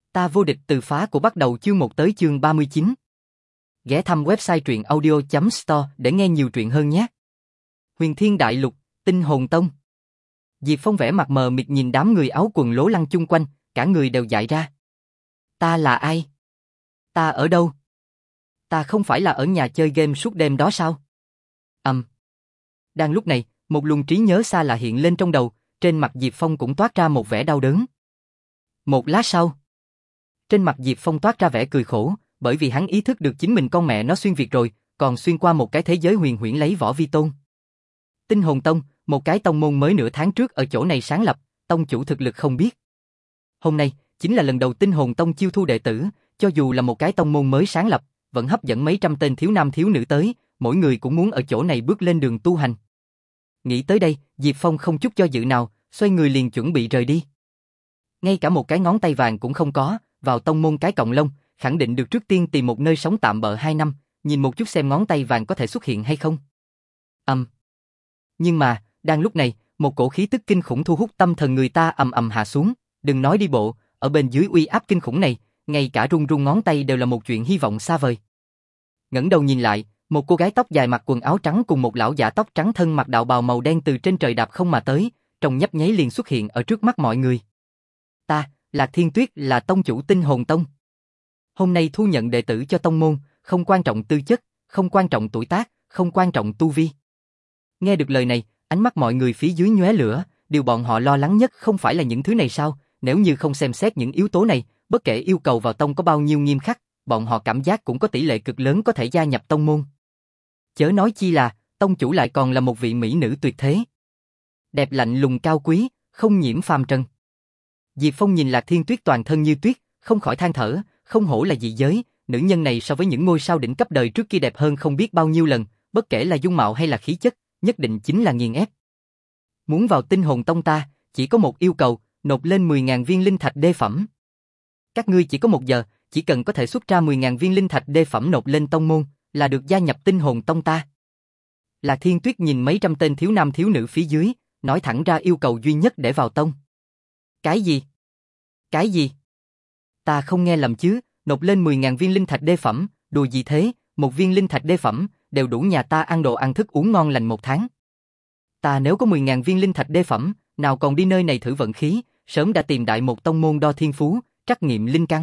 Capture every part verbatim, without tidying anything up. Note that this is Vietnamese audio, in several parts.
Ta vô địch từ phá của bắt đầu chương một tới chương ba mươi chín. Ghé thăm website truyện audio chấm store để nghe nhiều truyện hơn nhé. Huyền Thiên Đại Lục, Tinh Hồn Tông. Diệp Phong vẻ mặt mờ mịt nhìn đám người áo quần lố lăng chung quanh, cả người đều dại ra. Ta là ai? Ta ở đâu? Ta không phải là ở nhà chơi game suốt đêm đó sao? Ầm. Um. Đang lúc này, một luồng trí nhớ xa lạ hiện lên trong đầu, trên mặt Diệp Phong cũng toát ra một vẻ đau đớn. Một lát sau, trên mặt Diệp Phong toát ra vẻ cười khổ, bởi vì hắn ý thức được chính mình con mẹ nó xuyên việt rồi, còn xuyên qua một cái thế giới huyền huyễn lấy võ vi tôn. Tinh Hồn Tông, một cái tông môn mới nửa tháng trước ở chỗ này sáng lập, tông chủ thực lực không biết. Hôm nay, chính là lần đầu Tinh Hồn Tông chiêu thu đệ tử, cho dù là một cái tông môn mới sáng lập, vẫn hấp dẫn mấy trăm tên thiếu nam thiếu nữ tới, mỗi người cũng muốn ở chỗ này bước lên đường tu hành. Nghĩ tới đây, Diệp Phong không chút do dự nào, xoay người liền chuẩn bị rời đi. Ngay cả một cái ngón tay vàng cũng không có, vào tông môn cái cọng lông, khẳng định được trước tiên tìm một nơi sống tạm bợ hai năm, nhìn một chút xem ngón tay vàng có thể xuất hiện hay không. Ầm. Um. Nhưng mà, đang lúc này, một cổ khí tức kinh khủng thu hút tâm thần người ta ầm ầm hạ xuống, đừng nói đi bộ, ở bên dưới uy áp kinh khủng này, ngay cả run run ngón tay đều là một chuyện hy vọng xa vời. Ngẩng đầu nhìn lại, một cô gái tóc dài mặc quần áo trắng cùng một lão giả tóc trắng thân mặc đạo bào màu đen từ trên trời đạp không mà tới, trong nhấp nháy liền xuất hiện ở trước mắt mọi người. Ta, Lạc Thiên Tuyết là tông chủ Tinh Hồn Tông. Hôm nay thu nhận đệ tử cho tông môn, không quan trọng tư chất, không quan trọng tuổi tác, không quan trọng tu vi. Nghe được lời này, ánh mắt mọi người phía dưới nhoé lửa, điều bọn họ lo lắng nhất không phải là những thứ này sao, nếu như không xem xét những yếu tố này, bất kể yêu cầu vào tông có bao nhiêu nghiêm khắc, bọn họ cảm giác cũng có tỷ lệ cực lớn có thể gia nhập tông môn. Chớ nói chi là, tông chủ lại còn là một vị mỹ nữ tuyệt thế. Đẹp lạnh lùng cao quý, không nhiễm phàm trần. Diệp Phong nhìn Lạc Thiên Tuyết toàn thân như tuyết, không khỏi than thở, không hổ là dị giới, nữ nhân này so với những ngôi sao đỉnh cấp đời trước kia đẹp hơn không biết bao nhiêu lần, bất kể là dung mạo hay là khí chất, nhất định chính là nghiền ép. Muốn vào Tinh Hồn Tông ta, chỉ có một yêu cầu, nộp lên mười nghìn viên linh thạch đê phẩm. Các ngươi chỉ có một giờ, chỉ cần có thể xuất ra mười nghìn viên linh thạch đê phẩm nộp lên tông môn, là được gia nhập Tinh Hồn Tông ta. Lạc Thiên Tuyết nhìn mấy trăm tên thiếu nam thiếu nữ phía dưới, nói thẳng ra yêu cầu duy nhất để vào tông. Cái gì? Cái gì? Ta không nghe lầm chứ, nộp lên mười nghìn viên linh thạch đê phẩm, đùa gì thế, một viên linh thạch đê phẩm, đều đủ nhà ta ăn đồ ăn thức uống ngon lành một tháng. Ta nếu có mười nghìn viên linh thạch đê phẩm, nào còn đi nơi này thử vận khí, sớm đã tìm đại một tông môn đo thiên phú, trắc nghiệm linh căn.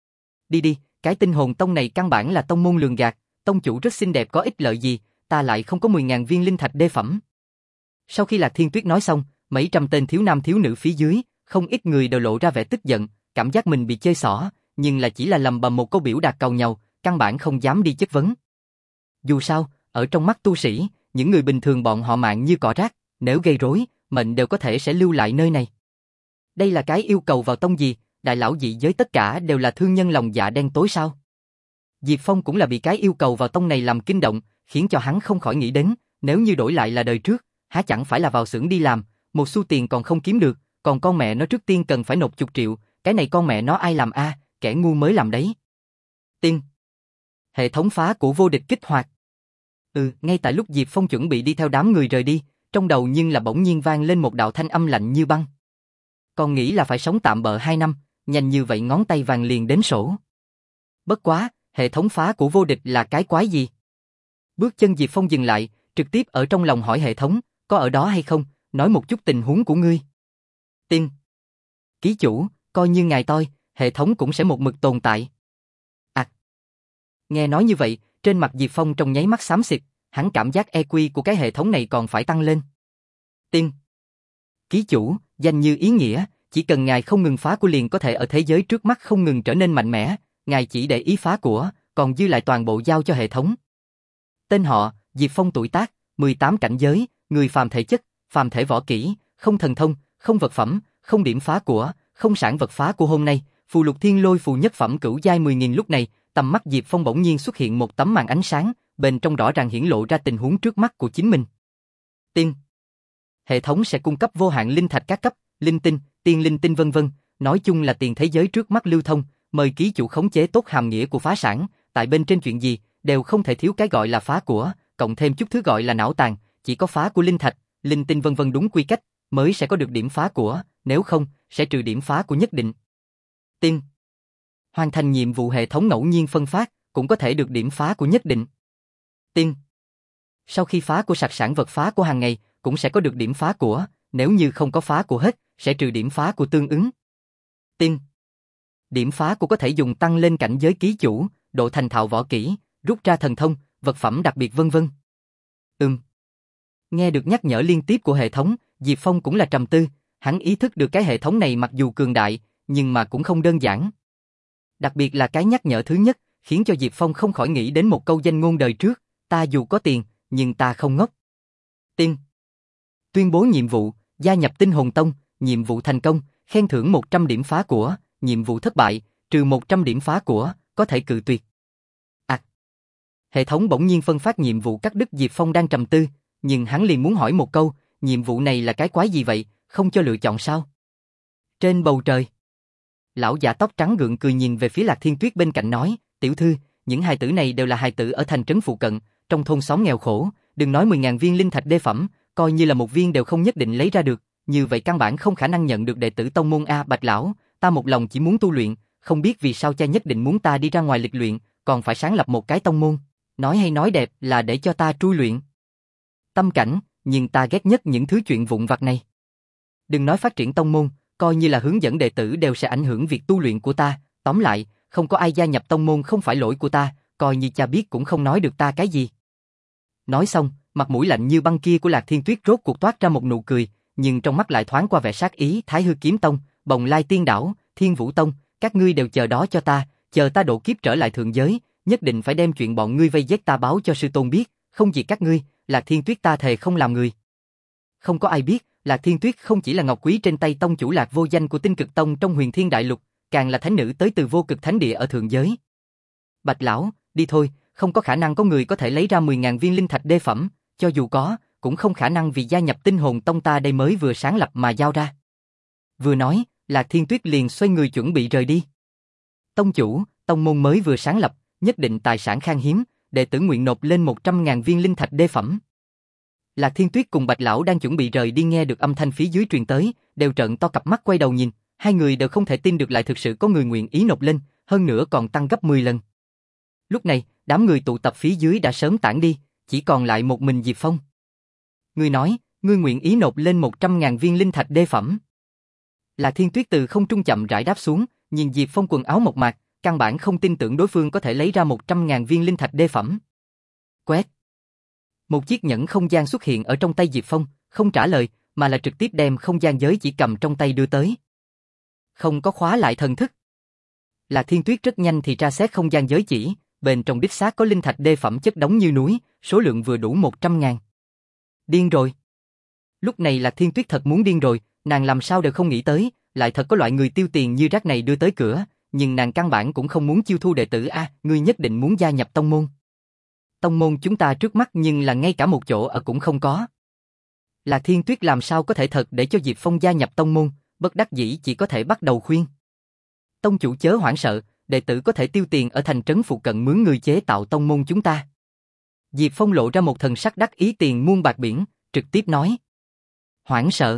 Đi đi, cái Tinh Hồn Tông này căn bản là tông môn lường gạt, tông chủ rất xinh đẹp có ích lợi gì, ta lại không có mười nghìn viên linh thạch đê phẩm. Sau khi Lạc Thiên Tuyết nói xong, mấy trăm tên thiếu nam thiếu nữ phía dưới, không ít người đều lộ ra vẻ tức giận, cảm giác mình bị chơi xỏ, nhưng là chỉ là lầm bầm một câu biểu đạt cầu nhau, căn bản không dám đi chất vấn. Dù sao, ở trong mắt tu sĩ, những người bình thường bọn họ mạng như cỏ rác, nếu gây rối, mệnh đều có thể sẽ lưu lại nơi này. Đây là cái yêu cầu vào tông gì, đại lão dị giới tất cả đều là thương nhân lòng dạ đen tối sao? Diệp Phong cũng là bị cái yêu cầu vào tông này làm kinh động, khiến cho hắn không khỏi nghĩ đến, nếu như đổi lại là đời trước, há chẳng phải là vào xưởng đi làm, một xu tiền còn không kiếm được, còn con mẹ nó trước tiên cần phải nộp chục triệu, cái này con mẹ nó ai làm a, à, kẻ ngu mới làm đấy. Tiên. Hệ thống phá của vô địch kích hoạt. Ừ, ngay tại lúc Diệp Phong chuẩn bị đi theo đám người rời đi, trong đầu nhưng là bỗng nhiên vang lên một đạo thanh âm lạnh như băng. Còn nghĩ là phải sống tạm bợ hai năm, nhanh như vậy ngón tay vàng liền đến sổ. Bất quá, hệ thống phá của vô địch là cái quái gì? Bước chân Diệp Phong dừng lại, trực tiếp ở trong lòng hỏi hệ thống, có ở đó hay không, nói một chút tình huống của ngươi. Tin. Ký chủ, coi như ngài toi, hệ thống cũng sẽ một mực tồn tại. À. Nghe nói như vậy, trên mặt Diệp Phong trong nháy mắt xám xịt, hắn cảm giác e quy của cái hệ thống này còn phải tăng lên. Tin. Ký chủ, danh như ý nghĩa, chỉ cần ngài không ngừng phá của liền có thể ở thế giới trước mắt không ngừng trở nên mạnh mẽ, ngài chỉ để ý phá của, còn dư lại toàn bộ giao cho hệ thống. Tên họ, Diệp Phong tuổi tác, mười tám cảnh giới, người phàm thể chất, phàm thể võ kỹ, không thần thông, không vật phẩm, không điểm phá của, không sản vật phá của hôm nay, phù lục thiên lôi phù nhất phẩm cửu giai mười nghìn lúc này, tầm mắt Diệp Phong bỗng nhiên xuất hiện một tấm màn ánh sáng, bên trong rõ ràng hiển lộ ra tình huống trước mắt của chính mình. Tiên. Hệ thống sẽ cung cấp vô hạn linh thạch các cấp, linh tinh, tiên linh tinh vân vân, nói chung là tiền thế giới trước mắt lưu thông, mời ký chủ khống chế tốt hàm nghĩa của phá sản, tại bên trên chuyện gì, đều không thể thiếu cái gọi là phá của, cộng thêm chút thứ gọi là não tàn, chỉ có phá của linh thạch, linh tinh vân vân đúng quy cách, mới sẽ có được điểm phá của, nếu không, sẽ trừ điểm phá của nhất định. Tiên. Hoàn thành nhiệm vụ hệ thống ngẫu nhiên phân phát, cũng có thể được điểm phá của nhất định. Tin. Sau khi phá của sạc sản vật phá của hàng ngày, cũng sẽ có được điểm phá của, nếu như không có phá của hết, sẽ trừ điểm phá của tương ứng. Tin. Điểm phá của có thể dùng tăng lên cảnh giới ký chủ, độ thành thạo võ kỹ, rút ra thần thông, vật phẩm đặc biệt vân vân. Ừm. Nghe được nhắc nhở liên tiếp của hệ thống, Diệp Phong cũng là trầm tư, hắn ý thức được cái hệ thống này mặc dù cường đại, nhưng mà cũng không đơn giản. Đặc biệt là cái nhắc nhở thứ nhất, khiến cho Diệp Phong không khỏi nghĩ đến một câu danh ngôn đời trước, ta dù có tiền, nhưng ta không ngốc. Tin. Tuyên bố nhiệm vụ, gia nhập Tinh Hồn Tông, nhiệm vụ thành công, khen thưởng một trăm điểm phá của, nhiệm vụ thất bại, trừ một trăm điểm phá của, có thể cự tuyệt. À. Hệ thống bỗng nhiên phân phát nhiệm vụ cắt đứt Diệp Phong đang trầm tư, nhưng hắn liền muốn hỏi một câu, nhiệm vụ này là cái quái gì vậy, không cho lựa chọn sao? Trên bầu trời, lão giả tóc trắng gượng cười nhìn về phía Lạc Thiên Tuyết bên cạnh nói, tiểu thư, những hài tử này đều là hài tử ở thành trấn phụ cận, trong thôn xóm nghèo khổ, đừng nói mười ngàn viên linh thạch đê phẩm, coi như là một viên đều không nhất định lấy ra được, như vậy căn bản không khả năng nhận được đệ tử tông môn a. Bạch lão, ta một lòng chỉ muốn tu luyện, không biết vì sao cha nhất định muốn ta đi ra ngoài lịch luyện, còn phải sáng lập một cái tông môn, nói hay nói đẹp là để cho ta trui luyện tâm cảnh, nhưng ta ghét nhất những thứ chuyện vụn vặt này. Đừng nói phát triển tông môn, coi như là hướng dẫn đệ tử đều sẽ ảnh hưởng việc tu luyện của ta, tóm lại, không có ai gia nhập tông môn không phải lỗi của ta, coi như cha biết cũng không nói được ta cái gì. Nói xong, mặt mũi lạnh như băng kia của Lạc Thiên Tuyết rốt cuộc toát ra một nụ cười, nhưng trong mắt lại thoáng qua vẻ sát ý. Thái Hư Kiếm Tông, Bồng Lai Tiên Đảo, Thiên Vũ Tông, các ngươi đều chờ đó cho ta, chờ ta độ kiếp trở lại thượng giới, nhất định phải đem chuyện bọn ngươi vây giết ta báo cho sư tôn biết, không diệt các ngươi, Lạc Thiên Tuyết ta thề không làm người. Không có ai biết, Lạc Thiên Tuyết không chỉ là ngọc quý trên tay tông chủ Lạc Vô Danh của Tinh Cực Tông trong Huyền Thiên Đại Lục, càng là thánh nữ tới từ Vô Cực Thánh Địa ở thượng giới. Bạch lão, đi thôi, không có khả năng có người có thể lấy ra mười ngàn viên linh thạch đê phẩm, cho dù có, cũng không khả năng vì gia nhập Tinh Hồn Tông ta đây mới vừa sáng lập mà giao ra. Vừa nói, Lạc Thiên Tuyết liền xoay người chuẩn bị rời đi. Tông chủ, tông môn mới vừa sáng lập, nhất định tài sản khan hiếm, đệ tử nguyện nộp lên một trăm ngàn viên linh thạch đê phẩm. Lạc Thiên Tuyết cùng Bạch lão đang chuẩn bị rời đi nghe được âm thanh phía dưới truyền tới, đều trợn to cặp mắt quay đầu nhìn, hai người đều không thể tin được lại thực sự có người nguyện ý nộp lên, hơn nữa còn tăng gấp mười lần. Lúc này, đám người tụ tập phía dưới đã sớm tản đi, chỉ còn lại một mình Diệp Phong. Ngươi nói, ngươi nguyện ý nộp lên một trăm ngàn viên linh thạch đê phẩm. Lạc Thiên Tuyết từ không trung chậm rãi đáp xuống, nhìn Diệp Phong quần áo mộc mạc, căn bản không tin tưởng đối phương có thể lấy ra một trăm ngàn viên linh thạch đê phẩm. Quét. Một chiếc nhẫn không gian xuất hiện ở trong tay Diệp Phong, không trả lời, mà là trực tiếp đem không gian giới chỉ cầm trong tay đưa tới. Không có khóa lại thần thức. Lạc Thiên Tuyết rất nhanh thì tra xét không gian giới chỉ, bên trong đích xác có linh thạch đê phẩm chất đống như núi, số lượng vừa đủ một trăm ngàn. Điên rồi. Lúc này Lạc Thiên Tuyết thật muốn điên rồi, nàng làm sao đều không nghĩ tới, lại thật có loại người tiêu tiền như rác này đưa tới cửa, nhưng nàng căn bản cũng không muốn chiêu thu đệ tử a, à, ngươi nhất định muốn gia nhập tông môn. Tông môn chúng ta trước mắt nhưng là ngay cả một chỗ ở cũng không có. Lạc Thiên Tuyết làm sao có thể thật để cho Diệp Phong gia nhập tông môn, bất đắc dĩ chỉ có thể bắt đầu khuyên. Tông chủ chớ hoảng sợ, đệ tử có thể tiêu tiền ở thành trấn phụ cận mướn người chế tạo tông môn chúng ta. Diệp Phong lộ ra một thần sắc đắc ý tiền muôn bạc biển, trực tiếp nói. Hoảng sợ?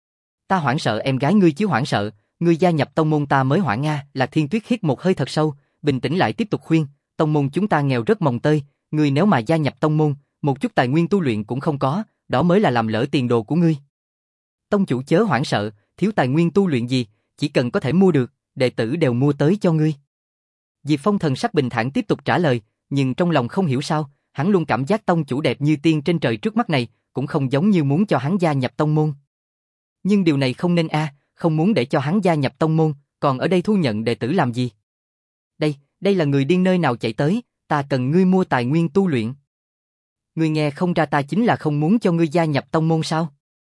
Ta hoảng sợ em gái ngươi chứ hoảng sợ, ngươi gia nhập tông môn ta mới hoảng nga. Lạc Thiên Tuyết hít một hơi thật sâu, bình tĩnh lại tiếp tục khuyên, tông môn chúng ta nghèo rất mồng tơi, ngươi nếu mà gia nhập tông môn, một chút tài nguyên tu luyện cũng không có, đó mới là làm lỡ tiền đồ của ngươi. Tông chủ chớ hoảng sợ, thiếu tài nguyên tu luyện gì, chỉ cần có thể mua được, đệ tử đều mua tới cho ngươi. Diệp Phong thần sắc bình thản tiếp tục trả lời, nhưng trong lòng không hiểu sao, hắn luôn cảm giác tông chủ đẹp như tiên trên trời trước mắt này, cũng không giống như muốn cho hắn gia nhập tông môn. Nhưng điều này không nên a, à, không muốn để cho hắn gia nhập tông môn, còn ở đây thu nhận đệ tử làm gì? Đây, đây là người điên nơi nào chạy tới, ta cần ngươi mua tài nguyên tu luyện. Ngươi nghe không ra ta chính là không muốn cho ngươi gia nhập tông môn sao?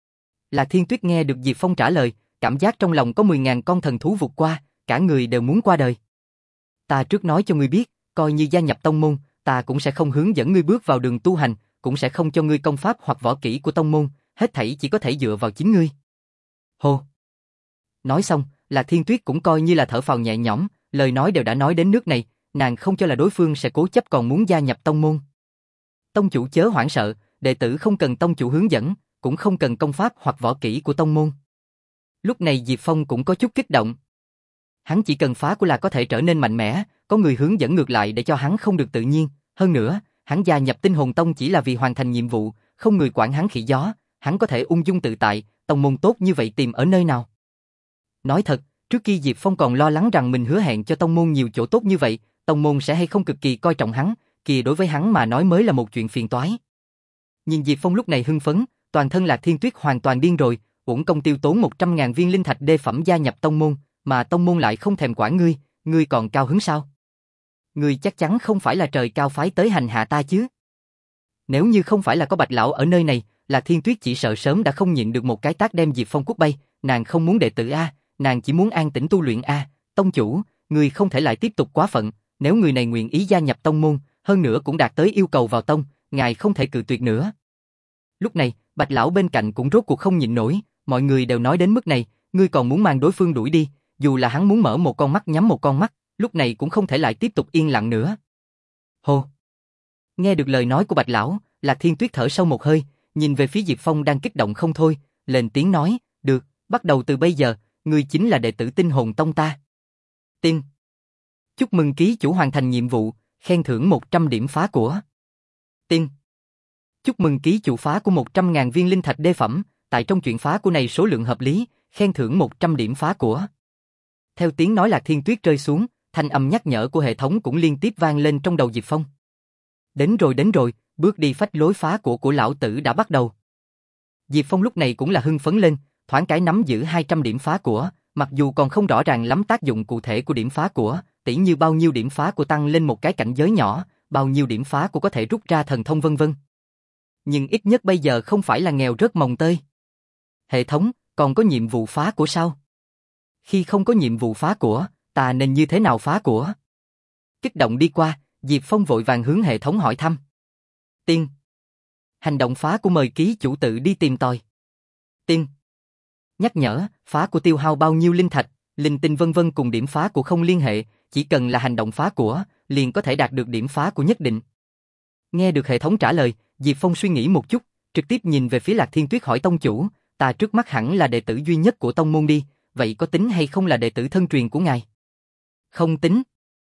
Lạc Thiên Tuyết nghe được Diệp Phong trả lời, cảm giác trong lòng có mười ngàn con thần thú vụt qua, cả người đều muốn qua đời. Ta trước nói cho ngươi biết, coi như gia nhập tông môn, ta cũng sẽ không hướng dẫn ngươi bước vào đường tu hành, cũng sẽ không cho ngươi công pháp hoặc võ kỹ của tông môn, hết thảy chỉ có thể dựa vào chính ngươi. Hô. Nói xong, Lạc Thiên Tuyết cũng coi như là thở phào nhẹ nhõm, lời nói đều đã nói đến nước này, nàng không cho là đối phương sẽ cố chấp còn muốn gia nhập tông môn. Tông chủ chớ hoảng sợ, đệ tử không cần tông chủ hướng dẫn, cũng không cần công pháp hoặc võ kỹ của tông môn. Lúc này Diệp Phong cũng có chút kích động. Hắn chỉ cần phá của là có thể trở nên mạnh mẽ, có người hướng dẫn ngược lại để cho hắn không được tự nhiên. Hơn nữa, hắn gia nhập Tinh Hồn Tông chỉ là vì hoàn thành nhiệm vụ, không người quản hắn khỉ gió, hắn có thể ung dung tự tại, tông môn tốt như vậy tìm ở nơi nào. Nói thật, trước khi Diệp Phong còn lo lắng rằng mình hứa hẹn cho tông môn nhiều chỗ tốt như vậy, tông môn sẽ hay không cực kỳ coi trọng hắn, kìa đối với hắn mà nói mới là một chuyện phiền toái. Nhìn Diệp Phong lúc này hưng phấn, toàn thân Lạc Thiên Tuyết hoàn toàn điên rồi, uổng công tiêu tốn một trăm ngàn viên linh thạch đê phẩm gia nhập tông môn, mà tông môn lại không thèm quản ngươi, ngươi còn cao hứng sao? Ngươi chắc chắn không phải là trời cao phái tới hành hạ ta chứ? Nếu như không phải là có Bạch lão ở nơi này, Lạc Thiên Tuyết chỉ sợ sớm đã không nhịn được một cái tát đem Diệp Phong quất bay, nàng không muốn đệ tử a, nàng chỉ muốn an tĩnh tu luyện a, tông chủ, ngươi không thể lại tiếp tục quá phận, nếu người này nguyện ý gia nhập tông môn, hơn nữa cũng đạt tới yêu cầu vào tông, ngài không thể cự tuyệt nữa. Lúc này, Bạch lão bên cạnh cũng rốt cuộc không nhịn nổi, mọi người đều nói đến mức này, ngươi còn muốn mang đối phương đuổi đi, dù là hắn muốn mở một con mắt nhắm một con mắt, lúc này cũng không thể lại tiếp tục yên lặng nữa. Hô. Nghe được lời nói của Bạch lão, Lạc Thiên Tuyết thở sâu một hơi, nhìn về phía Diệp Phong đang kích động không thôi, lên tiếng nói, được, bắt đầu từ bây giờ, ngươi chính là đệ tử Tinh Hồn Tông ta. Tiên. Chúc mừng ký chủ hoàn thành nhiệm vụ, khen thưởng một trăm điểm phá của. Tiên. Chúc mừng ký chủ phá của một trăm ngàn viên linh thạch đê phẩm, tại trong chuyện phá của này số lượng hợp lý, khen thưởng một trăm điểm phá của. Theo tiếng nói Lạc Thiên Tuyết rơi xuống, thanh âm nhắc nhở của hệ thống cũng liên tiếp vang lên trong đầu Diệp Phong. Đến rồi đến rồi, bước đi phách lối phá của của lão tử đã bắt đầu. Diệp Phong lúc này cũng là hưng phấn lên, thoáng cái nắm giữ hai trăm điểm phá của, mặc dù còn không rõ ràng lắm tác dụng cụ thể của điểm phá của, tỉ như bao nhiêu điểm phá của tăng lên một cái cảnh giới nhỏ, bao nhiêu điểm phá của có thể rút ra thần thông vân vân. Nhưng ít nhất bây giờ không phải là nghèo rớt mồng tơi. Hệ thống, còn có nhiệm vụ phá của sao? Khi không có nhiệm vụ phá của, ta nên như thế nào phá của? Kích động đi qua, Diệp Phong vội vàng hướng hệ thống hỏi thăm. Tiên. Hành động phá của mời ký chủ tự đi tìm tòi. Tiên. Nhắc nhở, phá của tiêu hao bao nhiêu linh thạch, linh tinh vân vân cùng điểm phá của không liên hệ, chỉ cần là hành động phá của, liền có thể đạt được điểm phá của nhất định. Nghe được hệ thống trả lời, Diệp Phong suy nghĩ một chút, trực tiếp nhìn về phía Lạc Thiên Tuyết hỏi tông chủ, ta trước mắt hẳn là đệ tử duy nhất của tông môn đi, vậy có tính hay không là đệ tử thân truyền của ngài? Không tính.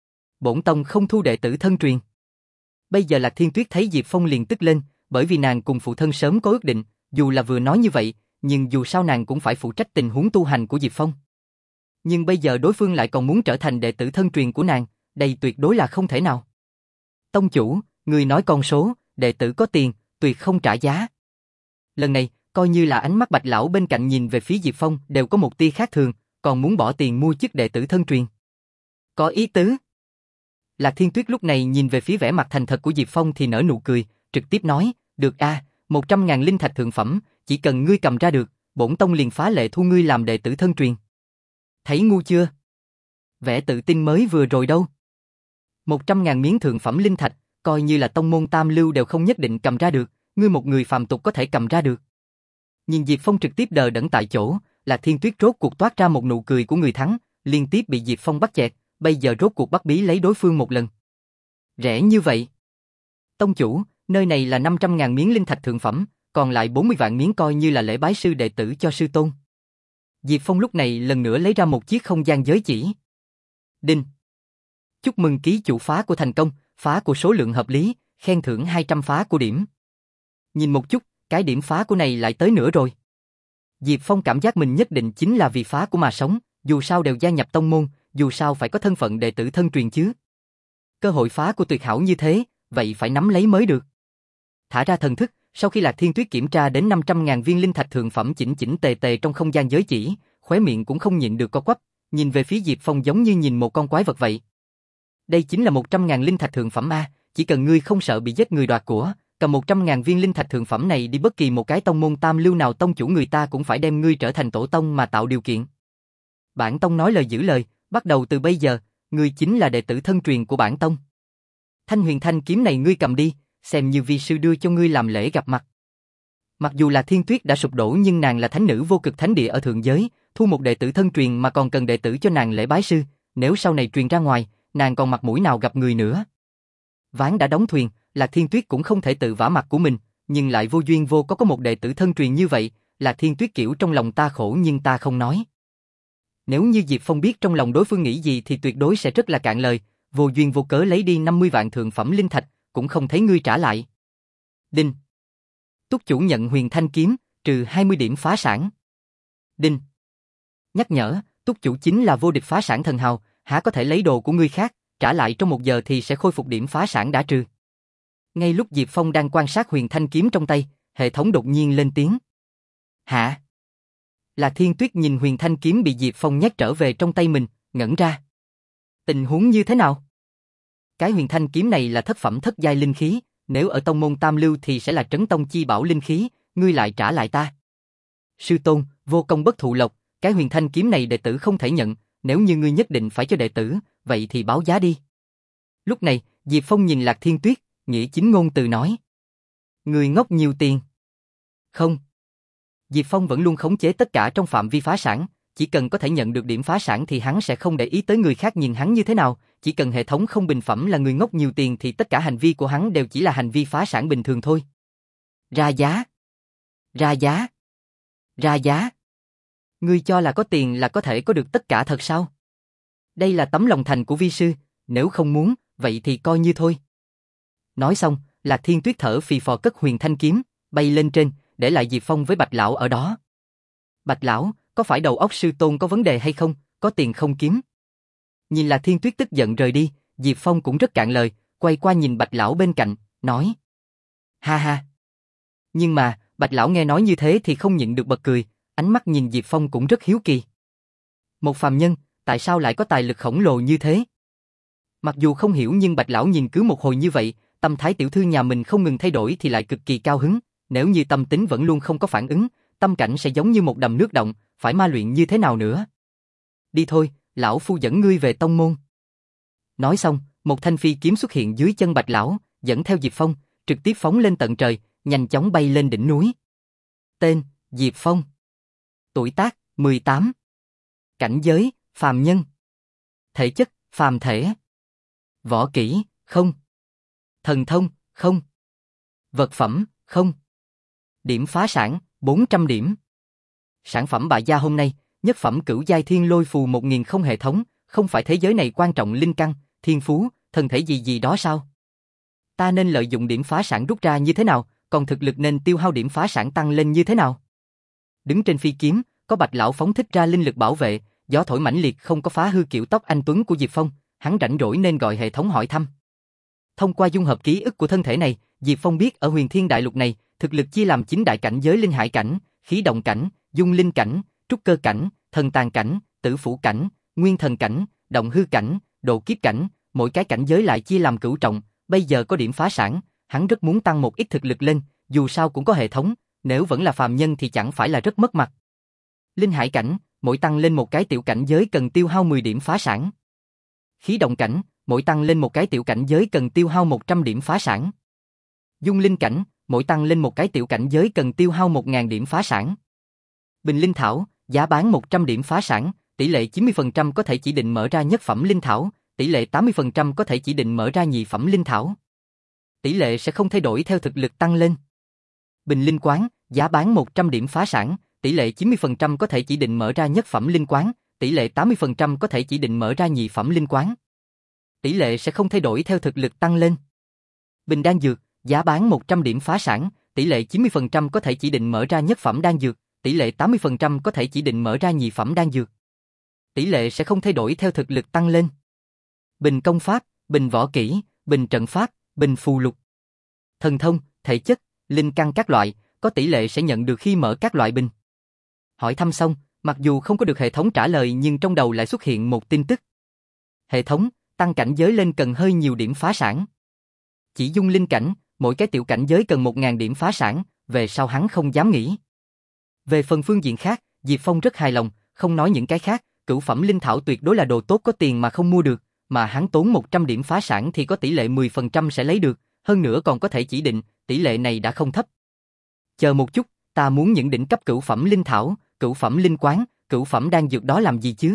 Bổn tông không thu đệ tử thân truyền. Bây giờ Lạc Thiên Tuyết thấy Diệp Phong liền tức lên, bởi vì nàng cùng phụ thân sớm có ước định, dù là vừa nói như vậy, nhưng dù sao nàng cũng phải phụ trách tình huống tu hành của Diệp Phong. Nhưng bây giờ đối phương lại còn muốn trở thành đệ tử thân truyền của nàng, đây tuyệt đối là không thể nào. Tông chủ, người nói con số, đệ tử có tiền, tuyệt không trả giá. Lần này, coi như là ánh mắt Bạch lão bên cạnh nhìn về phía Diệp Phong đều có một tia khác thường, còn muốn bỏ tiền mua chức đệ tử thân truyền. Có ý tứ. Lạc Thiên Tuyết lúc này nhìn về phía vẻ mặt thành thật của Diệp Phong thì nở nụ cười, trực tiếp nói, được a, một trăm ngàn linh thạch thượng phẩm, chỉ cần ngươi cầm ra được, bổn tông liền phá lệ thu ngươi làm đệ tử thân truyền. Thấy ngu chưa? Vẻ tự tin mới vừa rồi đâu. Một trăm ngàn miếng thượng phẩm linh thạch, coi như là tông môn tam lưu đều không nhất định cầm ra được, ngươi một người phàm tục có thể cầm ra được. Nhìn Diệp Phong trực tiếp đờ đẫn tại chỗ, Lạc Thiên Tuyết rốt cuộc toát ra một nụ cười của người thắng, liên tiếp bị Diệp Phong bắt chẹt, bây giờ rốt cuộc bắt bí lấy đối phương một lần. Rẻ như vậy. Tông chủ, nơi này là năm trăm ngàn miếng linh thạch thượng phẩm, còn lại bốn mươi vạn miếng coi như là lễ bái sư đệ tử cho sư tôn. Diệp Phong lúc này lần nữa lấy ra một chiếc không gian giới chỉ. Đinh. Chúc mừng ký chủ phá của thành công, phá của số lượng hợp lý, khen thưởng hai trăm phá của điểm. Nhìn một chút, cái điểm phá của này lại tới nữa rồi. Diệp Phong cảm giác mình nhất định chính là vì phá của mà sống, dù sao đều gia nhập tông môn, dù sao phải có thân phận đệ tử thân truyền chứ. Cơ hội phá của tuyệt hảo như thế, vậy phải nắm lấy mới được. Thả ra thần thức, sau khi Lạc Thiên Tuyết kiểm tra đến năm trăm ngàn viên linh thạch thượng phẩm chỉnh chỉnh tề tề trong không gian giới chỉ, khóe miệng cũng không nhịn được co quắp, nhìn về phía Diệp Phong giống như nhìn một con quái vật vậy. Đây chính là một trăm ngàn linh thạch thượng phẩm a, chỉ cần ngươi không sợ bị giết người đoạt của, cầm một trăm ngàn viên linh thạch thượng phẩm này đi bất kỳ một cái tông môn tam lưu nào tông chủ người ta cũng phải đem ngươi trở thành tổ tông mà tạo điều kiện. Bản tông nói lời giữ lời, bắt đầu từ bây giờ, ngươi chính là đệ tử thân truyền của bản tông. Thanh huyền thanh kiếm này ngươi cầm đi, xem như vi sư đưa cho ngươi làm lễ gặp mặt. Mặc dù là Thiên Tuyết đã sụp đổ nhưng nàng là thánh nữ vô cực thánh địa ở thượng giới, thu một đệ tử thân truyền mà còn cần đệ tử cho nàng lễ bái sư, nếu sau này truyền ra ngoài, nàng còn mặt mũi nào gặp người nữa. Ván đã đóng thuyền, Lạc Thiên Tuyết cũng không thể tự vả mặt của mình, nhưng lại vô duyên vô có có một đệ tử thân truyền như vậy, Lạc Thiên Tuyết kiểu trong lòng ta khổ nhưng ta không nói. Nếu như Diệp Phong biết trong lòng đối phương nghĩ gì thì tuyệt đối sẽ rất là cạn lời, vô duyên vô cớ lấy đi năm mươi vạn thượng phẩm linh thạch, cũng không thấy ngươi trả lại. Đinh. Túc chủ nhận huyền thanh kiếm, trừ hai mươi điểm phá sản. Đinh. Nhắc nhở, túc chủ chính là vô địch phá sản thần hào, há có thể lấy đồ của người khác, trả lại trong một giờ thì sẽ khôi phục điểm phá sản đã trừ. Ngay lúc Diệp Phong đang quan sát huyền thanh kiếm trong tay, hệ thống đột nhiên lên tiếng. Hả? Lạc Thiên Tuyết nhìn huyền thanh kiếm bị Diệp Phong nhét trở về trong tay mình, ngẩn ra. Tình huống như thế nào? Cái huyền thanh kiếm này là thất phẩm thất giai linh khí, nếu ở tông môn tam lưu thì sẽ là trấn tông chi bảo linh khí, ngươi lại trả lại ta. Sư tôn, vô công bất thụ lộc, cái huyền thanh kiếm này đệ tử không thể nhận, nếu như ngươi nhất định phải cho đệ tử, vậy thì báo giá đi. Lúc này, Diệp Phong nhìn Lạc Thiên Tuyết, nghĩa chính ngôn từ nói. Người ngốc nhiều tiền. Không. Diệp Phong vẫn luôn khống chế tất cả trong phạm vi phá sản, chỉ cần có thể nhận được điểm phá sản thì hắn sẽ không để ý tới người khác nhìn hắn như thế nào, chỉ cần hệ thống không bình phẩm là người ngốc nhiều tiền thì tất cả hành vi của hắn đều chỉ là hành vi phá sản bình thường thôi. Ra giá. Ra giá. Ra giá. Ngươi cho là có tiền là có thể có được tất cả thật sao? Đây là tấm lòng thành của vi sư, nếu không muốn, vậy thì coi như thôi. Nói xong, Lạc Thiên Tuyết thở phì phò cất huyền thanh kiếm, bay lên trên, để lại Diệp Phong với Bạch Lão ở đó. Bạch Lão, có phải đầu óc sư tôn có vấn đề hay không, có tiền không kiếm? Nhìn Lạc Thiên Tuyết tức giận rời đi, Diệp Phong cũng rất cạn lời, quay qua nhìn Bạch Lão bên cạnh, nói. Ha ha. Nhưng mà, Bạch Lão nghe nói như thế thì không nhịn được bật cười, ánh mắt nhìn Diệp Phong cũng rất hiếu kỳ. Một phàm nhân, tại sao lại có tài lực khổng lồ như thế? Mặc dù không hiểu nhưng Bạch Lão nhìn cứ một hồi như vậy, tâm thái tiểu thư nhà mình không ngừng thay đổi thì lại cực kỳ cao hứng, nếu như tâm tính vẫn luôn không có phản ứng, tâm cảnh sẽ giống như một đầm nước động, phải ma luyện như thế nào nữa? Đi thôi, lão phu dẫn ngươi về tông môn. Nói xong, một thanh phi kiếm xuất hiện dưới chân Bạch Lão, dẫn theo Diệp Phong, trực tiếp phóng lên tận trời, nhanh chóng bay lên đỉnh núi. Tên, Diệp Phong. Tuổi tác, mười tám. Cảnh giới, phàm nhân. Thể chất, phàm thể. Võ kỹ, không. Thần thông, không. Vật phẩm, không. Điểm phá sản, bốn trăm điểm. Sản phẩm bạ gia hôm nay, nhất phẩm cửu giai thiên lôi phù một nghìn không hệ thống, không phải thế giới này quan trọng linh căn, thiên phú, thần thể gì gì đó sao? Ta nên lợi dụng điểm phá sản rút ra như thế nào, còn thực lực nên tiêu hao điểm phá sản tăng lên như thế nào? Đứng trên phi kiếm, có Bạch Lão phóng thích ra linh lực bảo vệ, gió thổi mãnh liệt không có phá hư kiểu tóc anh tuấn của Diệp Phong, hắn rảnh rỗi nên gọi hệ thống hỏi thăm. Thông qua dung hợp ký ức của thân thể này, Diệp Phong biết ở Huyền Thiên Đại Lục này, thực lực chia làm chín đại cảnh giới linh hải cảnh, khí động cảnh, dung linh cảnh, trúc cơ cảnh, thần tàn cảnh, tử phủ cảnh, nguyên thần cảnh, động hư cảnh, độ kiếp cảnh, mỗi cái cảnh giới lại chia làm cửu trọng, bây giờ có điểm phá sản, hắn rất muốn tăng một ít thực lực lên, dù sao cũng có hệ thống, nếu vẫn là phàm nhân thì chẳng phải là rất mất mặt. Linh hải cảnh, mỗi tăng lên một cái tiểu cảnh giới cần tiêu hao mười điểm phá sản. Khí động cảnh, mỗi tăng lên một cái tiểu cảnh giới cần tiêu hao một trăm điểm phá sản. Dung linh cảnh, mỗi tăng lên một cái tiểu cảnh giới cần tiêu hao một nghìn điểm phá sản. Bình linh thảo, giá bán một trăm điểm phá sản, tỷ lệ chín mươi phần trăm có thể chỉ định mở ra nhất phẩm linh thảo, tỷ lệ tám mươi phần trăm có thể chỉ định mở ra nhị phẩm linh thảo. Tỷ lệ sẽ không thay đổi theo thực lực tăng lên. Bình linh quán, giá bán một trăm điểm phá sản, tỷ lệ chín mươi phần trăm có thể chỉ định mở ra nhất phẩm linh quán, tỷ lệ tám mươi phần trăm có thể chỉ định mở ra nhị phẩm linh quán. Tỷ lệ sẽ không thay đổi theo thực lực tăng lên. Bình đan dược, giá bán một trăm điểm phá sản, tỷ lệ chín mươi phần trăm có thể chỉ định mở ra nhất phẩm đan dược, tỷ lệ tám mươi phần trăm có thể chỉ định mở ra nhị phẩm đan dược. Tỷ lệ sẽ không thay đổi theo thực lực tăng lên. Bình công pháp, bình võ kỹ, bình trận pháp, bình phù lục. Thần thông, thể chất, linh căn các loại, có tỷ lệ sẽ nhận được khi mở các loại bình. Hỏi thăm xong, mặc dù không có được hệ thống trả lời nhưng trong đầu lại xuất hiện một tin tức. Hệ thống, tăng cảnh giới lên cần hơi nhiều điểm phá sản. Chỉ dung linh cảnh, mỗi cái tiểu cảnh giới cần một nghìn điểm phá sản, về sau hắn không dám nghĩ. Về phần phương diện khác, Diệp Phong rất hài lòng, không nói những cái khác, cửu phẩm linh thảo tuyệt đối là đồ tốt có tiền mà không mua được, mà hắn tốn một trăm điểm phá sản thì có tỷ lệ mười phần trăm sẽ lấy được, hơn nữa còn có thể chỉ định, tỷ lệ này đã không thấp. Chờ một chút, ta muốn những đỉnh cấp cửu phẩm linh thảo, cửu phẩm linh quán, cửu phẩm đan dược đó làm gì chứ?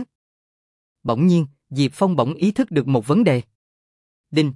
Bỗng nhiên, Diệp Phong bỗng ý thức được một vấn đề. Đinh.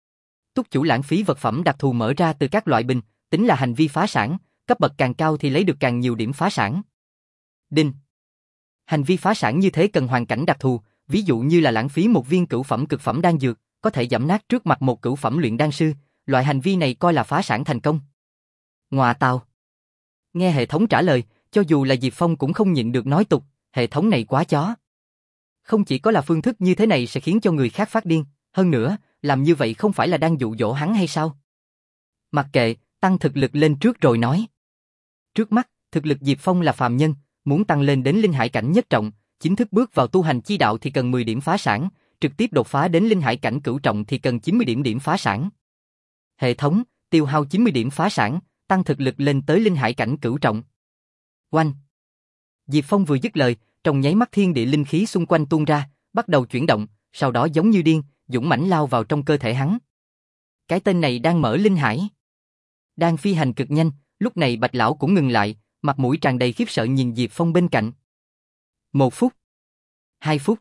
Túc chủ lãng phí vật phẩm đặc thù mở ra từ các loại bình, tính là hành vi phá sản, cấp bậc càng cao thì lấy được càng nhiều điểm phá sản. Đinh. Hành vi phá sản như thế cần hoàn cảnh đặc thù, ví dụ như là lãng phí một viên cửu phẩm cực phẩm đan dược, có thể giẫm nát trước mặt một cửu phẩm luyện đan sư, loại hành vi này coi là phá sản thành công. Ngoà tào. Nghe hệ thống trả lời, cho dù là Diệp Phong cũng không nhịn được nói tục, hệ thống này quá chó. Không chỉ có là phương thức như thế này sẽ khiến cho người khác phát điên, hơn nữa, làm như vậy không phải là đang dụ dỗ hắn hay sao? Mặc kệ, tăng thực lực lên trước rồi nói. Trước mắt, thực lực Diệp Phong là phàm nhân, muốn tăng lên đến linh hải cảnh nhất trọng, chính thức bước vào tu hành chi đạo thì cần mười điểm phá sản, trực tiếp đột phá đến linh hải cảnh cửu trọng thì cần chín mươi điểm điểm phá sản. Hệ thống, tiêu hao chín mươi điểm phá sản, tăng thực lực lên tới linh hải cảnh cửu trọng. Oanh! Diệp Phong vừa dứt lời, trong nháy mắt thiên địa linh khí xung quanh tuôn ra, bắt đầu chuyển động, sau đó giống như điên, dũng mãnh lao vào trong cơ thể hắn. Cái tên này đang mở linh hải. Đang phi hành cực nhanh, lúc này Bạch lão cũng ngừng lại, mặt mũi tràn đầy khiếp sợ nhìn Diệp Phong bên cạnh. Một phút, hai phút,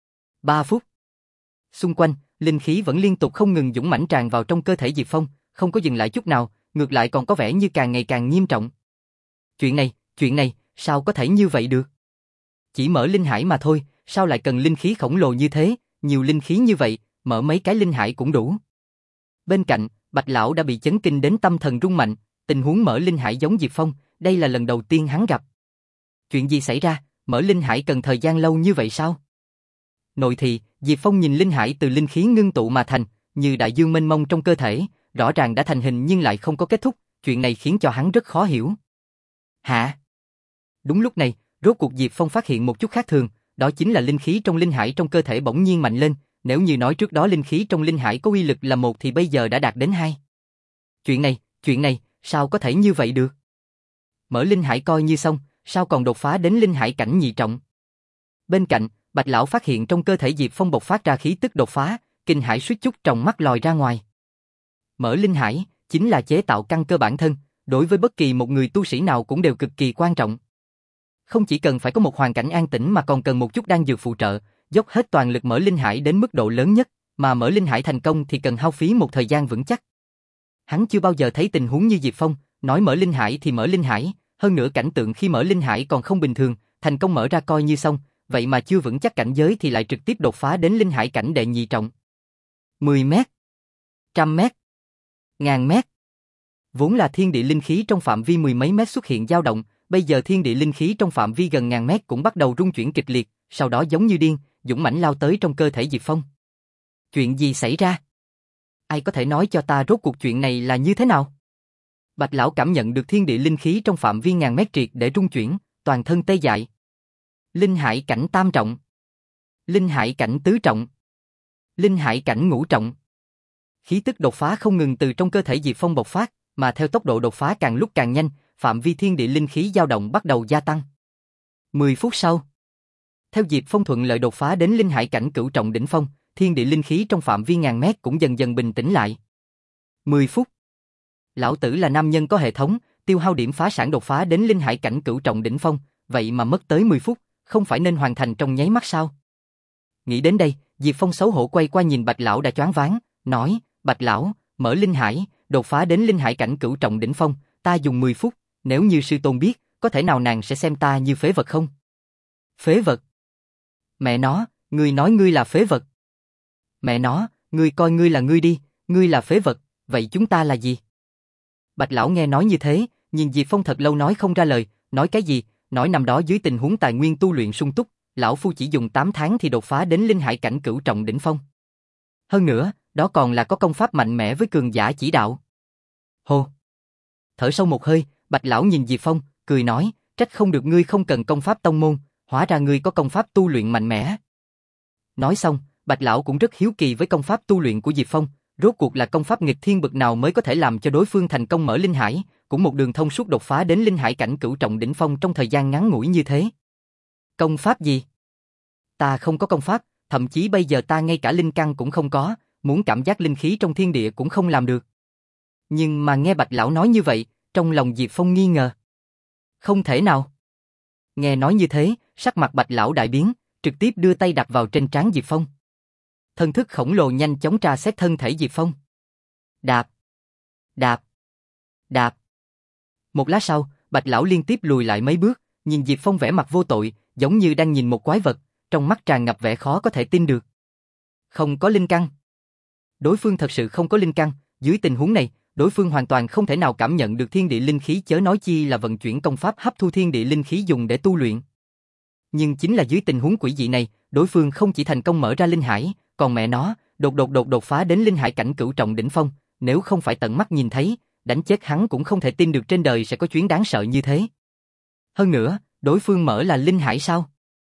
ba phút. Xung quanh, linh khí vẫn liên tục không ngừng dũng mãnh tràn vào trong cơ thể Diệp Phong, không có dừng lại chút nào, ngược lại còn có vẻ như càng ngày càng nghiêm trọng. Chuyện này, chuyện này, sao có thể như vậy được? Chỉ mở linh hải mà thôi, sao lại cần linh khí khổng lồ như thế, nhiều linh khí như vậy, mở mấy cái linh hải cũng đủ. Bên cạnh, Bạch lão đã bị chấn kinh đến tâm thần rung mạnh, tình huống mở linh hải giống Diệp Phong, đây là lần đầu tiên hắn gặp. Chuyện gì xảy ra, mở linh hải cần thời gian lâu như vậy sao? Nội thì, Diệp Phong nhìn linh hải từ linh khí ngưng tụ mà thành, như đại dương mênh mông trong cơ thể, rõ ràng đã thành hình nhưng lại không có kết thúc, chuyện này khiến cho hắn rất khó hiểu. Hả? Đúng lúc này, rốt cuộc Diệp Phong phát hiện một chút khác thường, đó chính là linh khí trong linh hải trong cơ thể bỗng nhiên mạnh lên, nếu như nói trước đó linh khí trong linh hải có uy lực là một thì bây giờ đã đạt đến hai. Chuyện này, chuyện này, sao có thể như vậy được? Mở linh hải coi như xong, sao còn đột phá đến linh hải cảnh nhị trọng? Bên cạnh, Bạch lão phát hiện trong cơ thể Diệp Phong bộc phát ra khí tức đột phá, kinh hãi suýt chút tròng mắt lòi ra ngoài. Mở linh hải chính là chế tạo căn cơ bản thân, đối với bất kỳ một người tu sĩ nào cũng đều cực kỳ quan trọng. Không chỉ cần phải có một hoàn cảnh an tĩnh mà còn cần một chút đan dược phụ trợ, dốc hết toàn lực mở linh hải đến mức độ lớn nhất, mà mở linh hải thành công thì cần hao phí một thời gian vững chắc. Hắn chưa bao giờ thấy tình huống như Diệp Phong, nói mở linh hải thì mở linh hải, hơn nữa cảnh tượng khi mở linh hải còn không bình thường, thành công mở ra coi như xong, vậy mà chưa vững chắc cảnh giới thì lại trực tiếp đột phá đến linh hải cảnh đệ nhị trọng. mười mét, trăm mét, ngàn mét. Vốn là thiên địa linh khí trong phạm vi mười mấy mét xuất hiện dao động, bây giờ thiên địa linh khí trong phạm vi gần ngàn mét cũng bắt đầu rung chuyển kịch liệt, sau đó giống như điên, dũng mãnh lao tới trong cơ thể Diệp Phong. Chuyện gì xảy ra? Ai có thể nói cho ta rốt cuộc chuyện này là như thế nào? Bạch lão cảm nhận được thiên địa linh khí trong phạm vi ngàn mét triệt để rung chuyển, toàn thân tê dại. Linh hải cảnh tam trọng, linh hải cảnh tứ trọng, linh hải cảnh ngũ trọng. Khí tức đột phá không ngừng từ trong cơ thể Diệp Phong bộc phát, mà theo tốc độ đột phá càng lúc càng nhanh, phạm vi thiên địa linh khí dao động bắt đầu gia tăng. mười phút sau, theo Diệp Phong thuận lợi đột phá đến linh hải cảnh cửu trọng đỉnh phong, thiên địa linh khí trong phạm vi ngàn mét cũng dần dần bình tĩnh lại. mười phút. Lão tử là nam nhân có hệ thống, tiêu hao điểm phá sản đột phá đến linh hải cảnh cửu trọng đỉnh phong, vậy mà mất tới mười phút, không phải nên hoàn thành trong nháy mắt sao? Nghĩ đến đây, Diệp Phong xấu hổ quay qua nhìn Bạch lão đã choáng váng, nói: "Bạch lão, mở linh hải, đột phá đến linh hải cảnh cửu trọng đỉnh phong, ta dùng mười phút, nếu như sư tôn biết, có thể nào nàng sẽ xem ta như phế vật không?" Phế vật? Mẹ nó, ngươi nói ngươi là phế vật. Mẹ nó, ngươi coi ngươi là ngươi đi, ngươi là phế vật, vậy chúng ta là gì? Bạch lão nghe nói như thế, nhìn Diệp Phong thật lâu nói không ra lời, nói cái gì, nói năm đó dưới tình huống tài nguyên tu luyện sung túc, lão phu chỉ dùng tám tháng thì đột phá đến linh hải cảnh cửu trọng đỉnh phong. Hơn nữa, đó còn là có công pháp mạnh mẽ với cường giả chỉ đạo. Hô. Thở sâu một hơi, Bạch lão nhìn Diệp Phong, cười nói: "Trách không được ngươi không cần công pháp tông môn, hóa ra ngươi có công pháp tu luyện mạnh mẽ." Nói xong, Bạch lão cũng rất hiếu kỳ với công pháp tu luyện của Diệp Phong, rốt cuộc là công pháp nghịch thiên bậc nào mới có thể làm cho đối phương thành công mở linh hải, cũng một đường thông suốt đột phá đến linh hải cảnh cửu trọng đỉnh phong trong thời gian ngắn ngủi như thế. Công pháp gì? Ta không có công pháp, thậm chí bây giờ ta ngay cả linh căn cũng không có, muốn cảm giác linh khí trong thiên địa cũng không làm được. Nhưng mà nghe Bạch lão nói như vậy, trong lòng Diệp Phong nghi ngờ. Không thể nào. Nghe nói như thế, sắc mặt Bạch lão đại biến, trực tiếp đưa tay đặt vào trên trán Diệp Phong. Thân thức khổng lồ nhanh chóng tra xét thân thể Diệp Phong. Đạp, đạp, đạp. Một lát sau, Bạch lão liên tiếp lùi lại mấy bước, nhìn Diệp Phong vẻ mặt vô tội, giống như đang nhìn một quái vật, trong mắt tràn ngập vẻ khó có thể tin được. Không có linh căn. Đối phương thật sự không có linh căn, dưới tình huống này, đối phương hoàn toàn không thể nào cảm nhận được thiên địa linh khí, chớ nói chi là vận chuyển công pháp hấp thu thiên địa linh khí dùng để tu luyện. Nhưng chính là dưới tình huống quỷ dị này, đối phương không chỉ thành công mở ra linh hải, còn mẹ nó, đột đột đột đột phá đến linh hải cảnh cửu trọng đỉnh phong, nếu không phải tận mắt nhìn thấy, đánh chết hắn cũng không thể tin được trên đời sẽ có chuyến đáng sợ như thế. Hơn nữa, đối phương mở là linh hải sao?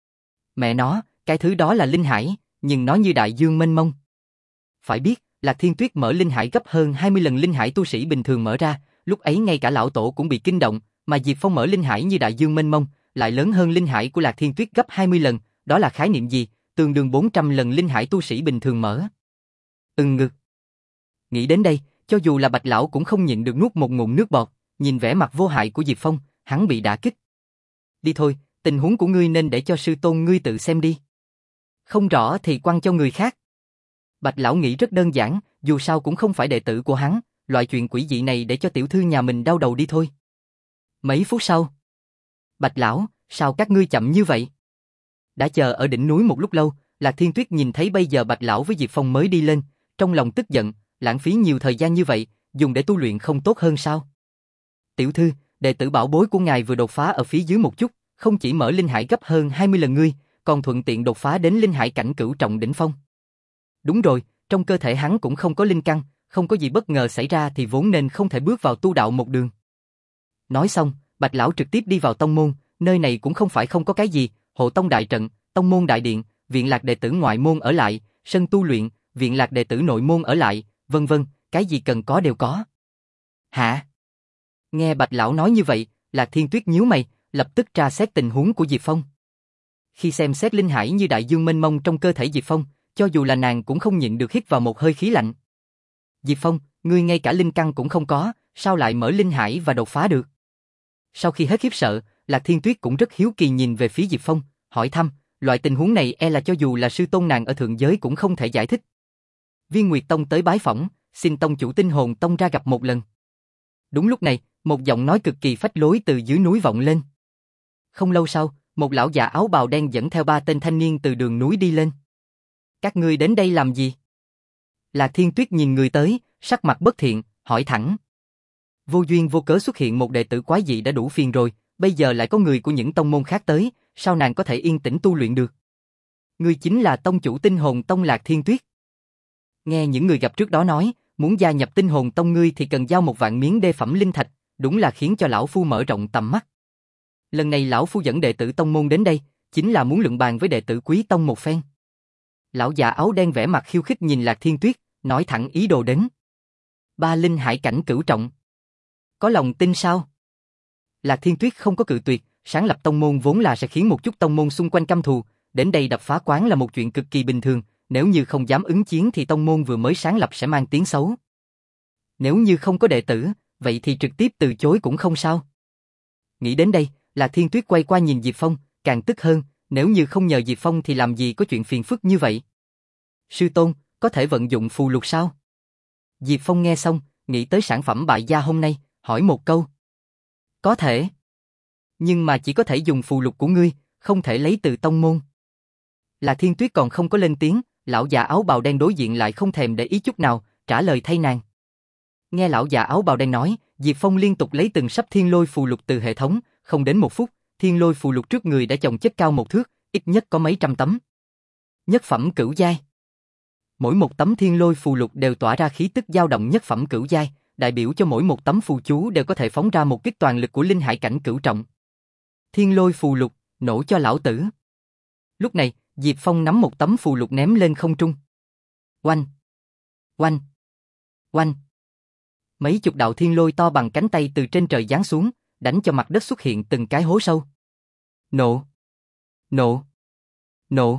Mẹ nó, cái thứ đó là linh hải, nhưng nó như đại dương mênh mông. Phải biết, Lạc Thiên Tuyết mở linh hải gấp hơn hai mươi lần linh hải tu sĩ bình thường mở ra, lúc ấy ngay cả lão tổ cũng bị kinh động, mà Diệp Phong mở linh hải như đại dương mênh mông, lại lớn hơn linh hải của Lạc Thiên Tuyết gấp hai mươi lần, đó là khái niệm gì? Tương đương bốn trăm lần linh hải tu sĩ bình thường mở. Ừm ngực. Nghĩ đến đây, cho dù là Bạch lão cũng không nhịn được nuốt một ngụm nước bọt, nhìn vẻ mặt vô hại của Diệp Phong, hắn bị đả kích. Đi thôi, tình huống của ngươi nên để cho sư tôn ngươi tự xem đi. Không rõ thì quăng cho người khác. Bạch lão nghĩ rất đơn giản, dù sao cũng không phải đệ tử của hắn, loại chuyện quỷ dị này để cho tiểu thư nhà mình đau đầu đi thôi. Mấy phút sau. Bạch lão, sao các ngươi chậm như vậy? Đã chờ ở đỉnh núi một lúc lâu, Lạc Thiên Tuyết nhìn thấy bây giờ Bạch lão với Diệp Phong mới đi lên, trong lòng tức giận, lãng phí nhiều thời gian như vậy, dùng để tu luyện không tốt hơn sao? Tiểu thư, đệ tử bảo bối của ngài vừa đột phá ở phía dưới một chút, không chỉ mở linh hải gấp hơn hai mươi lần ngươi, còn thuận tiện đột phá đến linh hải cảnh cửu trọng đỉnh phong. Đúng rồi, trong cơ thể hắn cũng không có linh căn, không có gì bất ngờ xảy ra thì vốn nên không thể bước vào tu đạo một đường. Nói xong, Bạch lão trực tiếp đi vào tông môn, nơi này cũng không phải không có cái gì, hộ tông đại trận, tông môn đại điện, viện lạc đệ tử ngoại môn ở lại, sân tu luyện, viện lạc đệ tử nội môn ở lại, vân vân, cái gì cần có đều có. Hả? Nghe Bạch lão nói như vậy, Lạc Thiên Tuyết nhíu mày, lập tức tra xét tình huống của Diệp Phong. Khi xem xét linh hải như đại dương mênh mông trong cơ thể Diệp Phong, cho dù là nàng cũng không nhịn được hít vào một hơi khí lạnh. Diệp Phong, ngươi ngay cả linh căn cũng không có, sao lại mở linh hải và đột phá được? Sau khi hết khiếp sợ, Lạc Thiên Tuyết cũng rất hiếu kỳ nhìn về phía Diệp Phong, hỏi thăm, loại tình huống này e là cho dù là sư tôn nàng ở thượng giới cũng không thể giải thích. Viên Nguyệt Tông tới bái phỏng, xin tông chủ Tinh Hồn Tông ra gặp một lần. Đúng lúc này, một giọng nói cực kỳ phách lối từ dưới núi vọng lên. Không lâu sau, một lão già áo bào đen dẫn theo ba tên thanh niên từ đường núi đi lên. Các ngươi đến đây làm gì? Lạc Thiên Tuyết nhìn người tới, sắc mặt bất thiện, hỏi thẳng. Vô duyên vô cớ xuất hiện một đệ tử quái dị đã đủ phiền rồi, bây giờ lại có người của những tông môn khác tới, sao nàng có thể yên tĩnh tu luyện được? Ngươi chính là tông chủ Tinh Hồn Tông Lạc Thiên Tuyết. Nghe những người gặp trước đó nói, muốn gia nhập Tinh Hồn Tông ngươi thì cần giao một vạn miếng đê phẩm linh thạch, đúng là khiến cho lão phu mở rộng tầm mắt. Lần này lão phu dẫn đệ tử tông môn đến đây, chính là muốn luận bàn với đệ tử Quý Tông một phen. Lão già áo đen vẻ mặt khiêu khích nhìn Lạc Thiên Tuyết, nói thẳng ý đồ đến. Ba linh hải cảnh cửu trọng. Có lòng tin sao? Lạc Thiên Tuyết không có cự tuyệt, sáng lập tông môn vốn là sẽ khiến một chút tông môn xung quanh căm thù, đến đây đập phá quán là một chuyện cực kỳ bình thường, nếu như không dám ứng chiến thì tông môn vừa mới sáng lập sẽ mang tiếng xấu. Nếu như không có đệ tử, vậy thì trực tiếp từ chối cũng không sao. Nghĩ đến đây, Lạc Thiên Tuyết quay qua nhìn Diệp Phong, càng tức hơn, nếu như không nhờ Diệp Phong thì làm gì có chuyện phiền phức như vậy. Sư tôn, có thể vận dụng phù lục sao? Diệp Phong nghe xong, nghĩ tới sản phẩm bại gia hôm nay, hỏi một câu. Có thể. Nhưng mà chỉ có thể dùng phù lục của ngươi, không thể lấy từ tông môn. Lạc Thiên Tuyết còn không có lên tiếng, lão già áo bào đen đối diện lại không thèm để ý chút nào, trả lời thay nàng. Nghe lão già áo bào đen nói, Diệp Phong liên tục lấy từng sắp thiên lôi phù lục từ hệ thống, không đến một phút, thiên lôi phù lục trước người đã chồng chất cao một thước, ít nhất có mấy trăm tấm. Nhất phẩm cửu giai. Mỗi một tấm thiên lôi phù lục đều tỏa ra khí tức dao động nhất phẩm cửu giai, đại biểu cho mỗi một tấm phù chú đều có thể phóng ra một kích toàn lực của linh hải cảnh cửu trọng. Thiên lôi phù lục, nổ cho lão tử. Lúc này, Diệp Phong nắm một tấm phù lục ném lên không trung. Oanh! Oanh! Oanh! Mấy chục đạo thiên lôi to bằng cánh tay từ trên trời giáng xuống, đánh cho mặt đất xuất hiện từng cái hố sâu. Nổ! Nổ! Nổ!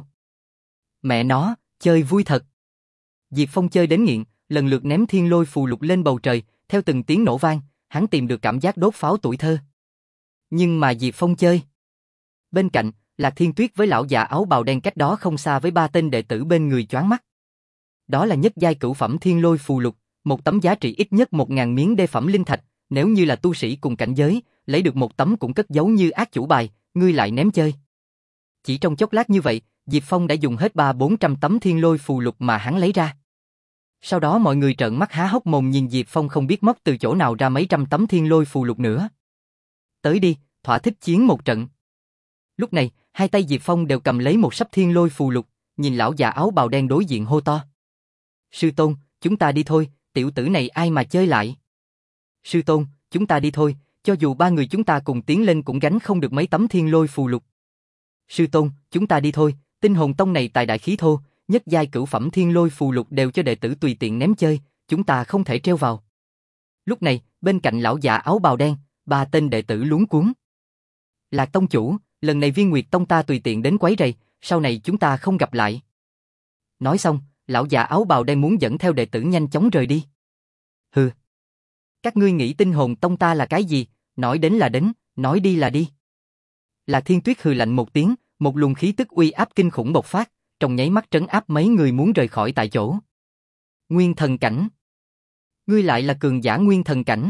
Mẹ nó, chơi vui thật! Diệp Phong chơi đến nghiện, lần lượt ném thiên lôi phù lục lên bầu trời, theo từng tiếng nổ vang, hắn tìm được cảm giác đốt pháo tuổi thơ. Nhưng mà Diệp Phong chơi. Bên cạnh, Lạc Thiên Tuyết với lão già áo bào đen cách đó không xa với ba tên đệ tử bên người choáng mắt. Đó là nhất giai cửu phẩm thiên lôi phù lục, một tấm giá trị ít nhất một ngàn miếng đê phẩm linh thạch, nếu như là tu sĩ cùng cảnh giới, lấy được một tấm cũng cất giấu như ác chủ bài, ngươi lại ném chơi. Chỉ trong chốc lát như vậy, Diệp Phong đã dùng hết ba bốn trăm tấm thiên lôi phù lục mà hắn lấy ra. Sau đó mọi người trợn mắt há hốc mồm nhìn Diệp Phong không biết móc từ chỗ nào ra mấy trăm tấm thiên lôi phù lục nữa. Tới đi, thỏa thích chiến một trận. Lúc này, hai tay Diệp Phong đều cầm lấy một sấp thiên lôi phù lục, nhìn lão già áo bào đen đối diện hô to. Sư tôn, chúng ta đi thôi, tiểu tử này ai mà chơi lại. Sư tôn, chúng ta đi thôi, cho dù ba người chúng ta cùng tiến lên cũng gánh không được mấy tấm thiên lôi phù lục. Sư tôn, chúng ta đi thôi, tinh hồn tông này tài đại khí thô, nhất giai cửu phẩm thiên lôi phù lục đều cho đệ tử tùy tiện ném chơi, chúng ta không thể treo vào. Lúc này, bên cạnh lão già áo bào đen, ba tên đệ tử luống cuống. Lạc tông chủ, lần này Viên Nguyệt tông ta tùy tiện đến quấy rầy, sau này chúng ta không gặp lại. Nói xong, lão già áo bào đen muốn dẫn theo đệ tử nhanh chóng rời đi. Hừ. Các ngươi nghĩ tinh hồn tông ta là cái gì, nói đến là đến, nói đi là đi. Lạc Thiên Tuyết hừ lạnh một tiếng, một luồng khí tức uy áp kinh khủng bộc phát, trong nháy mắt trấn áp mấy người muốn rời khỏi tại chỗ. Nguyên thần cảnh. Ngươi lại là cường giả nguyên thần cảnh.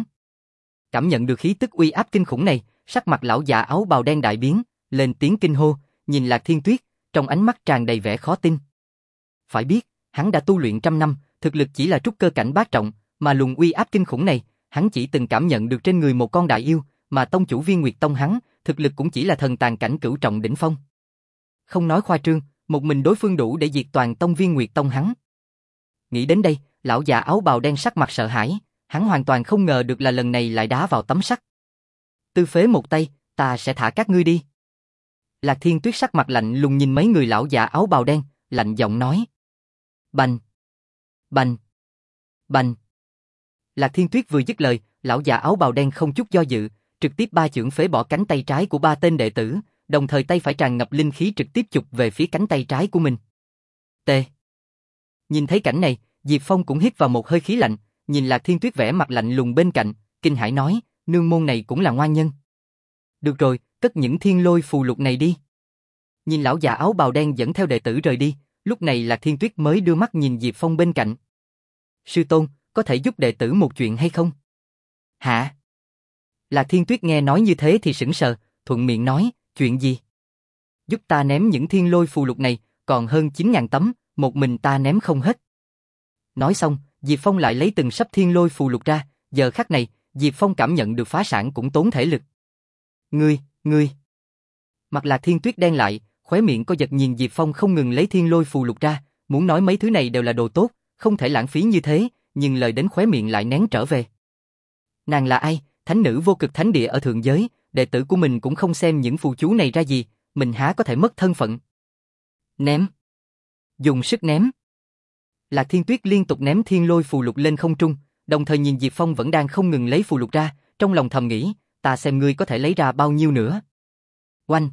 Cảm nhận được khí tức uy áp kinh khủng này, sắc mặt lão già áo bào đen đại biến, lên tiếng kinh hô, nhìn Lạc Thiên Tuyết, trong ánh mắt tràn đầy vẻ khó tin. Phải biết, hắn đã tu luyện trăm năm, thực lực chỉ là trúc cơ cảnh bát trọng, mà luồng uy áp kinh khủng này, hắn chỉ từng cảm nhận được trên người một con đại yêu, mà tông chủ Viên Nguyệt tông hắn, thực lực cũng chỉ là thần tàn cảnh cửu trọng đỉnh phong. Không nói khoa trương, một mình đối phương đủ để diệt toàn tông Viên Nguyệt tông hắn. Nghĩ đến đây, lão già áo bào đen sắc mặt sợ hãi, hắn hoàn toàn không ngờ được là lần này lại đá vào tấm sắt. Tư phế một tay, ta sẽ thả các ngươi đi. Lạc Thiên Tuyết sắc mặt lạnh lùng nhìn mấy người lão già áo bào đen, lạnh giọng nói. Bành! Bành! Bành! Lạc Thiên Tuyết vừa dứt lời, lão già áo bào đen không chút do dự, trực tiếp ba chưởng phế bỏ cánh tay trái của ba tên đệ tử, đồng thời tay phải tràn ngập linh khí trực tiếp chụp về phía cánh tay trái của mình. T. Nhìn thấy cảnh này, Diệp Phong cũng hít vào một hơi khí lạnh, nhìn Lạc Thiên Tuyết vẻ mặt lạnh lùng bên cạnh, kinh hãi nói, nương môn này cũng là ngoan nhân. Được rồi, cất những thiên lôi phù lục này đi. Nhìn lão già áo bào đen dẫn theo đệ tử rời đi, lúc này Lạc Thiên Tuyết mới đưa mắt nhìn Diệp Phong bên cạnh. Sư tôn, có thể giúp đệ tử một chuyện hay không? Hả? Lạc Thiên Tuyết nghe nói như thế thì sững sờ, thuận miệng nói, chuyện gì? Giúp ta ném những thiên lôi phù lục này, còn hơn chín ngàn tấm, một mình ta ném không hết. Nói xong, Diệp Phong lại lấy từng sấp thiên lôi phù lục ra, giờ khắc này, Diệp Phong cảm nhận được phá sản cũng tốn thể lực. Ngươi, ngươi. Mặt Lạc Thiên Tuyết đen lại, khóe miệng co giật nhìn Diệp Phong không ngừng lấy thiên lôi phù lục ra, muốn nói mấy thứ này đều là đồ tốt, không thể lãng phí như thế, nhưng lời đến khóe miệng lại nén trở về. Nàng là ai? Thánh nữ vô cực thánh địa ở thượng giới, đệ tử của mình cũng không xem những phù chú này ra gì, mình há có thể mất thân phận. Ném. Dùng sức ném. Lạc Thiên Tuyết liên tục ném thiên lôi phù lục lên không trung, đồng thời nhìn Diệp Phong vẫn đang không ngừng lấy phù lục ra, trong lòng thầm nghĩ, ta xem ngươi có thể lấy ra bao nhiêu nữa. Oanh.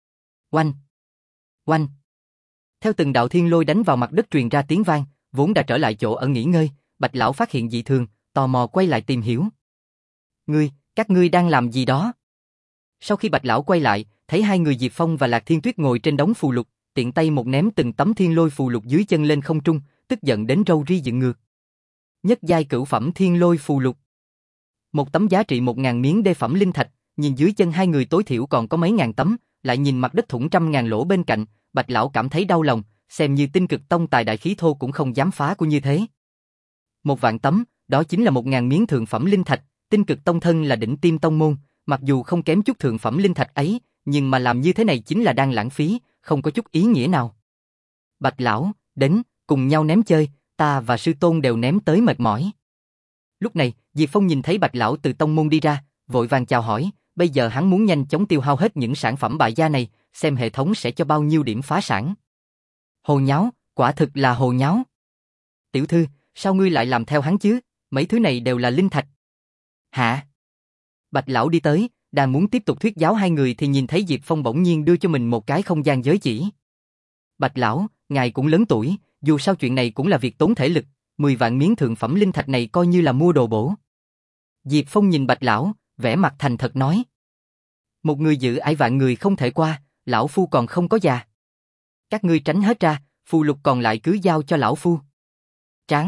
Oanh. Oanh. Theo từng đạo thiên lôi đánh vào mặt đất truyền ra tiếng vang, vốn đã trở lại chỗ ở nghỉ ngơi, Bạch lão phát hiện dị thường, tò mò quay lại tìm hiểu. Ngươi, các ngươi đang làm gì đó? Sau khi Bạch lão quay lại, thấy hai người Diệp Phong và Lạc Thiên Tuyết ngồi trên đống phù lục, tiện tay một ném từng tấm thiên lôi phù lục dưới chân lên không trung, tức giận đến râu ri dựng ngược. Nhất giai cửu phẩm thiên lôi phù lục. Một tấm giá trị một ngàn miếng đê phẩm linh thạch, nhìn dưới chân hai người tối thiểu còn có mấy ngàn tấm, lại nhìn mặt đất thủng trăm ngàn lỗ bên cạnh, Bạch lão cảm thấy đau lòng, xem như Tinh Cực tông tài đại khí thô cũng không dám phá của như thế. Một vạn tấm, đó chính là một ngàn miếng thượng phẩm linh thạch, Tinh Cực tông thân là đỉnh tiêm tông môn, mặc dù không kém chút thượng phẩm linh thạch ấy, nhưng mà làm như thế này chính là đang lãng phí, không có chút ý nghĩa nào. Bạch lão, đến, cùng nhau ném chơi, ta và sư tôn đều ném tới mệt mỏi. Lúc này, Diệp Phong nhìn thấy Bạch lão từ tông môn đi ra, vội vàng chào hỏi, bây giờ hắn muốn nhanh chóng tiêu hao hết những sản phẩm bại gia này, xem hệ thống sẽ cho bao nhiêu điểm phá sản. Hồ nháo, quả thực là hồ nháo. Tiểu thư, sao ngươi lại làm theo hắn chứ, mấy thứ này đều là linh thạch. Hả? Bạch lão đi tới, đang muốn tiếp tục thuyết giáo hai người thì nhìn thấy Diệp Phong bỗng nhiên đưa cho mình một cái không gian giới chỉ. Bạch lão, ngài cũng lớn tuổi, dù sao chuyện này cũng là việc tốn thể lực, mười vạn miếng thượng phẩm linh thạch này coi như là mua đồ bổ. Diệp Phong nhìn Bạch lão, vẻ mặt thành thật nói. Một người giữ ải vạn người không thể qua, lão phu còn không có già. Các ngươi tránh hết ra, phù lục còn lại cứ giao cho lão phu. Tráng.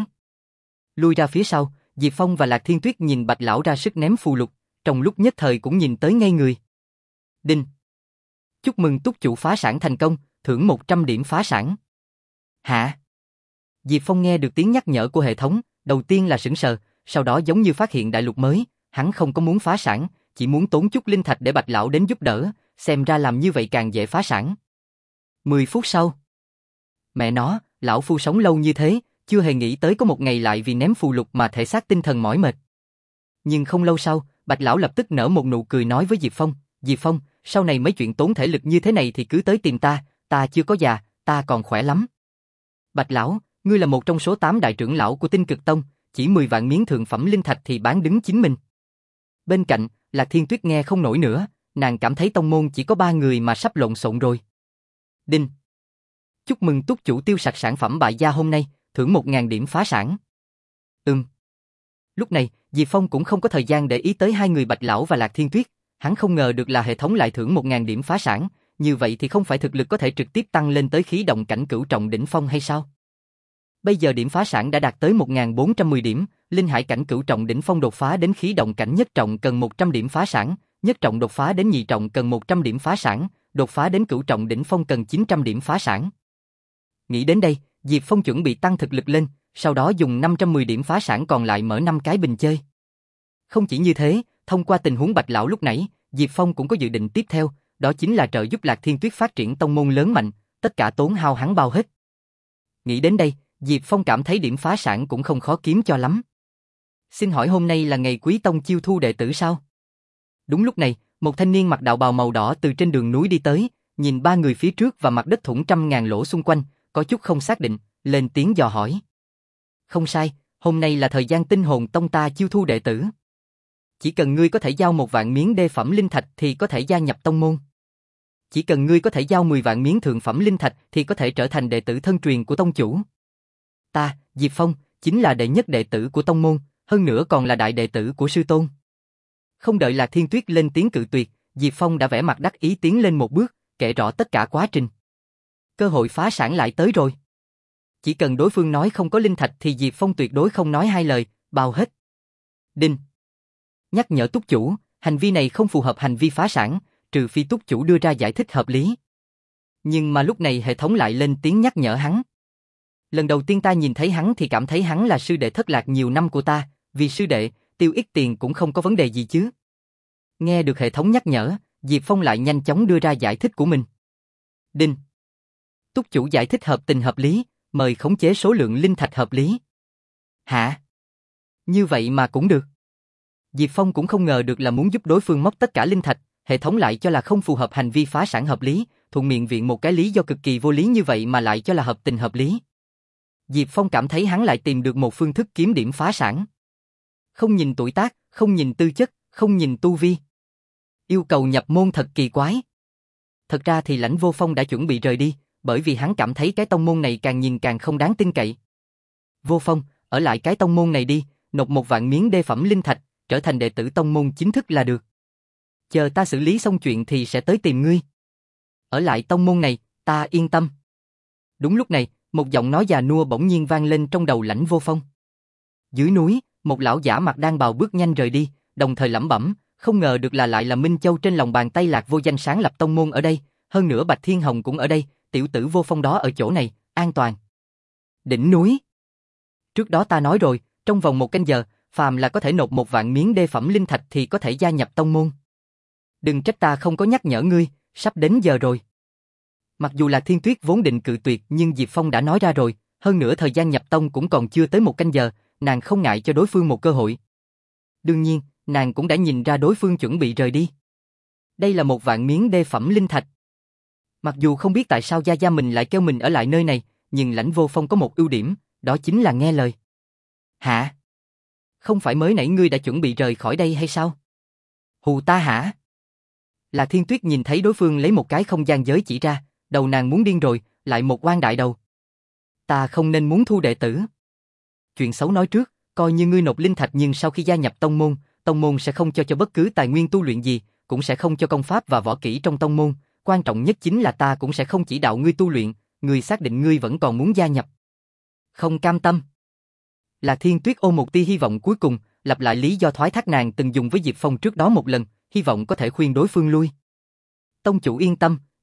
Lui ra phía sau, Diệp Phong và Lạc Thiên Tuyết nhìn Bạch lão ra sức ném phù lục, trong lúc nhất thời cũng nhìn tới ngay người. Đinh. Chúc mừng túc chủ phá sản thành công, thưởng một trăm điểm phá sản. Hả? Diệp Phong nghe được tiếng nhắc nhở của hệ thống, đầu tiên là sững sờ, sau đó giống như phát hiện đại lục mới, hắn không có muốn phá sản, chỉ muốn tốn chút linh thạch để Bạch lão đến giúp đỡ, xem ra làm như vậy càng dễ phá sản. mười phút sau. Mẹ nó, lão phu sống lâu như thế, chưa hề nghĩ tới có một ngày lại vì ném phù lục mà thể xác tinh thần mỏi mệt. Nhưng không lâu sau, Bạch lão lập tức nở một nụ cười nói với Diệp Phong, Diệp Phong, sau này mấy chuyện tốn thể lực như thế này thì cứ tới tìm ta, ta chưa có già, ta còn khỏe lắm. Bạch lão, ngươi là một trong số tám đại trưởng lão của Tinh Cực Tông, chỉ mười vạn miếng thượng phẩm linh thạch thì bán đứng chính mình. Bên cạnh, Lạc Thiên Tuyết nghe không nổi nữa, nàng cảm thấy tông môn chỉ có ba người mà sắp lộn xộn rồi. Đinh. Chúc mừng túc chủ tiêu sạch sản phẩm bại gia hôm nay, thưởng một nghìn điểm phá sản. Ừm. Lúc này, Diệp Phong cũng không có thời gian để ý tới hai người Bạch lão và Lạc Thiên Tuyết, hắn không ngờ được là hệ thống lại thưởng một nghìn điểm phá sản, như vậy thì không phải thực lực có thể trực tiếp tăng lên tới khí động cảnh cửu trọng đỉnh phong hay sao? Bây giờ điểm phá sản đã đạt tới một nghìn bốn trăm mười điểm, linh hải cảnh cửu trọng đỉnh phong đột phá đến khí động cảnh nhất trọng cần một trăm điểm phá sản, nhất trọng đột phá đến nhị trọng cần một trăm điểm phá sản, đột phá đến cửu trọng đỉnh phong cần chín trăm điểm phá sản. Nghĩ đến đây, Diệp Phong chuẩn bị tăng thực lực lên, sau đó dùng năm trăm mười điểm phá sản còn lại mở năm cái bình chơi. Không chỉ như thế, thông qua tình huống Bạch lão lúc nãy, Diệp Phong cũng có dự định tiếp theo, đó chính là trợ giúp Lạc Thiên Tuyết phát triển tông môn lớn mạnh, tất cả tốn hao hắn bao hết. Nghĩ đến đây, Diệp Phong cảm thấy điểm phá sản cũng không khó kiếm cho lắm. Xin hỏi hôm nay là ngày Quý Tông chiêu thu đệ tử sao? Đúng lúc này, một thanh niên mặc đạo bào màu đỏ từ trên đường núi đi tới, nhìn ba người phía trước và mặt đất thủng trăm ngàn lỗ xung quanh, có chút không xác định, lên tiếng dò hỏi. Không sai, hôm nay là thời gian Tinh Hồn Tông ta chiêu thu đệ tử. Chỉ cần ngươi có thể giao một vạn miếng đê phẩm linh thạch thì có thể gia nhập tông môn. Chỉ cần ngươi có thể giao mười vạn miếng thượng phẩm linh thạch thì có thể trở thành đệ tử thân truyền của tông chủ. Ta, Diệp Phong, chính là đệ nhất đệ tử của tông môn, hơn nữa còn là đại đệ tử của sư tôn. Không đợi Lạc Thiên Tuyết lên tiếng cự tuyệt, Diệp Phong đã vẽ mặt đắc ý tiến lên một bước, kể rõ tất cả quá trình. Cơ hội phá sản lại tới rồi. Chỉ cần đối phương nói không có linh thạch thì Diệp Phong tuyệt đối không nói hai lời, bao hết. Đinh. Nhắc nhở túc chủ, hành vi này không phù hợp hành vi phá sản, trừ phi túc chủ đưa ra giải thích hợp lý. Nhưng mà lúc này hệ thống lại lên tiếng nhắc nhở hắn. Lần đầu tiên ta nhìn thấy hắn thì cảm thấy hắn là sư đệ thất lạc nhiều năm của ta, vì sư đệ, tiêu ít tiền cũng không có vấn đề gì chứ. Nghe được hệ thống nhắc nhở, Diệp Phong lại nhanh chóng đưa ra giải thích của mình. Đinh. Túc chủ giải thích hợp tình hợp lý, mời khống chế số lượng linh thạch hợp lý. Hả? Như vậy mà cũng được. Diệp Phong cũng không ngờ được là muốn giúp đối phương móc tất cả linh thạch, hệ thống lại cho là không phù hợp hành vi phá sản hợp lý, thuận miệng viện một cái lý do cực kỳ vô lý như vậy mà lại cho là hợp tình hợp lý. Diệp Phong cảm thấy hắn lại tìm được một phương thức kiếm điểm phá sản. Không nhìn tuổi tác, không nhìn tư chất, không nhìn tu vi. Yêu cầu nhập môn thật kỳ quái. Thật ra thì Lãnh Vô Phong đã chuẩn bị rời đi, bởi vì hắn cảm thấy cái tông môn này càng nhìn càng không đáng tin cậy. Vô Phong, ở lại cái tông môn này đi, nộp một vạn miếng đê phẩm linh thạch, trở thành đệ tử tông môn chính thức là được. Chờ ta xử lý xong chuyện thì sẽ tới tìm ngươi. Ở lại tông môn này, ta yên tâm. Đúng lúc này, một giọng nói già nua bỗng nhiên vang lên trong đầu Lãnh Vô Phong. Dưới núi, một lão giả mặc đan bào bước nhanh rời đi, đồng thời lẩm bẩm, không ngờ được là lại là Minh Châu trên lòng bàn tay Lạc Vô Danh sáng lập tông môn ở đây, hơn nữa Bạch Thiên Hồng cũng ở đây, tiểu tử Vô Phong đó ở chỗ này, an toàn. Đỉnh núi. Trước đó ta nói rồi, trong vòng một canh giờ, phàm là có thể nộp một vạn miếng đê phẩm linh thạch thì có thể gia nhập tông môn. Đừng trách ta không có nhắc nhở ngươi, sắp đến giờ rồi. Mặc dù Lạc Thiên Tuyết vốn định cự tuyệt nhưng Diệp Phong đã nói ra rồi, hơn nữa thời gian nhập tông cũng còn chưa tới một canh giờ, nàng không ngại cho đối phương một cơ hội. Đương nhiên, nàng cũng đã nhìn ra đối phương chuẩn bị rời đi. Đây là một vạn miếng đê phẩm linh thạch. Mặc dù không biết tại sao gia gia mình lại kêu mình ở lại nơi này, nhưng Lãnh Vô Phong có một ưu điểm, đó chính là nghe lời. Hả? Không phải mới nãy ngươi đã chuẩn bị rời khỏi đây hay sao? Hù ta hả? Lạc Thiên Tuyết nhìn thấy đối phương lấy một cái không gian giới chỉ ra, đầu nàng muốn điên rồi, lại một oan đại đầu. Ta không nên muốn thu đệ tử. Chuyện xấu nói trước, coi như ngươi nộp linh thạch nhưng sau khi gia nhập tông môn, tông môn sẽ không cho cho bất cứ tài nguyên tu luyện gì, cũng sẽ không cho công pháp và võ kỹ trong tông môn, quan trọng nhất chính là ta cũng sẽ không chỉ đạo ngươi tu luyện, ngươi xác định ngươi vẫn còn muốn gia nhập. Không cam tâm. Lạc Thiên Tuyết ôm một tia hy vọng cuối cùng, lặp lại lý do thoái thác nàng từng dùng với Diệp Phong trước đó một lần, hy vọng có thể khuyên đối phương lui. Tông chủ yên tâm,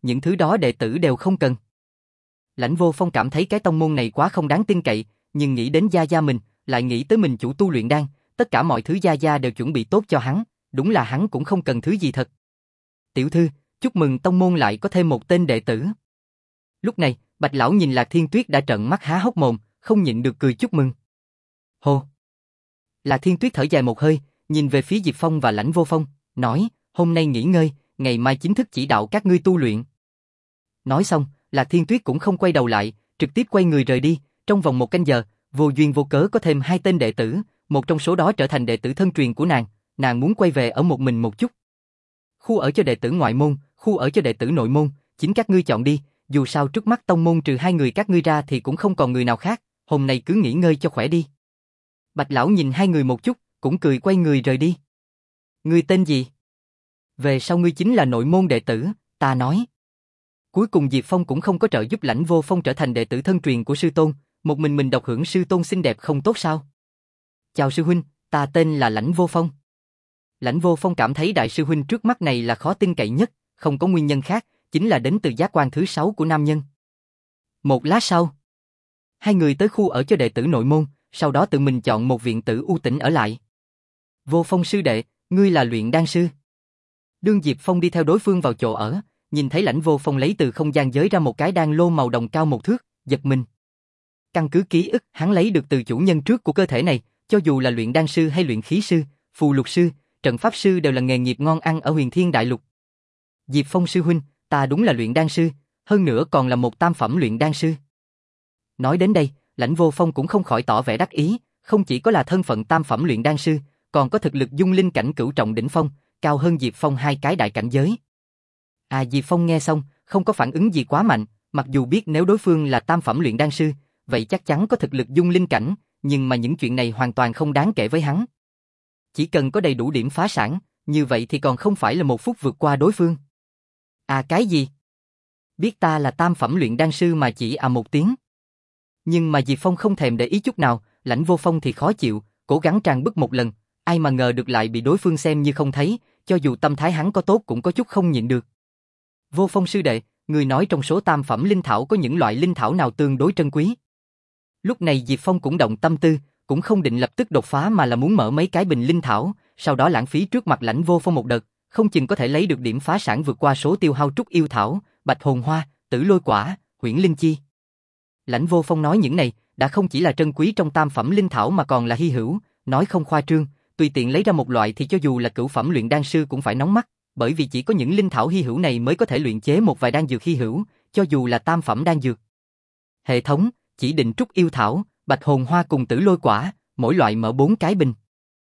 những thứ đó đệ tử đều không cần. Lãnh Vô Phong cảm thấy cái tông môn này quá không đáng tin cậy, nhưng nghĩ đến gia gia mình, lại nghĩ tới mình chủ tu luyện đan, tất cả mọi thứ gia gia đều chuẩn bị tốt cho hắn, đúng là hắn cũng không cần thứ gì thật. Tiểu thư, chúc mừng tông môn lại có thêm một tên đệ tử. Lúc này, Bạch lão nhìn Lạc Thiên Tuyết đã trợn mắt há hốc mồm, không nhịn được cười chúc mừng. Hô. Lạc Thiên Tuyết thở dài một hơi, nhìn về phía Diệp Phong và Lãnh Vô Phong, nói, hôm nay nghỉ ngơi, ngày mai chính thức chỉ đạo các ngươi tu luyện. Nói xong, Lạc Thiên Tuyết cũng không quay đầu lại, trực tiếp quay người rời đi, trong vòng một canh giờ, vô duyên vô cớ có thêm hai tên đệ tử, một trong số đó trở thành đệ tử thân truyền của nàng, nàng muốn quay về ở một mình một chút. Khu ở cho đệ tử ngoại môn, khu ở cho đệ tử nội môn, chính các ngươi chọn đi, dù sao trước mắt tông môn trừ hai người các ngươi ra thì cũng không còn người nào khác, hôm nay cứ nghỉ ngơi cho khỏe đi. Bạch lão nhìn hai người một chút, cũng cười quay người rời đi. Ngươi tên gì? Về sau ngươi chính là nội môn đệ tử, ta nói. Cuối cùng Diệp Phong cũng không có trợ giúp Lãnh Vô Phong trở thành đệ tử thân truyền của sư tôn, một mình mình độc hưởng sư tôn xinh đẹp không tốt sao? Chào sư huynh, ta tên là Lãnh Vô Phong. Lãnh Vô Phong cảm thấy đại sư huynh trước mắt này là khó tin cậy nhất, không có nguyên nhân khác, chính là đến từ giác quan thứ sáu của nam nhân. Một lát sau, hai người tới khu ở cho đệ tử nội môn, sau đó tự mình chọn một viện tử u tĩnh ở lại. Vô Phong sư đệ, ngươi là luyện đan sư. Đương Diệp Phong đi theo đối phương vào chỗ ở, nhìn thấy Lãnh Vô Phong lấy từ không gian giới ra một cái đan lô màu đồng cao một thước, giật mình. Căn cứ ký ức hắn lấy được từ chủ nhân trước của cơ thể này, cho dù là luyện đan sư hay luyện khí sư, phù lục sư, trận pháp sư đều là nghề nghiệp ngon ăn ở Huyền Thiên Đại Lục. Diệp Phong sư huynh, ta đúng là luyện đan sư, hơn nữa còn là một tam phẩm luyện đan sư. Nói đến đây, Lãnh Vô Phong cũng không khỏi tỏ vẻ đắc ý, không chỉ có là thân phận tam phẩm luyện đan sư, còn có thực lực dung linh cảnh cửu trọng đỉnh phong, cao hơn Diệp Phong hai cái đại cảnh giới. À Diệp Phong nghe xong, không có phản ứng gì quá mạnh, mặc dù biết nếu đối phương là tam phẩm luyện đan sư, vậy chắc chắn có thực lực dung linh cảnh, nhưng mà những chuyện này hoàn toàn không đáng kể với hắn. Chỉ cần có đầy đủ điểm phá sản, như vậy thì còn không phải là một phút vượt qua đối phương. À cái gì? Biết ta là tam phẩm luyện đan sư mà chỉ à một tiếng. Nhưng mà Diệp Phong không thèm để ý chút nào, Lãnh Vô Phong thì khó chịu, cố gắng tràn bức một lần, ai mà ngờ được lại bị đối phương xem như không thấy, cho dù tâm thái hắn có tốt cũng có chút không nhịn được. Vô Phong sư đệ, người nói trong số tam phẩm linh thảo có những loại linh thảo nào tương đối trân quý? Lúc này Diệp Phong cũng động tâm tư, cũng không định lập tức đột phá mà là muốn mở mấy cái bình linh thảo, sau đó lãng phí trước mặt Lãnh Vô Phong một đợt, không chừng có thể lấy được điểm phá sản vượt qua số tiêu hao trúc yêu thảo, bạch hồn hoa, tử lôi quả, huyễn linh chi. Lãnh Vô Phong nói những này, đã không chỉ là trân quý trong tam phẩm linh thảo mà còn là hy hữu, nói không khoa trương, tùy tiện lấy ra một loại thì cho dù là cửu phẩm luyện đan sư cũng phải nóng mắt, bởi vì chỉ có những linh thảo hy hữu này mới có thể luyện chế một vài đan dược hy hữu, cho dù là tam phẩm đan dược. Hệ thống, chỉ định trúc yêu thảo, bạch hồn hoa cùng tử lôi quả, mỗi loại mở bốn cái bình.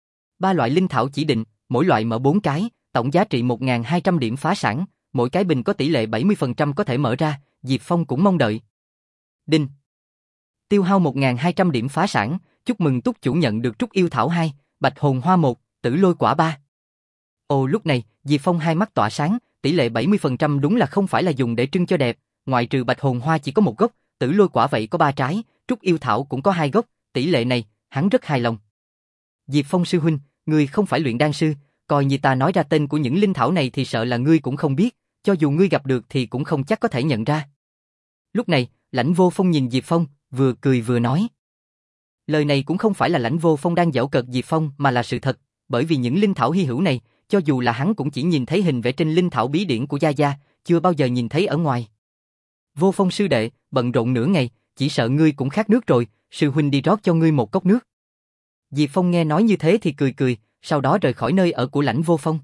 Ba loại linh thảo chỉ định, mỗi loại mở bốn cái, tổng giá trị một nghìn hai trăm điểm phá sản, mỗi cái bình có tỷ lệ bảy mươi phần trăm có thể mở ra, Diệp Phong cũng mong đợi. Đinh. Tiêu hao một nghìn hai trăm điểm phá sản, chúc mừng túc chủ nhận được trúc yêu thảo hai, bạch hồn hoa một, tử lôi quả ba. Ồ lúc này, Diệp Phong hai mắt tỏa sáng, tỷ lệ bảy mươi phần trăm đúng là không phải là dùng để trưng cho đẹp, ngoại trừ bạch hồn hoa chỉ có một gốc, tử lôi quả vậy có ba trái, trúc yêu thảo cũng có hai gốc, tỷ lệ này, hắn rất hài lòng. Diệp Phong sư huynh, ngươi không phải luyện đan sư, coi như ta nói ra tên của những linh thảo này thì sợ là ngươi cũng không biết, cho dù ngươi gặp được thì cũng không chắc có thể nhận ra. Lúc này, Lãnh Vô Phong nhìn Diệp Phong, vừa cười vừa nói. Lời này cũng không phải là Lãnh Vô Phong đang giễu cợt Diệp Phong mà là sự thật, bởi vì những linh thảo hy hữu này, cho dù là hắn cũng chỉ nhìn thấy hình vẽ trên linh thảo bí điển của Gia Gia, chưa bao giờ nhìn thấy ở ngoài. Vô Phong sư đệ, bận rộn nửa ngày, chỉ sợ ngươi cũng khát nước rồi, sư huynh đi rót cho ngươi một cốc nước. Diệp Phong nghe nói như thế thì cười cười, sau đó rời khỏi nơi ở của Lãnh Vô Phong.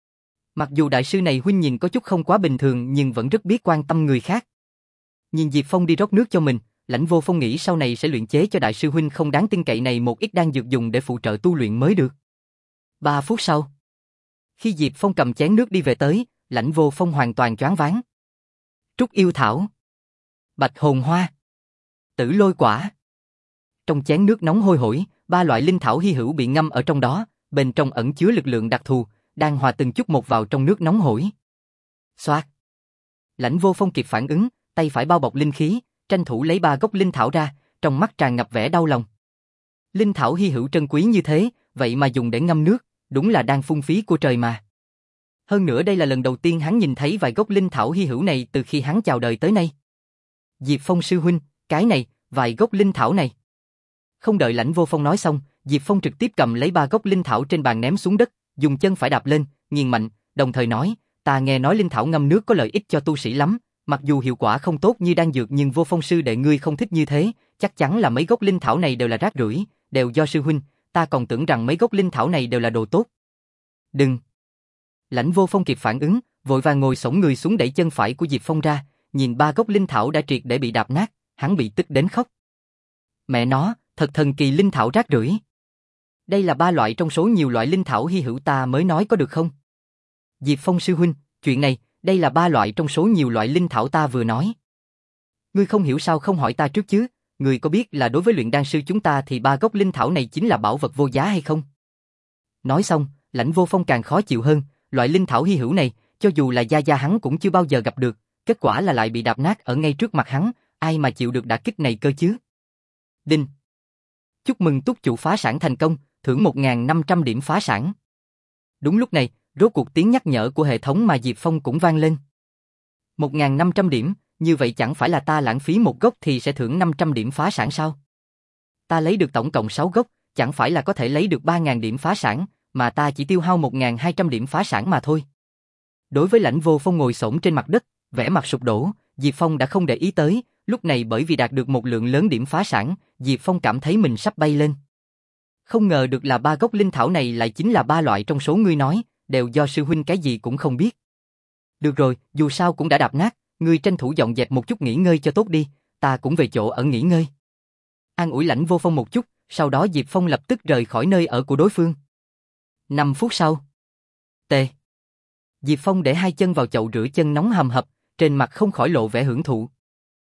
Mặc dù đại sư này huynh nhìn có chút không quá bình thường nhưng vẫn rất biết quan tâm người khác. Nhìn Diệp Phong đi rót nước cho mình, Lãnh Vô Phong nghĩ sau này sẽ luyện chế cho đại sư huynh không đáng tin cậy này một ít đan dược dùng để phụ trợ tu luyện mới được. Ba phút sau, khi Diệp Phong cầm chén nước đi về tới, Lãnh Vô Phong hoàn toàn choáng váng. Trúc yêu thảo, bạch hồn hoa, tử lôi quả. Trong chén nước nóng hôi hổi, ba loại linh thảo hy hữu bị ngâm ở trong đó, bên trong ẩn chứa lực lượng đặc thù, đang hòa từng chút một vào trong nước nóng hổi. Xoạt. Lãnh Vô Phong kịp phản ứng, tay phải bao bọc linh khí, tranh thủ lấy ba gốc linh thảo ra, trong mắt tràn ngập vẻ đau lòng. Linh thảo hy hữu trân quý như thế, vậy mà dùng để ngâm nước, đúng là đang phung phí của trời mà. Hơn nữa đây là lần đầu tiên hắn nhìn thấy vài gốc linh thảo hy hữu này từ khi hắn chào đời tới nay. Diệp Phong sư huynh, cái này, vài gốc linh thảo này. Không đợi Lãnh Vô Phong nói xong, Diệp Phong trực tiếp cầm lấy ba gốc linh thảo trên bàn ném xuống đất, dùng chân phải đạp lên, nghiền mạnh, đồng thời nói, ta nghe nói linh thảo ngâm nước có lợi ích cho tu sĩ lắm, mặc dù hiệu quả không tốt như đan dược nhưng Vô Phong sư đệ ngươi không thích như thế, chắc chắn là mấy gốc linh thảo này đều là rác rưởi, đều do sư huynh, ta còn tưởng rằng mấy gốc linh thảo này đều là đồ tốt. Đừng. Lãnh Vô Phong kịp phản ứng, vội vàng ngồi xổm người xuống đẩy chân phải của Diệp Phong ra, nhìn ba gốc linh thảo đã triệt để bị đạp nát, hắn bị tức đến khóc. Mẹ nó, thật thần kỳ linh thảo rác rưởi. Đây là ba loại trong số nhiều loại linh thảo hy hữu ta mới nói có được không? Diệp Phong sư huynh, chuyện này, đây là ba loại trong số nhiều loại linh thảo ta vừa nói. Ngươi không hiểu sao không hỏi ta trước chứ, ngươi có biết là đối với luyện đan sư chúng ta thì ba gốc linh thảo này chính là bảo vật vô giá hay không? Nói xong, Lãnh Vô Phong càng khó chịu hơn, loại linh thảo hy hữu này, cho dù là gia gia hắn cũng chưa bao giờ gặp được, kết quả là lại bị đạp nát ở ngay trước mặt hắn, ai mà chịu được đả kích này cơ chứ? Đinh. Chúc mừng túc chủ phá sản thành công, thưởng một nghìn năm trăm điểm phá sản. Đúng lúc này, rốt cuộc tiếng nhắc nhở của hệ thống mà Diệp Phong cũng vang lên. một nghìn năm trăm điểm, như vậy chẳng phải là ta lãng phí một gốc thì sẽ thưởng năm trăm điểm phá sản sao? Ta lấy được tổng cộng sáu gốc, chẳng phải là có thể lấy được ba nghìn điểm phá sản, mà ta chỉ tiêu hao một nghìn hai trăm điểm phá sản mà thôi. Đối với Lãnh Vô Phong ngồi xổm trên mặt đất, vẻ mặt sụp đổ, Diệp Phong đã không để ý tới, lúc này bởi vì đạt được một lượng lớn điểm phá sản, Diệp Phong cảm thấy mình sắp bay lên. Không ngờ được là ba gốc linh thảo này lại chính là ba loại trong số ngươi nói, đều do sư huynh cái gì cũng không biết. Được rồi, dù sao cũng đã đạp nát, ngươi tranh thủ dọn dẹp một chút nghỉ ngơi cho tốt đi, ta cũng về chỗ ở nghỉ ngơi. An ủi Lãnh Vô Phong một chút, sau đó Diệp Phong lập tức rời khỏi nơi ở của đối phương. Năm phút sau. T. Diệp Phong để hai chân vào chậu rửa chân nóng hầm hập, trên mặt không khỏi lộ vẻ hưởng thụ.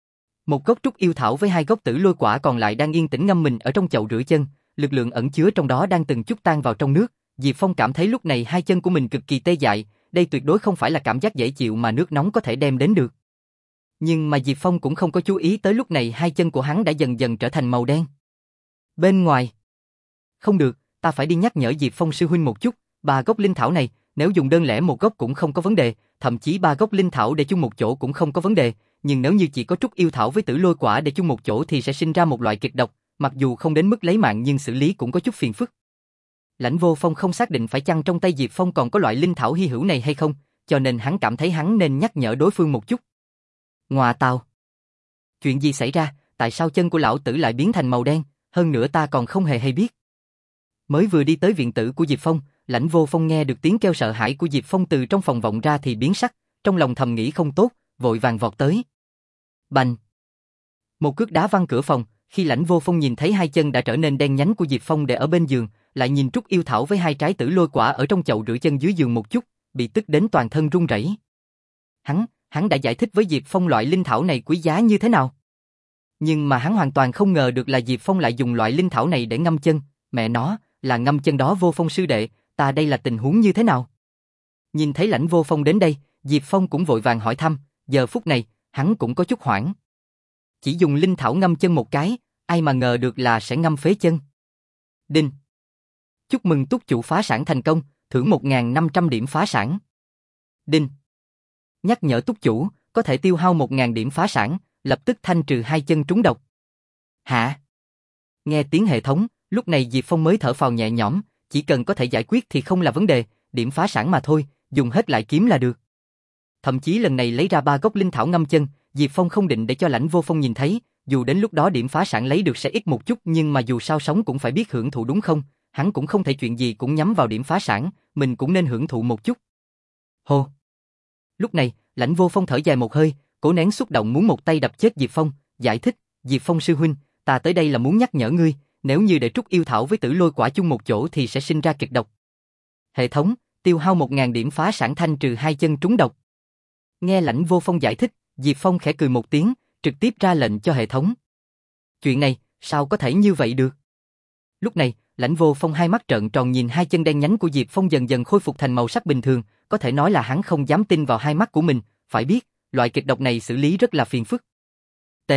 Một gốc trúc yêu thảo với hai gốc tử lôi quả còn lại đang yên tĩnh ngâm mình ở trong chậu rửa chân, lực lượng ẩn chứa trong đó đang từng chút tan vào trong nước. Diệp Phong cảm thấy lúc này hai chân của mình cực kỳ tê dại, đây tuyệt đối không phải là cảm giác dễ chịu mà nước nóng có thể đem đến được. Nhưng mà Diệp Phong cũng không có chú ý tới lúc này hai chân của hắn đã dần dần trở thành màu đen. Bên ngoài. Không được, ta phải đi nhắc nhở Diệp Phong sư huynh một chút, ba gốc linh thảo này, nếu dùng đơn lẻ một gốc cũng không có vấn đề, thậm chí ba gốc linh thảo để chung một chỗ cũng không có vấn đề, nhưng nếu như chỉ có trúc yêu thảo với tử lôi quả để chung một chỗ thì sẽ sinh ra một loại kịch độc, mặc dù không đến mức lấy mạng nhưng xử lý cũng có chút phiền phức. Lãnh Vô Phong không xác định phải chăng trong tay Diệp Phong còn có loại linh thảo hy hữu này hay không, cho nên hắn cảm thấy hắn nên nhắc nhở đối phương một chút. Ngoà tào! Chuyện gì xảy ra, tại sao chân của lão tử lại biến thành màu đen, hơn nữa ta còn không hề hay biết. Mới vừa đi tới viện tử của Diệp Phong, Lãnh Vô Phong nghe được tiếng kêu sợ hãi của Diệp Phong từ trong phòng vọng ra thì biến sắc, trong lòng thầm nghĩ không tốt, vội vàng vọt tới. Bành! Một cước đá văng cửa phòng, khi Lãnh Vô Phong nhìn thấy hai chân đã trở nên đen nhánh của Diệp Phong để ở bên giường, lại nhìn trúc yêu thảo với hai trái tử lôi quả ở trong chậu rửa chân dưới giường một chút, bị tức đến toàn thân run rẩy. Hắn, hắn đã giải thích với Diệp Phong loại linh thảo này quý giá như thế nào. Nhưng mà hắn hoàn toàn không ngờ được là Diệp Phong lại dùng loại linh thảo này để ngâm chân, mẹ nó, là ngâm chân đó Vô Phong sư đệ, ta đây là tình huống như thế nào? Nhìn thấy Lãnh Vô Phong đến đây, Diệp Phong cũng vội vàng hỏi thăm, giờ phút này, hắn cũng có chút hoảng. Chỉ dùng linh thảo ngâm chân một cái, ai mà ngờ được là sẽ ngâm phế chân. Đinh. Chúc mừng túc chủ phá sản thành công, thưởng một nghìn năm trăm điểm phá sản. Đinh. Nhắc nhở túc chủ, có thể tiêu hao một nghìn điểm phá sản, lập tức thanh trừ hai chân trúng độc. Hả? Nghe tiếng hệ thống, lúc này Diệp Phong mới thở phào nhẹ nhõm, chỉ cần có thể giải quyết thì không là vấn đề, điểm phá sản mà thôi, dùng hết lại kiếm là được. Thậm chí lần này lấy ra ba gốc linh thảo ngâm chân, Diệp Phong không định để cho Lãnh Vô Phong nhìn thấy, dù đến lúc đó điểm phá sản lấy được sẽ ít một chút nhưng mà dù sao sống cũng phải biết hưởng thụ đúng không, hắn cũng không thể chuyện gì cũng nhắm vào điểm phá sản, mình cũng nên hưởng thụ một chút. Hô! Lúc này, Lãnh Vô Phong thở dài một hơi, cố nén xúc động muốn một tay đập chết Diệp Phong, giải thích, Diệp Phong sư huynh, ta tới đây là muốn nhắc nhở ngươi, nếu như để trúc yêu thảo với tử lôi quả chung một chỗ thì sẽ sinh ra kịch độc. Hệ thống, tiêu hao một nghìn điểm phá sản thanh trừ hai chân trúng độc. Nghe Lãnh Vô Phong giải thích, Diệp Phong khẽ cười một tiếng, trực tiếp ra lệnh cho hệ thống. Chuyện này, sao có thể như vậy được? Lúc này, Lãnh Vô Phong hai mắt trợn tròn nhìn hai chân đen nhánh của Diệp Phong dần dần khôi phục thành màu sắc bình thường, có thể nói là hắn không dám tin vào hai mắt của mình, phải biết, loại kịch độc này xử lý rất là phiền phức. T.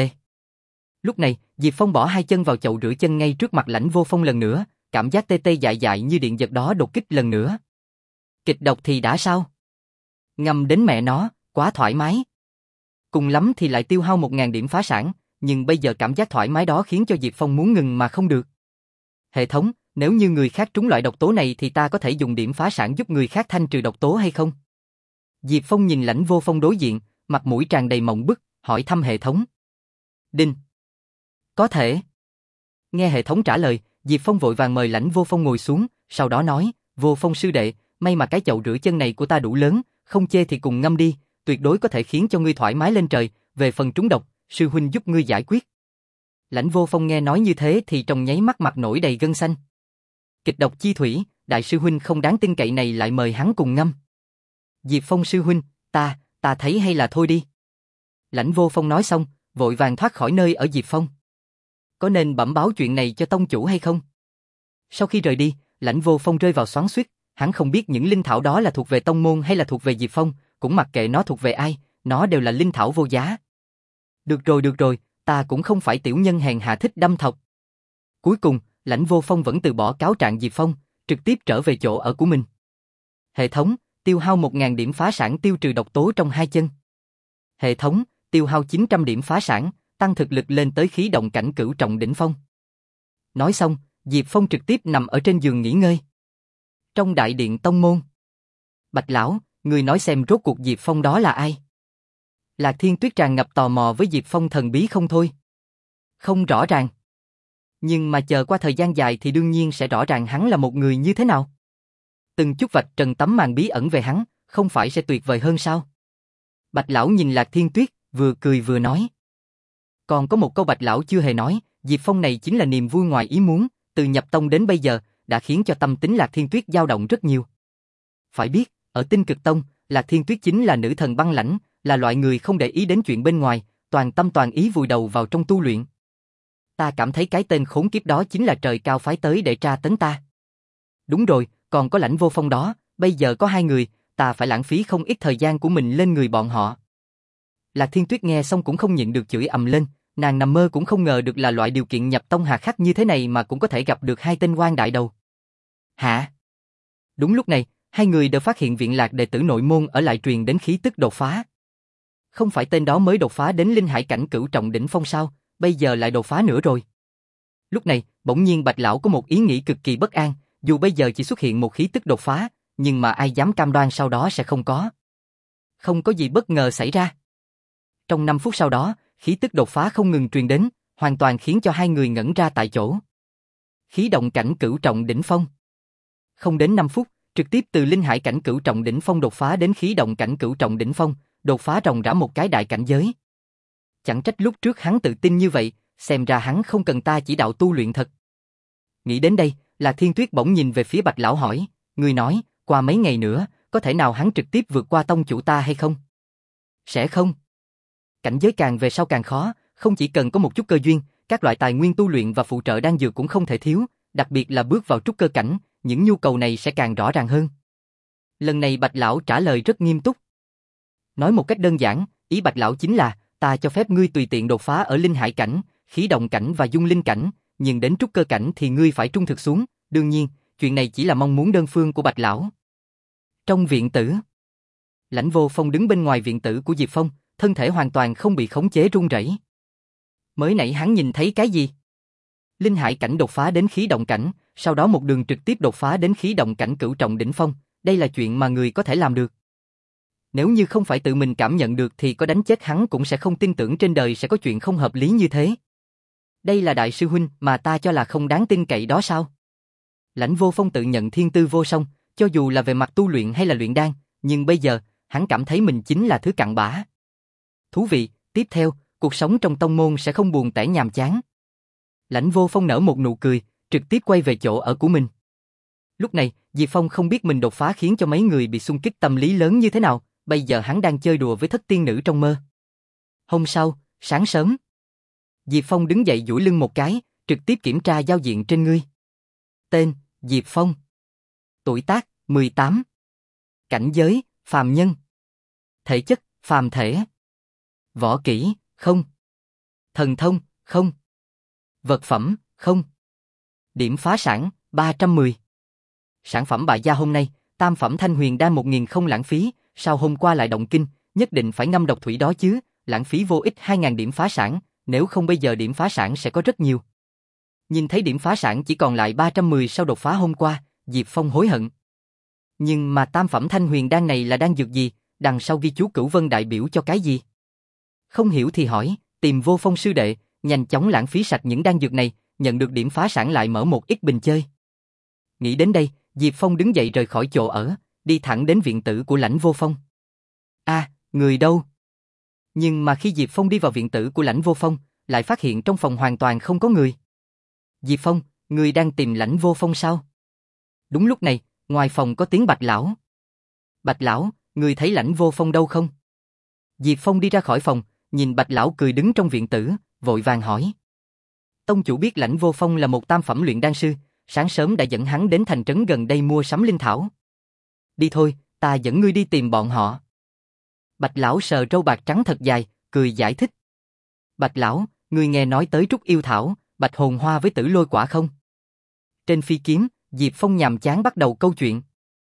Lúc này, Diệp Phong bỏ hai chân vào chậu rửa chân ngay trước mặt Lãnh Vô Phong lần nữa, cảm giác tê tê dại dại như điện giật đó đột kích lần nữa. Kịch độc thì đã sao? Ngâm đến mẹ nó, quá thoải mái. Cùng lắm thì lại tiêu hao một ngàn điểm phá sản, nhưng bây giờ cảm giác thoải mái đó khiến cho Diệp Phong muốn ngừng mà không được. Hệ thống, nếu như người khác trúng loại độc tố này thì ta có thể dùng điểm phá sản giúp người khác thanh trừ độc tố hay không? Diệp Phong nhìn Lãnh Vô Phong đối diện, mặt mũi tràn đầy mộng bức, hỏi thăm hệ thống. Đinh. Có thể. Nghe hệ thống trả lời, Diệp Phong vội vàng mời Lãnh Vô Phong ngồi xuống, sau đó nói, Vô Phong sư đệ, may mà cái chậu rửa chân này của ta đủ lớn, không chê thì cùng ngâm đi, tuyệt đối có thể khiến cho ngươi thoải mái lên trời, về phần trúng độc, sư huynh giúp ngươi giải quyết. Lãnh Vô Phong nghe nói như thế thì trong nháy mắt mặt nổi đầy gân xanh. Kịch độc chi thủy, đại sư huynh không đáng tin cậy này lại mời hắn cùng ngâm. Diệp Phong sư huynh, ta, ta thấy hay là thôi đi. Lãnh Vô Phong nói xong, vội vàng thoát khỏi nơi ở Diệp Phong. Có nên bẩm báo chuyện này cho tông chủ hay không? Sau khi rời đi, Lãnh Vô Phong rơi vào xoắn xuýt, hắn không biết những linh thảo đó là thuộc về tông môn hay là thuộc về Diệp Phong, cũng mặc kệ nó thuộc về ai, nó đều là linh thảo vô giá. Được rồi được rồi, ta cũng không phải tiểu nhân hèn hạ thích đâm thọc. Cuối cùng, Lãnh Vô Phong vẫn từ bỏ cáo trạng Diệp Phong, trực tiếp trở về chỗ ở của mình. Hệ thống, tiêu hao một ngàn điểm phá sản tiêu trừ độc tố trong hai chân. Hệ thống, tiêu hao chín trăm điểm phá sản, tăng thực lực lên tới khí động cảnh cửu trọng đỉnh phong. Nói xong, Diệp Phong trực tiếp nằm ở trên giường nghỉ ngơi. Trong đại điện tông môn. Bạch lão, người nói xem rốt cuộc Diệp Phong đó là ai? Lạc Thiên Tuyết tràn ngập tò mò với Diệp Phong thần bí không thôi. Không rõ ràng. Nhưng mà chờ qua thời gian dài thì đương nhiên sẽ rõ ràng hắn là một người như thế nào. Từng chút vạch trần tấm màn bí ẩn về hắn, không phải sẽ tuyệt vời hơn sao? Bạch lão nhìn Lạc Thiên Tuyết, vừa cười vừa nói. Còn có một câu Bạch lão chưa hề nói, Diệp Phong này chính là niềm vui ngoài ý muốn, từ nhập tông đến bây giờ, đã khiến cho tâm tính Lạc Thiên Tuyết dao động rất nhiều. Phải biết, ở Tinh Cực Tông, Lạc Thiên Tuyết chính là nữ thần băng lãnh, là loại người không để ý đến chuyện bên ngoài, toàn tâm toàn ý vùi đầu vào trong tu luyện. Ta cảm thấy cái tên khốn kiếp đó chính là trời cao phái tới để tra tấn ta. Đúng rồi, còn có Lãnh Vô Phong đó, bây giờ có hai người, ta phải lãng phí không ít thời gian của mình lên người bọn họ. Lạc Thiên Tuyết nghe xong cũng không nhịn được chửi ầm lên, nàng nằm mơ cũng không ngờ được là loại điều kiện nhập tông hà khắc như thế này mà cũng có thể gặp được hai tên quan đại đầu. Hả? Đúng lúc này, hai người đều phát hiện viện lạc đệ tử nội môn ở lại truyền đến khí tức đột phá. Không phải tên đó mới đột phá đến linh hải cảnh cửu trọng đỉnh phong sao, bây giờ lại đột phá nữa rồi. Lúc này, bỗng nhiên Bạch lão có một ý nghĩ cực kỳ bất an, dù bây giờ chỉ xuất hiện một khí tức đột phá, nhưng mà ai dám cam đoan sau đó sẽ không có. Không có gì bất ngờ xảy ra. Trong năm phút sau đó, khí tức đột phá không ngừng truyền đến, hoàn toàn khiến cho hai người ngẩn ra tại chỗ. Khí động cảnh cửu trọng đỉnh phong. Không đến năm phút, trực tiếp từ linh hải cảnh cửu trọng đỉnh phong đột phá đến khí động cảnh cửu trọng đỉnh phong, đột phá ròng rã một cái đại cảnh giới. Chẳng trách lúc trước hắn tự tin như vậy, xem ra hắn không cần ta chỉ đạo tu luyện thật. Nghĩ đến đây, Lạc Thiên Tuyết bỗng nhìn về phía Bạch lão hỏi, người nói, qua mấy ngày nữa, có thể nào hắn trực tiếp vượt qua tông chủ ta hay không? Sẽ không. Cảnh giới càng về sau càng khó, không chỉ cần có một chút cơ duyên, các loại tài nguyên tu luyện và phụ trợ đan dược cũng không thể thiếu, đặc biệt là bước vào trúc cơ cảnh, những nhu cầu này sẽ càng rõ ràng hơn. Lần này Bạch lão trả lời rất nghiêm túc. Nói một cách đơn giản, ý Bạch lão chính là, ta cho phép ngươi tùy tiện đột phá ở linh hải cảnh, khí động cảnh và dung linh cảnh, nhưng đến trúc cơ cảnh thì ngươi phải trung thực xuống, đương nhiên, chuyện này chỉ là mong muốn đơn phương của Bạch lão. Trong viện tử, Lãnh Vô Phong đứng bên ngoài viện tử của Diệp Phong, thân thể hoàn toàn không bị khống chế run rẩy. Mới nãy hắn nhìn thấy cái gì? Linh hải cảnh đột phá đến khí động cảnh, sau đó một đường trực tiếp đột phá đến khí động cảnh cửu trọng đỉnh phong, đây là chuyện mà người có thể làm được. Nếu như không phải tự mình cảm nhận được thì có đánh chết hắn cũng sẽ không tin tưởng trên đời sẽ có chuyện không hợp lý như thế. Đây là đại sư huynh mà ta cho là không đáng tin cậy đó sao? Lãnh Vô Phong tự nhận thiên tư vô song, cho dù là về mặt tu luyện hay là luyện đan, nhưng bây giờ, hắn cảm thấy mình chính là thứ cặn bã. Thú vị, tiếp theo, cuộc sống trong tông môn sẽ không buồn tẻ nhàm chán. Lãnh Vô Phong nở một nụ cười, trực tiếp quay về chỗ ở của mình. Lúc này, Diệp Phong không biết mình đột phá khiến cho mấy người bị xung kích tâm lý lớn như thế nào, bây giờ hắn đang chơi đùa với thất tiên nữ trong mơ. Hôm sau, sáng sớm, Diệp Phong đứng dậy duỗi lưng một cái, trực tiếp kiểm tra giao diện trên ngươi. Tên, Diệp Phong. Tuổi tác, mười tám. Cảnh giới, phàm nhân. Thể chất, phàm thể. Võ kỹ, không. Thần thông, không. Vật phẩm, không. Điểm phá sản, ba trăm mười. Sản phẩm bại gia hôm nay, tam phẩm thanh huyền đan một nghìn không lãng phí, sao hôm qua lại động kinh, nhất định phải ngâm độc thủy đó chứ, lãng phí vô ích hai nghìn điểm phá sản, nếu không bây giờ điểm phá sản sẽ có rất nhiều. Nhìn thấy điểm phá sản chỉ còn lại ba trăm mười sau đột phá hôm qua, Diệp Phong hối hận. Nhưng mà tam phẩm thanh huyền đan này là đan dược gì, đằng sau ghi chú Cửu Vân đại biểu cho cái gì? Không hiểu thì hỏi, tìm Vô Phong sư đệ, nhanh chóng lãng phí sạch những đan dược này, nhận được điểm phá sản lại mở một ít bình chơi. Nghĩ đến đây, Diệp Phong đứng dậy rời khỏi chỗ ở, đi thẳng đến viện tử của Lãnh Vô Phong. A, à, người đâu? Nhưng mà khi Diệp Phong đi vào viện tử của Lãnh Vô Phong, lại phát hiện trong phòng hoàn toàn không có người. Diệp Phong, người đang tìm Lãnh Vô Phong sao? Đúng lúc này, ngoài phòng có tiếng Bạch lão. Bạch lão, người thấy Lãnh Vô Phong đâu không? Diệp Phong đi ra khỏi phòng, nhìn Bạch lão cười đứng trong viện tử, vội vàng hỏi. Tông chủ biết Lãnh Vô Phong là một tam phẩm luyện đan sư, sáng sớm đã dẫn hắn đến thành trấn gần đây mua sắm linh thảo. Đi thôi, ta dẫn ngươi đi tìm bọn họ. Bạch lão sờ râu bạc trắng thật dài, cười giải thích. Bạch lão, ngươi nghe nói tới trúc yêu thảo, bạch hồn hoa với tử lôi quả không? Trên phi kiếm, Diệp Phong nhàm chán bắt đầu câu chuyện.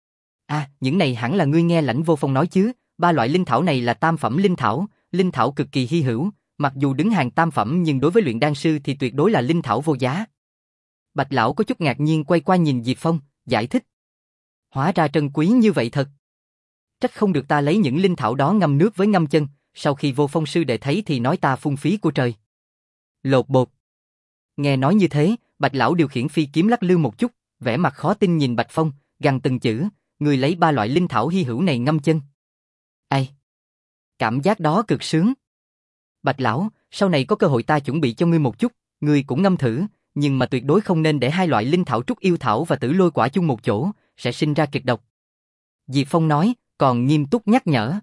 À, những này hẳn là ngươi nghe Lãnh Vô Phong nói chứ, ba loại linh thảo này là tam phẩm linh thảo, linh thảo cực kỳ hy hữu, mặc dù đứng hàng tam phẩm nhưng đối với luyện đan sư thì tuyệt đối là linh thảo vô giá. Bạch lão có chút ngạc nhiên quay qua nhìn Diệp Phong, giải thích. Hóa ra trân quý như vậy thật. Trách không được ta lấy những linh thảo đó ngâm nước với ngâm chân, sau khi Vô Phong sư đệ thấy thì nói ta phung phí của trời. Lột bột. Nghe nói như thế, Bạch lão điều khiển phi kiếm lắc lư một chút, vẻ mặt khó tin nhìn Bạch Phong, gằn từng chữ, người lấy ba loại linh thảo hy hữu này ngâm chân. Ai? Cảm giác đó cực sướng. Bạch lão, sau này có cơ hội ta chuẩn bị cho ngươi một chút, ngươi cũng ngâm thử, nhưng mà tuyệt đối không nên để hai loại linh thảo trúc yêu thảo và tử lôi quả chung một chỗ, sẽ sinh ra kịch độc. Diệp Phong nói, còn nghiêm túc nhắc nhở.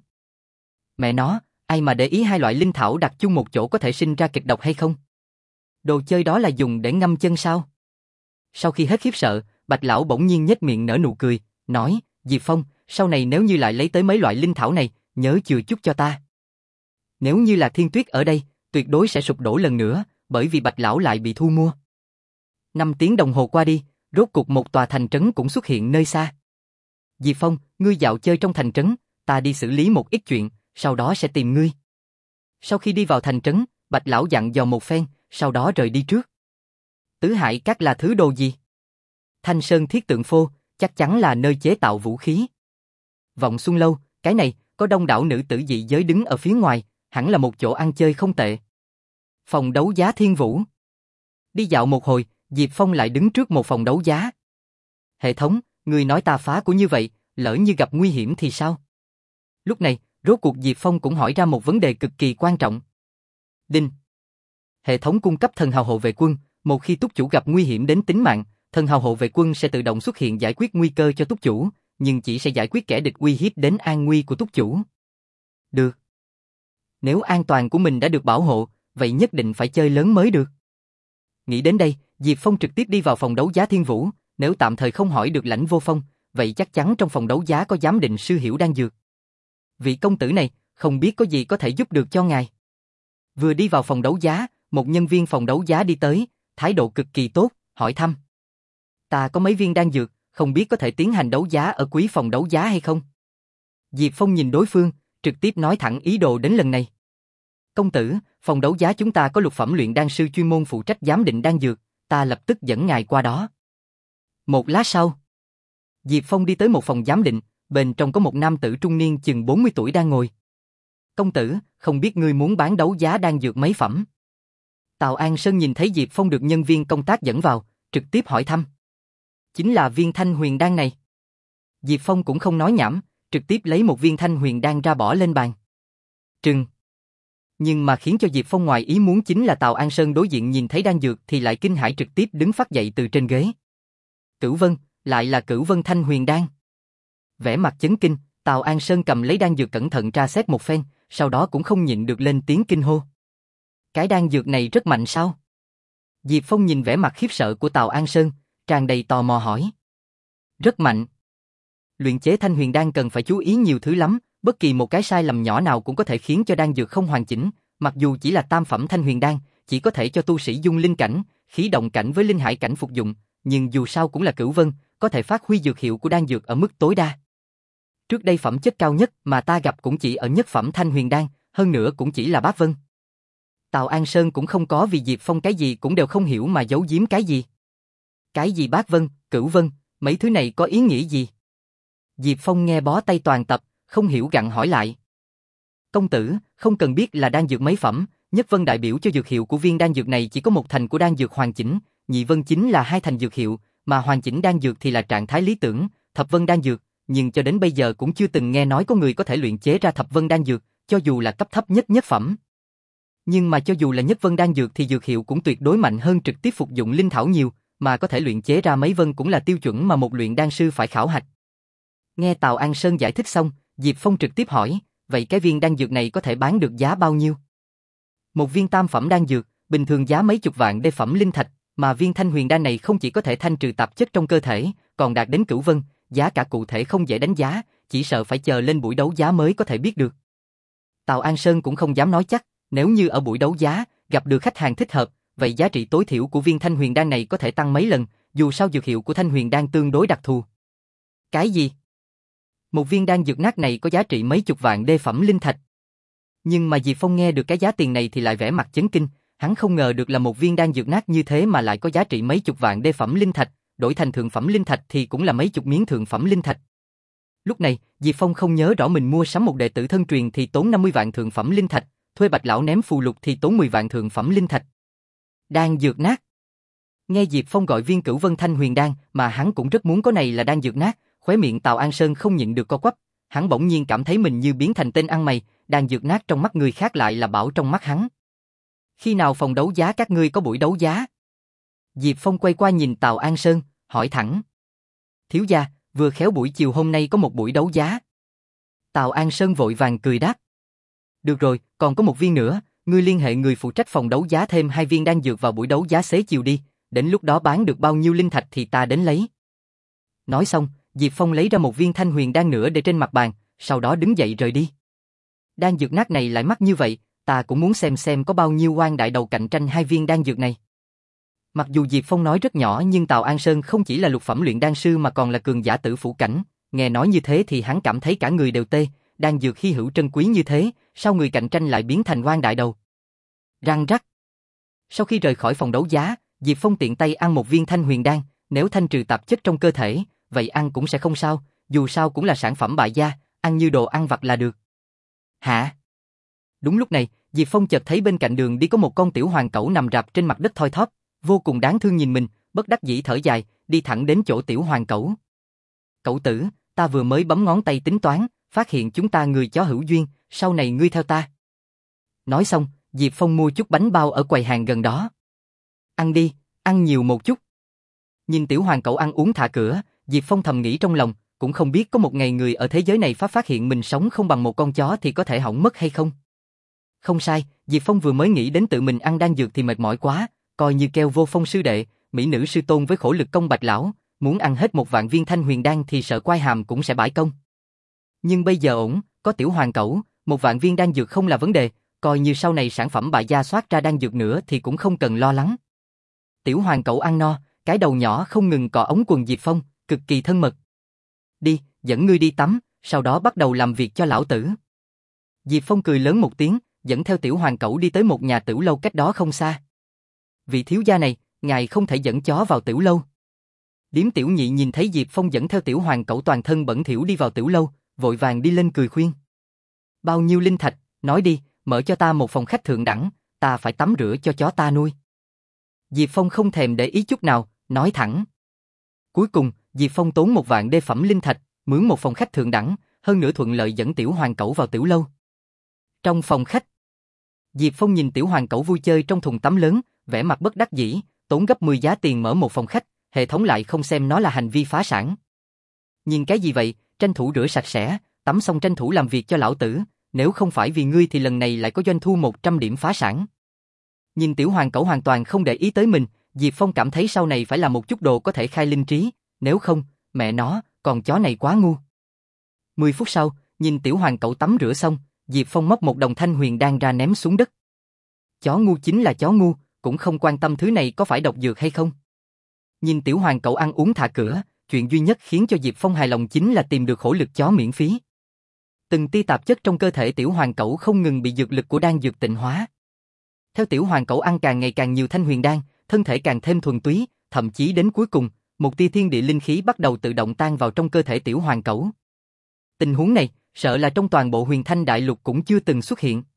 Mẹ nó, ai mà để ý hai loại linh thảo đặt chung một chỗ có thể sinh ra kịch độc hay không? Đồ chơi đó là dùng để ngâm chân sao? Sau khi hết khiếp sợ, Bạch lão bỗng nhiên nhếch miệng nở nụ cười, nói, Diệp Phong, sau này nếu như lại lấy tới mấy loại linh thảo này, nhớ chừa chút cho ta. Nếu như là Thiên Tuyết ở đây, tuyệt đối sẽ sụp đổ lần nữa, bởi vì Bạch lão lại bị thu mua. Năm tiếng đồng hồ qua đi, rốt cục một tòa thành trấn cũng xuất hiện nơi xa. Diệp Phong, ngươi dạo chơi trong thành trấn, ta đi xử lý một ít chuyện, sau đó sẽ tìm ngươi. Sau khi đi vào thành trấn, Bạch lão dặn dò một phen, sau đó rời đi trước. Tứ Hải Các là thứ đồ gì? Thanh Sơn Thiết Tượng Phô, chắc chắn là nơi chế tạo vũ khí. Vọng Xuân Lâu, cái này, có đông đảo nữ tử dị giới đứng ở phía ngoài, hẳn là một chỗ ăn chơi không tệ. Phòng đấu giá Thiên Vũ. Đi dạo một hồi, Diệp Phong lại đứng trước một phòng đấu giá. Hệ thống, người nói ta phá của như vậy, lỡ như gặp nguy hiểm thì sao? Lúc này, rốt cuộc Diệp Phong cũng hỏi ra một vấn đề cực kỳ quan trọng. Đinh. Hệ thống cung cấp thần hào hộ vệ quân, một khi túc chủ gặp nguy hiểm đến tính mạng, thần hào hộ vệ quân sẽ tự động xuất hiện giải quyết nguy cơ cho túc chủ, nhưng chỉ sẽ giải quyết kẻ địch uy hiếp đến an nguy của túc chủ. Được. Nếu an toàn của mình đã được bảo hộ, vậy nhất định phải chơi lớn mới được. Nghĩ đến đây, Diệp Phong trực tiếp đi vào phòng đấu giá Thiên Vũ, nếu tạm thời không hỏi được Lãnh Vô Phong, vậy chắc chắn trong phòng đấu giá có giám định sư hiểu đan dược. Vị công tử này, không biết có gì có thể giúp được cho ngài. Vừa đi vào phòng đấu giá, một nhân viên phòng đấu giá đi tới, thái độ cực kỳ tốt, hỏi thăm. Ta có mấy viên đan dược, không biết có thể tiến hành đấu giá ở quý phòng đấu giá hay không? Diệp Phong nhìn đối phương, trực tiếp nói thẳng ý đồ đến lần này. Công tử, phòng đấu giá chúng ta có lục phẩm luyện đan sư chuyên môn phụ trách giám định đan dược, ta lập tức dẫn ngài qua đó. Một lát sau, Diệp Phong đi tới một phòng giám định, bên trong có một nam tử trung niên chừng bốn mươi tuổi đang ngồi. Công tử, không biết ngươi muốn bán đấu giá đan dược mấy phẩm? Tào An Sơn nhìn thấy Diệp Phong được nhân viên công tác dẫn vào, trực tiếp hỏi thăm. Chính là viên thanh huyền đan này. Diệp Phong cũng không nói nhảm, trực tiếp lấy một viên thanh huyền đan ra bỏ lên bàn. Trừng. Nhưng mà khiến cho Diệp Phong ngoài ý muốn chính là Tào An Sơn đối diện nhìn thấy đan dược thì lại kinh hãi trực tiếp đứng phát dậy từ trên ghế. Cửu Vân, lại là Cửu Vân thanh huyền đan. Vẻ mặt chấn kinh, Tào An Sơn cầm lấy đan dược cẩn thận tra xét một phen, sau đó cũng không nhịn được lên tiếng kinh hô. Cái đan dược này rất mạnh sao? Diệp Phong nhìn vẻ mặt khiếp sợ của Tào An Sơn, tràn đầy tò mò hỏi. Rất mạnh. Luyện chế thanh huyền đan cần phải chú ý nhiều thứ lắm, bất kỳ một cái sai lầm nhỏ nào cũng có thể khiến cho đan dược không hoàn chỉnh, mặc dù chỉ là tam phẩm thanh huyền đan, chỉ có thể cho tu sĩ dung linh cảnh, khí động cảnh với linh hải cảnh phục dụng, nhưng dù sao cũng là Cửu Vân, có thể phát huy dược hiệu của đan dược ở mức tối đa. Trước đây phẩm chất cao nhất mà ta gặp cũng chỉ ở nhất phẩm Thanh Huyền Đan, hơn nữa cũng chỉ là bát vân. Tào An Sơn cũng không có vì Diệp Phong cái gì cũng đều không hiểu mà giấu giếm cái gì. Cái gì bát vân, cửu vân, mấy thứ này có ý nghĩa gì? Diệp Phong nghe bó tay toàn tập, không hiểu gặng hỏi lại. Công tử, không cần biết là đan dược mấy phẩm, nhất vân đại biểu cho dược hiệu của viên đan dược này chỉ có một thành của đan dược hoàn chỉnh, nhị vân chính là hai thành dược hiệu, mà hoàn chỉnh đan dược thì là trạng thái lý tưởng, thập vân đan dược, nhưng cho đến bây giờ cũng chưa từng nghe nói có người có thể luyện chế ra thập vân đan dược, cho dù là cấp thấp nhất nhất phẩm. Nhưng mà cho dù là nhất vân đan dược thì dược hiệu cũng tuyệt đối mạnh hơn trực tiếp phục dụng linh thảo nhiều, mà có thể luyện chế ra mấy vân cũng là tiêu chuẩn mà một luyện đan sư phải khảo hạch. Nghe Tào An Sơn giải thích xong, Diệp Phong trực tiếp hỏi, vậy cái viên đan dược này có thể bán được giá bao nhiêu? Một viên tam phẩm đan dược, bình thường giá mấy chục vạn đê phẩm linh thạch, mà viên Thanh Huyền đan này không chỉ có thể thanh trừ tạp chất trong cơ thể, còn đạt đến cửu vân, giá cả cụ thể không dễ đánh giá, chỉ sợ phải chờ lên buổi đấu giá mới có thể biết được. Tào An Sơn cũng không dám nói chắc, nếu như ở buổi đấu giá, gặp được khách hàng thích hợp, vậy giá trị tối thiểu của viên Thanh Huyền đan này có thể tăng mấy lần, dù sao dược hiệu của Thanh Huyền đan tương đối đặc thù. Cái gì? Một viên đan dược nát này có giá trị mấy chục vạn đê phẩm linh thạch. Nhưng mà Diệp Phong nghe được cái giá tiền này thì lại vẻ mặt chấn kinh, hắn không ngờ được là một viên đan dược nát như thế mà lại có giá trị mấy chục vạn đê phẩm linh thạch, đổi thành thượng phẩm linh thạch thì cũng là mấy chục miếng thượng phẩm linh thạch. Lúc này, Diệp Phong không nhớ rõ mình mua sắm một đệ tử thân truyền thì tốn năm mươi vạn thượng phẩm linh thạch, thuê Bạch lão ném phù lục thì tốn mười vạn thượng phẩm linh thạch. Đan dược nát. Nghe Diệp Phong gọi viên Cửu Vân Thanh Huyền đan, mà hắn cũng rất muốn có này là đan dược nát, khóe miệng Tào An Sơn không nhịn được co quắp, hắn bỗng nhiên cảm thấy mình như biến thành tên ăn mày, đan dược nát trong mắt người khác lại là bảo trong mắt hắn. Khi nào phòng đấu giá các ngươi có buổi đấu giá? Diệp Phong quay qua nhìn Tào An Sơn, hỏi thẳng. Thiếu gia, vừa khéo buổi chiều hôm nay có một buổi đấu giá. Tào An Sơn vội vàng cười đáp. Được rồi, còn có một viên nữa, ngươi liên hệ người phụ trách phòng đấu giá thêm hai viên đan dược vào buổi đấu giá xế chiều đi, đến lúc đó bán được bao nhiêu linh thạch thì ta đến lấy. Nói xong, Diệp Phong lấy ra một viên Thanh Huyền đan nữa để trên mặt bàn, sau đó đứng dậy rời đi. Đan dược nát này lại mắc như vậy, ta cũng muốn xem xem có bao nhiêu quan đại đầu cạnh tranh hai viên đan dược này. Mặc dù Diệp Phong nói rất nhỏ nhưng Tào An Sơn không chỉ là lục phẩm luyện đan sư mà còn là cường giả tử phủ cảnh, nghe nói như thế thì hắn cảm thấy cả người đều tê, đan dược hy hữu trân quý như thế, sao người cạnh tranh lại biến thành quan đại đầu? Răng rắc. Sau khi rời khỏi phòng đấu giá, Diệp Phong tiện tay ăn một viên Thanh Huyền đan, nếu thanh trừ tạp chất trong cơ thể, vậy ăn cũng sẽ không sao, dù sao cũng là sản phẩm bại gia, ăn như đồ ăn vặt là được. Hả? Đúng lúc này, Diệp Phong chợt thấy bên cạnh đường đi có một con tiểu hoàng cẩu nằm rạp trên mặt đất thoi thóp, vô cùng đáng thương nhìn mình, bất đắc dĩ thở dài, đi thẳng đến chỗ tiểu hoàng cẩu. Cẩu tử, ta vừa mới bấm ngón tay tính toán, phát hiện chúng ta người chó hữu duyên, sau này ngươi theo ta. Nói xong, Diệp Phong mua chút bánh bao ở quầy hàng gần đó. Ăn đi, ăn nhiều một chút. Nhìn tiểu hoàng cẩu ăn uống thả cửa, Diệp Phong thầm nghĩ trong lòng, cũng không biết có một ngày người ở thế giới này phát phát hiện mình sống không bằng một con chó thì có thể hỏng mất hay không. Không sai, Diệp Phong vừa mới nghĩ đến tự mình ăn đan dược thì mệt mỏi quá, coi như kêu Vô Phong sư đệ, mỹ nữ sư tôn với khổ lực công Bạch lão, muốn ăn hết một vạn viên Thanh Huyền đan thì sợ quai hàm cũng sẽ bãi công. Nhưng bây giờ ổn, có tiểu hoàng cẩu, một vạn viên đan dược không là vấn đề, coi như sau này sản phẩm bại gia soát ra đan dược nữa thì cũng không cần lo lắng. Tiểu hoàng cẩu ăn no, cái đầu nhỏ không ngừng cọ ống quần Diệp Phong, cực kỳ thân mật. Đi, dẫn ngươi đi tắm, sau đó bắt đầu làm việc cho lão tử. Diệp Phong cười lớn một tiếng, dẫn theo tiểu hoàng cẩu đi tới một nhà tửu lâu cách đó không xa. Vị thiếu gia này, ngài không thể dẫn chó vào tửu lâu. Điếm tiểu nhị nhìn thấy Diệp Phong dẫn theo tiểu hoàng cẩu toàn thân bẩn thỉu đi vào tửu lâu, vội vàng đi lên cười khuyên. Bao nhiêu linh thạch, nói đi, mở cho ta một phòng khách thượng đẳng, ta phải tắm rửa cho chó ta nuôi. Diệp Phong không thèm để ý chút nào, nói thẳng. Cuối cùng, Diệp Phong tốn một vạn đê phẩm linh thạch, mướn một phòng khách thượng đẳng, hơn nữa thuận lợi dẫn tiểu hoàng cẩu vào tửu lâu. Trong phòng khách, Diệp Phong nhìn tiểu hoàng cẩu vui chơi trong thùng tắm lớn, vẻ mặt bất đắc dĩ, tốn gấp mười giá tiền mở một phòng khách, hệ thống lại không xem nó là hành vi phá sản. Nhìn cái gì vậy, tranh thủ rửa sạch sẽ, tắm xong tranh thủ làm việc cho lão tử, nếu không phải vì ngươi thì lần này lại có doanh thu một trăm điểm phá sản. Nhìn tiểu hoàng cẩu hoàn toàn không để ý tới mình, Diệp Phong cảm thấy sau này phải làm một chút đồ có thể khai linh trí, nếu không, mẹ nó, con chó này quá ngu. Mười phút sau, nhìn tiểu hoàng cẩu tắm rửa xong, Diệp Phong móc một đồng Thanh Huyền đan ra ném xuống đất. Chó ngu chính là chó ngu, cũng không quan tâm thứ này có phải độc dược hay không. Nhìn tiểu hoàng cẩu ăn uống thả cửa, chuyện duy nhất khiến cho Diệp Phong hài lòng chính là tìm được hổ lực chó miễn phí. Từng tia tạp chất trong cơ thể tiểu hoàng cẩu không ngừng bị dược lực của đan dược tịnh hóa. Theo tiểu hoàng cẩu ăn càng ngày càng nhiều thanh huyền đan, thân thể càng thêm thuần túy, thậm chí đến cuối cùng, một tia thiên địa linh khí bắt đầu tự động tan vào trong cơ thể tiểu hoàng cẩu. Tình huống này, sợ là trong toàn bộ Huyền Thanh Đại Lục cũng chưa từng xuất hiện.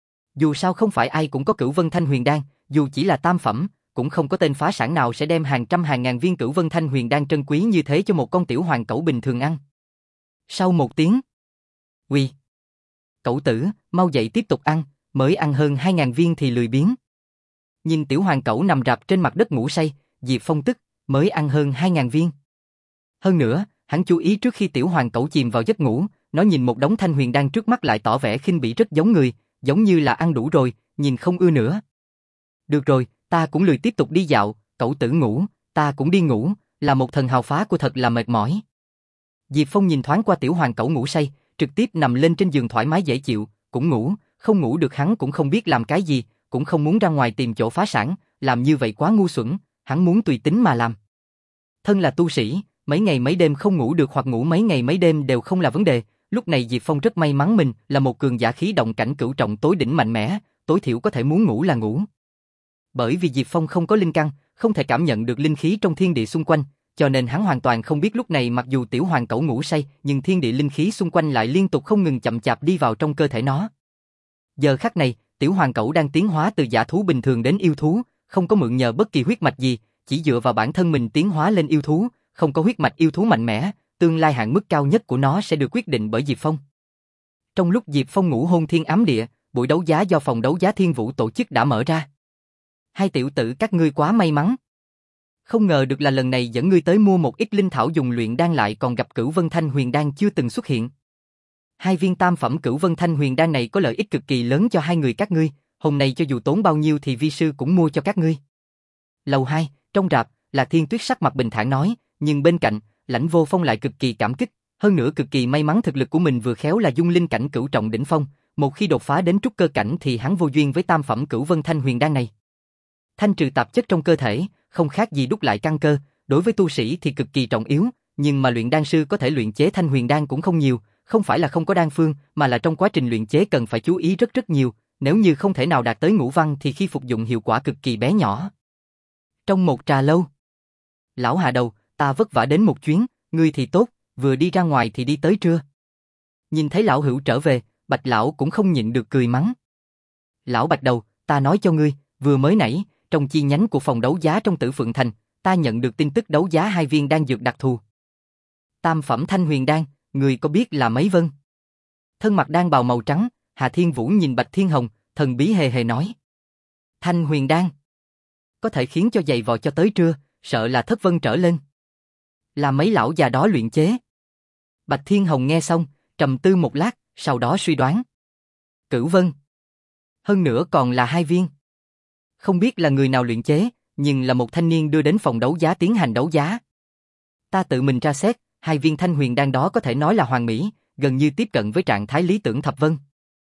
Dù sao không phải ai cũng có Cửu Vân Thanh Huyền Đan, dù chỉ là tam phẩm, cũng không có tên phá sản nào sẽ đem hàng trăm hàng ngàn viên Cửu Vân Thanh Huyền Đan trân quý như thế cho một con tiểu hoàng cẩu bình thường ăn. Sau một tiếng, "Uy, cẩu tử, mau dậy tiếp tục ăn, mới ăn hơn hai ngàn viên thì lười biếng." Nhìn tiểu hoàng cẩu nằm rạp trên mặt đất ngủ say, Diệp Phong tức, mới ăn hơn hai ngàn viên. Hơn nữa, hắn chú ý trước khi tiểu hoàng cẩu chìm vào giấc ngủ, nó nhìn một đống thanh huyền đan trước mắt lại tỏ vẻ khinh bỉ rất giống người, giống như là ăn đủ rồi, nhìn không ưa nữa. "Được rồi, ta cũng lười tiếp tục đi dạo, cẩu tử ngủ, ta cũng đi ngủ, là một thần hào phá của thật là mệt mỏi." Diệp Phong nhìn thoáng qua tiểu hoàng cẩu ngủ say, trực tiếp nằm lên trên giường thoải mái dễ chịu, cũng ngủ, không ngủ được hắn cũng không biết làm cái gì, cũng không muốn ra ngoài tìm chỗ phá sản, làm như vậy quá ngu xuẩn, hắn muốn tùy tính mà làm. Thân là tu sĩ, mấy ngày mấy đêm không ngủ được hoặc ngủ mấy ngày mấy đêm đều không là vấn đề, lúc này Diệp Phong rất may mắn mình là một cường giả khí động cảnh cửu trọng tối đỉnh mạnh mẽ, tối thiểu có thể muốn ngủ là ngủ. Bởi vì Diệp Phong không có linh căn, không thể cảm nhận được linh khí trong thiên địa xung quanh, cho nên hắn hoàn toàn không biết lúc này mặc dù tiểu hoàng cẩu ngủ say, nhưng thiên địa linh khí xung quanh lại liên tục không ngừng chậm chạp đi vào trong cơ thể nó. Giờ khắc này, tiểu hoàng cẩu đang tiến hóa từ dã thú bình thường đến yêu thú, không có mượn nhờ bất kỳ huyết mạch gì, chỉ dựa vào bản thân mình tiến hóa lên yêu thú, không có huyết mạch yêu thú mạnh mẽ, tương lai hạn mức cao nhất của nó sẽ được quyết định bởi Diệp Phong. Trong lúc Diệp Phong ngủ hôn thiên ám địa, buổi đấu giá do phòng đấu giá Thiên Vũ tổ chức đã mở ra. "Hai tiểu tử các ngươi quá may mắn. Không ngờ được là lần này dẫn ngươi tới mua một ít linh thảo dùng luyện đan lại còn gặp Cửu Vân Thanh Huyền Đan chưa từng xuất hiện. Hai viên tam phẩm Cửu Vân Thanh Huyền Đan này có lợi ích cực kỳ lớn cho hai người các ngươi, hôm nay cho dù tốn bao nhiêu thì vi sư cũng mua cho các ngươi." Lầu hai, trong rạp, Lạc Thiên Tuyết sắc mặt bình thản nói, nhưng bên cạnh, Lãnh Vô Phong lại cực kỳ cảm kích, hơn nữa cực kỳ may mắn thực lực của mình vừa khéo là dung linh cảnh cửu trọng đỉnh phong, một khi đột phá đến trúc cơ cảnh thì hắn vô duyên với tam phẩm Cửu Vân Thanh Huyền Đan này. Thanh trừ tạp chất trong cơ thể, không khác gì đúc lại căn cơ, đối với tu sĩ thì cực kỳ trọng yếu, nhưng mà luyện đan sư có thể luyện chế Thanh Huyền Đan cũng không nhiều, không phải là không có đan phương, mà là trong quá trình luyện chế cần phải chú ý rất rất nhiều, nếu như không thể nào đạt tới ngũ văn thì khi phục dụng hiệu quả cực kỳ bé nhỏ. Trong một trà lâu, "Lão Hà Đầu, ta vất vả đến một chuyến, ngươi thì tốt, vừa đi ra ngoài thì đi tới trưa." Nhìn thấy lão hữu trở về, Bạch lão cũng không nhịn được cười mắng. "Lão Bạch Đầu, ta nói cho ngươi, vừa mới nãy, trong chi nhánh của phòng đấu giá trong Tử Phượng Thành, ta nhận được tin tức đấu giá hai viên đan dược đặc thù. Tam phẩm Thanh Huyền Đan, ngươi có biết là mấy vân?" Thân mặc đan bào màu trắng, Hà Thiên Vũ nhìn Bạch Thiên Hồng, thần bí hề hề nói. "Thanh Huyền Đan có thể khiến cho dày vò cho tới trưa, sợ là thất vân trở lên. Là mấy lão già đó luyện chế." Bạch Thiên Hồng nghe xong, trầm tư một lát, sau đó suy đoán. "Cửu vân. Hơn nữa còn là hai viên. Không biết là người nào luyện chế, nhưng là một thanh niên đưa đến phòng đấu giá tiến hành đấu giá. Ta tự mình tra xét, hai viên Thanh Huyền Đan đó có thể nói là hoàn mỹ, gần như tiếp cận với trạng thái lý tưởng thập vân."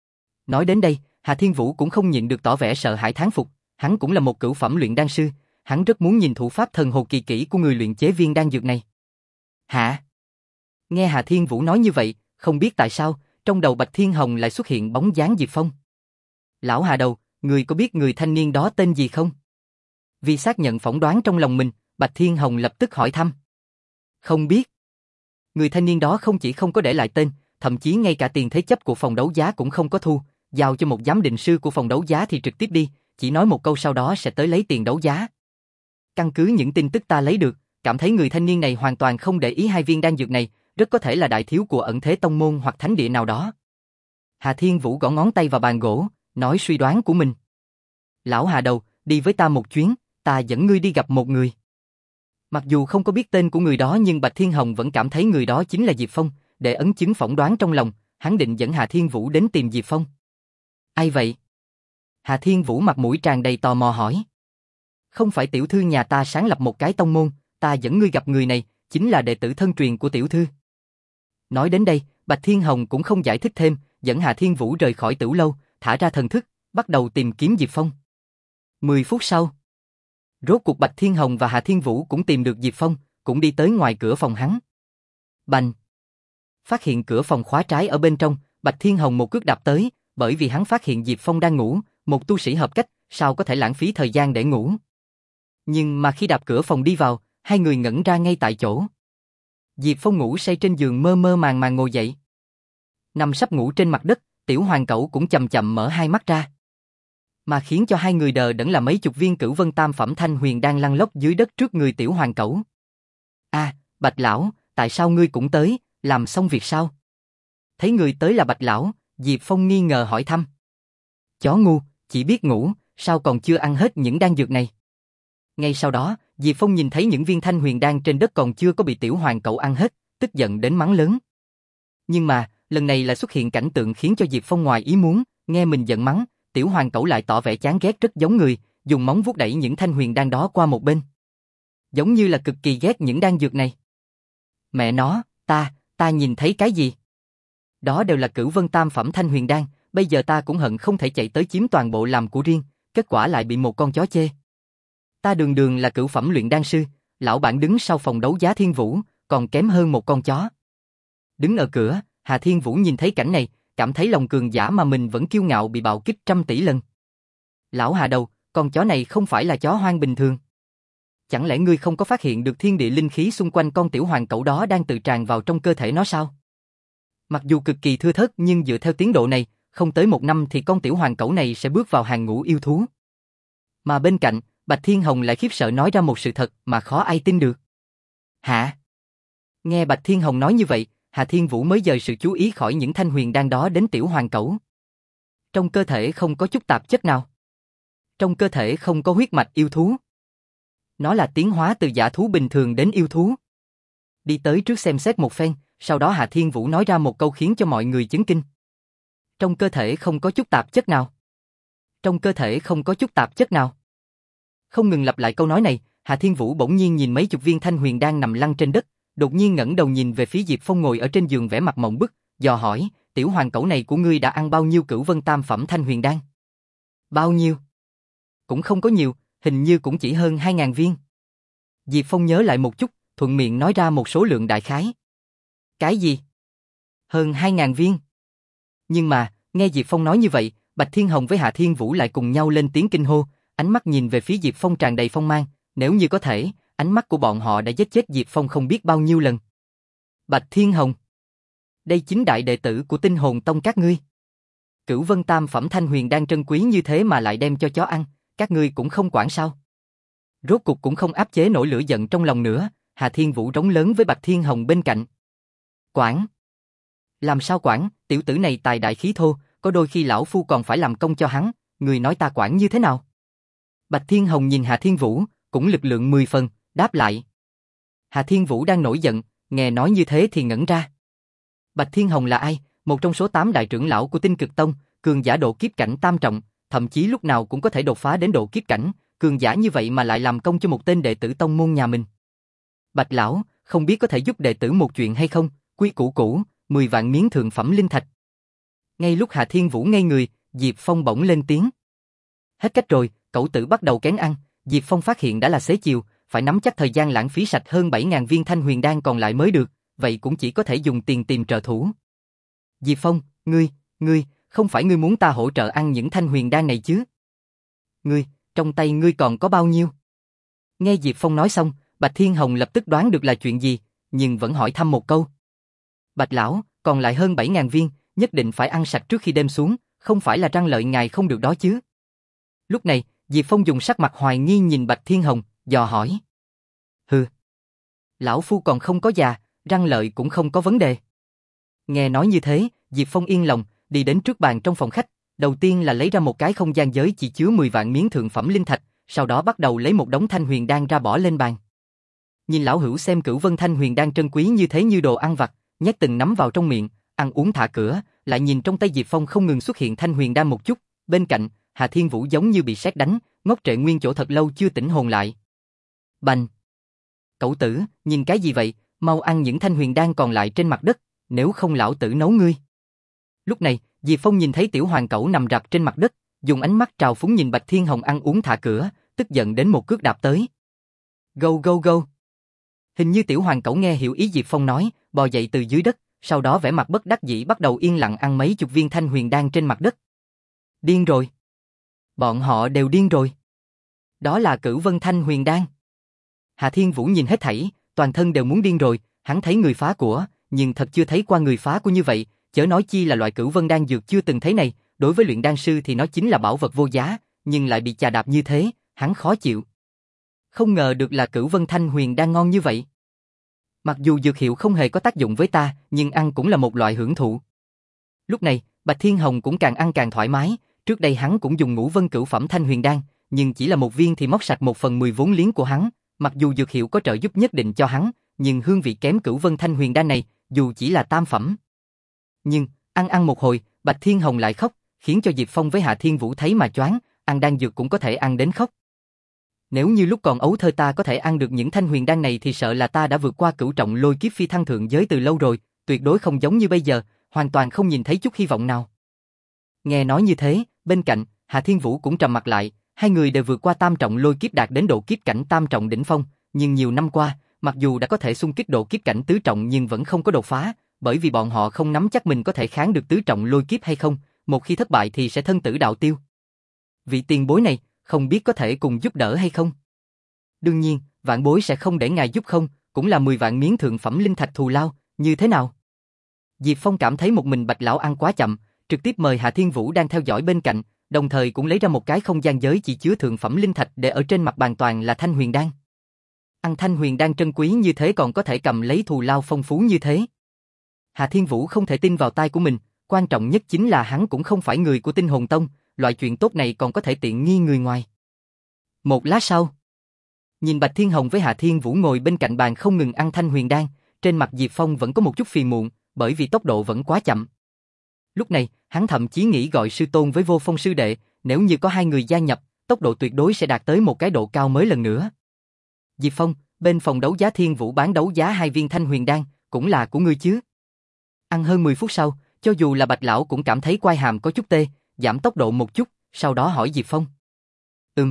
Nói đến đây, Hà Thiên Vũ cũng không nhịn được tỏ vẻ sợ hãi thán phục, hắn cũng là một cửu phẩm luyện đan sư, hắn rất muốn nhìn thủ pháp thần hồ kỳ kỹ của người luyện chế viên đan dược này. "Hả?" Nghe Hà Thiên Vũ nói như vậy, không biết tại sao, trong đầu Bạch Thiên Hồng lại xuất hiện bóng dáng Diệp Phong. "Lão Hà Đầu, người có biết người thanh niên đó tên gì không?" Vì xác nhận phỏng đoán trong lòng mình, Bạch Thiên Hồng lập tức hỏi thăm. "Không biết." Người thanh niên đó không chỉ không có để lại tên, thậm chí ngay cả tiền thế chấp của phòng đấu giá cũng không có thu, giao cho một giám định sư của phòng đấu giá thì trực tiếp đi, chỉ nói một câu sau đó sẽ tới lấy tiền đấu giá. Căn cứ những tin tức ta lấy được, cảm thấy người thanh niên này hoàn toàn không để ý hai viên đan dược này, rất có thể là đại thiếu của ẩn thế tông môn hoặc thánh địa nào đó. Hà Thiên Vũ gõ ngón tay vào bàn gỗ, nói suy đoán của mình. "Lão Hà Đầu, đi với ta một chuyến, ta dẫn ngươi đi gặp một người." Mặc dù không có biết tên của người đó nhưng Bạch Thiên Hồng vẫn cảm thấy người đó chính là Diệp Phong, để ấn chứng phỏng đoán trong lòng, hắn định dẫn Hà Thiên Vũ đến tìm Diệp Phong. "Ai vậy?" Hà Thiên Vũ mặt mũi tràn đầy tò mò hỏi. "Không phải tiểu thư nhà ta sáng lập một cái tông môn, ta dẫn ngươi gặp người này, chính là đệ tử thân truyền của tiểu thư." Nói đến đây, Bạch Thiên Hồng cũng không giải thích thêm, dẫn Hà Thiên Vũ rời khỏi Tửu lâu, thả ra thần thức, bắt đầu tìm kiếm Diệp Phong. Mười phút sau, rốt cuộc Bạch Thiên Hồng và Hà Thiên Vũ cũng tìm được Diệp Phong, cũng đi tới ngoài cửa phòng hắn. Bành! Phát hiện cửa phòng khóa trái ở bên trong, Bạch Thiên Hồng một cước đạp tới, bởi vì hắn phát hiện Diệp Phong đang ngủ, một tu sĩ hợp cách, sao có thể lãng phí thời gian để ngủ. Nhưng mà khi đạp cửa phòng đi vào, hai người ngẩn ra ngay tại chỗ. Diệp Phong ngủ say trên giường mơ mơ màng màng ngồi dậy. Nằm sắp ngủ trên mặt đất, Tiểu Hoàng Cẩu cũng chậm chậm mở hai mắt ra. Mà khiến cho hai người đờ đẫn là mấy chục viên Cửu Vân Tam Phẩm Thanh Huyền đang lăn lóc dưới đất trước người Tiểu Hoàng Cẩu. À, Bạch Lão, tại sao ngươi cũng tới, làm xong việc sao? Thấy người tới là Bạch Lão, Diệp Phong nghi ngờ hỏi thăm. Chó ngu, chỉ biết ngủ, sao còn chưa ăn hết những đan dược này? Ngay sau đó, Diệp Phong nhìn thấy những viên Thanh Huyền đan trên đất còn chưa có bị Tiểu Hoàng Cẩu ăn hết, tức giận đến mắng lớn. Nhưng mà, lần này là xuất hiện cảnh tượng khiến cho Diệp Phong ngoài ý muốn, nghe mình giận mắng, Tiểu Hoàng Cẩu lại tỏ vẻ chán ghét rất giống người, dùng móng vuốt đẩy những Thanh Huyền đan đó qua một bên. Giống như là cực kỳ ghét những đan dược này. Mẹ nó, ta, ta nhìn thấy cái gì? Đó đều là Cửu Vân Tam Phẩm Thanh Huyền đan, bây giờ ta cũng hận không thể chạy tới chiếm toàn bộ làm của riêng, kết quả lại bị một con chó chê. Ta đường đường là cửu phẩm luyện đan sư, lão bản đứng sau phòng đấu giá Thiên Vũ, còn kém hơn một con chó. Đứng ở cửa, Hà Thiên Vũ nhìn thấy cảnh này, cảm thấy lòng cường giả mà mình vẫn kiêu ngạo bị bạo kích trăm tỷ lần. Lão Hà đầu, con chó này không phải là chó hoang bình thường. Chẳng lẽ ngươi không có phát hiện được thiên địa linh khí xung quanh con Tiểu Hoàng Cẩu đó đang tự tràn vào trong cơ thể nó sao? Mặc dù cực kỳ thưa thớt nhưng dựa theo tiến độ này, không tới một năm thì con Tiểu Hoàng Cẩu này sẽ bước vào hàng ngũ yêu thú. Mà bên cạnh, Bạch Thiên Hồng lại khiếp sợ nói ra một sự thật mà khó ai tin được. Hả? Nghe Bạch Thiên Hồng nói như vậy, Hà Thiên Vũ mới dời sự chú ý khỏi những thanh huyền đan đó đến Tiểu Hoàng Cẩu. Trong cơ thể không có chút tạp chất nào. Trong cơ thể không có huyết mạch yêu thú. Nó là tiến hóa từ dã thú bình thường đến yêu thú. Đi tới trước xem xét một phen, sau đó Hà Thiên Vũ nói ra một câu khiến cho mọi người chấn kinh. Trong cơ thể không có chút tạp chất nào. Trong cơ thể không có chút tạp chất nào. Không ngừng lặp lại câu nói này, Hà Thiên Vũ bỗng nhiên nhìn mấy chục viên thanh huyền đan nằm lăn trên đất, đột nhiên ngẩng đầu nhìn về phía Diệp Phong ngồi ở trên giường vẻ mặt mộng bức, dò hỏi, Tiểu Hoàng Cẩu này của ngươi đã ăn bao nhiêu Cửu Vân Tam Phẩm Thanh Huyền đan? Bao nhiêu? Cũng không có nhiều, hình như cũng chỉ hơn hai ngàn viên. Diệp Phong nhớ lại một chút, thuận miệng nói ra một số lượng đại khái. Cái gì? Hơn hai ngàn viên? Nhưng mà, nghe Diệp Phong nói như vậy, Bạch Thiên Hồng với Hạ Thiên Vũ lại cùng nhau lên tiếng kinh hô, ánh mắt nhìn về phía Diệp Phong tràn đầy phong mang, nếu như có thể, ánh mắt của bọn họ đã giết chết Diệp Phong không biết bao nhiêu lần. Bạch Thiên Hồng, đây chính đại đệ tử của Tinh Hồn Tông các ngươi. Cửu Vân Tam Phẩm Thanh Huyền đang trân quý như thế mà lại đem cho chó ăn, các ngươi cũng không quản sao? Rốt cục cũng không áp chế nổi lửa giận trong lòng nữa, Hà Thiên Vũ rống lớn với Bạch Thiên Hồng bên cạnh. Quản? Làm sao quản, tiểu tử này tài đại khí thô, có đôi khi lão phu còn phải làm công cho hắn, người nói ta quản như thế nào? Bạch Thiên Hồng nhìn Hà Thiên Vũ, cũng lực lượng mười phần, đáp lại. Hà Thiên Vũ đang nổi giận, nghe nói như thế thì ngẩn ra. Bạch Thiên Hồng là ai? Một trong số tám đại trưởng lão của Tinh Cực Tông, cường giả độ kiếp cảnh tam trọng, thậm chí lúc nào cũng có thể đột phá đến độ kiếp cảnh, cường giả như vậy mà lại làm công cho một tên đệ tử tông môn nhà mình. Bạch lão, không biết có thể giúp đệ tử một chuyện hay không? Quy củ cũ, mười vạn miếng thượng phẩm linh thạch. Ngay lúc Hà Thiên Vũ ngây người, Diệp Phong bỗng lên tiếng. Hết cách rồi, cẩu tử bắt đầu kén ăn, Diệp Phong phát hiện đã là xế chiều, phải nắm chắc thời gian lãng phí sạch hơn bảy ngàn viên thanh huyền đan còn lại mới được, vậy cũng chỉ có thể dùng tiền tìm trợ thủ. Diệp Phong, ngươi, ngươi, không phải ngươi muốn ta hỗ trợ ăn những thanh huyền đan này chứ? Ngươi, trong tay ngươi còn có bao nhiêu? Nghe Diệp Phong nói xong, Bạch Thiên Hồng lập tức đoán được là chuyện gì, nhưng vẫn hỏi thăm một câu. Bạch lão, còn lại hơn bảy ngàn viên, nhất định phải ăn sạch trước khi đêm xuống, không phải là răng lợi ngài không được đó chứ? Lúc này, Diệp Phong dùng sắc mặt hoài nghi nhìn Bạch Thiên Hồng, dò hỏi. Hừ. Lão phu còn không có già, răng lợi cũng không có vấn đề. Nghe nói như thế, Diệp Phong yên lòng, đi đến trước bàn trong phòng khách, đầu tiên là lấy ra một cái không gian giới chỉ chứa mười vạn miếng thượng phẩm linh thạch, sau đó bắt đầu lấy một đống thanh huyền đan ra bỏ lên bàn. Nhìn lão hữu xem Cửu Vân Thanh Huyền đan trân quý như thế như đồ ăn vặt, nhét từng nắm vào trong miệng, ăn uống thả cửa, lại nhìn trong tay Diệp Phong không ngừng xuất hiện thanh huyền đan một chút, bên cạnh, Hà Thiên Vũ giống như bị sét đánh, ngốc trệ nguyên chỗ thật lâu chưa tỉnh hồn lại. Bành! Cậu tử, nhìn cái gì vậy, mau ăn những thanh huyền đan còn lại trên mặt đất, nếu không lão tử nấu ngươi. Lúc này, Diệp Phong nhìn thấy Tiểu Hoàng Cẩu nằm rạp trên mặt đất, dùng ánh mắt trào phúng nhìn Bạch Thiên Hồng ăn uống thả cửa, tức giận đến một cước đạp tới. Go go go! Hình như tiểu hoàng cẩu nghe hiểu ý Diệp Phong nói, bò dậy từ dưới đất, sau đó vẻ mặt bất đắc dĩ bắt đầu yên lặng ăn mấy chục viên thanh huyền đan trên mặt đất. Điên rồi. Bọn họ đều điên rồi. Đó là Cửu Vân Thanh Huyền Đan. Hà Thiên Vũ nhìn hết thảy, toàn thân đều muốn điên rồi, hắn thấy người phá của, nhưng thật chưa thấy qua người phá của như vậy, chớ nói chi là loại Cửu Vân Đan dược chưa từng thấy này, đối với luyện đan sư thì nó chính là bảo vật vô giá, nhưng lại bị chà đạp như thế, hắn khó chịu. Không ngờ được là Cửu Vân Thanh Huyền Đan ngon như vậy. Mặc dù dược hiệu không hề có tác dụng với ta, nhưng ăn cũng là một loại hưởng thụ. Lúc này, Bạch Thiên Hồng cũng càng ăn càng thoải mái, trước đây hắn cũng dùng Ngũ Vân Cửu Phẩm Thanh Huyền Đan, nhưng chỉ là một viên thì móc sạch một phần mười vốn liếng của hắn, mặc dù dược hiệu có trợ giúp nhất định cho hắn, nhưng hương vị kém Cửu Vân Thanh Huyền Đan này, dù chỉ là tam phẩm. Nhưng, ăn ăn một hồi, Bạch Thiên Hồng lại khóc, khiến cho Diệp Phong với Hạ Thiên Vũ thấy mà choáng, ăn đan dược cũng có thể ăn đến khóc. Nếu như lúc còn ấu thơ ta có thể ăn được những thanh huyền đan này thì sợ là ta đã vượt qua cửu trọng lôi kiếp phi thăng thượng giới từ lâu rồi, tuyệt đối không giống như bây giờ, hoàn toàn không nhìn thấy chút hy vọng nào. Nghe nói như thế, bên cạnh, Hạ Thiên Vũ cũng trầm mặt lại, hai người đều vượt qua tam trọng lôi kiếp đạt đến độ kiếp cảnh tam trọng đỉnh phong, nhưng nhiều năm qua, mặc dù đã có thể xung kích độ kiếp cảnh tứ trọng nhưng vẫn không có đột phá, bởi vì bọn họ không nắm chắc mình có thể kháng được tứ trọng lôi kiếp hay không, một khi thất bại thì sẽ thân tử đạo tiêu. Vị tiền bối này, không biết có thể cùng giúp đỡ hay không? Đương nhiên, vạn bối sẽ không để ngài giúp không, cũng là mười vạn miếng thượng phẩm linh thạch thù lao, như thế nào? Diệp Phong cảm thấy một mình Bạch lão ăn quá chậm, trực tiếp mời Hạ Thiên Vũ đang theo dõi bên cạnh, đồng thời cũng lấy ra một cái không gian giới chỉ chứa thượng phẩm linh thạch để ở trên mặt bàn toàn là thanh huyền đan. Ăn thanh huyền đan trân quý như thế còn có thể cầm lấy thù lao phong phú như thế. Hạ Thiên Vũ không thể tin vào tai của mình, quan trọng nhất chính là hắn cũng không phải người của Tinh Hồn Tông, loại chuyện tốt này còn có thể tiện nghi người ngoài. Một lát sau, nhìn Bạch Thiên Hồng với Hạ Thiên Vũ ngồi bên cạnh bàn không ngừng ăn thanh huyền đan, trên mặt Diệp Phong vẫn có một chút phiền muộn, bởi vì tốc độ vẫn quá chậm. Lúc này, hắn thậm chí nghĩ gọi sư tôn với Vô Phong sư đệ, nếu như có hai người gia nhập, tốc độ tuyệt đối sẽ đạt tới một cái độ cao mới lần nữa. Diệp Phong, bên phòng đấu giá Thiên Vũ bán đấu giá hai viên thanh huyền đan, cũng là của ngươi chứ? Ăn hơn mười phút sau, cho dù là Bạch lão cũng cảm thấy quai hàm có chút tê, giảm tốc độ một chút, sau đó hỏi Diệp Phong. Ừm.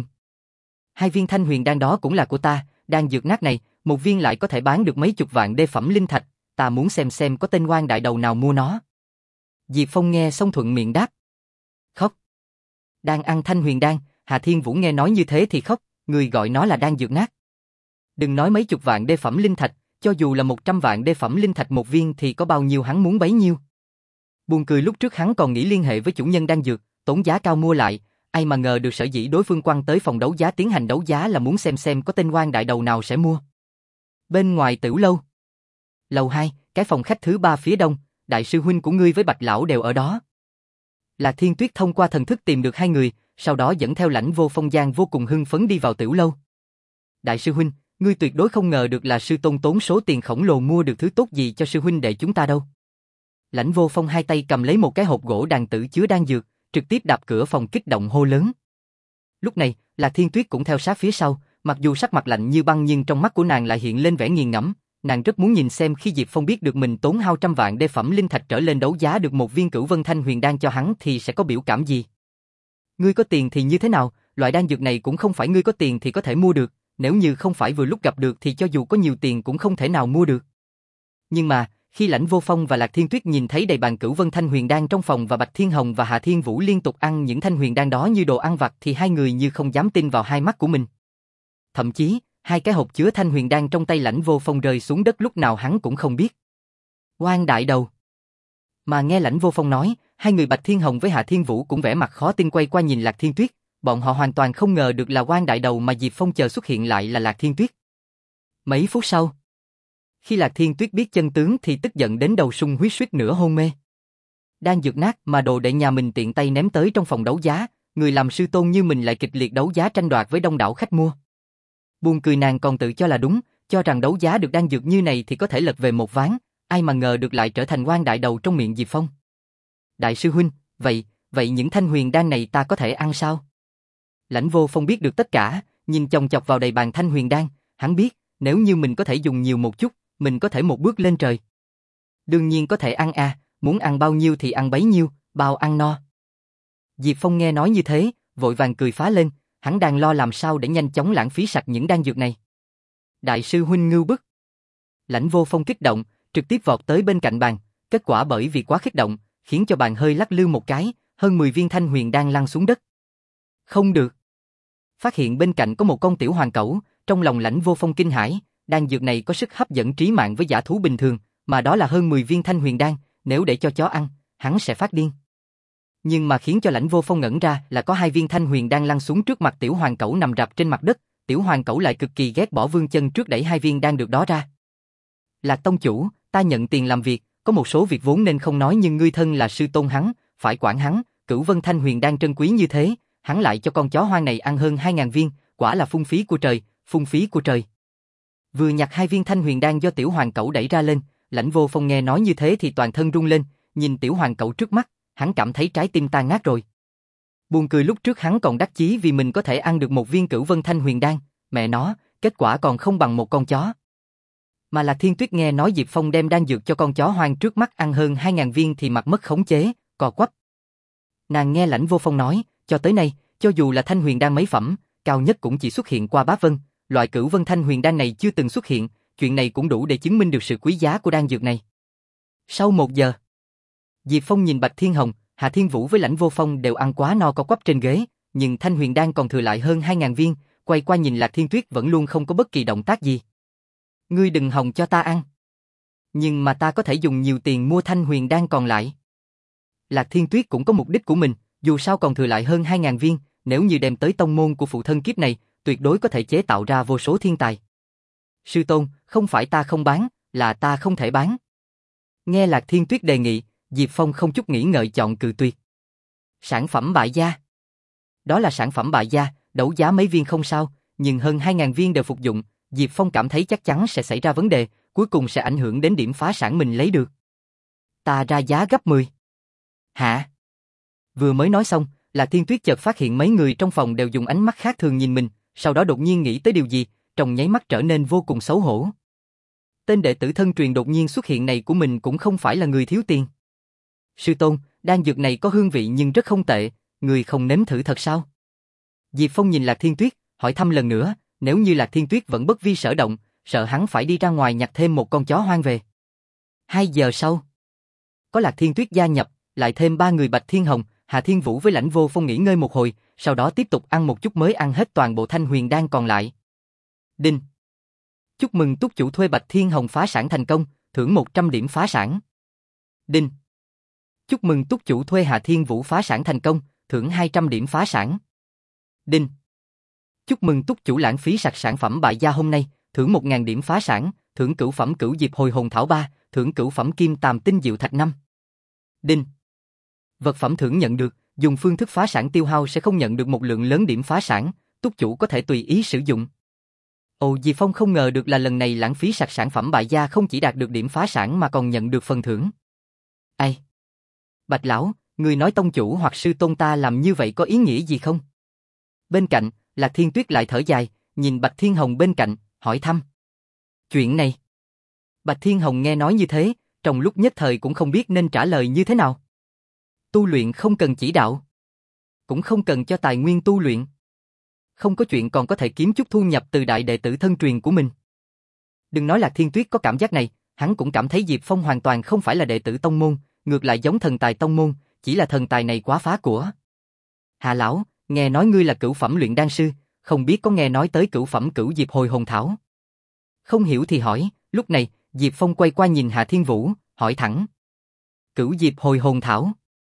Hai viên thanh huyền đan đó cũng là của ta, đan dược nát này, một viên lại có thể bán được mấy chục vạn đê phẩm linh thạch, ta muốn xem xem có tên quan đại đầu nào mua nó. Diệp Phong nghe xong thuận miệng đáp. Khóc. Đang ăn thanh huyền đan, Hạ Thiên Vũ nghe nói như thế thì khóc, người gọi nó là đan dược nát. Đừng nói mấy chục vạn đê phẩm linh thạch, cho dù là một trăm vạn đê phẩm linh thạch một viên thì có bao nhiêu hắn muốn bấy nhiêu. Buồn cười lúc trước hắn còn nghĩ liên hệ với chủ nhân đan dược, tốn giá cao mua lại, ai mà ngờ được sở dĩ đối phương quăng tới phòng đấu giá tiến hành đấu giá là muốn xem xem có tên quan đại đầu nào sẽ mua. Bên ngoài tiểu lâu. Lầu hai, cái phòng khách thứ ba phía đông, đại sư huynh của ngươi với Bạch lão đều ở đó. Lạc Thiên Tuyết thông qua thần thức tìm được hai người, sau đó dẫn theo Lãnh Vô Phong Giang vô cùng hưng phấn đi vào tiểu lâu. Đại sư huynh, ngươi tuyệt đối không ngờ được là sư tôn tốn số tiền khổng lồ mua được thứ tốt gì cho sư huynh đệ chúng ta đâu. Lãnh Vô Phong hai tay cầm lấy một cái hộp gỗ đàn tử chứa đan dược, trực tiếp đạp cửa phòng kích động hô lớn. Lúc này, Lạc Thiên Tuyết cũng theo sát phía sau, mặc dù sắc mặt lạnh như băng nhưng trong mắt của nàng lại hiện lên vẻ nghiền ngẫm, nàng rất muốn nhìn xem khi Diệp Phong biết được mình tốn hao trăm vạn đê phẩm linh thạch trở lên đấu giá được một viên Cửu Vân Thanh Huyền đan cho hắn thì sẽ có biểu cảm gì. Ngươi có tiền thì như thế nào, loại đan dược này cũng không phải ngươi có tiền thì có thể mua được, nếu như không phải vừa lúc gặp được thì cho dù có nhiều tiền cũng không thể nào mua được. Nhưng mà, khi Lãnh Vô Phong và Lạc Thiên Tuyết nhìn thấy đầy bàn Cửu Vân Thanh Huyền đan trong phòng và Bạch Thiên Hồng và Hạ Thiên Vũ liên tục ăn những thanh huyền đan đó như đồ ăn vặt thì hai người như không dám tin vào hai mắt của mình. Thậm chí, hai cái hộp chứa thanh huyền đan trong tay Lãnh Vô Phong rơi xuống đất lúc nào hắn cũng không biết. Quan đại đầu. Mà nghe Lãnh Vô Phong nói, hai người Bạch Thiên Hồng với Hạ Thiên Vũ cũng vẻ mặt khó tin quay qua nhìn Lạc Thiên Tuyết, bọn họ hoàn toàn không ngờ được là quan đại đầu mà Diệp Phong chờ xuất hiện lại là Lạc Thiên Tuyết. Mấy phút sau, khi Lạc Thiên Tuyết biết chân tướng thì tức giận đến đầu sung huyết suýt nửa hôn mê. Đan dược nát mà đồ đệ nhà mình tiện tay ném tới trong phòng đấu giá, người làm sư tôn như mình lại kịch liệt đấu giá tranh đoạt với đông đảo khách mua. Buồn cười nàng còn tự cho là đúng, cho rằng đấu giá được đan dược như này thì có thể lật về một ván, ai mà ngờ được lại trở thành quan đại đầu trong miệng Diệp Phong. Đại sư huynh, vậy, vậy những thanh huyền đan này ta có thể ăn sao? Lãnh Vô Phong biết được tất cả, nhìn chòng chọc vào đầy bàn thanh huyền đan, hắn biết, nếu như mình có thể dùng nhiều một chút, mình có thể một bước lên trời. Đương nhiên có thể ăn à, muốn ăn bao nhiêu thì ăn bấy nhiêu, bao ăn no. Diệp Phong nghe nói như thế, vội vàng cười phá lên, hắn đang lo làm sao để nhanh chóng lãng phí sạch những đan dược này. Đại sư huynh ngưu bức. Lãnh Vô Phong kích động, trực tiếp vọt tới bên cạnh bàn, kết quả bởi vì quá kích động, khiến cho bàn hơi lắc lư một cái, hơn mười viên thanh huyền đan lăn xuống đất. Không được. Phát hiện bên cạnh có một con tiểu hoàng cẩu, trong lòng Lãnh Vô Phong kinh hãi, đan dược này có sức hấp dẫn trí mạng với dã thú bình thường, mà đó là hơn mười viên thanh huyền đan, nếu để cho chó ăn, hắn sẽ phát điên. Nhưng mà khiến cho Lãnh Vô Phong ngẩn ra là có hai viên thanh huyền đan lăn xuống trước mặt tiểu hoàng cẩu nằm rạp trên mặt đất, tiểu hoàng cẩu lại cực kỳ ghét bỏ vương chân trước đẩy hai viên đan được đó ra. Lạc tông chủ, ta nhận tiền làm việc, có một số việc vốn nên không nói nhưng ngươi thân là sư tôn hắn, phải quản hắn, Cửu Vân thanh huyền đan trân quý như thế, hắn lại cho con chó hoang này ăn hơn hai ngàn viên, quả là phung phí của trời, phung phí của trời. Vừa nhặt hai viên thanh huyền đan do tiểu hoàng cẩu đẩy ra lên, Lãnh Vô Phong nghe nói như thế thì toàn thân rung lên, nhìn tiểu hoàng cẩu trước mắt, hắn cảm thấy trái tim tan nát rồi. Buồn cười lúc trước hắn còn đắc chí vì mình có thể ăn được một viên Cửu Vân thanh huyền đan, mẹ nó, kết quả còn không bằng một con chó. Mà Lạc Thiên Tuyết nghe nói Diệp Phong đem đan dược cho con chó hoang trước mắt ăn hơn hai ngàn viên thì mặt mất khống chế, cò quắp. Nàng nghe Lãnh Vô Phong nói, cho tới nay, cho dù là thanh huyền đan mấy phẩm, cao nhất cũng chỉ xuất hiện qua bá vân, loại Cửu Vân thanh huyền đan này chưa từng xuất hiện, chuyện này cũng đủ để chứng minh được sự quý giá của đan dược này. Sau một giờ, Diệp Phong nhìn Bạch Thiên Hồng, Hà Thiên Vũ với Lãnh Vô Phong đều ăn quá no co quắp trên ghế, nhưng thanh huyền đan còn thừa lại hơn hai ngàn viên, quay qua nhìn Lạc Thiên Tuyết vẫn luôn không có bất kỳ động tác gì. Ngươi đừng hòng cho ta ăn. Nhưng mà ta có thể dùng nhiều tiền mua thanh huyền đan còn lại. Lạc Thiên Tuyết cũng có mục đích của mình, dù sao còn thừa lại hơn hai ngàn viên, nếu như đem tới tông môn của phụ thân kiếp này, tuyệt đối có thể chế tạo ra vô số thiên tài. Sư tôn, không phải ta không bán, là ta không thể bán. Nghe Lạc Thiên Tuyết đề nghị, Diệp Phong không chút nghĩ ngợi chọn cự tuyệt. Sản phẩm bại gia. Đó là sản phẩm bại gia, đấu giá mấy viên không sao, nhưng hơn hai ngàn viên đều phục dụng, Diệp Phong cảm thấy chắc chắn sẽ xảy ra vấn đề, cuối cùng sẽ ảnh hưởng đến điểm phá sản mình lấy được. Ta ra giá gấp mười. Hả? Vừa mới nói xong, Lạc Thiên Tuyết chợt phát hiện mấy người trong phòng đều dùng ánh mắt khác thường nhìn mình, sau đó đột nhiên nghĩ tới điều gì, trong nháy mắt trở nên vô cùng xấu hổ. Tên đệ tử thân truyền đột nhiên xuất hiện này của mình cũng không phải là người thiếu tiền. Sư tôn, đan dược này có hương vị nhưng rất không tệ, người không nếm thử thật sao? Diệp Phong nhìn Lạc Thiên Tuyết, hỏi thăm lần nữa, nếu như Lạc Thiên Tuyết vẫn bất vi sở động, sợ hắn phải đi ra ngoài nhặt thêm một con chó hoang về. Hai giờ sau, có Lạc Thiên Tuyết gia nhập, lại thêm ba người Bạch Thiên Hồng, Hà Thiên Vũ với Lãnh Vô Phong nghỉ ngơi một hồi, sau đó tiếp tục ăn một chút mới ăn hết toàn bộ thanh huyền đan còn lại. Đinh. Chúc mừng túc chủ thuê Bạch Thiên Hồng phá sản thành công, thưởng một trăm điểm phá sản. Đinh. Chúc mừng túc chủ thuê Hà Thiên Vũ phá sản thành công, thưởng hai trăm điểm phá sản. Đinh. Chúc mừng túc chủ lãng phí sạch sản phẩm bại gia hôm nay, thưởng một nghìn điểm phá sản, thưởng cửu phẩm cửu diệp hồi hồn thảo ba, thưởng cửu phẩm kim tàm tinh diệu thạch năm. Đinh. Vật phẩm thưởng nhận được, dùng phương thức phá sản tiêu hao sẽ không nhận được một lượng lớn điểm phá sản, túc chủ có thể tùy ý sử dụng. Ồ, Diệp Phong không ngờ được là lần này lãng phí sạch sản phẩm bại gia không chỉ đạt được điểm phá sản mà còn nhận được phần thưởng. Ai? Bạch lão, người nói tông chủ hoặc sư tôn ta làm như vậy có ý nghĩa gì không? Bên cạnh, Lạc Thiên Tuyết lại thở dài, nhìn Bạch Thiên Hồng bên cạnh, hỏi thăm. Chuyện này. Bạch Thiên Hồng nghe nói như thế, trong lúc nhất thời cũng không biết nên trả lời như thế nào. Tu luyện không cần chỉ đạo, cũng không cần cho tài nguyên tu luyện. Không có chuyện còn có thể kiếm chút thu nhập từ đại đệ tử thân truyền của mình. Đừng nói Lạc Thiên Tuyết có cảm giác này, hắn cũng cảm thấy Diệp Phong hoàn toàn không phải là đệ tử tông môn, ngược lại giống thần tài tông môn, chỉ là thần tài này quá phá của. Hà lão, nghe nói ngươi là cửu phẩm luyện đan sư, không biết có nghe nói tới cửu phẩm cửu diệp hồi hồn thảo. Không hiểu thì hỏi, lúc này, Diệp Phong quay qua nhìn Hạ Thiên Vũ, hỏi thẳng. Cửu diệp hồi hồn thảo.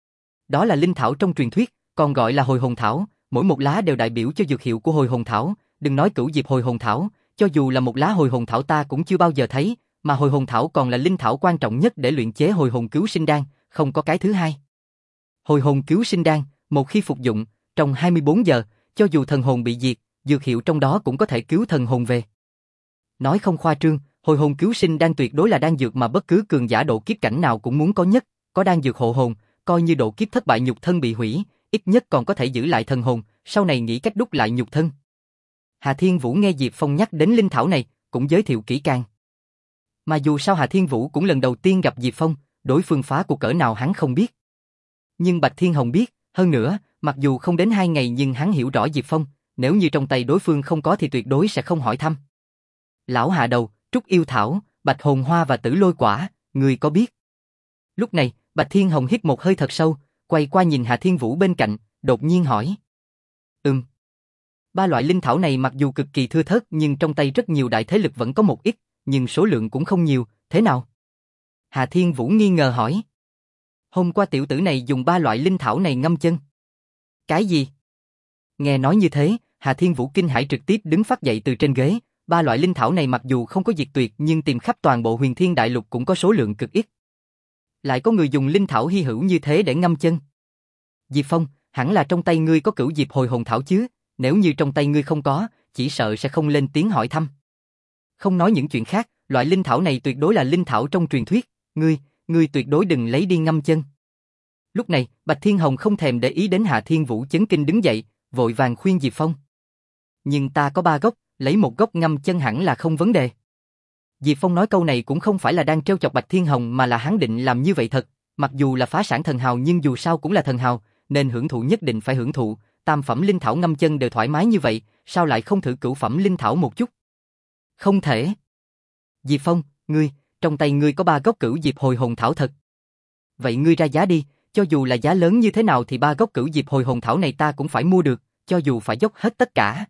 Đó là linh thảo trong truyền thuyết, còn gọi là hồi hồn thảo, mỗi một lá đều đại biểu cho dược hiệu của hồi hồn thảo, đừng nói cửu diệp hồi hồn thảo, cho dù là một lá hồi hồn thảo ta cũng chưa bao giờ thấy, mà hồi hồn thảo còn là linh thảo quan trọng nhất để luyện chế hồi hồn cứu sinh đan, không có cái thứ hai. Hồi hồn cứu sinh đan, một khi phục dụng, trong hai mươi bốn giờ, cho dù thần hồn bị diệt, dược hiệu trong đó cũng có thể cứu thần hồn về. Nói không khoa trương, hồi hồn cứu sinh đan tuyệt đối là đan dược mà bất cứ cường giả độ kiếp cảnh nào cũng muốn có nhất, có đan dược hộ hồn, coi như độ kiếp thất bại nhục thân bị hủy, ít nhất còn có thể giữ lại thần hồn, sau này nghĩ cách đúc lại nhục thân. Hà Thiên Vũ nghe Diệp Phong nhắc đến linh thảo này, cũng giới thiệu kỹ càng. Mà dù sao Hà Thiên Vũ cũng lần đầu tiên gặp Diệp Phong, đối phương phá của cỡ nào hắn không biết. Nhưng Bạch Thiên Hồng biết, hơn nữa, mặc dù không đến hai ngày nhưng hắn hiểu rõ Diệp Phong, nếu như trong tay đối phương không có thì tuyệt đối sẽ không hỏi thăm. Lão hạ đầu, trúc yêu thảo, Bạch Hồn Hoa và Tử Lôi Quả, ngươi có biết? Lúc này, Bạch Thiên Hồng hít một hơi thật sâu, quay qua nhìn Hà Thiên Vũ bên cạnh, đột nhiên hỏi. Ừm. Ba loại linh thảo này mặc dù cực kỳ thưa thớt nhưng trong tay rất nhiều đại thế lực vẫn có một ít, nhưng số lượng cũng không nhiều, thế nào? Hà Thiên Vũ nghi ngờ hỏi. Hôm qua tiểu tử này dùng ba loại linh thảo này ngâm chân. Cái gì? Nghe nói như thế, Hà Thiên Vũ kinh hãi trực tiếp đứng phát dậy từ trên ghế. Ba loại linh thảo này mặc dù không có diệt tuyệt nhưng tìm khắp toàn bộ Huyền Thiên Đại Lục cũng có số lượng cực ít. Lại có người dùng linh thảo hy hữu như thế để ngâm chân. Diệp Phong, hẳn là trong tay ngươi có Cửu Diệp Hồi Hồn Thảo chứ, nếu như trong tay ngươi không có, chỉ sợ sẽ không lên tiếng hỏi thăm. Không nói những chuyện khác, loại linh thảo này tuyệt đối là linh thảo trong truyền thuyết, ngươi, ngươi tuyệt đối đừng lấy đi ngâm chân. Lúc này, Bạch Thiên Hồng không thèm để ý đến Hạ Thiên Vũ chấn kinh đứng dậy, vội vàng khuyên Diệp Phong. Nhưng ta có ba gốc, lấy một gốc ngâm chân hẳn là không vấn đề. Diệp Phong nói câu này cũng không phải là đang trêu chọc Bạch Thiên Hồng mà là hắn định làm như vậy thật, mặc dù là phá sản thần hào nhưng dù sao cũng là thần hào, nên hưởng thụ nhất định phải hưởng thụ, tam phẩm linh thảo ngâm chân đều thoải mái như vậy, sao lại không thử cửu phẩm linh thảo một chút? Không thể. Diệp Phong, ngươi, trong tay ngươi có ba gốc Cửu Diệp Hồi Hồn Thảo thật. Vậy ngươi ra giá đi, cho dù là giá lớn như thế nào thì ba gốc Cửu Diệp Hồi Hồn Thảo này ta cũng phải mua được, cho dù phải dốc hết tất cả.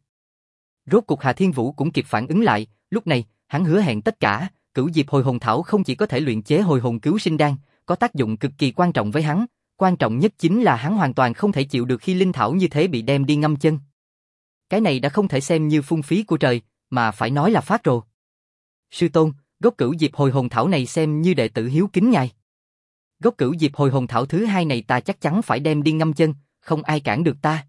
Rốt cuộc Hà Thiên Vũ cũng kịp phản ứng lại, lúc này, hắn hứa hẹn tất cả, Cửu Diệp Hồi Hồn Thảo không chỉ có thể luyện chế hồi hồn cứu sinh đan, có tác dụng cực kỳ quan trọng với hắn, quan trọng nhất chính là hắn hoàn toàn không thể chịu được khi linh thảo như thế bị đem đi ngâm chân. Cái này đã không thể xem như phung phí của trời, mà phải nói là phát rồ. Sư tôn, gốc Cửu Diệp Hồi Hồn Thảo này xem như đệ tử hiếu kính ngài. Gốc Cửu Diệp Hồi Hồn Thảo thứ hai này ta chắc chắn phải đem đi ngâm chân, không ai cản được ta.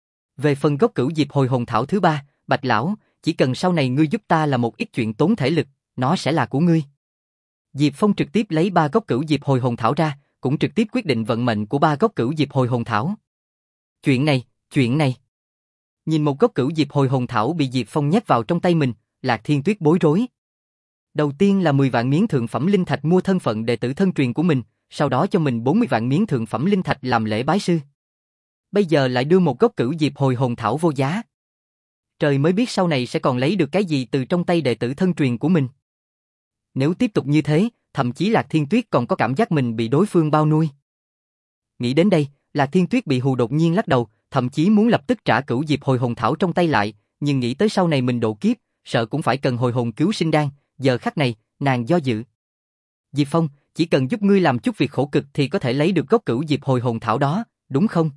Về phần gốc Cửu Diệp Hồi Hồn Thảo thứ ba, Bạch lão, chỉ cần sau này ngươi giúp ta là một ít chuyện tốn thể lực, nó sẽ là của ngươi. Diệp Phong trực tiếp lấy ba gốc Cửu Diệp Hồi Hồn Thảo ra, cũng trực tiếp quyết định vận mệnh của ba gốc Cửu Diệp Hồi Hồn Thảo. Chuyện này, chuyện này. Nhìn một gốc Cửu Diệp Hồi Hồn Thảo bị Diệp Phong nhét vào trong tay mình, Lạc Thiên Tuyết bối rối. Đầu tiên là mười vạn miếng thượng phẩm linh thạch mua thân phận đệ tử thân truyền của mình, sau đó cho mình bốn mươi vạn miếng thượng phẩm linh thạch làm lễ bái sư. Bây giờ lại đưa một gốc Cửu Diệp Hồi Hồn Thảo vô giá. Trời mới biết sau này sẽ còn lấy được cái gì từ trong tay đệ tử thân truyền của mình. Nếu tiếp tục như thế, thậm chí Lạc Thiên Tuyết còn có cảm giác mình bị đối phương bao nuôi. Nghĩ đến đây, Lạc Thiên Tuyết bị hù đột nhiên lắc đầu, thậm chí muốn lập tức trả Cửu Diệp Hồi Hồn Thảo trong tay lại, nhưng nghĩ tới sau này mình độ kiếp, sợ cũng phải cần hồi hồn cứu sinh đan, giờ khắc này, nàng do dự. Diệp Phong, chỉ cần giúp ngươi làm chút việc khổ cực thì có thể lấy được gốc Cửu Diệp Hồi Hồn Thảo đó, đúng không?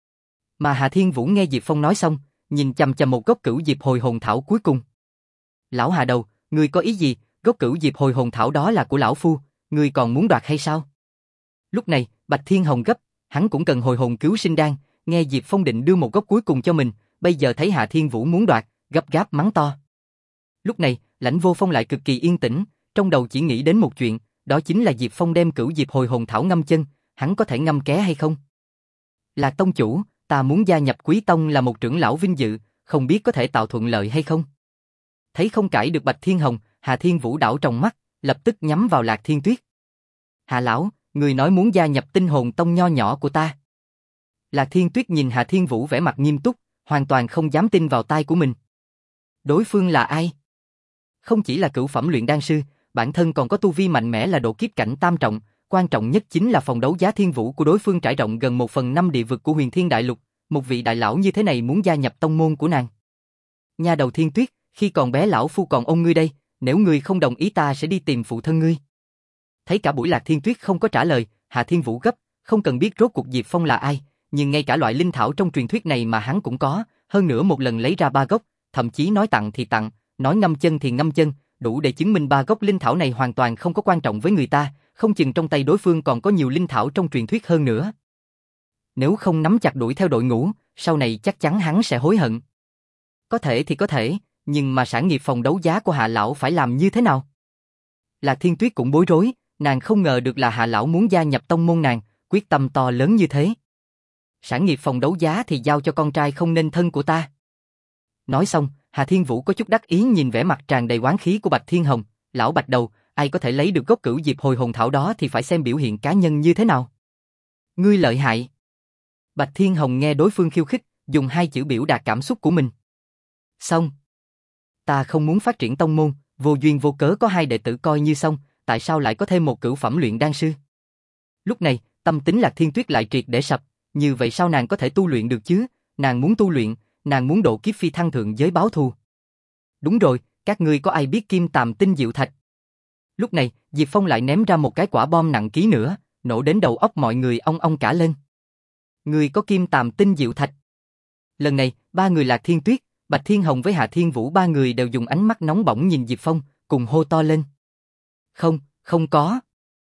Mà Hà Thiên Vũ nghe Diệp Phong nói xong, nhìn chằm chằm một gốc Cửu Diệp Hồi Hồn Thảo cuối cùng. Lão Hà đầu, ngươi có ý gì? Gốc Cửu Diệp Hồi Hồn Thảo đó là của lão phu, ngươi còn muốn đoạt hay sao? Lúc này, Bạch Thiên Hồng gấp, hắn cũng cần hồi hồn cứu sinh đan, nghe Diệp Phong định đưa một gốc cuối cùng cho mình, bây giờ thấy Hà Thiên Vũ muốn đoạt, gấp gáp mắng to. Lúc này, Lãnh Vô Phong lại cực kỳ yên tĩnh, trong đầu chỉ nghĩ đến một chuyện, đó chính là Diệp Phong đem Cửu Diệp Hồi Hồn Thảo ngâm chân, hắn có thể ngâm ké hay không? Là tông chủ, ta muốn gia nhập Quý Tông là một trưởng lão vinh dự, không biết có thể tạo thuận lợi hay không? Thấy không cãi được Bạch Thiên Hồng, Hà Thiên Vũ đảo trong mắt, lập tức nhắm vào Lạc Thiên Tuyết. Hà lão, người nói muốn gia nhập Tinh Hồn Tông nho nhỏ của ta. Lạc Thiên Tuyết nhìn Hà Thiên Vũ vẻ mặt nghiêm túc, hoàn toàn không dám tin vào tai của mình. Đối phương là ai? Không chỉ là cửu phẩm luyện đan sư, bản thân còn có tu vi mạnh mẽ là độ kiếp cảnh tam trọng, quan trọng nhất chính là phòng đấu giá thiên vũ của đối phương trải rộng gần một phần năm địa vực của Huyền Thiên Đại Lục, một vị đại lão như thế này muốn gia nhập tông môn của nàng. Nha đầu Thiên Tuyết, khi còn bé lão phu còn ôm ngươi đây, nếu ngươi không đồng ý ta sẽ đi tìm phụ thân ngươi. Thấy cả buổi Lạc Thiên Tuyết không có trả lời, Hà Thiên Vũ gấp, không cần biết rốt cuộc Diệp Phong là ai, nhưng ngay cả loại linh thảo trong truyền thuyết này mà hắn cũng có, hơn nữa một lần lấy ra ba gốc, thậm chí nói tặng thì tặng, nói ngâm chân thì ngâm chân, đủ để chứng minh ba gốc linh thảo này hoàn toàn không có quan trọng với người ta, không chừng trong tay đối phương còn có nhiều linh thảo trong truyền thuyết hơn nữa. Nếu không nắm chặt đuổi theo đội ngũ, sau này chắc chắn hắn sẽ hối hận. Có thể thì có thể, nhưng mà sản nghiệp phòng đấu giá của Hạ lão phải làm như thế nào? Lạc Thiên Tuyết cũng bối rối, nàng không ngờ được là Hạ lão muốn gia nhập tông môn nàng, quyết tâm to lớn như thế. Sản nghiệp phòng đấu giá thì giao cho con trai không nên thân của ta. Nói xong, Hà Thiên Vũ có chút đắc ý nhìn vẻ mặt tràn đầy oán khí của Bạch Thiên Hồng, lão Bạch đầu, ai có thể lấy được gốc cửu diệp hồi hồn thảo đó thì phải xem biểu hiện cá nhân như thế nào. Ngươi lợi hại. Bạch Thiên Hồng nghe đối phương khiêu khích, dùng hai chữ biểu đạt cảm xúc của mình. Xong. Ta không muốn phát triển tông môn, Vô duyên vô cớ có hai đệ tử coi như xong, tại sao lại có thêm một cửu phẩm luyện đan sư? Lúc này, tâm tính Lạc Thiên Tuyết lại triệt để sập, như vậy sao nàng có thể tu luyện được chứ? Nàng muốn tu luyện, nàng muốn độ kiếp phi thăng thượng giới báo thù. Đúng rồi, các ngươi có ai biết kim tàm tinh diệu thạch? Lúc này, Diệp Phong lại ném ra một cái quả bom nặng ký nữa, nổ đến đầu óc mọi người ong ong cả lên. Ngươi có kim tàm tinh diệu thạch? Lần này, ba người Lạc Thiên Tuyết, Bạch Thiên Hồng với Hạ Thiên Vũ ba người đều dùng ánh mắt nóng bỏng nhìn Diệp Phong, cùng hô to lên. Không, không có.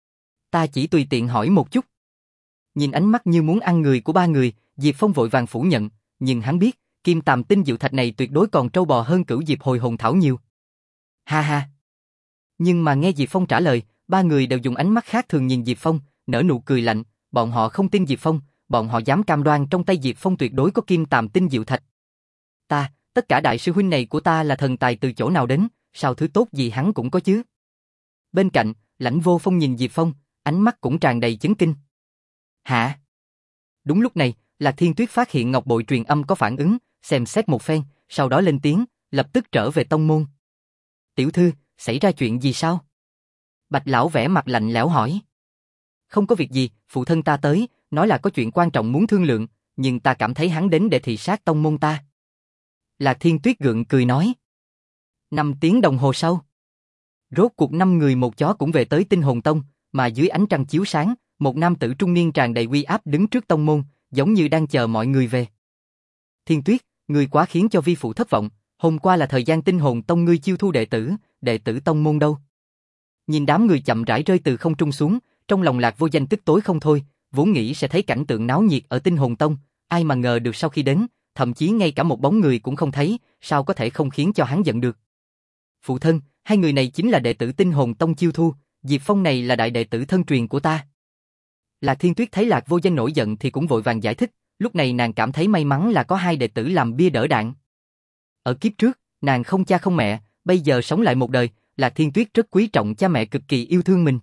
Ta chỉ tùy tiện hỏi một chút. Nhìn ánh mắt như muốn ăn người của ba người, Diệp Phong vội vàng phủ nhận, nhưng hắn biết, kim tàm tinh diệu thạch này tuyệt đối còn trâu bò hơn cửu diệp hồi hồn thảo nhiều. Ha ha. Nhưng mà nghe Diệp Phong trả lời, ba người đều dùng ánh mắt khác thường nhìn Diệp Phong, nở nụ cười lạnh, bọn họ không tin Diệp Phong, bọn họ dám cam đoan trong tay Diệp Phong tuyệt đối có kim tàm tinh diệu thạch. Ta, tất cả đại sư huynh này của ta là thần tài từ chỗ nào đến, sao thứ tốt gì hắn cũng có chứ? Bên cạnh, Lãnh Vô Phong nhìn Diệp Phong, ánh mắt cũng tràn đầy chấn kinh. Hả? Đúng lúc này, Lạc Thiên Tuyết phát hiện ngọc bội truyền âm có phản ứng, xem xét một phen, sau đó lên tiếng, lập tức trở về tông môn. Tiểu thư, xảy ra chuyện gì sao? Bạch lão vẻ mặt lạnh lẽo hỏi. Không có việc gì, phụ thân ta tới, nói là có chuyện quan trọng muốn thương lượng, nhưng ta cảm thấy hắn đến để thị sát tông môn ta. Lạc Thiên Tuyết gượng cười nói. Năm tiếng đồng hồ sau, rốt cuộc năm người một chó cũng về tới Tinh Hồn Tông, mà dưới ánh trăng chiếu sáng, một nam tử trung niên tràn đầy uy áp đứng trước tông môn, giống như đang chờ mọi người về. Thiên Tuyết, ngươi quá khiến cho vi phụ thất vọng, hôm qua là thời gian Tinh Hồn Tông ngươi chiêu thu đệ tử, đệ tử tông môn đâu? Nhìn đám người chậm rãi rơi từ không trung xuống, trong lòng Lạc Vô Danh tức tối không thôi, vốn nghĩ sẽ thấy cảnh tượng náo nhiệt ở Tinh Hồn Tông, ai mà ngờ được sau khi đến, thậm chí ngay cả một bóng người cũng không thấy, sao có thể không khiến cho hắn giận được. Phụ thân, hai người này chính là đệ tử Tinh Hồn Tông chiêu thu, Diệp Phong này là đại đệ tử thân truyền của ta. Lạc Thiên Tuyết thấy Lạc Vô Danh nổi giận thì cũng vội vàng giải thích, lúc này nàng cảm thấy may mắn là có hai đệ tử làm bia đỡ đạn. Ở kiếp trước, nàng không cha không mẹ, bây giờ sống lại một đời, Lạc Thiên Tuyết rất quý trọng cha mẹ cực kỳ yêu thương mình.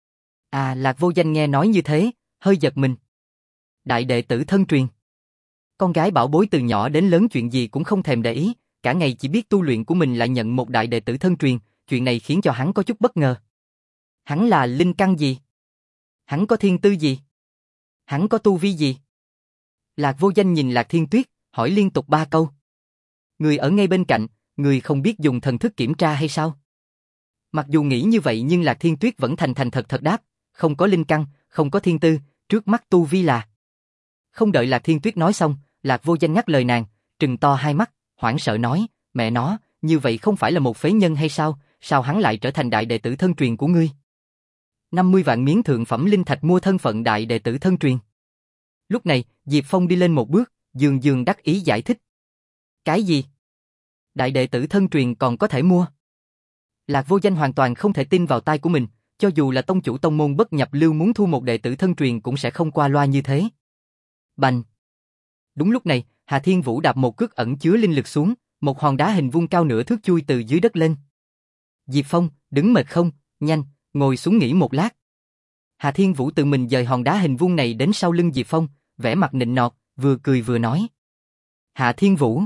À, Lạc Vô Danh nghe nói như thế, hơi giật mình. Đại đệ tử thân truyền. Con gái bảo bối từ nhỏ đến lớn chuyện gì cũng không thèm để ý, cả ngày chỉ biết tu luyện của mình lại nhận một đại đệ tử thân truyền, chuyện này khiến cho hắn có chút bất ngờ. Hắn là linh căn gì? Hắn có thiên tư gì? Hắn có tu vi gì? Lạc Vô Danh nhìn Lạc Thiên Tuyết, hỏi liên tục ba câu. Người ở ngay bên cạnh, người không biết dùng thần thức kiểm tra hay sao? Mặc dù nghĩ như vậy nhưng Lạc Thiên Tuyết vẫn thành thành thật thật đáp, không có linh căn, không có thiên tư, trước mắt tu vi là. Không đợi Lạc Thiên Tuyết nói xong, Lạc Vô Danh ngắt lời nàng, trừng to hai mắt, hoảng sợ nói, mẹ nó, như vậy không phải là một phế nhân hay sao, sao hắn lại trở thành đại đệ tử thân truyền của ngươi? năm mươi vạn miếng thượng phẩm linh thạch mua thân phận đại đệ tử thân truyền. Lúc này, Diệp Phong đi lên một bước, dường dường đắc ý giải thích. Cái gì? Đại đệ tử thân truyền còn có thể mua? Lạc Vô Danh hoàn toàn không thể tin vào tai của mình, cho dù là tông chủ tông môn Bất Nhập Lưu muốn thu một đệ tử thân truyền cũng sẽ không qua loa như thế. Bành! Đúng lúc này, Hà Thiên Vũ đạp một cước ẩn chứa linh lực xuống, một hòn đá hình vuông cao nửa thước chui từ dưới đất lên. Diệp Phong, đứng mệt không? Nhanh, ngồi xuống nghỉ một lát. Hà Thiên Vũ tự mình dời hòn đá hình vuông này đến sau lưng Diệp Phong, vẻ mặt nịnh nọt, vừa cười vừa nói. Hà Thiên Vũ!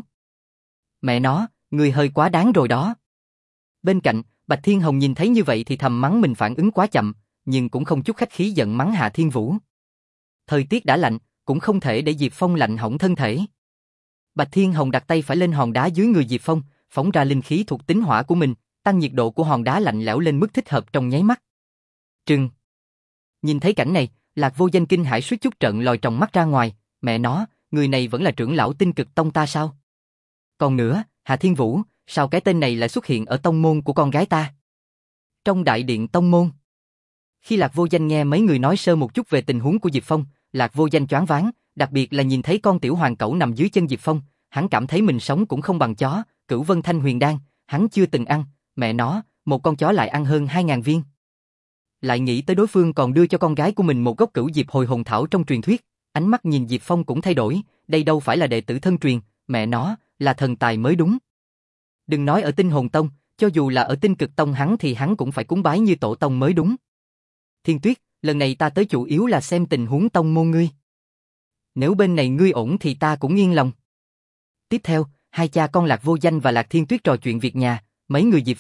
Mẹ nó, người hơi quá đáng rồi đó. Bên cạnh, Bạch Thiên Hồng nhìn thấy như vậy thì thầm mắng mình phản ứng quá chậm, nhưng cũng không chút khách khí giận mắng Hà Thiên Vũ. Thời tiết đã lạnh, cũng không thể để Diệp Phong lạnh hỏng thân thể. Bạch Thiên Hồng đặt tay phải lên hòn đá dưới người Diệp Phong, phóng ra linh khí thuộc tính hỏa của mình, tăng nhiệt độ của hòn đá lạnh lẽo lên mức thích hợp trong nháy mắt. Trừng! Nhìn thấy cảnh này, Lạc Vô Danh kinh hãi suýt chút trợn lòi tròng mắt ra ngoài, mẹ nó, người này vẫn là trưởng lão Tinh Cực Tông ta sao? Còn nữa, Hà Thiên Vũ, sao cái tên này lại xuất hiện ở tông môn của con gái ta? Trong đại điện tông môn. Khi Lạc Vô Danh nghe mấy người nói sơ một chút về tình huống của Diệp Phong, Lạc Vô Danh choáng váng, đặc biệt là nhìn thấy con tiểu hoàng cẩu nằm dưới chân Diệp Phong, hắn cảm thấy mình sống cũng không bằng chó, Cửu Vân Thanh Huyền Đan, hắn chưa từng ăn, mẹ nó, một con chó lại ăn hơn hai ngàn viên. Lại nghĩ tới đối phương còn đưa cho con gái của mình một gốc Cửu Diệp Hồi Hồn Thảo trong truyền thuyết, ánh mắt nhìn Diệp Phong cũng thay đổi, đây đâu phải là đệ tử thân truyền, mẹ nó, là thần tài mới đúng. Đừng nói ở Tinh Hồn Tông, cho dù là ở Tinh Cực Tông hắn thì hắn cũng phải cúng bái như tổ tông mới đúng. Thiên Tuyết, lần này ta tới chủ yếu là xem tình huống tông môn ngươi. Nếu bên này ngươi ổn thì ta cũng yên lòng. Tiếp theo, hai cha con Lạc Vô Danh và Lạc Thiên Tuyết trò chuyện việc nhà, mấy người Diệp Phong,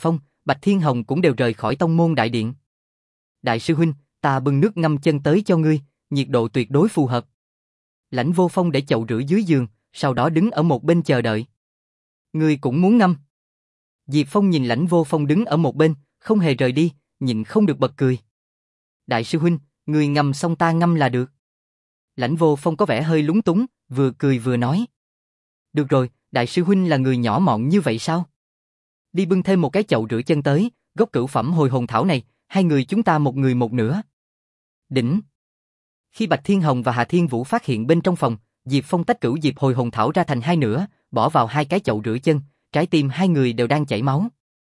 Bạch Thiên Hồng cũng đều rời khỏi tông môn đại điện. Đại sư huynh, ta bưng nước ngâm chân tới cho ngươi, nhiệt độ tuyệt đối phù hợp. Lãnh Vô Phong để chậu rửa dưới giường, sau đó đứng ở một bên chờ đợi. Ngươi cũng muốn ngâm? Diệp Phong nhìn Lãnh Vô Phong đứng ở một bên, không hề rời đi, nhịn không được bật cười. Đại sư huynh, ngươi ngâm xong ta ngâm là được. Lãnh Vô Phong có vẻ hơi lúng túng, vừa cười vừa nói. Được rồi, đại sư huynh là người nhỏ mọn như vậy sao? Đi bưng thêm một cái chậu rửa chân tới, gốc cửu phẩm hồi hồn thảo này, hai người chúng ta một người một nửa. Đỉnh. Khi Bạch Thiên Hồng và Hà Thiên Vũ phát hiện bên trong phòng, Diệp Phong tách cửu diệp hồi hồn thảo ra thành hai nửa, bỏ vào hai cái chậu rửa chân, trái tim hai người đều đang chảy máu.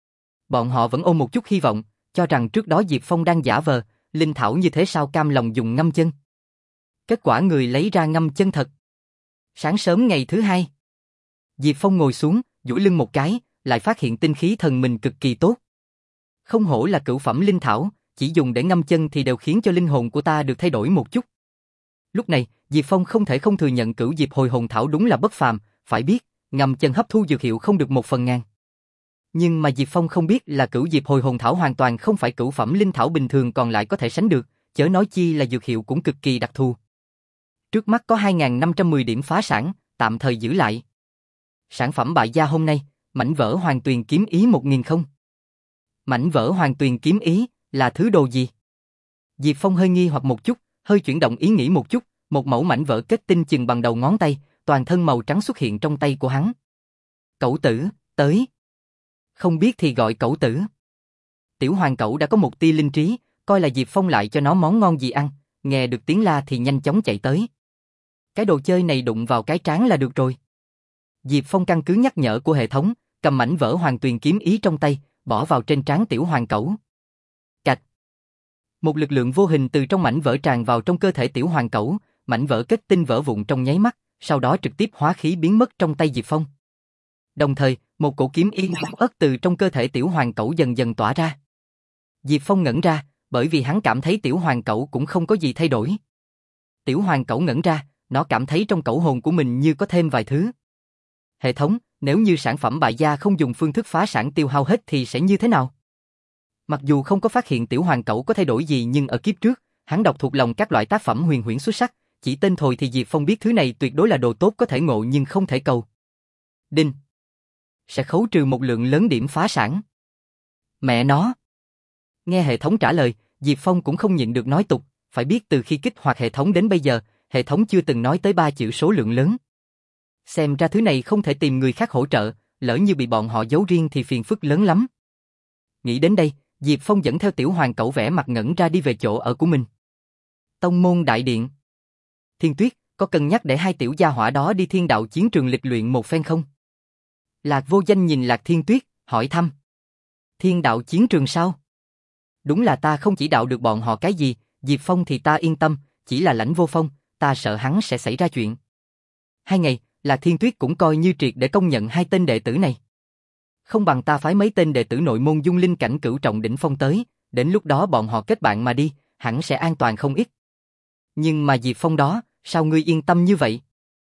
Bọn họ vẫn ôm một chút hy vọng, cho rằng trước đó Diệp Phong đang giả vờ, linh thảo như thế sao cam lòng dùng ngâm chân. Kết quả người lấy ra ngâm chân thật. Sáng sớm ngày thứ hai, Diệp Phong ngồi xuống, duỗi lưng một cái, lại phát hiện tinh khí thần mình cực kỳ tốt. Không hổ là cửu phẩm linh thảo, chỉ dùng để ngâm chân thì đều khiến cho linh hồn của ta được thay đổi một chút. Lúc này, Diệp Phong không thể không thừa nhận cửu diệp hồi hồn thảo đúng là bất phàm, phải biết, ngâm chân hấp thu dược hiệu không được một phần ngàn. Nhưng mà Diệp Phong không biết là cửu diệp hồi hồn thảo hoàn toàn không phải cửu phẩm linh thảo bình thường còn lại có thể sánh được, chớ nói chi là dược hiệu cũng cực kỳ đặc thù. Trước mắt có hai nghìn năm trăm mười điểm phá sản, tạm thời giữ lại. Sản phẩm bại gia hôm nay, mảnh vỡ hoàng tuyền kiếm ý một nghìn không. Mảnh vỡ hoàng tuyền kiếm ý là thứ đồ gì? Diệp Phong hơi nghi hoặc một chút, hơi chuyển động ý nghĩ một chút, một mẩu mảnh vỡ kết tinh chừng bằng đầu ngón tay, toàn thân màu trắng xuất hiện trong tay của hắn. Cẩu tử, tới. Không biết thì gọi cẩu tử. Tiểu hoàng cẩu đã có một tia linh trí, coi là Diệp Phong lại cho nó món ngon gì ăn, nghe được tiếng la thì nhanh chóng chạy tới. Cái đồ chơi này đụng vào cái trán là được rồi. Diệp Phong căn cứ nhắc nhở của hệ thống, cầm mảnh vỡ hoàng tuyền kiếm ý trong tay, bỏ vào trên trán tiểu hoàng cẩu. Cạch. Một lực lượng vô hình từ trong mảnh vỡ tràn vào trong cơ thể tiểu hoàng cẩu, mảnh vỡ kết tinh vỡ vụn trong nháy mắt, sau đó trực tiếp hóa khí biến mất trong tay Diệp Phong. Đồng thời, một cổ kiếm ý ớt từ trong cơ thể tiểu hoàng cẩu dần dần tỏa ra. Diệp Phong ngẩn ra, bởi vì hắn cảm thấy tiểu hoàng cẩu cũng không có gì thay đổi. Tiểu hoàng cẩu ngẩn ra, nó cảm thấy trong cẩu hồn của mình như có thêm vài thứ. Hệ thống, nếu như sản phẩm bại gia không dùng phương thức phá sản tiêu hao hết thì sẽ như thế nào? Mặc dù không có phát hiện tiểu hoàng cẩu có thay đổi gì nhưng ở kiếp trước, hắn đọc thuộc lòng các loại tác phẩm huyền huyễn xuất sắc, chỉ tên thôi thì Diệp Phong biết thứ này tuyệt đối là đồ tốt có thể ngộ nhưng không thể cầu. Đinh. Sẽ khấu trừ một lượng lớn điểm phá sản. Mẹ nó. Nghe hệ thống trả lời, Diệp Phong cũng không nhịn được nói tục, phải biết từ khi kích hoạt hệ thống đến bây giờ, hệ thống chưa từng nói tới ba chữ số lượng lớn. Xem ra thứ này không thể tìm người khác hỗ trợ, lỡ như bị bọn họ giấu riêng thì phiền phức lớn lắm. Nghĩ đến đây, Diệp Phong dẫn theo tiểu hoàng cẩu vẻ mặt ngẩn ra đi về chỗ ở của mình. Tông môn đại điện. Thiên Tuyết, có cân nhắc để hai tiểu gia hỏa đó đi thiên đạo chiến trường lịch luyện một phen không? Lạc Vô Danh nhìn Lạc Thiên Tuyết, hỏi thăm. Thiên đạo chiến trường sao? Đúng là ta không chỉ đạo được bọn họ cái gì, Diệp Phong thì ta yên tâm, chỉ là Lãnh Vô Phong, ta sợ hắn sẽ xảy ra chuyện. Hai ngày, Lạc Thiên Tuyết cũng coi như triệt để công nhận hai tên đệ tử này. Không bằng ta phái mấy tên đệ tử nội môn dung linh cảnh cửu trọng đỉnh phong tới, đến lúc đó bọn họ kết bạn mà đi, hẳn sẽ an toàn không ít. Nhưng mà Diệp Phong đó, sao ngươi yên tâm như vậy?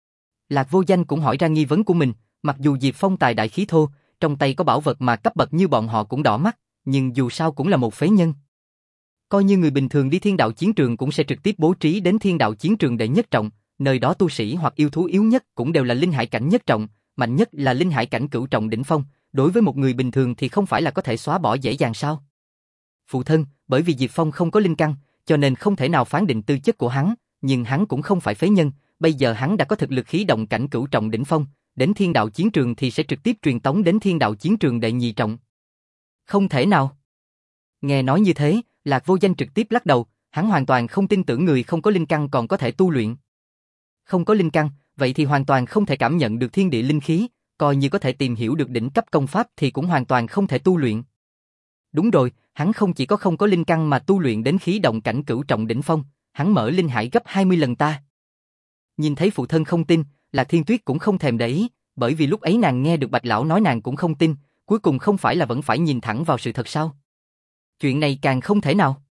Lạc Vô Danh cũng hỏi ra nghi vấn của mình, mặc dù Diệp Phong tài đại khí thô, trong tay có bảo vật mà cấp bậc như bọn họ cũng đỏ mắt, nhưng dù sao cũng là một phế nhân. Coi như người bình thường đi thiên đạo chiến trường cũng sẽ trực tiếp bố trí đến thiên đạo chiến trường đệ nhất trọng, nơi đó tu sĩ hoặc yêu thú yếu nhất cũng đều là linh hải cảnh nhất trọng, mạnh nhất là linh hải cảnh cửu trọng đỉnh phong, đối với một người bình thường thì không phải là có thể xóa bỏ dễ dàng sao? Phụ thân, bởi vì Diệp Phong không có linh căn, cho nên không thể nào phán định tư chất của hắn, nhưng hắn cũng không phải phế nhân, bây giờ hắn đã có thực lực khí động cảnh cửu trọng đỉnh phong, đến thiên đạo chiến trường thì sẽ trực tiếp truyền tống đến thiên đạo chiến trường đệ nhị trọng. Không thể nào. Nghe nói như thế, Lạc Vô Danh trực tiếp lắc đầu, hắn hoàn toàn không tin tưởng người không có linh căn còn có thể tu luyện. Không có linh căn, vậy thì hoàn toàn không thể cảm nhận được thiên địa linh khí, coi như có thể tìm hiểu được đỉnh cấp công pháp thì cũng hoàn toàn không thể tu luyện. Đúng rồi, hắn không chỉ có không có linh căn mà tu luyện đến khí động cảnh cửu trọng đỉnh phong, hắn mở linh hải gấp hai mươi lần ta. Nhìn thấy phụ thân không tin, Lạc Thiên Tuyết cũng không thèm để ý, bởi vì lúc ấy nàng nghe được Bạch Lão nói nàng cũng không tin, cuối cùng không phải là vẫn phải nhìn thẳng vào sự thật sao? Chuyện này càng không thể nào.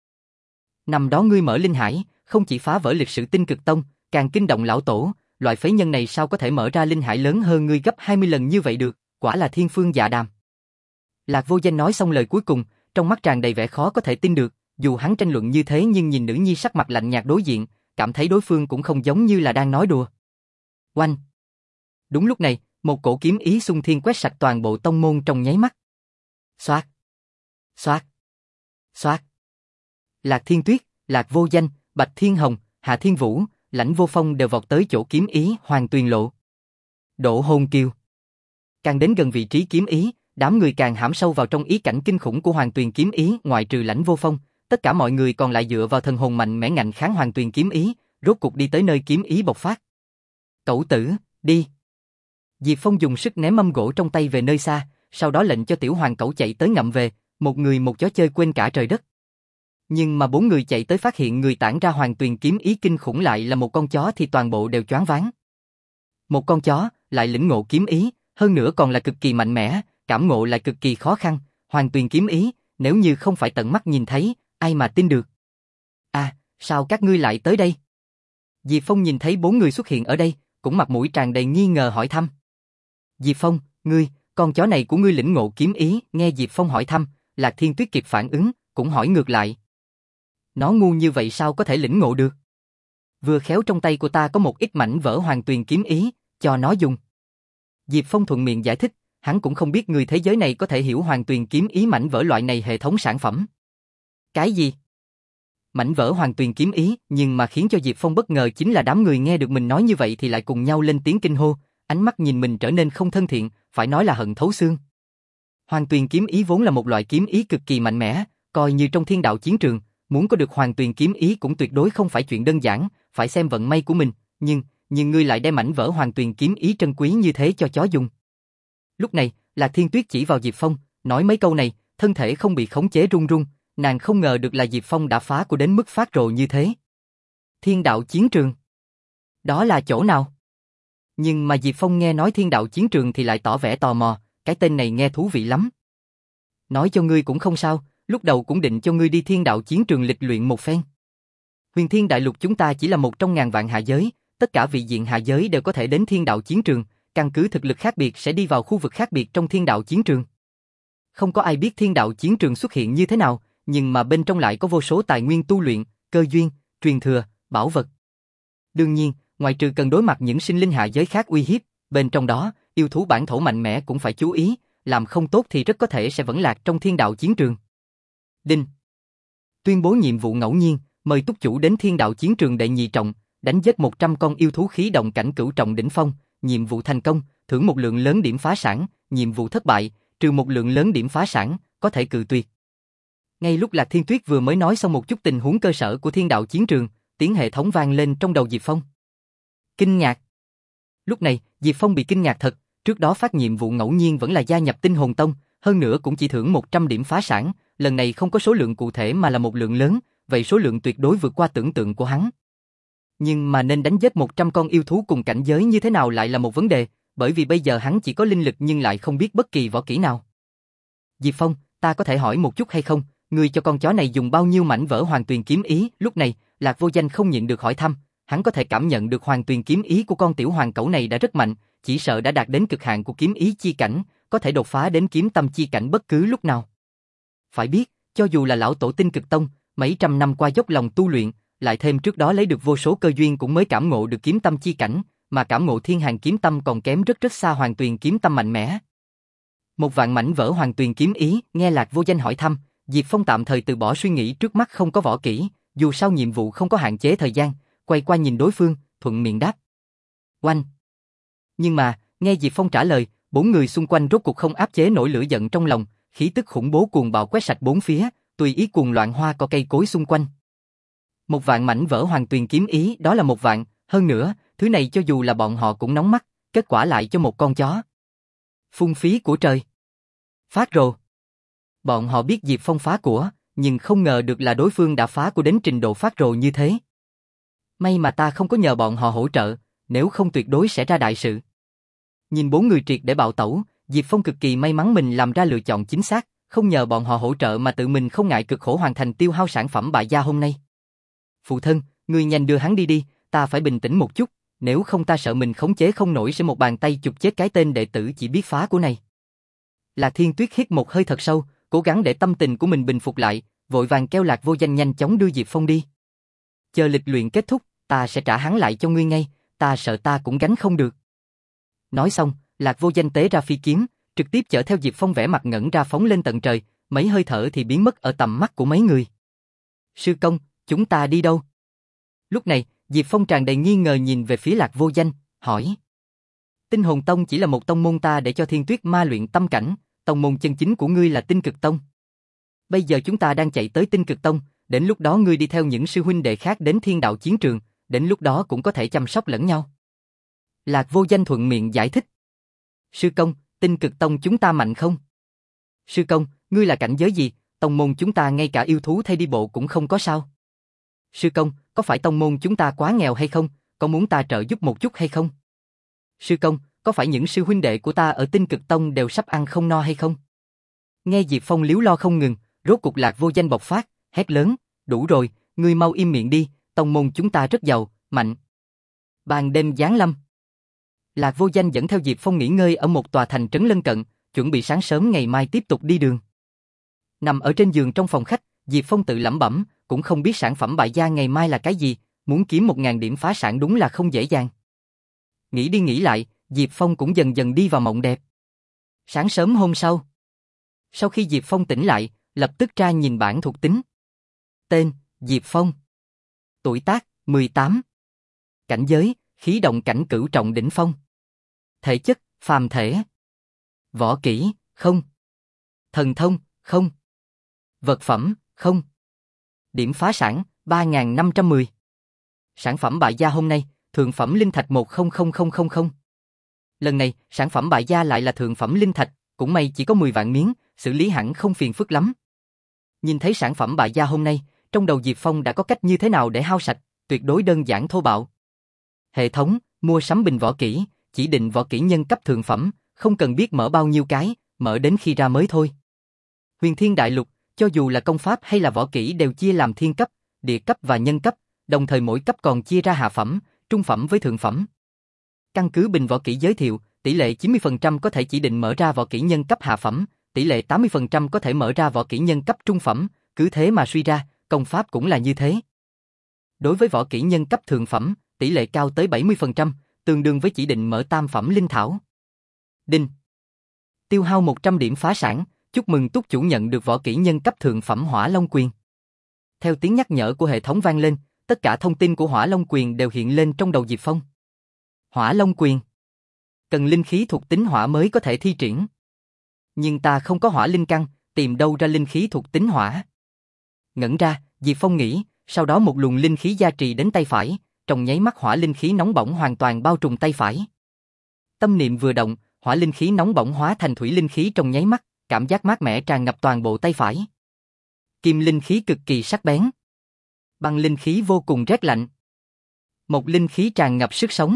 Năm đó ngươi mở linh hải, không chỉ phá vỡ lịch sử Tinh Cực Tông, càng kinh động lão tổ, loại phế nhân này sao có thể mở ra linh hải lớn hơn ngươi gấp hai mươi lần như vậy được, quả là thiên phương dạ đàm. Lạc Vô Danh nói xong lời cuối cùng, trong mắt tràn đầy vẻ khó có thể tin được, dù hắn tranh luận như thế nhưng nhìn nữ nhi sắc mặt lạnh nhạt đối diện, cảm thấy đối phương cũng không giống như là đang nói đùa. Oanh! Đúng lúc này, một cổ kiếm ý xung thiên quét sạch toàn bộ tông môn trong nháy mắt. Xoát! Xoát! Xoát! Lạc Thiên Tuyết, Lạc Vô Danh, Bạch Thiên Hồng, Hạ Thiên Vũ, Lãnh Vô Phong đều vọt tới chỗ kiếm ý Hoàng Tuyền Lộ. Độ hồn kiều. Càng đến gần vị trí kiếm ý, đám người càng hãm sâu vào trong ý cảnh kinh khủng của Hoàng Tuyền kiếm ý, ngoại trừ Lãnh Vô Phong, tất cả mọi người còn lại dựa vào thần hồn mạnh mẽ ngạnh kháng Hoàng Tuyền kiếm ý, rốt cục đi tới nơi kiếm ý bộc phát. Cẩu tử, đi. Diệp Phong dùng sức ném mâm gỗ trong tay về nơi xa, sau đó lệnh cho tiểu hoàng cẩu chạy tới ngậm về, một người một chó chơi quên cả trời đất. Nhưng mà bốn người chạy tới phát hiện người tản ra Hoàng Tuyền kiếm ý kinh khủng lại là một con chó thì toàn bộ đều choáng váng. Một con chó lại lĩnh ngộ kiếm ý, hơn nữa còn là cực kỳ mạnh mẽ, cảm ngộ lại cực kỳ khó khăn, Hoàng Tuyền kiếm ý, nếu như không phải tận mắt nhìn thấy, ai mà tin được. À, sao các ngươi lại tới đây? Diệp Phong nhìn thấy bốn người xuất hiện ở đây, cũng mặt mũi tràn đầy nghi ngờ hỏi thăm. Diệp Phong, ngươi, con chó này của ngươi lĩnh ngộ kiếm ý, nghe Diệp Phong hỏi thăm, Lạc Thiên Tuyết kịp phản ứng, cũng hỏi ngược lại. Nó ngu như vậy sao có thể lĩnh ngộ được? Vừa khéo trong tay của ta có một ít mảnh vỡ Hoàng Tuyền kiếm ý, cho nó dùng. Diệp Phong thuận miệng giải thích, hắn cũng không biết người thế giới này có thể hiểu Hoàng Tuyền kiếm ý mảnh vỡ loại này hệ thống sản phẩm. Cái gì? Mảnh vỡ Hoàng Tuyền kiếm ý, nhưng mà khiến cho Diệp Phong bất ngờ chính là đám người nghe được mình nói như vậy thì lại cùng nhau lên tiếng kinh hô, ánh mắt nhìn mình trở nên không thân thiện, phải nói là hận thấu xương. Hoàng Tuyền kiếm ý vốn là một loại kiếm ý cực kỳ mạnh mẽ, coi như trong thiên đạo chiến trường, muốn có được Hoàng Tuyền kiếm ý cũng tuyệt đối không phải chuyện đơn giản, phải xem vận may của mình, nhưng, nhưng ngươi lại đem mảnh vỡ Hoàng Tuyền kiếm ý trân quý như thế cho chó dùng. Lúc này, Lạc Thiên Tuyết chỉ vào Diệp Phong, nói mấy câu này, thân thể không bị khống chế run run, nàng không ngờ được là Diệp Phong đã phá của đến mức phát rồ như thế. Thiên đạo chiến trường? Đó là chỗ nào? Nhưng mà Diệp Phong nghe nói thiên đạo chiến trường thì lại tỏ vẻ tò mò, cái tên này nghe thú vị lắm. Nói cho ngươi cũng không sao, lúc đầu cũng định cho ngươi đi thiên đạo chiến trường lịch luyện một phen. Huyền Thiên Đại Lục chúng ta chỉ là một trong ngàn vạn hạ giới, tất cả vị diện hạ giới đều có thể đến thiên đạo chiến trường, căn cứ thực lực khác biệt sẽ đi vào khu vực khác biệt trong thiên đạo chiến trường. Không có ai biết thiên đạo chiến trường xuất hiện như thế nào, nhưng mà bên trong lại có vô số tài nguyên tu luyện, cơ duyên, truyền thừa, bảo vật. Đương nhiên, ngoài trừ cần đối mặt những sinh linh hạ giới khác uy hiếp, bên trong đó, yêu thú bản thổ mạnh mẽ cũng phải chú ý, làm không tốt thì rất có thể sẽ vẫn lạc trong thiên đạo chiến trường. Đinh. Tuyên bố nhiệm vụ ngẫu nhiên, mời túc chủ đến thiên đạo chiến trường đệ nhị trọng, đánh giết một trăm con yêu thú khí động cảnh cửu trọng đỉnh phong, nhiệm vụ thành công, thưởng một lượng lớn điểm phá sản, nhiệm vụ thất bại, trừ một lượng lớn điểm phá sản, có thể cự tuyệt. Ngay lúc Lạc Thiên Tuyết vừa mới nói xong một chút tình huống cơ sở của thiên đạo chiến trường, tiếng hệ thống vang lên trong đầu Diệp Phong. Kinh ngạc. Lúc này, Diệp Phong bị kinh ngạc thật, trước đó phát nhiệm vụ ngẫu nhiên vẫn là gia nhập Tinh Hồn Tông, hơn nữa cũng chỉ thưởng một trăm điểm phá sản, lần này không có số lượng cụ thể mà là một lượng lớn, vậy số lượng tuyệt đối vượt qua tưởng tượng của hắn. Nhưng mà nên đánh giết một trăm con yêu thú cùng cảnh giới như thế nào lại là một vấn đề, bởi vì bây giờ hắn chỉ có linh lực nhưng lại không biết bất kỳ võ kỹ nào. Diệp Phong, ta có thể hỏi một chút hay không, ngươi cho con chó này dùng bao nhiêu mảnh vỡ Hoàng Tuyền kiếm ý? Lúc này, Lạc Vô Danh không nhịn được hỏi thăm, hắn có thể cảm nhận được Hoàng Tuyền kiếm ý của con tiểu hoàng cẩu này đã rất mạnh, chỉ sợ đã đạt đến cực hạn của kiếm ý chi cảnh, có thể đột phá đến kiếm tâm chi cảnh bất cứ lúc nào. Phải biết, cho dù là lão tổ Tinh Cực Tông, mấy trăm năm qua dốc lòng tu luyện, lại thêm trước đó lấy được vô số cơ duyên cũng mới cảm ngộ được kiếm tâm chi cảnh, mà cảm ngộ thiên hàng kiếm tâm còn kém rất rất xa Hoàng Tuyền kiếm tâm mạnh mẽ. Một vạn mảnh vỡ Hoàng Tuyền kiếm ý, nghe Lạc Vô Danh hỏi thăm, Diệp Phong tạm thời từ bỏ suy nghĩ trước mắt không có võ kỹ, dù sao nhiệm vụ không có hạn chế thời gian, quay qua nhìn đối phương, thuận miệng đáp. Oanh! Nhưng mà, nghe Diệp Phong trả lời, bốn người xung quanh rốt cuộc không áp chế nổi lửa giận trong lòng, khí tức khủng bố cuồng bạo quét sạch bốn phía, tùy ý cuồng loạn hoa cỏ cây cối xung quanh. Một vạn mảnh vỡ Hoàng Tuyền kiếm ý, đó là một vạn, hơn nữa, thứ này cho dù là bọn họ cũng nóng mắt, kết quả lại cho một con chó. Phung phí của trời. Phát rồ. Bọn họ biết Diệp Phong phá của, nhưng không ngờ được là đối phương đã phá của đến trình độ phát rồ như thế. May mà ta không có nhờ bọn họ hỗ trợ, nếu không tuyệt đối sẽ ra đại sự. Nhìn bốn người triệt để bạo tẩu, Diệp Phong cực kỳ may mắn mình làm ra lựa chọn chính xác, không nhờ bọn họ hỗ trợ mà tự mình không ngại cực khổ hoàn thành tiêu hao sản phẩm bại gia hôm nay. Phụ thân, ngươi nhanh đưa hắn đi đi, ta phải bình tĩnh một chút, nếu không ta sợ mình khống chế không nổi sẽ một bàn tay chụp chết cái tên đệ tử chỉ biết phá của này. Lạc Thiên Tuyết hít một hơi thật sâu, cố gắng để tâm tình của mình bình phục lại, vội vàng kêu Lạc Vô Danh nhanh chóng đưa Diệp Phong đi. Chờ lịch luyện kết thúc, ta sẽ trả hắn lại cho ngươi ngay, ta sợ ta cũng gánh không được. Nói xong, Lạc Vô Danh tế ra phi kiếm, trực tiếp chở theo Diệp Phong vẻ mặt ngẩn ra phóng lên tận trời, mấy hơi thở thì biến mất ở tầm mắt của mấy người. Sư công, chúng ta đi đâu? Lúc này, Diệp Phong tràn đầy nghi ngờ nhìn về phía Lạc Vô Danh, hỏi. Tinh Hồn Tông chỉ là một tông môn ta để cho Thiên Tuyết ma luyện tâm cảnh, tông môn chân chính của ngươi là Tinh Cực Tông. Bây giờ chúng ta đang chạy tới Tinh Cực Tông, đến lúc đó ngươi đi theo những sư huynh đệ khác đến thiên đạo chiến trường, đến lúc đó cũng có thể chăm sóc lẫn nhau. Lạc Vô Danh thuận miệng giải thích. Sư công, Tinh Cực Tông chúng ta mạnh không? Sư công, ngươi là cảnh giới gì? Tông môn chúng ta ngay cả yêu thú thay đi bộ cũng không có sao. Sư công, có phải tông môn chúng ta quá nghèo hay không? Có muốn ta trợ giúp một chút hay không? Sư công, có phải những sư huynh đệ của ta ở Tinh Cực Tông đều sắp ăn không no hay không? Nghe Diệp Phong líu lo không ngừng, rốt cục Lạc Vô Danh bộc phát, hét lớn, đủ rồi, ngươi mau im miệng đi, tông môn chúng ta rất giàu, mạnh. Ban đêm giáng lâm. Lạc Vô Danh dẫn theo Diệp Phong nghỉ ngơi ở một tòa thành trấn lân cận, chuẩn bị sáng sớm ngày mai tiếp tục đi đường. Nằm ở trên giường trong phòng khách, Diệp Phong tự lẩm bẩm, cũng không biết sản phẩm bại gia ngày mai là cái gì, muốn kiếm một ngàn điểm phá sản đúng là không dễ dàng. Nghĩ đi nghĩ lại, Diệp Phong cũng dần dần đi vào mộng đẹp. Sáng sớm hôm sau, sau khi Diệp Phong tỉnh lại, lập tức tra nhìn bảng thuộc tính. Tên, Diệp Phong. Tuổi tác, mười tám. Cảnh giới, khí động cảnh cửu trọng đỉnh phong. Thể chất, phàm thể. Võ kỹ, không. Thần thông, không. Vật phẩm, không. Điểm phá sản, ba nghìn năm trăm mười. Sản phẩm bại gia hôm nay, thượng phẩm linh thạch một không không không không không. Lần này, sản phẩm bại gia lại là thượng phẩm linh thạch, cũng may chỉ có mười vạn miếng, xử lý hẳn không phiền phức lắm. Nhìn thấy sản phẩm bại gia hôm nay, trong đầu Diệp Phong đã có cách như thế nào để hao sạch, tuyệt đối đơn giản thô bạo. Hệ thống, mua sắm bình võ kỹ, chỉ định võ kỹ nhân cấp thượng phẩm, không cần biết mở bao nhiêu cái, mở đến khi ra mới thôi. Huyền Thiên Đại Lục, cho dù là công pháp hay là võ kỹ đều chia làm thiên cấp, địa cấp và nhân cấp, đồng thời mỗi cấp còn chia ra hạ phẩm, trung phẩm với thượng phẩm. Căn cứ bình võ kỹ giới thiệu, tỷ lệ chín mươi phần trăm có thể chỉ định mở ra võ kỹ nhân cấp hạ phẩm, tỷ lệ tám mươi phần trăm có thể mở ra võ kỹ nhân cấp trung phẩm, cứ thế mà suy ra, công pháp cũng là như thế. Đối với võ kỹ nhân cấp thượng phẩm, tỷ lệ cao tới bảy mươi phần trăm, tương đương với chỉ định mở tam phẩm linh thảo. Đinh. Tiêu hao một trăm điểm phá sản, chúc mừng túc chủ nhận được võ kỹ nhân cấp thượng phẩm Hỏa Long Quyền. Theo tiếng nhắc nhở của hệ thống vang lên, tất cả thông tin của Hỏa Long Quyền đều hiện lên trong đầu Diệp Phong. Hỏa Long Quyền. Cần linh khí thuộc tính hỏa mới có thể thi triển. Nhưng ta không có hỏa linh căn, tìm đâu ra linh khí thuộc tính hỏa. Ngẩn ra, Diệp Phong nghĩ, sau đó một luồng linh khí gia trì đến tay phải, trong nháy mắt hỏa linh khí nóng bỏng hoàn toàn bao trùm tay phải. Tâm niệm vừa động, hỏa linh khí nóng bỏng hóa thành thủy linh khí trong nháy mắt, cảm giác mát mẻ tràn ngập toàn bộ tay phải. Kim linh khí cực kỳ sắc bén. Băng linh khí vô cùng rét lạnh. Mộc linh khí tràn ngập sức sống.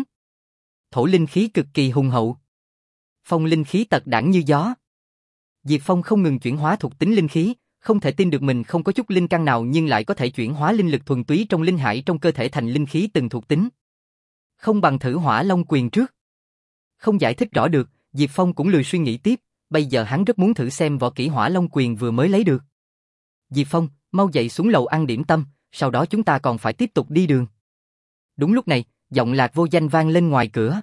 Thổ linh khí cực kỳ hùng hậu. Phong linh khí tật đãng như gió. Diệp Phong không ngừng chuyển hóa thuộc tính linh khí, không thể tin được mình không có chút linh căn nào nhưng lại có thể chuyển hóa linh lực thuần túy trong linh hải trong cơ thể thành linh khí từng thuộc tính. Không bằng thử Hỏa Long Quyền trước. Không giải thích rõ được, Diệp Phong cũng lười suy nghĩ tiếp, bây giờ hắn rất muốn thử xem võ kỹ Hỏa Long Quyền vừa mới lấy được. Diệp Phong, mau dậy xuống lầu ăn điểm tâm, sau đó chúng ta còn phải tiếp tục đi đường. Đúng lúc này, giọng Lạc Vô Danh vang lên ngoài cửa.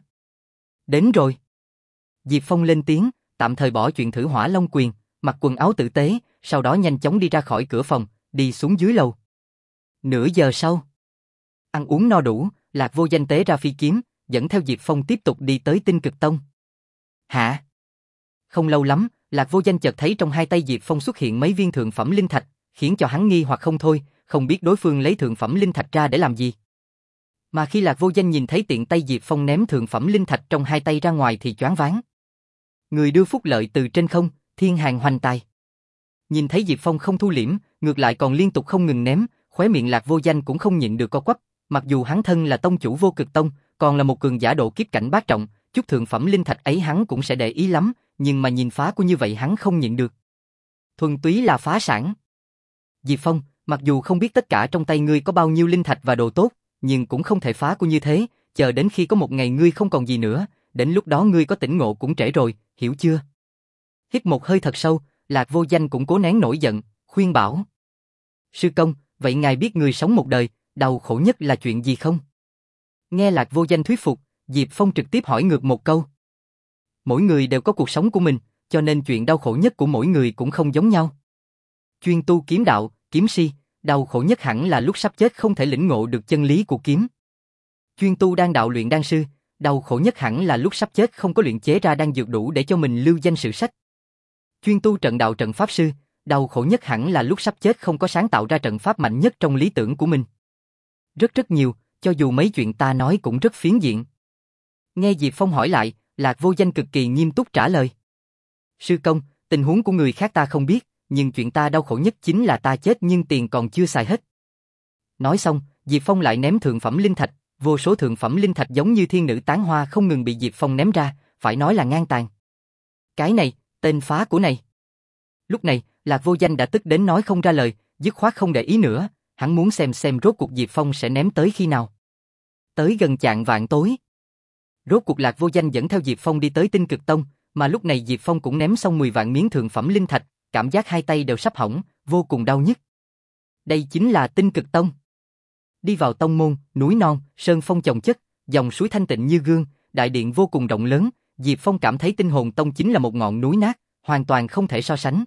Đến rồi. Diệp Phong lên tiếng, tạm thời bỏ chuyện thử Hỏa Long Quyền, mặc quần áo tử tế, sau đó nhanh chóng đi ra khỏi cửa phòng, đi xuống dưới lầu. Nửa giờ sau, ăn uống no đủ, Lạc Vô Danh tế ra phi kiếm, dẫn theo Diệp Phong tiếp tục đi tới Tinh Cực Tông. Hả? Không lâu lắm, Lạc Vô Danh chợt thấy trong hai tay Diệp Phong xuất hiện mấy viên thượng phẩm linh thạch, khiến cho hắn nghi hoặc không thôi, không biết đối phương lấy thượng phẩm linh thạch ra để làm gì. Mà khi Lạc Vô Danh nhìn thấy tiện tay Diệp Phong ném thượng phẩm linh thạch trong hai tay ra ngoài thì choáng váng. Người đưa phúc lợi từ trên không, thiên hàng hoành tài. Nhìn thấy Diệp Phong không thu liễm, ngược lại còn liên tục không ngừng ném, khóe miệng Lạc Vô Danh cũng không nhịn được co quắp, mặc dù hắn thân là tông chủ Vô Cực Tông, còn là một cường giả độ kiếp cảnh bát trọng, chút thượng phẩm linh thạch ấy hắn cũng sẽ để ý lắm, nhưng mà nhìn phá của như vậy hắn không nhịn được. Thuần túy là phá sản. Diệp Phong, mặc dù không biết tất cả trong tay ngươi có bao nhiêu linh thạch và đồ tốt, nhưng cũng không thể phá của như thế, chờ đến khi có một ngày ngươi không còn gì nữa, đến lúc đó ngươi có tỉnh ngộ cũng trễ rồi, hiểu chưa? Hít một hơi thật sâu, Lạc Vô Danh cũng cố nén nổi giận, khuyên bảo. Sư công, vậy ngài biết người sống một đời, đau khổ nhất là chuyện gì không? Nghe Lạc Vô Danh thuyết phục, Diệp Phong trực tiếp hỏi ngược một câu. Mỗi người đều có cuộc sống của mình, cho nên chuyện đau khổ nhất của mỗi người cũng không giống nhau. Chuyên tu kiếm đạo, kiếm si, đau khổ nhất hẳn là lúc sắp chết không thể lĩnh ngộ được chân lý của kiếm. Chuyên tu đan đạo luyện đan sư, đau khổ nhất hẳn là lúc sắp chết không có luyện chế ra đan dược đủ để cho mình lưu danh sử sách. Chuyên tu trận đạo trận pháp sư, đau khổ nhất hẳn là lúc sắp chết không có sáng tạo ra trận pháp mạnh nhất trong lý tưởng của mình. Rất rất nhiều, cho dù mấy chuyện ta nói cũng rất phiến diện. Nghe Diệp Phong hỏi lại, Lạc Vô Danh cực kỳ nghiêm túc trả lời. Sư công, tình huống của người khác ta không biết, nhưng chuyện ta đau khổ nhất chính là ta chết nhưng tiền còn chưa xài hết. Nói xong, Diệp Phong lại ném thượng phẩm linh thạch, vô số thượng phẩm linh thạch giống như thiên nữ tán hoa không ngừng bị Diệp Phong ném ra, phải nói là ngang tàn. Cái này, tên phá của này. Lúc này, Lạc Vô Danh đã tức đến nói không ra lời, dứt khoát không để ý nữa, hắn muốn xem xem rốt cuộc Diệp Phong sẽ ném tới khi nào. Tới gần chạng vạn tối. Rốt cuộc Lạc Vô Danh dẫn theo Diệp Phong đi tới Tinh Cực Tông, mà lúc này Diệp Phong cũng ném xong mười vạn miếng thượng phẩm linh thạch, cảm giác hai tay đều sắp hỏng, vô cùng đau nhức. Đây chính là Tinh Cực Tông. Đi vào tông môn, núi non, sơn phong chồng chất, dòng suối thanh tịnh như gương, đại điện vô cùng rộng lớn, Diệp Phong cảm thấy Tinh Hồn Tông chính là một ngọn núi nát, hoàn toàn không thể so sánh.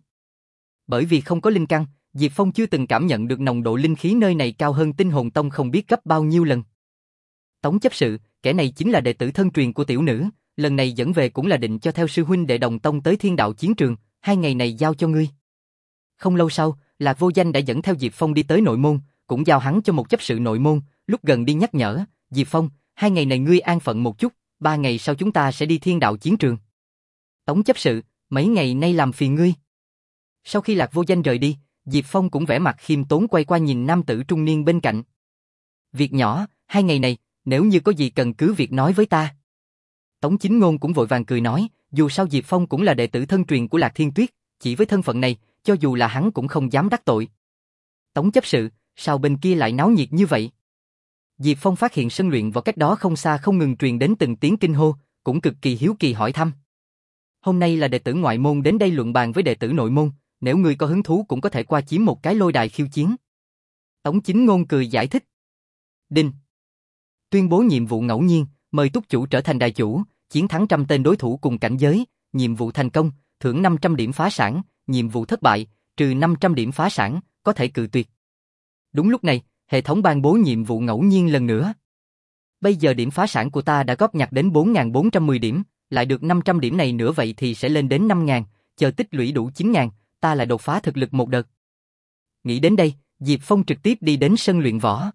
Bởi vì không có linh căn, Diệp Phong chưa từng cảm nhận được nồng độ linh khí nơi này cao hơn Tinh Hồn Tông không biết gấp bao nhiêu lần. Tống chấp sự, kẻ này chính là đệ tử thân truyền của tiểu nữ, lần này dẫn về cũng là định cho theo sư huynh đệ đồng tông tới Thiên Đạo chiến trường, hai ngày này giao cho ngươi. Không lâu sau, Lạc Vô Danh đã dẫn theo Diệp Phong đi tới nội môn, cũng giao hắn cho một chấp sự nội môn, lúc gần đi nhắc nhở, Diệp Phong, hai ngày này ngươi an phận một chút, ba ngày sau chúng ta sẽ đi Thiên Đạo chiến trường. Tống chấp sự, mấy ngày nay làm phiền ngươi. Sau khi Lạc Vô Danh rời đi, Diệp Phong cũng vẻ mặt khiêm tốn quay qua nhìn nam tử trung niên bên cạnh. Việc nhỏ, hai ngày này, nếu như có gì cần cứ việc nói với ta. Tống Chính Ngôn cũng vội vàng cười nói, dù sao Diệp Phong cũng là đệ tử thân truyền của Lạc Thiên Tuyết, chỉ với thân phận này, cho dù là hắn cũng không dám đắc tội. Tống chấp sự, sao bên kia lại náo nhiệt như vậy? Diệp Phong phát hiện sân luyện võ cách đó không xa không ngừng truyền đến từng tiếng kinh hô, cũng cực kỳ hiếu kỳ hỏi thăm. Hôm nay là đệ tử ngoại môn đến đây luận bàn với đệ tử nội môn, nếu ngươi có hứng thú cũng có thể qua chiếm một cái lôi đài khiêu chiến. Tống Chính Ngôn cười giải thích. Đinh. Tuyên bố nhiệm vụ ngẫu nhiên, mời túc chủ trở thành đài chủ, chiến thắng trăm tên đối thủ cùng cảnh giới, nhiệm vụ thành công, thưởng năm trăm điểm phá sản, nhiệm vụ thất bại, trừ năm trăm điểm phá sản, có thể cự tuyệt. Đúng lúc này, hệ thống ban bố nhiệm vụ ngẫu nhiên lần nữa. Bây giờ điểm phá sản của ta đã góp nhặt đến bốn nghìn bốn trăm mười điểm, lại được năm trăm điểm này nữa vậy thì sẽ lên đến năm nghìn, chờ tích lũy đủ chín nghìn, ta lại đột phá thực lực một đợt. Nghĩ đến đây, Diệp Phong trực tiếp đi đến sân luyện võ.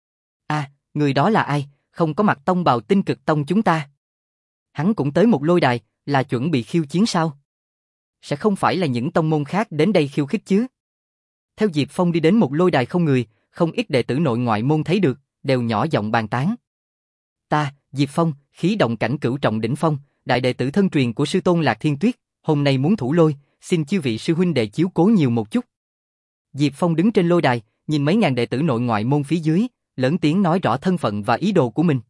À, người đó là ai, không có mặc tông bào Tinh Cực Tông chúng ta. Hắn cũng tới một lôi đài, là chuẩn bị khiêu chiến sao? Sẽ không phải là những tông môn khác đến đây khiêu khích chứ? Theo Diệp Phong đi đến một lôi đài không người, không ít đệ tử nội ngoại môn thấy được, đều nhỏ giọng bàn tán. Ta, Diệp Phong, khí động cảnh cửu trọng đỉnh phong, đại đệ tử thân truyền của sư tôn Lạc Thiên Tuyết, hôm nay muốn thủ lôi, xin chư vị sư huynh đệ chiếu cố nhiều một chút. Diệp Phong đứng trên lôi đài, nhìn mấy ngàn đệ tử nội ngoại môn phía dưới, lớn tiếng nói rõ thân phận và ý đồ của mình.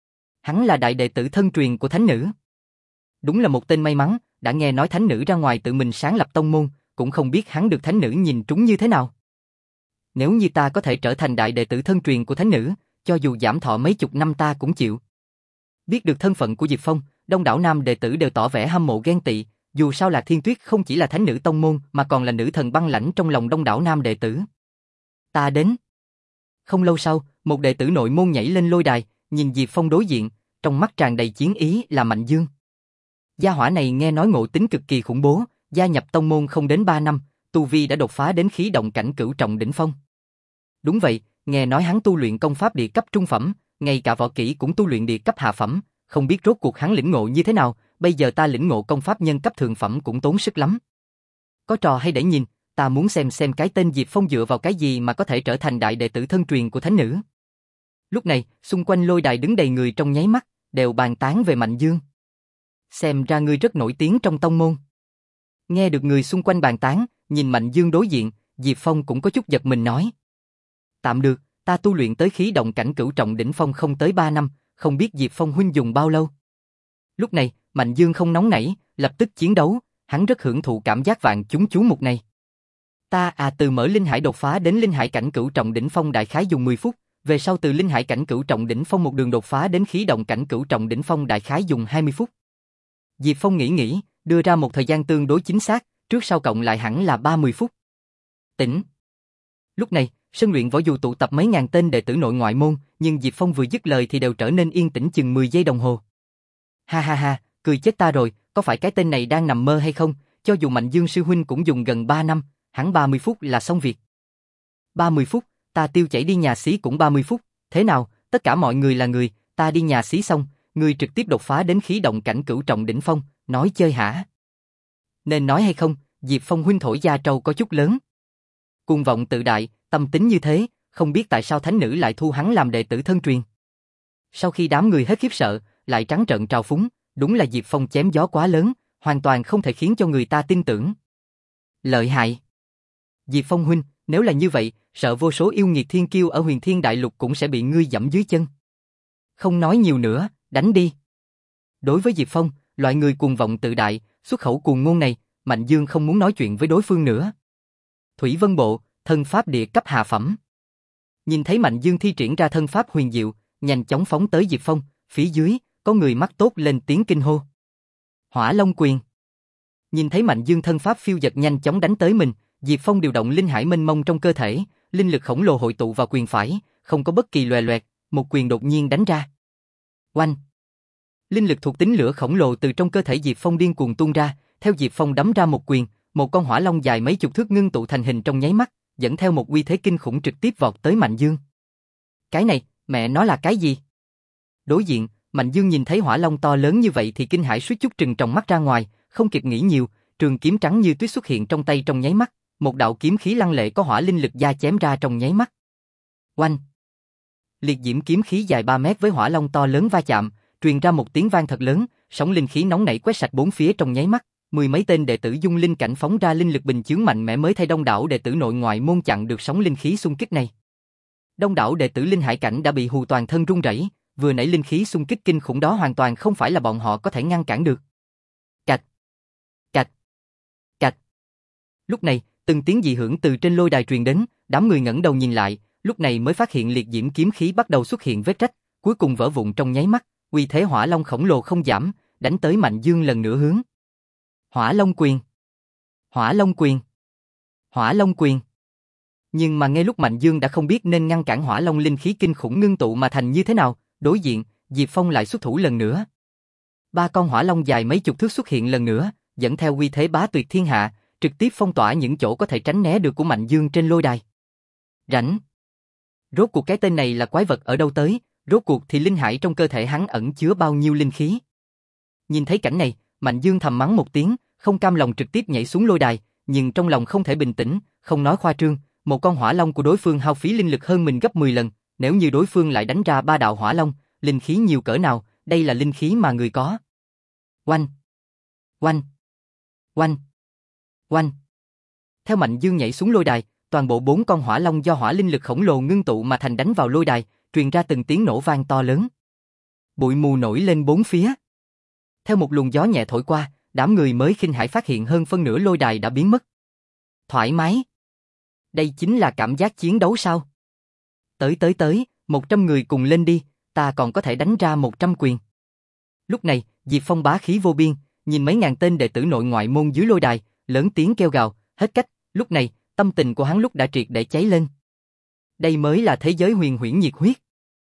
Hắn là đại đệ tử thân truyền của thánh nữ. Đúng là một tên may mắn, đã nghe nói thánh nữ ra ngoài tự mình sáng lập tông môn, cũng không biết hắn được thánh nữ nhìn trúng như thế nào. Nếu như ta có thể trở thành đại đệ tử thân truyền của thánh nữ, cho dù giảm thọ mấy chục năm ta cũng chịu. Biết được thân phận của Diệp Phong, đông đảo nam đệ tử đều tỏ vẻ hâm mộ ghen tị, dù sao Lạc Thiên Tuyết không chỉ là thánh nữ tông môn mà còn là nữ thần băng lãnh trong lòng đông đảo nam đệ tử. Ta đến. Không lâu sau, một đệ tử nội môn nhảy lên lôi đài, nhìn Diệp Phong đối diện, trong mắt tràn đầy chiến ý là Mạnh Dương. Gia hỏa này nghe nói ngộ tính cực kỳ khủng bố, gia nhập tông môn không đến ba năm, tu vi đã đột phá đến khí động cảnh cửu trọng đỉnh phong. Đúng vậy, nghe nói hắn tu luyện công pháp địa cấp trung phẩm, ngay cả võ kỹ cũng tu luyện địa cấp hạ phẩm, không biết rốt cuộc hắn lĩnh ngộ như thế nào, bây giờ ta lĩnh ngộ công pháp nhân cấp thượng phẩm cũng tốn sức lắm. Có trò hay để nhìn, ta muốn xem xem cái tên Diệp Phong dựa vào cái gì mà có thể trở thành đại đệ tử thân truyền của thánh nữ. Lúc này, xung quanh lôi đài đứng đầy người trong nháy mắt, đều bàn tán về Mạnh Dương. Xem ra ngươi rất nổi tiếng trong tông môn. Nghe được người xung quanh bàn tán, nhìn Mạnh Dương đối diện, Diệp Phong cũng có chút giật mình nói. Tạm được, ta tu luyện tới khí động cảnh cửu trọng đỉnh phong không tới ba năm, không biết Diệp Phong huynh dùng bao lâu. Lúc này, Mạnh Dương không nóng nảy, lập tức chiến đấu, hắn rất hưởng thụ cảm giác vạn chúng chú mục này. Ta à từ mở linh hải đột phá đến linh hải cảnh cửu trọng đỉnh phong đại khái dùng mười phút, về sau từ linh hải cảnh cửu trọng đỉnh phong một đường đột phá đến khí động cảnh cửu trọng đỉnh phong đại khái dùng hai mươi phút. Diệp Phong nghĩ nghĩ, đưa ra một thời gian tương đối chính xác, trước sau cộng lại hẳn là ba mươi phút. Tỉnh. Lúc này, sân luyện võ dù tụ tập mấy ngàn tên đệ tử nội ngoại môn, nhưng Diệp Phong vừa dứt lời thì đều trở nên yên tĩnh chừng mười giây đồng hồ. Ha ha ha, cười chết ta rồi, có phải cái tên này đang nằm mơ hay không? Cho dù Mạnh Dương sư huynh cũng dùng gần ba năm, hắn ba mươi phút là xong việc. ba mươi phút, ta tiêu chảy đi nhà xí cũng ba mươi phút, thế nào, tất cả mọi người là người, ta đi nhà xí xong, người trực tiếp đột phá đến khí động cảnh cửu trọng đỉnh phong, nói chơi hả? Nên nói hay không, Diệp Phong huynh thổi da trâu có chút lớn. Cuồng vọng tự đại, tâm tính như thế, không biết tại sao thánh nữ lại thu hắn làm đệ tử thân truyền. Sau khi đám người hết khiếp sợ, lại trắng trợn trào phúng, đúng là Diệp Phong chém gió quá lớn, hoàn toàn không thể khiến cho người ta tin tưởng. Lợi hại. Diệp Phong huynh, nếu là như vậy, sợ vô số yêu nghiệt thiên kiêu ở Huyền Thiên Đại Lục cũng sẽ bị ngươi dẫm dưới chân. Không nói nhiều nữa, đánh đi. Đối với Diệp Phong, loại người cuồng vọng tự đại, xuất khẩu cuồng ngôn này, Mạnh Dương không muốn nói chuyện với đối phương nữa. Thủy Vân Bộ, thân pháp địa cấp hạ phẩm. Nhìn thấy Mạnh Dương thi triển ra thân pháp huyền diệu, nhanh chóng phóng tới Diệp Phong, phía dưới, có người mắt tốt lên tiếng kinh hô. Hỏa Long Quyền. Nhìn thấy Mạnh Dương thân pháp phiêu dật nhanh chóng đánh tới mình, Diệp Phong điều động linh hải mênh mông trong cơ thể, linh lực khổng lồ hội tụ vào quyền phải, không có bất kỳ loè loẹt, một quyền đột nhiên đánh ra. Oanh! Linh lực thuộc tính lửa khổng lồ từ trong cơ thể Diệp Phong điên cuồng tuôn ra, theo Diệp Phong đấm ra một quyền, một con hỏa long dài mấy chục thước ngưng tụ thành hình trong nháy mắt, dẫn theo một uy thế kinh khủng trực tiếp vọt tới Mạnh Dương. Cái này, mẹ nó là cái gì? Đối diện, Mạnh Dương nhìn thấy hỏa long to lớn như vậy thì kinh hãi suýt chút trừng tròng mắt ra ngoài, không kịp nghĩ nhiều, trường kiếm trắng như tuyết xuất hiện trong tay trong nháy mắt, một đạo kiếm khí lăng lệ có hỏa linh lực gia chém ra trong nháy mắt. Oanh! Liệt diễm kiếm khí dài ba mét với hỏa long to lớn va chạm, truyền ra một tiếng vang thật lớn, sóng linh khí nóng nảy quét sạch bốn phía trong nháy mắt, mười mấy tên đệ tử dung linh cảnh phóng ra linh lực bình chướng mạnh mẽ mới thay đông đảo đệ tử nội ngoại môn chặn được sóng linh khí xung kích này. Đông đảo đệ tử linh hải cảnh đã bị hù toàn thân run rẩy, vừa nãy linh khí xung kích kinh khủng đó hoàn toàn không phải là bọn họ có thể ngăn cản được. Cạch, cạch, cạch. Lúc này, từng tiếng dị hưởng từ trên lôi đài truyền đến, đám người ngẩng đầu nhìn lại, lúc này mới phát hiện liệt diễm kiếm khí bắt đầu xuất hiện vết rách, cuối cùng vỡ vụn trong nháy mắt, uy thế hỏa long khổng lồ không giảm, đánh tới Mạnh Dương lần nữa hướng. Hỏa Long Quyền, Hỏa Long Quyền, Hỏa Long Quyền. Nhưng mà ngay lúc Mạnh Dương đã không biết nên ngăn cản hỏa long linh khí kinh khủng ngưng tụ mà thành như thế nào, đối diện, Diệp Phong lại xuất thủ lần nữa. Ba con hỏa long dài mấy chục thước xuất hiện lần nữa, dẫn theo uy thế bá tuyệt thiên hạ, trực tiếp phong tỏa những chỗ có thể tránh né được của Mạnh Dương trên lôi đài. Rảnh. Rốt cuộc cái tên này là quái vật ở đâu tới, rốt cuộc thì linh hải trong cơ thể hắn ẩn chứa bao nhiêu linh khí. Nhìn thấy cảnh này, Mạnh Dương thầm mắng một tiếng, không cam lòng trực tiếp nhảy xuống lôi đài, nhưng trong lòng không thể bình tĩnh, không nói khoa trương, một con hỏa long của đối phương hao phí linh lực hơn mình gấp mười lần, nếu như đối phương lại đánh ra ba đạo hỏa long, linh khí nhiều cỡ nào, đây là linh khí mà người có. Oanh, oanh, oanh, oanh. Theo Mạnh Dương nhảy xuống lôi đài, toàn bộ bốn con hỏa long do hỏa linh lực khổng lồ ngưng tụ mà thành đánh vào lôi đài, truyền ra từng tiếng nổ vang to lớn. Bụi mù nổi lên bốn phía. Theo một luồng gió nhẹ thổi qua, đám người mới kinh hãi phát hiện hơn phân nửa lôi đài đã biến mất. Thoải mái. Đây chính là cảm giác chiến đấu sao? Tới tới tới, một trăm người cùng lên đi, ta còn có thể đánh ra một trăm quyền. Lúc này, Diệp Phong bá khí vô biên, nhìn mấy ngàn tên đệ tử nội ngoại môn dưới lôi đài, lớn tiếng kêu gào, hết cách, lúc này, tâm tình của hắn lúc đã triệt để cháy lên. Đây mới là thế giới huyền huyễn nhiệt huyết.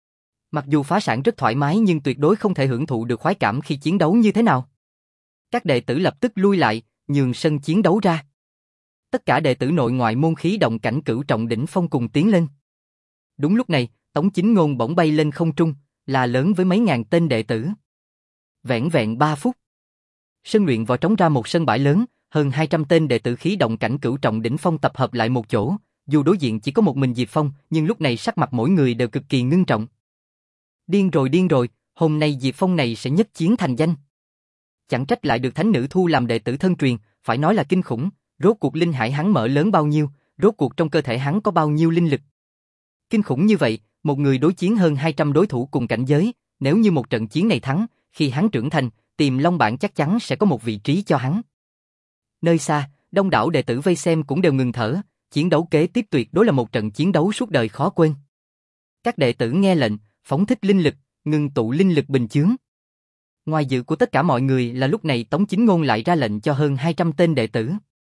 Mặc dù phá sản rất thoải mái nhưng tuyệt đối không thể hưởng thụ được khoái cảm khi chiến đấu như thế nào. Các đệ tử lập tức lui lại, nhường sân chiến đấu ra. Tất cả đệ tử nội ngoại môn khí động cảnh cửu trọng đỉnh phong cùng tiến lên. Đúng lúc này, Tống Chính Ngôn bỗng bay lên không trung, là lớn với mấy ngàn tên đệ tử. Vẻn vẹn ba phút. Sân luyện võ trống ra một sân bãi lớn, hơn hai trăm tên đệ tử khí động cảnh cửu trọng đỉnh phong tập hợp lại một chỗ, dù đối diện chỉ có một mình Diệp Phong, nhưng lúc này sắc mặt mỗi người đều cực kỳ ngưng trọng. Điên rồi điên rồi, hôm nay Diệp Phong này sẽ nhất chiến thành danh. Chẳng trách lại được thánh nữ thu làm đệ tử thân truyền, phải nói là kinh khủng, rốt cuộc linh hải hắn mở lớn bao nhiêu, rốt cuộc trong cơ thể hắn có bao nhiêu linh lực. Kinh khủng như vậy, một người đối chiến hơn hai trăm đối thủ cùng cảnh giới, nếu như một trận chiến này thắng, khi hắn trưởng thành, Tiềm Long bảng chắc chắn sẽ có một vị trí cho hắn. Nơi xa, đông đảo đệ tử vây xem cũng đều ngừng thở, chiến đấu kế tiếp tuyệt đối là một trận chiến đấu suốt đời khó quên. Các đệ tử nghe lệnh, phóng thích linh lực, ngưng tụ linh lực bình chướng. Ngoài dự của tất cả mọi người là lúc này Tống Chính Ngôn lại ra lệnh cho hơn hai trăm tên đệ tử.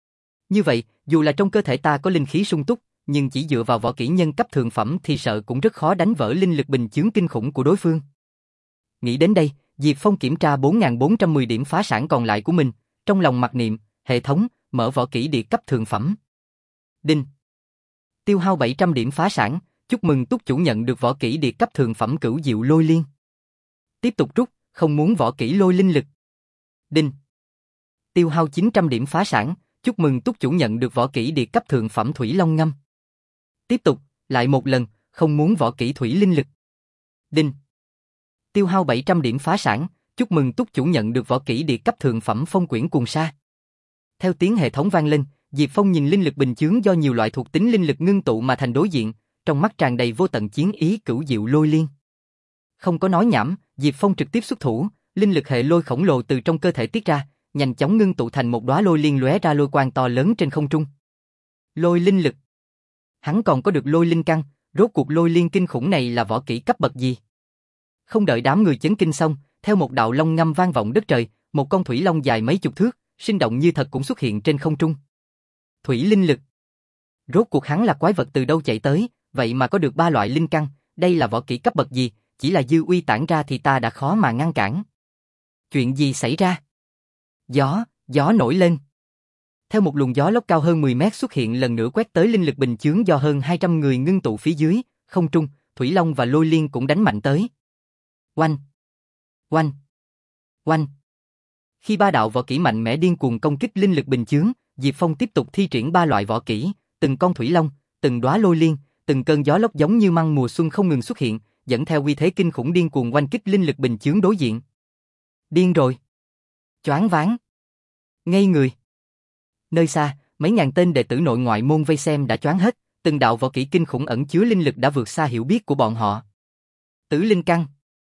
Như vậy, dù là trong cơ thể ta có linh khí sung túc, nhưng chỉ dựa vào võ kỹ nhân cấp thượng phẩm thì sợ cũng rất khó đánh vỡ linh lực bình chướng kinh khủng của đối phương. Nghĩ đến đây, Diệp Phong kiểm tra bốn nghìn bốn trăm mười điểm phá sản còn lại của mình, trong lòng mặc niệm, hệ thống, mở võ kỹ địa cấp thượng phẩm. Đinh. Tiêu hao bảy trăm điểm phá sản, chúc mừng túc chủ nhận được võ kỹ địa cấp thượng phẩm Cửu Diệu Lôi Liên. Tiếp tục rút, không muốn võ kỹ lôi linh lực. Đinh. Tiêu hao chín trăm điểm phá sản, chúc mừng túc chủ nhận được võ kỹ địa cấp thượng phẩm Thủy Long Ngâm. Tiếp tục, lại một lần, không muốn võ kỹ thủy linh lực. Đinh. Tiêu hao bảy trăm điểm phá sản, chúc mừng túc chủ nhận được võ kỹ địa cấp thượng phẩm Phong Quyển Cuồng Sa. Theo tiếng hệ thống vang lên, Diệp Phong nhìn linh lực bình chướng do nhiều loại thuộc tính linh lực ngưng tụ mà thành đối diện, trong mắt tràn đầy vô tận chiến ý. Cửu Diệu Lôi Liên. Không có nói nhảm, Diệp Phong trực tiếp xuất thủ, linh lực hệ lôi khổng lồ từ trong cơ thể tiết ra, nhanh chóng ngưng tụ thành một đóa lôi liên lóe ra lôi quang to lớn trên không trung. Lôi linh lực. Hắn còn có được lôi linh căn, rốt cuộc lôi liên kinh khủng này là võ kỹ cấp bậc gì? Không đợi đám người chấn kinh xong, theo một đạo long ngâm vang vọng đất trời, một con thủy long dài mấy chục thước, sinh động như thật cũng xuất hiện trên không trung. Thủy linh lực. Rốt cuộc hắn là quái vật từ đâu chạy tới, vậy mà có được ba loại linh căn, đây là võ kỹ cấp bậc gì, chỉ là dư uy tản ra thì ta đã khó mà ngăn cản. Chuyện gì xảy ra? Gió, gió nổi lên. Theo một luồng gió lốc cao hơn mười mét xuất hiện lần nữa quét tới linh lực bình chướng do hơn hai trăm người ngưng tụ phía dưới, không trung, Thủy Long và Lôi Liên cũng đánh mạnh tới. Oanh! Oanh! Oanh! Khi ba đạo võ kỹ mạnh mẽ điên cuồng công kích linh lực bình chướng, Diệp Phong tiếp tục thi triển ba loại võ kỹ, từng con Thủy Long, từng đóa Lôi Liên, từng cơn gió lốc giống như măng mùa xuân không ngừng xuất hiện, dẫn theo uy thế kinh khủng điên cuồng oanh kích linh lực bình chướng đối diện. Điên rồi! Choáng váng! Ngây người! Nơi xa, mấy ngàn tên đệ tử nội ngoại môn vây xem đã choáng hết, từng đạo võ kỹ kinh khủng ẩn chứa linh lực đã vượt xa hiểu biết của bọn họ. Tử linh căn.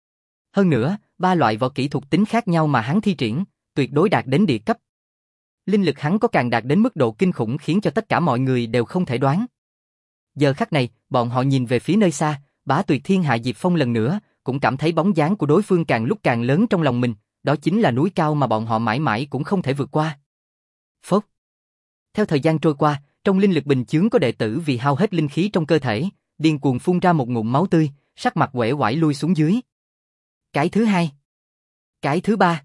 Hơn nữa, ba loại võ kỹ thuộc tính khác nhau mà hắn thi triển, tuyệt đối đạt đến địa cấp. Linh lực hắn có càng đạt đến mức độ kinh khủng khiến cho tất cả mọi người đều không thể đoán. Giờ khắc này, bọn họ nhìn về phía nơi xa, bá tuyệt thiên hạ Diệp Phong lần nữa, cũng cảm thấy bóng dáng của đối phương càng lúc càng lớn trong lòng mình, đó chính là núi cao mà bọn họ mãi mãi cũng không thể vượt qua. Phốc. Theo thời gian trôi qua, trong linh lực bình chướng có đệ tử vì hao hết linh khí trong cơ thể, điên cuồng phun ra một ngụm máu tươi, sắc mặt uể oải lui xuống dưới. Cái thứ hai. Cái thứ ba.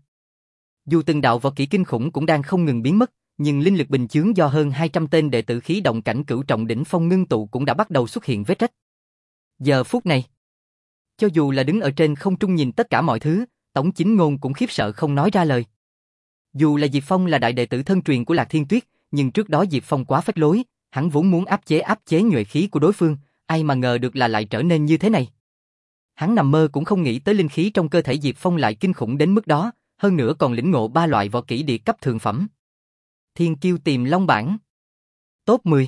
Dù từng đạo võ kỹ kinh khủng cũng đang không ngừng biến mất, nhưng linh lực bình chướng do hơn hai trăm tên đệ tử khí động cảnh cửu trọng đỉnh phong ngưng tụ cũng đã bắt đầu xuất hiện vết rách. Giờ phút này, cho dù là đứng ở trên không trung nhìn tất cả mọi thứ, Tống Chính Ngôn cũng khiếp sợ không nói ra lời. Dù là Diệp Phong là đại đệ tử thân truyền của Lạc Thiên Tuyết, nhưng trước đó Diệp Phong quá phách lối, hắn vốn muốn áp chế áp chế nhuệ khí của đối phương, ai mà ngờ được là lại trở nên như thế này. Hắn nằm mơ cũng không nghĩ tới linh khí trong cơ thể Diệp Phong lại kinh khủng đến mức đó, hơn nữa còn lĩnh ngộ ba loại võ kỹ địa cấp thượng phẩm. Thiên Kiêu Tiềm Long bảng Top mười.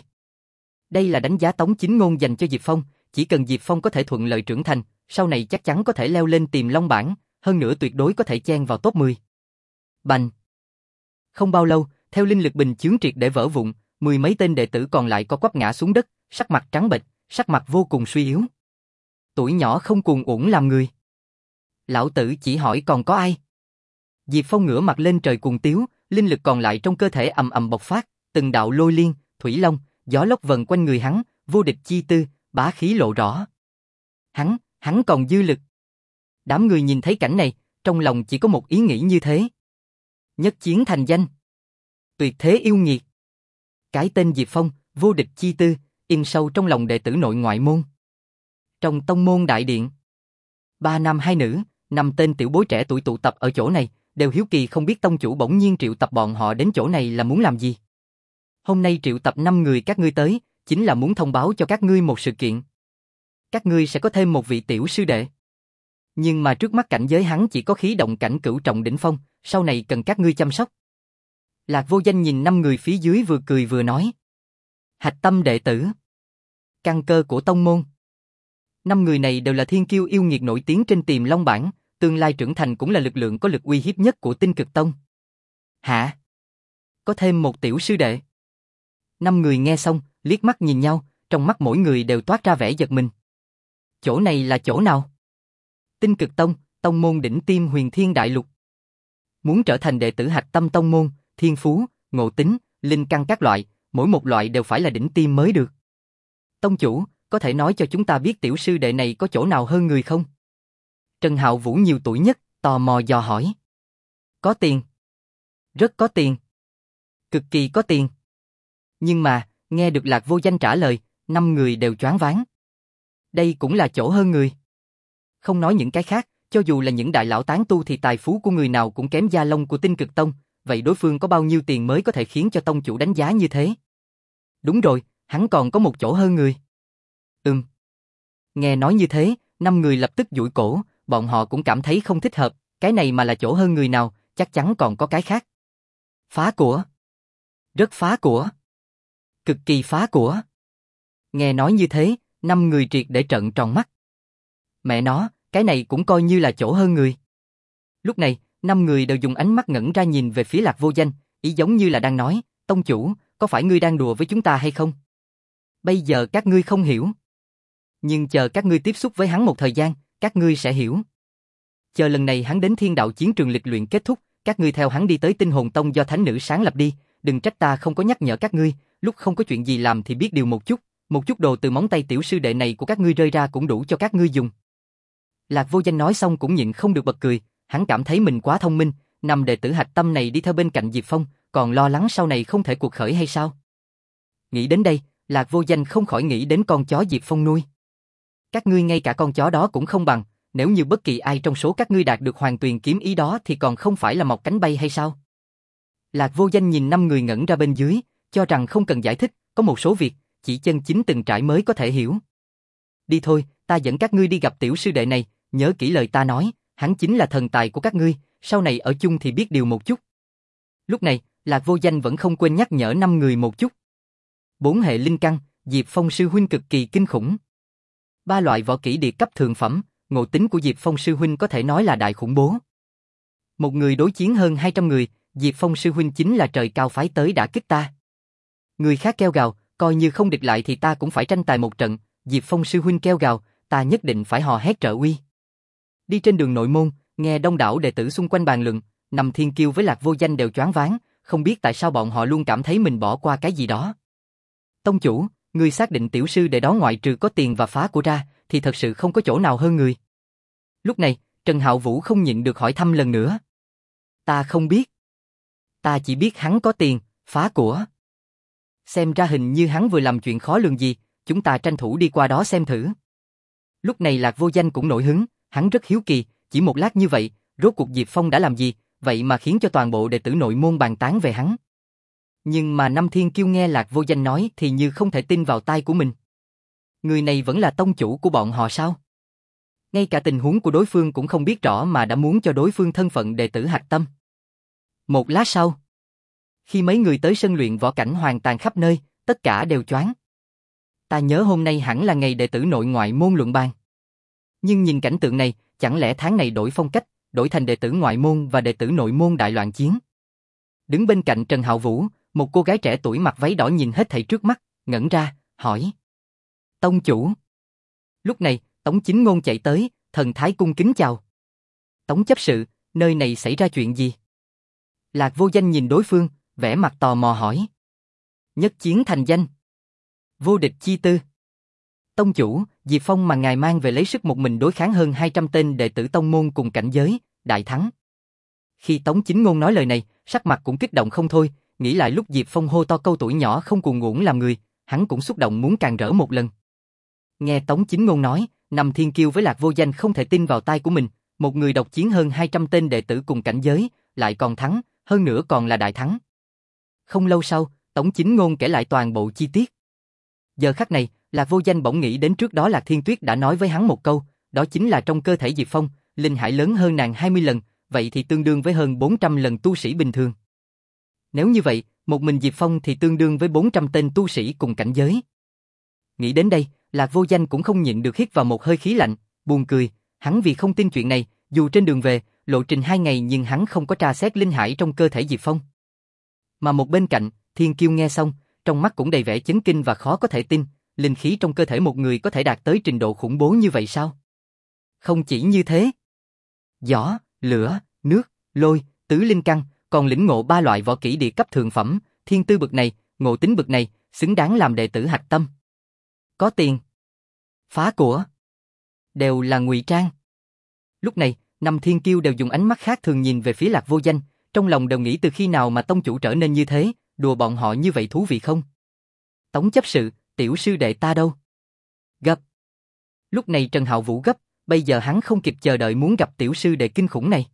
Đây là đánh giá Tống Chính Ngôn dành cho Diệp Phong, chỉ cần Diệp Phong có thể thuận lợi trưởng thành, sau này chắc chắn có thể leo lên Tiềm Long bảng, hơn nữa tuyệt đối có thể chen vào top mười. Bành! Không bao lâu, theo linh lực bình chướng triệt để vỡ vụn, mười mấy tên đệ tử còn lại co quắp ngã xuống đất, sắc mặt trắng bệch, sắc mặt vô cùng suy yếu. Tuổi nhỏ không cuồng uổng làm người. Lão tử chỉ hỏi còn có ai? Diệp Phong ngửa mặt lên trời cuồng tiếu, linh lực còn lại trong cơ thể ầm ầm bộc phát, từng đạo lôi liên, thủy long, gió lốc vần quanh người hắn, vô địch chi tư, bá khí lộ rõ. Hắn, hắn còn dư lực. Đám người nhìn thấy cảnh này, trong lòng chỉ có một ý nghĩ như thế. Nhất chiến thành danh. Tuyệt thế yêu nghiệt. Cái tên Diệp Phong, vô địch chi tư, in sâu trong lòng đệ tử nội ngoại môn. Trong tông môn đại điện, ba nam hai nữ, năm tên tiểu bối trẻ tuổi tụ tập ở chỗ này, đều hiếu kỳ không biết tông chủ bỗng nhiên triệu tập bọn họ đến chỗ này là muốn làm gì. Hôm nay triệu tập năm người các ngươi tới, chính là muốn thông báo cho các ngươi một sự kiện. Các ngươi sẽ có thêm một vị tiểu sư đệ. Nhưng mà trước mắt cảnh giới hắn chỉ có khí động cảnh cửu trọng đỉnh phong, sau này cần các ngươi chăm sóc. Lạc Vô Danh nhìn năm người phía dưới vừa cười vừa nói. Hạch tâm đệ tử. Căn cơ của tông môn. Năm người này đều là thiên kiêu yêu nghiệt nổi tiếng trên Tiềm Long bảng, tương lai trưởng thành cũng là lực lượng có lực uy hiếp nhất của Tinh Cực Tông. Hả? có thêm một tiểu sư đệ. Năm người nghe xong, liếc mắt nhìn nhau, trong mắt mỗi người đều toát ra vẻ giật mình. Chỗ này là chỗ nào? Tinh Cực Tông, tông môn đỉnh tiêm huyền thiên đại lục. Muốn trở thành đệ tử hạch tâm tông môn, thiên phú, ngộ tính, linh căn các loại, mỗi một loại đều phải là đỉnh tiêm mới được. Tông chủ, có thể nói cho chúng ta biết tiểu sư đệ này có chỗ nào hơn người không? Trần Hạo Vũ nhiều tuổi nhất, tò mò dò hỏi. Có tiền. Rất có tiền. Cực kỳ có tiền. Nhưng mà, nghe được Lạc Vô Danh trả lời, năm người đều choáng váng. Đây cũng là chỗ hơn người. Không nói những cái khác, cho dù là những đại lão tán tu thì tài phú của người nào cũng kém Gia Long của Tinh Cực Tông, vậy đối phương có bao nhiêu tiền mới có thể khiến cho tông chủ đánh giá như thế? Đúng rồi, hắn còn có một chỗ hơn người. Ừm. Nghe nói như thế, năm người lập tức duỗi cổ, bọn họ cũng cảm thấy không thích hợp, cái này mà là chỗ hơn người nào, chắc chắn còn có cái khác. Phá của. Rất phá của. Cực kỳ phá của. Nghe nói như thế, năm người triệt để trợn tròn mắt. Mẹ nó, cái này cũng coi như là chỗ hơn người. Lúc này, năm người đều dùng ánh mắt ngẩn ra nhìn về phía Lạc Vô Danh, ý giống như là đang nói, tông chủ, có phải ngươi đang đùa với chúng ta hay không? Bây giờ các ngươi không hiểu. Nhưng chờ các ngươi tiếp xúc với hắn một thời gian, các ngươi sẽ hiểu. Chờ lần này hắn đến Thiên Đạo chiến trường lịch luyện kết thúc, các ngươi theo hắn đi tới Tinh Hồn Tông do thánh nữ sáng lập đi, đừng trách ta không có nhắc nhở các ngươi, lúc không có chuyện gì làm thì biết điều một chút, một chút đồ từ móng tay tiểu sư đệ này của các ngươi rơi ra cũng đủ cho các ngươi dùng. Lạc Vô Danh nói xong cũng nhịn không được bật cười, hắn cảm thấy mình quá thông minh, năm đệ tử hạch tâm này đi theo bên cạnh Diệp Phong, còn lo lắng sau này không thể cuộc khởi hay sao? Nghĩ đến đây, Lạc Vô Danh không khỏi nghĩ đến con chó Diệp Phong nuôi. Các ngươi ngay cả con chó đó cũng không bằng, nếu như bất kỳ ai trong số các ngươi đạt được Hoàng Tuyền kiếm ý đó thì còn không phải là mọc cánh bay hay sao? Lạc Vô Danh nhìn năm người ngẩn ra bên dưới, cho rằng không cần giải thích, có một số việc, chỉ chân chính từng trải mới có thể hiểu. Đi thôi, ta dẫn các ngươi đi gặp tiểu sư đệ này, nhớ kỹ lời ta nói, hắn chính là thần tài của các ngươi, sau này ở chung thì biết điều một chút. Lúc này, Lạc Vô Danh vẫn không quên nhắc nhở năm người một chút. Bốn hệ linh căn, Diệp Phong sư huynh cực kỳ kinh khủng. Ba loại võ kỹ địa cấp thượng phẩm, ngộ tính của Diệp Phong sư huynh có thể nói là đại khủng bố. Một người đối chiến hơn hai trăm người, Diệp Phong sư huynh chính là trời cao phái tới đả kích ta. Người khác kêu gào, coi như không địch lại thì ta cũng phải tranh tài một trận, Diệp Phong sư huynh kêu gào, ta nhất định phải hò hét trợ uy. Đi trên đường nội môn, nghe đông đảo đệ tử xung quanh bàn luận, Nằm Thiên Kiêu với Lạc Vô Danh đều choáng váng, không biết tại sao bọn họ luôn cảm thấy mình bỏ qua cái gì đó. Tông chủ, người xác định tiểu sư đệ đó ngoại trừ có tiền và phá của ra, thì thật sự không có chỗ nào hơn người. Lúc này, Trần Hạo Vũ không nhịn được hỏi thăm lần nữa. Ta không biết. Ta chỉ biết hắn có tiền, phá của. Xem ra hình như hắn vừa làm chuyện khó lường gì, chúng ta tranh thủ đi qua đó xem thử. Lúc này Lạc Vô Danh cũng nổi hứng, hắn rất hiếu kỳ, chỉ một lát như vậy, rốt cuộc Diệp Phong đã làm gì, vậy mà khiến cho toàn bộ đệ tử nội môn bàn tán về hắn. Nhưng mà Năm Thiên Kiêu nghe Lạc Vô Danh nói thì như không thể tin vào tai của mình. Người này vẫn là tông chủ của bọn họ sao? Ngay cả tình huống của đối phương cũng không biết rõ mà đã muốn cho đối phương thân phận đệ tử hạch tâm. Một lát sau, khi mấy người tới sân luyện võ cảnh hoàn toàn khắp nơi, tất cả đều choáng. Ta nhớ hôm nay hẳn là ngày đệ tử nội ngoại môn luận bàn. Nhưng nhìn cảnh tượng này, chẳng lẽ tháng này đổi phong cách, đổi thành đệ tử ngoại môn và đệ tử nội môn đại loạn chiến? Đứng bên cạnh Trần Hạo Vũ, một cô gái trẻ tuổi mặc váy đỏ nhìn hết thảy trước mắt, ngẩn ra, hỏi. Tông chủ. Lúc này, Tống Chính Ngôn chạy tới, thần thái cung kính chào. Tống chấp sự, nơi này xảy ra chuyện gì? Lạc Vô Danh nhìn đối phương, vẻ mặt tò mò hỏi. Nhất chiến thành danh. Vô địch chi tư. Tông chủ, Diệp Phong mà ngài mang về lấy sức một mình đối kháng hơn hai trăm tên đệ tử tông môn cùng cảnh giới, đại thắng. Khi Tống Chính Ngôn nói lời này, sắc mặt cũng kích động không thôi, nghĩ lại lúc Diệp Phong hô to câu tuổi nhỏ không cuồng ngủn làm người, hắn cũng xúc động muốn càng rỡ một lần. Nghe Tống Chính Ngôn nói, Nằm Thiên Kiêu với Lạc Vô Danh không thể tin vào tai của mình, một người độc chiến hơn hai trăm tên đệ tử cùng cảnh giới, lại còn thắng, hơn nữa còn là đại thắng. Không lâu sau, Tống Chính Ngôn kể lại toàn bộ chi tiết. Giờ khắc này, Lạc Vô Danh bỗng nghĩ đến trước đó Lạc Thiên Tuyết đã nói với hắn một câu, đó chính là trong cơ thể Diệp Phong, linh hải lớn hơn nàng hai mươi lần, vậy thì tương đương với hơn bốn trăm lần tu sĩ bình thường. Nếu như vậy, một mình Diệp Phong thì tương đương với bốn trăm tên tu sĩ cùng cảnh giới. Nghĩ đến đây, Lạc Vô Danh cũng không nhịn được hít vào một hơi khí lạnh, buồn cười, hắn vì không tin chuyện này, dù trên đường về, lộ trình hai ngày nhưng hắn không có tra xét linh hải trong cơ thể Diệp Phong. Mà một bên cạnh, Thiên Kiêu nghe xong, trong mắt cũng đầy vẻ chấn kinh và khó có thể tin, linh khí trong cơ thể một người có thể đạt tới trình độ khủng bố như vậy sao? Không chỉ như thế, gió, lửa, nước, lôi, tứ linh căn, còn lĩnh ngộ ba loại võ kỹ địa cấp thượng phẩm, thiên tư bậc này, ngộ tính bậc này, xứng đáng làm đệ tử hạch tâm. Có tiền, phá của, đều là ngụy trang. Lúc này, năm thiên kiêu đều dùng ánh mắt khác thường nhìn về phía Lạc Vô Danh, trong lòng đều nghĩ từ khi nào mà tông chủ trở nên như thế, đùa bọn họ như vậy thú vị không? Tống chấp sự, tiểu sư đệ ta đâu? Gặp. Lúc này Trần Hạo Vũ gấp, bây giờ hắn không kịp chờ đợi muốn gặp tiểu sư đệ kinh khủng này.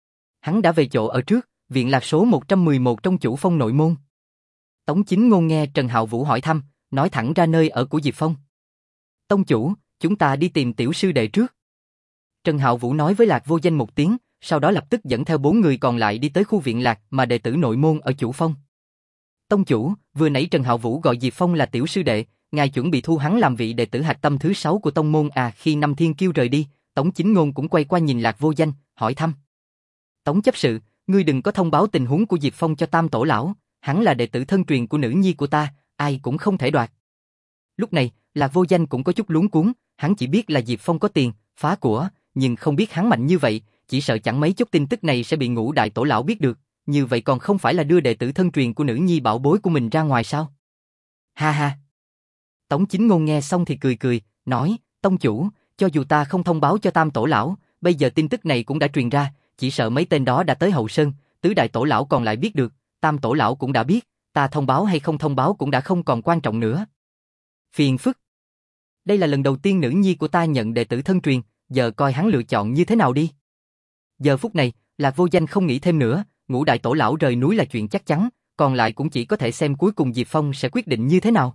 Hắn đã về chỗ ở trước, viện lạc số một trăm mười một trong Chủ Phong nội môn. Tống Chính Ngôn nghe Trần Hạo Vũ hỏi thăm, nói thẳng ra nơi ở của Diệp Phong. Tông chủ, chúng ta đi tìm tiểu sư đệ trước. Trần Hạo Vũ nói với Lạc Vô Danh một tiếng, sau đó lập tức dẫn theo bốn người còn lại đi tới khu viện lạc mà đệ tử nội môn ở Chủ Phong. Tông chủ, vừa nãy Trần Hạo Vũ gọi Diệp Phong là tiểu sư đệ, ngài chuẩn bị thu hắn làm vị đệ tử hạch tâm thứ sáu của tông môn à? Khi năm thiên kiêu rời đi, Tống Chính Ngôn cũng quay qua nhìn Lạc Vô Danh, hỏi thăm. Tống chấp sự, ngươi đừng có thông báo tình huống của Diệp Phong cho Tam Tổ lão, hắn là đệ tử thân truyền của nữ nhi của ta, ai cũng không thể đoạt. Lúc này, Lạc Vô Danh cũng có chút luống cuống, hắn chỉ biết là Diệp Phong có tiền, phá của, nhưng không biết hắn mạnh như vậy, chỉ sợ chẳng mấy chốc tin tức này sẽ bị Ngũ Đại Tổ lão biết được, như vậy còn không phải là đưa đệ tử thân truyền của nữ nhi bảo bối của mình ra ngoài sao? Ha ha. Tống Chính Ngôn nghe xong thì cười cười, nói, tông chủ, cho dù ta không thông báo cho Tam Tổ lão, bây giờ tin tức này cũng đã truyền ra, chỉ sợ mấy tên đó đã tới Hậu Sơn, Tứ Đại Tổ lão còn lại biết được, Tam Tổ lão cũng đã biết, ta thông báo hay không thông báo cũng đã không còn quan trọng nữa. Phiền phức. Đây là lần đầu tiên nữ nhi của ta nhận đệ tử thân truyền, giờ coi hắn lựa chọn như thế nào đi. Giờ phút này, Lạc Vô Danh không nghĩ thêm nữa, Ngũ Đại Tổ lão rời núi là chuyện chắc chắn, còn lại cũng chỉ có thể xem cuối cùng Diệp Phong sẽ quyết định như thế nào.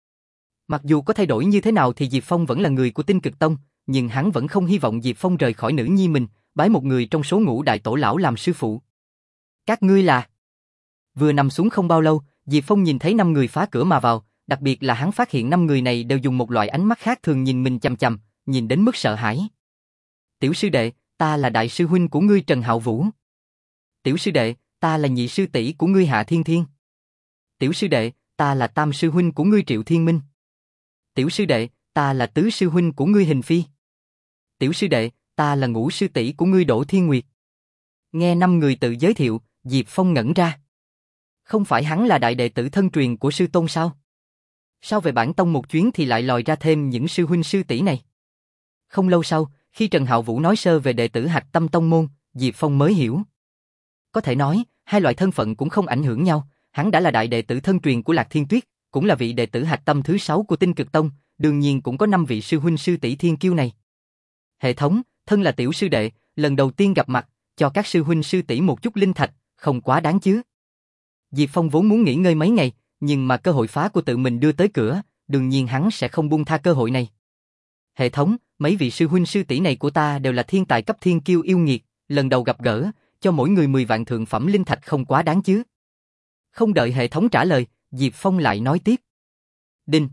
Mặc dù có thay đổi như thế nào thì Diệp Phong vẫn là người của Tinh Cực Tông, nhưng hắn vẫn không hy vọng Diệp Phong rời khỏi nữ nhi mình, bái một người trong số Ngũ Đại Tổ lão làm sư phụ. Các ngươi là... Vừa nằm xuống không bao lâu, Diệp Phong nhìn thấy năm người phá cửa mà vào, đặc biệt là hắn phát hiện năm người này đều dùng một loại ánh mắt khác thường nhìn mình chằm chằm, nhìn đến mức sợ hãi. Tiểu sư đệ, ta là đại sư huynh của ngươi Trần Hạo Vũ. Tiểu sư đệ, ta là nhị sư tỷ của ngươi Hạ Thiên Thiên. Tiểu sư đệ, ta là tam sư huynh của ngươi Triệu Thiên Minh. Tiểu sư đệ, ta là tứ sư huynh của ngươi Hình Phi. Tiểu sư đệ, ta là ngũ sư tỷ của ngươi Đỗ Thiên Nguyệt. Nghe năm người tự giới thiệu, Diệp Phong ngẩn ra. Không phải hắn là đại đệ tử thân truyền của sư tôn sao? Sao về bản tông một chuyến thì lại lòi ra thêm những sư huynh sư tỷ này? Không lâu sau, khi Trần Hạo Vũ nói sơ về đệ tử hạch tâm tông môn, Diệp Phong mới hiểu. Có thể nói, hai loại thân phận cũng không ảnh hưởng nhau, hắn đã là đại đệ tử thân truyền của Lạc Thiên Tuyết, cũng là vị đệ tử hạch tâm thứ sáu của Tinh Cực Tông, đương nhiên cũng có năm vị sư huynh sư tỷ thiên kiêu này. Hệ thống, thân là tiểu sư đệ, lần đầu tiên gặp mặt, cho các sư huynh sư tỷ một chút linh thạch, không quá đáng chứ? Diệp Phong vốn muốn nghỉ ngơi mấy ngày, nhưng mà cơ hội phá của tự mình đưa tới cửa, đương nhiên hắn sẽ không buông tha cơ hội này. Hệ thống, mấy vị sư huynh sư tỷ này của ta đều là thiên tài cấp thiên kiêu yêu nghiệt, lần đầu gặp gỡ, cho mỗi người mười vạn thượng phẩm linh thạch không quá đáng chứ? Không đợi hệ thống trả lời, Diệp Phong lại nói tiếp. Đinh.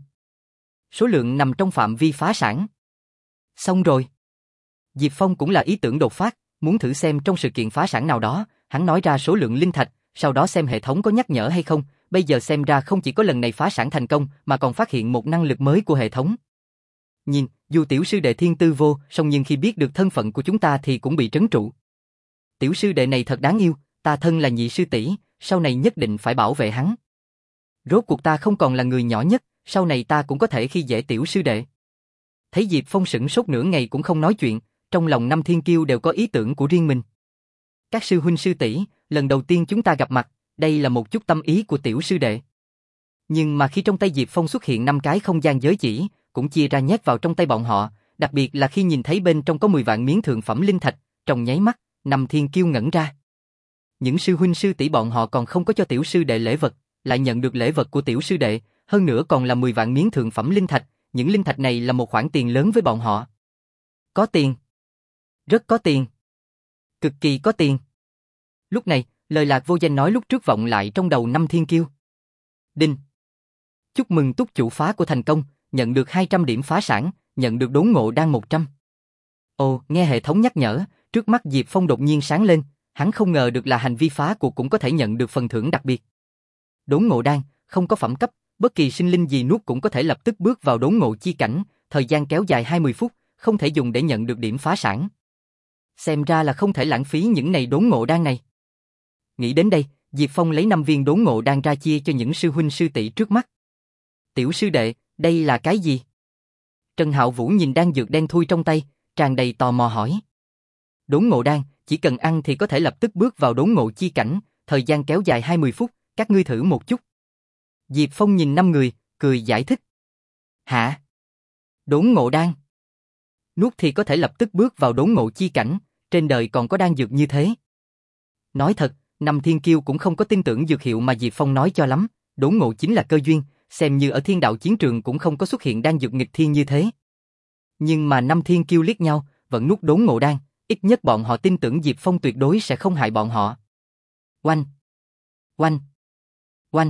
Số lượng nằm trong phạm vi phá sản. Xong rồi. Diệp Phong cũng là ý tưởng đột phát, muốn thử xem trong sự kiện phá sản nào đó, hắn nói ra số lượng linh thạch, sau đó xem hệ thống có nhắc nhở hay không, bây giờ xem ra không chỉ có lần này phá sản thành công mà còn phát hiện một năng lực mới của hệ thống. Nhìn, dù tiểu sư đệ thiên tư vô, song nhưng khi biết được thân phận của chúng ta thì cũng bị trấn trụ. Tiểu sư đệ này thật đáng yêu, ta thân là nhị sư tỷ, sau này nhất định phải bảo vệ hắn. Rốt cuộc ta không còn là người nhỏ nhất, sau này ta cũng có thể khi dễ tiểu sư đệ. Thấy Diệp Phong sững sốt nửa ngày cũng không nói chuyện, trong lòng năm thiên kiêu đều có ý tưởng của riêng mình. Các sư huynh sư tỷ, lần đầu tiên chúng ta gặp mặt, đây là một chút tâm ý của tiểu sư đệ. Nhưng mà khi trong tay Diệp Phong xuất hiện năm cái không gian giới chỉ, cũng chia ra nhét vào trong tay bọn họ, đặc biệt là khi nhìn thấy bên trong có mười vạn miếng thượng phẩm linh thạch, trong nháy mắt, năm thiên kiêu ngẩn ra. Những sư huynh sư tỷ bọn họ còn không có cho tiểu sư đệ lễ vật, lại nhận được lễ vật của tiểu sư đệ, hơn nữa còn là mười vạn miếng thượng phẩm linh thạch, những linh thạch này là một khoản tiền lớn với bọn họ. Có tiền. Rất có tiền. Cực kỳ có tiền. Lúc này, lời Lạc Vô Danh nói lúc trước vọng lại trong đầu năm thiên kiêu. Đinh. Chúc mừng túc chủ phá của thành công, nhận được hai trăm điểm phá sản, nhận được đốn ngộ đan một trăm. Ồ, nghe hệ thống nhắc nhở, trước mắt Diệp Phong đột nhiên sáng lên, hắn không ngờ được là hành vi phá của cũng có thể nhận được phần thưởng đặc biệt. Đốn ngộ đan, không có phẩm cấp, bất kỳ sinh linh gì nuốt cũng có thể lập tức bước vào đốn ngộ chi cảnh, thời gian kéo dài hai mươi phút, không thể dùng để nhận được điểm phá sản. Xem ra là không thể lãng phí những này đốn ngộ đan này. Nghĩ đến đây, Diệp Phong lấy năm viên đốn ngộ đan ra chia cho những sư huynh sư tỷ trước mắt. Tiểu sư đệ, đây là cái gì? Trần Hạo Vũ nhìn đan dược đen thui trong tay, tràn đầy tò mò hỏi. Đốn ngộ đan, chỉ cần ăn thì có thể lập tức bước vào đốn ngộ chi cảnh, thời gian kéo dài hai mươi phút, các ngươi thử một chút. Diệp Phong nhìn năm người, cười giải thích. Hả? Đốn ngộ đan? Nuốt thì có thể lập tức bước vào đốn ngộ chi cảnh, trên đời còn có đan dược như thế. Nói thật, năm thiên kiêu cũng không có tin tưởng dược hiệu mà Diệp Phong nói cho lắm, đốn ngộ chính là cơ duyên, xem như ở thiên đạo chiến trường cũng không có xuất hiện đan dược nghịch thiên như thế. Nhưng mà năm thiên kiêu liếc nhau, vẫn nuốt đốn ngộ đan, ít nhất bọn họ tin tưởng Diệp Phong tuyệt đối sẽ không hại bọn họ. Oanh! Oanh! Oanh!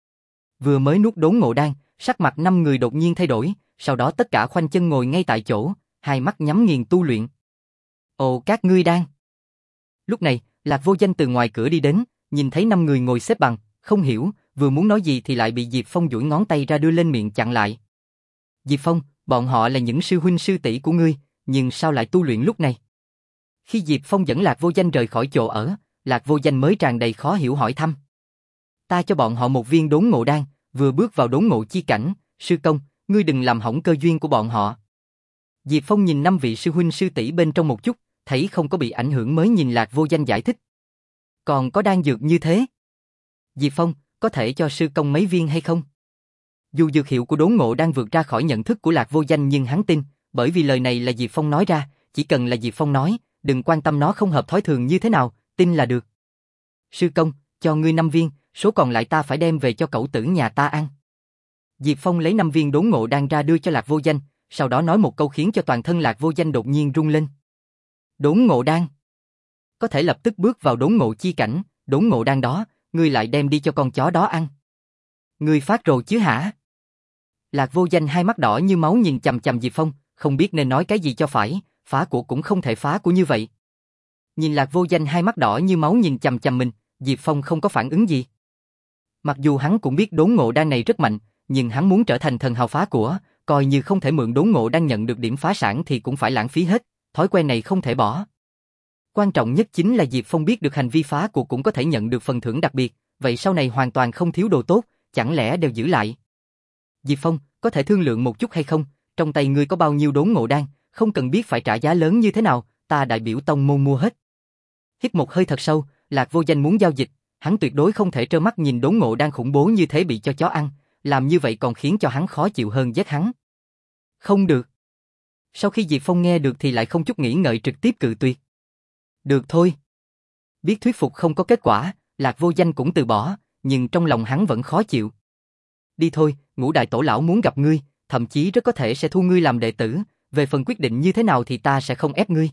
Vừa mới nuốt đốn ngộ đan, sắc mặt năm người đột nhiên thay đổi, sau đó tất cả khoanh chân ngồi ngay tại chỗ, hai mắt nhắm nghiền tu luyện. Ồ, các ngươi đang... Lúc này, Lạc Vô Danh từ ngoài cửa đi đến, nhìn thấy năm người ngồi xếp bằng, không hiểu, vừa muốn nói gì thì lại bị Diệp Phong duỗi ngón tay ra đưa lên miệng chặn lại. Diệp Phong, bọn họ là những sư huynh sư tỷ của ngươi, nhưng sao lại tu luyện lúc này? Khi Diệp Phong dẫn Lạc Vô Danh rời khỏi chỗ ở, Lạc Vô Danh mới tràn đầy khó hiểu hỏi thăm. Ta cho bọn họ một viên đốn ngộ đan, vừa bước vào đốn ngộ chi cảnh, sư công, ngươi đừng làm hỏng cơ duyên của bọn họ. Diệp Phong nhìn năm vị sư huynh sư tỷ bên trong một chút, thấy không có bị ảnh hưởng mới nhìn Lạc Vô Danh giải thích. Còn có đan dược như thế? Diệp Phong, có thể cho sư công mấy viên hay không? Dù dược hiệu của đốn ngộ đang vượt ra khỏi nhận thức của Lạc Vô Danh nhưng hắn tin, bởi vì lời này là Diệp Phong nói ra, chỉ cần là Diệp Phong nói, đừng quan tâm nó không hợp thói thường như thế nào, tin là được. Sư công, cho ngươi năm viên, số còn lại ta phải đem về cho cậu tử nhà ta ăn. Diệp Phong lấy năm viên đốn ngộ đan ra đưa cho Lạc Vô Danh, sau đó nói một câu khiến cho toàn thân Lạc Vô Danh đột nhiên rung lên. Đốn ngộ đan. Có thể lập tức bước vào đốn ngộ chi cảnh, đốn ngộ đan đó, ngươi lại đem đi cho con chó đó ăn. Ngươi phát rồ chứ hả? Lạc Vô Danh hai mắt đỏ như máu nhìn chằm chằm Diệp Phong, không biết nên nói cái gì cho phải, phá của cũng không thể phá của như vậy. Nhìn Lạc Vô Danh hai mắt đỏ như máu nhìn chằm chằm mình, Diệp Phong không có phản ứng gì. Mặc dù hắn cũng biết đốn ngộ đan này rất mạnh, nhưng hắn muốn trở thành thần hào phá của, coi như không thể mượn đốn ngộ đan nhận được điểm phá sản thì cũng phải lãng phí hết, thói quen này không thể bỏ. Quan trọng nhất chính là Diệp Phong biết được hành vi phá của cũng có thể nhận được phần thưởng đặc biệt, vậy sau này hoàn toàn không thiếu đồ tốt, chẳng lẽ đều giữ lại. Diệp Phong, có thể thương lượng một chút hay không, trong tay ngươi có bao nhiêu đốn ngộ đan, không cần biết phải trả giá lớn như thế nào, ta đại biểu tông môn mua hết. Hít một hơi thật sâu, Lạc Vô Danh muốn giao dịch, hắn tuyệt đối không thể trơ mắt nhìn đốn ngộ đan khủng bố như thế bị cho chó ăn, làm như vậy còn khiến cho hắn khó chịu hơn giết hắn. Không được. Sau khi Diệp Phong nghe được thì lại không chút nghĩ ngợi trực tiếp cự tuyệt. Được thôi. Biết thuyết phục không có kết quả, Lạc Vô Danh cũng từ bỏ, nhưng trong lòng hắn vẫn khó chịu. Đi thôi, Ngũ Đại Tổ Lão muốn gặp ngươi, thậm chí rất có thể sẽ thu ngươi làm đệ tử, về phần quyết định như thế nào thì ta sẽ không ép ngươi.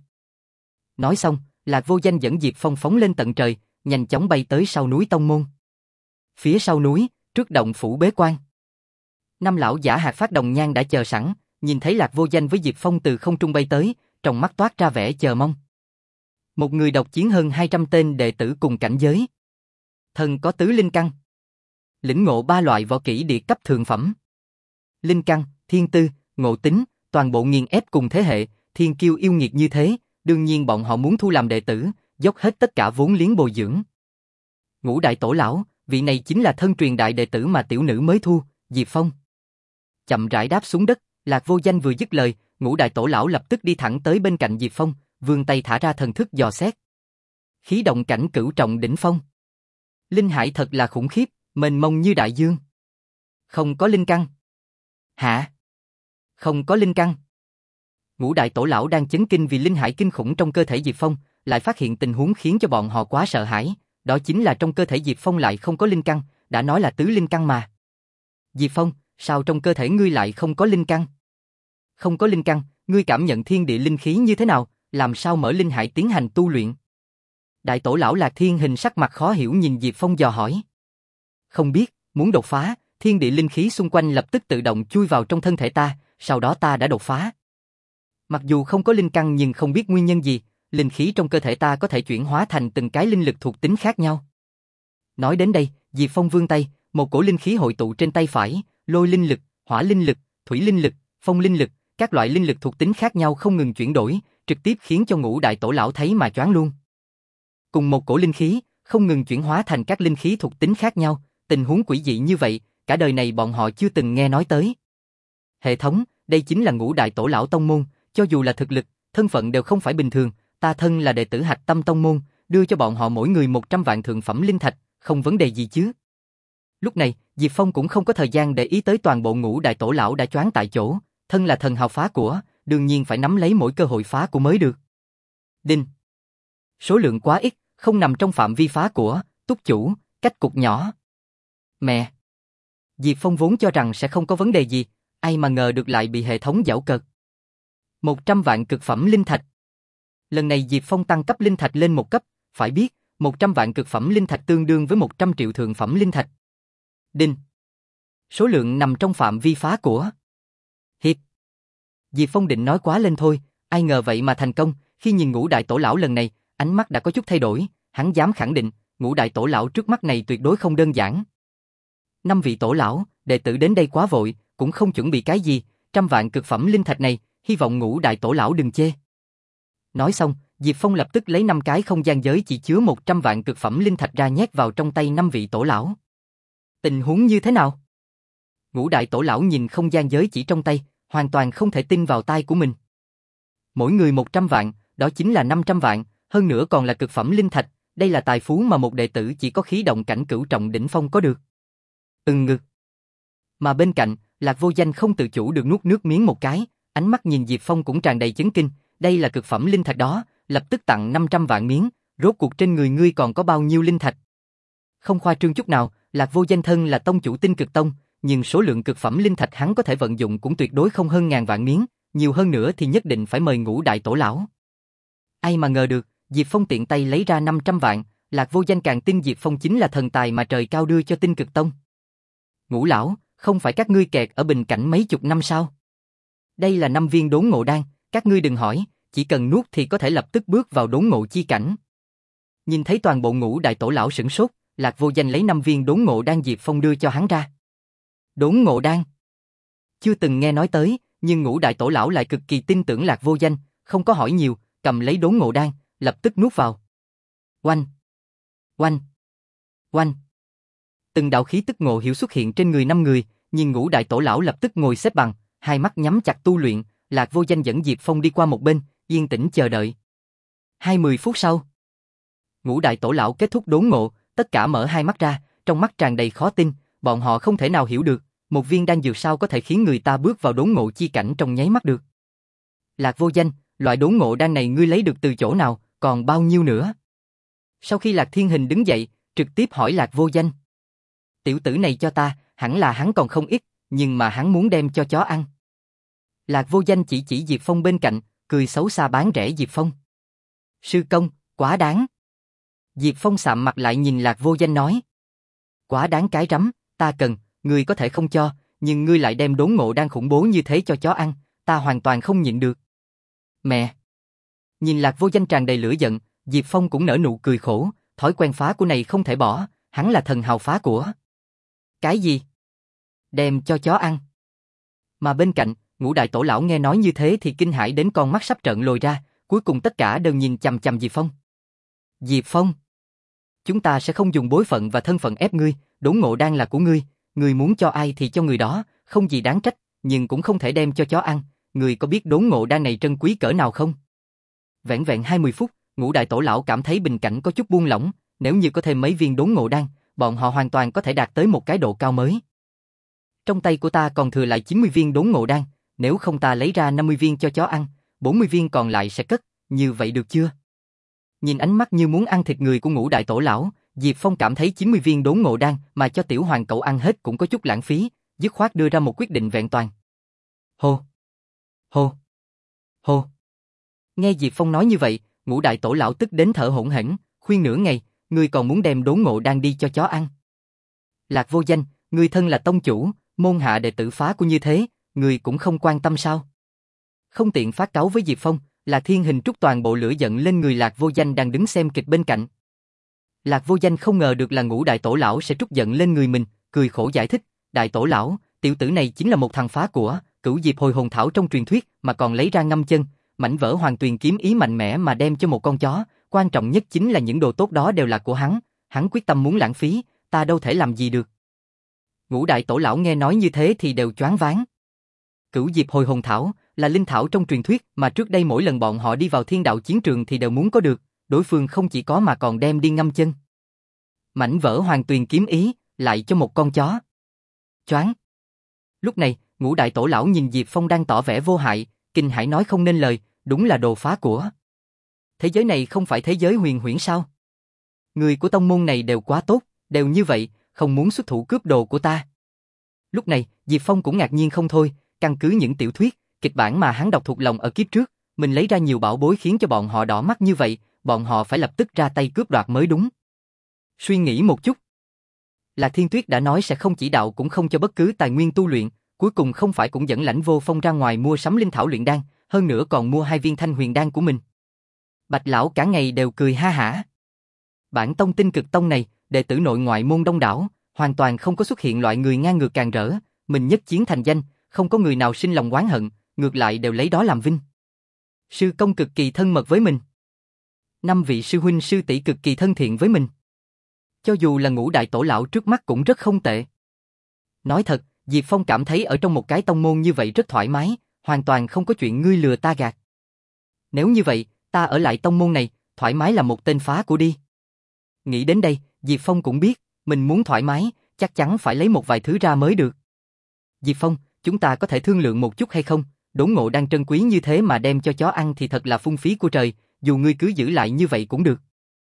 Nói xong, Lạc Vô Danh dẫn Diệp Phong phóng lên tận trời, nhanh chóng bay tới sau núi Tông Môn. Phía sau núi, trước động phủ bế quan. Năm lão giả hạt phát đồng nhang đã chờ sẵn, nhìn thấy Lạc Vô Danh với Diệp Phong từ không trung bay tới, trong mắt toát ra vẻ chờ mong. Một người độc chiến hơn hai trăm tên đệ tử cùng cảnh giới. Thần có tứ linh căn. Lĩnh ngộ ba loại võ kỹ địa cấp thượng phẩm. Linh căn, thiên tư, ngộ tính, toàn bộ nghiền ép cùng thế hệ, thiên kiêu yêu nghiệt như thế, đương nhiên bọn họ muốn thu làm đệ tử, dốc hết tất cả vốn liếng bồi dưỡng. Ngũ Đại Tổ Lão, vị này chính là thân truyền đại đệ tử mà tiểu nữ mới thu, Diệp Phong. Chậm rãi đáp xuống đất, Lạc Vô Danh vừa dứt lời, Ngũ Đại Tổ Lão lập tức đi thẳng tới bên cạnh Diệp Phong, vươn tay thả ra thần thức dò xét. Khí động cảnh cửu trọng đỉnh phong. Linh hải thật là khủng khiếp, mênh mông như đại dương. Không có linh căn. Hả? Không có linh căn. Ngũ Đại Tổ Lão đang chấn kinh vì linh hải kinh khủng trong cơ thể Diệp Phong, lại phát hiện tình huống khiến cho bọn họ quá sợ hãi, đó chính là trong cơ thể Diệp Phong lại không có linh căn, đã nói là tứ linh căn mà. Diệp Phong, sao trong cơ thể ngươi lại không có linh căn? Không có linh căn, ngươi cảm nhận thiên địa linh khí như thế nào, làm sao mở linh hải tiến hành tu luyện? Đại Tổ Lão Lạc Thiên Hình sắc mặt khó hiểu nhìn Diệp Phong dò hỏi. Không biết, muốn đột phá, thiên địa linh khí xung quanh lập tức tự động chui vào trong thân thể ta, sau đó ta đã đột phá. Mặc dù không có linh căn nhưng không biết nguyên nhân gì, linh khí trong cơ thể ta có thể chuyển hóa thành từng cái linh lực thuộc tính khác nhau. Nói đến đây, Diệp Phong vươn tay, Một cổ linh khí hội tụ trên tay phải, lôi linh lực, hỏa linh lực, thủy linh lực, phong linh lực, các loại linh lực thuộc tính khác nhau không ngừng chuyển đổi, trực tiếp khiến cho Ngũ Đại Tổ lão thấy mà choáng luôn. Cùng một cổ linh khí, không ngừng chuyển hóa thành các linh khí thuộc tính khác nhau, tình huống quỷ dị như vậy, cả đời này bọn họ chưa từng nghe nói tới. Hệ thống, đây chính là Ngũ Đại Tổ lão tông môn, cho dù là thực lực, thân phận đều không phải bình thường, ta thân là đệ tử Hạch Tâm tông môn, đưa cho bọn họ mỗi người một trăm vạn thượng phẩm linh thạch, không vấn đề gì chứ. Lúc này, Diệp Phong cũng không có thời gian để ý tới toàn bộ Ngũ Đại Tổ lão đã choáng tại chỗ, thân là thần hào phá của, đương nhiên phải nắm lấy mỗi cơ hội phá của mới được. Đinh. Số lượng quá ít, không nằm trong phạm vi phá của, túc chủ, cách cục nhỏ. Mẹ. Diệp Phong vốn cho rằng sẽ không có vấn đề gì, ai mà ngờ được lại bị hệ thống giảo cợt. một trăm vạn cực phẩm linh thạch. Lần này Diệp Phong tăng cấp linh thạch lên một cấp, phải biết, một trăm vạn cực phẩm linh thạch tương đương với một trăm triệu thượng phẩm linh thạch. Đinh. Số lượng nằm trong phạm vi phá của. Hiệp. Diệp Phong định nói quá lên thôi, ai ngờ vậy mà thành công, khi nhìn Ngũ Đại Tổ lão lần này, ánh mắt đã có chút thay đổi, hắn dám khẳng định, Ngũ Đại Tổ lão trước mắt này tuyệt đối không đơn giản. Năm vị tổ lão, đệ tử đến đây quá vội, cũng không chuẩn bị cái gì, trăm vạn cực phẩm linh thạch này, hy vọng Ngũ Đại Tổ lão đừng chê. Nói xong, Diệp Phong lập tức lấy năm cái không gian giới chỉ chứa một trăm vạn cực phẩm linh thạch ra nhét vào trong tay năm vị tổ lão. Tình huống như thế nào? Ngũ Đại Tổ lão nhìn không gian giới chỉ trong tay, hoàn toàn không thể tin vào tai của mình. Mỗi người một trăm vạn, đó chính là năm trăm vạn, hơn nữa còn là cực phẩm linh thạch, đây là tài phú mà một đệ tử chỉ có khí động cảnh cửu trọng đỉnh phong có được. Ừm ngực. Mà bên cạnh, Lạc Vô Danh không tự chủ được nuốt nước miếng một cái, ánh mắt nhìn Diệp Phong cũng tràn đầy chấn kinh, đây là cực phẩm linh thạch đó, lập tức tặng năm trăm vạn miếng, rốt cuộc trên người ngươi còn có bao nhiêu linh thạch? Không khoa trương chút nào, Lạc Vô Danh thân là tông chủ Tinh Cực Tông, nhưng số lượng cực phẩm linh thạch hắn có thể vận dụng cũng tuyệt đối không hơn ngàn vạn miếng, nhiều hơn nữa thì nhất định phải mời Ngũ Đại Tổ lão. Ai mà ngờ được, Diệp Phong tiện tay lấy ra năm trăm vạn, Lạc Vô Danh càng tin Diệp Phong chính là thần tài mà trời cao đưa cho Tinh Cực Tông. Ngũ lão, không phải các ngươi kẹt ở bình cảnh mấy chục năm sao? Đây là năm viên đốn ngộ đan, các ngươi đừng hỏi, chỉ cần nuốt thì có thể lập tức bước vào đốn ngộ chi cảnh. Nhìn thấy toàn bộ Ngũ Đại Tổ lão sửng sốt, Lạc Vô Danh lấy năm viên đốn ngộ đan Diệp Phong đưa cho hắn ra. Đốn ngộ đan? Chưa từng nghe nói tới, nhưng Ngũ Đại Tổ lão lại cực kỳ tin tưởng Lạc Vô Danh, không có hỏi nhiều, cầm lấy đốn ngộ đan, lập tức nuốt vào. Oanh! Oanh! Oanh! Từng đạo khí tức ngộ hiểu xuất hiện trên người năm người, nhưng Ngũ Đại Tổ lão lập tức ngồi xếp bằng, hai mắt nhắm chặt tu luyện, Lạc Vô Danh dẫn Diệp Phong đi qua một bên, yên tĩnh chờ đợi. Hai mươi phút sau, Ngũ Đại Tổ lão kết thúc đốn ngộ, tất cả mở hai mắt ra, trong mắt tràn đầy khó tin, bọn họ không thể nào hiểu được, một viên đan dược sao có thể khiến người ta bước vào đốn ngộ chi cảnh trong nháy mắt được. Lạc Vô Danh, loại đốn ngộ đan này ngươi lấy được từ chỗ nào, còn bao nhiêu nữa? Sau khi Lạc Thiên Hình đứng dậy, trực tiếp hỏi Lạc Vô Danh. Tiểu tử này cho ta, hẳn là hắn còn không ít, nhưng mà hắn muốn đem cho chó ăn. Lạc Vô Danh chỉ chỉ Diệp Phong bên cạnh, cười xấu xa bán rẻ Diệp Phong. Sư công, quá đáng. Diệp Phong sạm mặt lại nhìn Lạc Vô Danh nói. Quá đáng cái rắm, ta cần, ngươi có thể không cho, nhưng ngươi lại đem đốn ngộ đan khủng bố như thế cho chó ăn, ta hoàn toàn không nhịn được. Mẹ! Nhìn Lạc Vô Danh tràn đầy lửa giận, Diệp Phong cũng nở nụ cười khổ, thói quen phá của này không thể bỏ, hắn là thần hào phá của. Cái gì? Đem cho chó ăn. Mà bên cạnh, Ngũ Đại Tổ lão nghe nói như thế thì kinh hãi đến con mắt sắp trợn lồi ra, cuối cùng tất cả đều nhìn chằm chằm Diệp Phong. Diệp Phong! Chúng ta sẽ không dùng bối phận và thân phận ép ngươi, đốn ngộ đan là của ngươi, ngươi muốn cho ai thì cho người đó, không gì đáng trách, nhưng cũng không thể đem cho chó ăn, ngươi có biết đốn ngộ đan này trân quý cỡ nào không? Vẹn vẹn hai mươi phút, Ngũ Đại Tổ lão cảm thấy bình cảnh có chút buông lỏng, nếu như có thêm mấy viên đốn ngộ đan, bọn họ hoàn toàn có thể đạt tới một cái độ cao mới. Trong tay của ta còn thừa lại chín mươi viên đốn ngộ đan, nếu không ta lấy ra năm mươi viên cho chó ăn, bốn mươi viên còn lại sẽ cất, như vậy được chưa? Nhìn ánh mắt như muốn ăn thịt người của Ngũ Đại Tổ lão, Diệp Phong cảm thấy chín mươi viên đốn ngộ đan mà cho tiểu hoàng cậu ăn hết cũng có chút lãng phí, dứt khoát đưa ra một quyết định vẹn toàn. Hô! Hô! Hô! Nghe Diệp Phong nói như vậy, Ngũ Đại Tổ lão tức đến thở hổn hển, khuyên nửa ngày, ngươi còn muốn đem đốn ngộ đan đi cho chó ăn. Lạc Vô Danh, ngươi thân là tông chủ, môn hạ đệ tử phá của như thế, ngươi cũng không quan tâm sao? Không tiện phát cáu với Diệp Phong, Lạc Thiên Hình trút toàn bộ lửa giận lên người Lạc Vô Danh đang đứng xem kịch bên cạnh. Lạc Vô Danh không ngờ được là Ngũ Đại Tổ lão sẽ trút giận lên người mình, cười khổ giải thích, đại tổ lão, tiểu tử này chính là một thằng phá của, cửu diệp hồi hồn thảo trong truyền thuyết mà còn lấy ra ngâm chân, mảnh vỡ hoàng tuyền kiếm ý mạnh mẽ mà đem cho một con chó, quan trọng nhất chính là những đồ tốt đó đều là của hắn, hắn quyết tâm muốn lãng phí, ta đâu thể làm gì được. Ngũ đại tổ lão nghe nói như thế thì đều choáng váng. Cửu diệp hồi hồn thảo là linh thảo trong truyền thuyết mà trước đây mỗi lần bọn họ đi vào thiên đạo chiến trường thì đều muốn có được, đối phương không chỉ có mà còn đem đi ngâm chân. Mảnh vỡ hoàng tuyền kiếm ý, lại cho một con chó. Choáng. Lúc này, ngũ đại tổ lão nhìn Diệp Phong đang tỏ vẻ vô hại, kinh hãi nói không nên lời, đúng là đồ phá của. Thế giới này không phải thế giới huyền huyễn sao? Người của tông môn này đều quá tốt, đều như vậy, không muốn xuất thủ cướp đồ của ta. Lúc này, Diệp Phong cũng ngạc nhiên không thôi, căn cứ những tiểu thuyết, kịch bản mà hắn đọc thuộc lòng ở kiếp trước, mình lấy ra nhiều bảo bối khiến cho bọn họ đỏ mắt như vậy, bọn họ phải lập tức ra tay cướp đoạt mới đúng. Suy nghĩ một chút. Lạc Thiên Tuyết đã nói sẽ không chỉ đạo cũng không cho bất cứ tài nguyên tu luyện, cuối cùng không phải cũng dẫn Lãnh Vô Phong ra ngoài mua sắm linh thảo luyện đan, hơn nữa còn mua hai viên thanh huyền đan của mình. Bạch lão cả ngày đều cười ha hả. Bản tông Tinh Cực Tông này, đệ tử nội ngoại môn đông đảo, hoàn toàn không có xuất hiện loại người ngang ngược càn rỡ, mình nhất chiến thành danh, không có người nào sinh lòng oán hận, ngược lại đều lấy đó làm vinh. Sư công cực kỳ thân mật với mình. Năm vị sư huynh sư tỷ cực kỳ thân thiện với mình. Cho dù là ngũ đại tổ lão trước mắt cũng rất không tệ. Nói thật, Diệp Phong cảm thấy ở trong một cái tông môn như vậy rất thoải mái, hoàn toàn không có chuyện ngươi lừa ta gạt. Nếu như vậy, ta ở lại tông môn này, thoải mái là một tên phá của đi. Nghĩ đến đây, Diệp Phong cũng biết, mình muốn thoải mái, chắc chắn phải lấy một vài thứ ra mới được. Diệp Phong, chúng ta có thể thương lượng một chút hay không? Đốn ngộ đang trân quý như thế mà đem cho chó ăn thì thật là phung phí của trời, dù ngươi cứ giữ lại như vậy cũng được.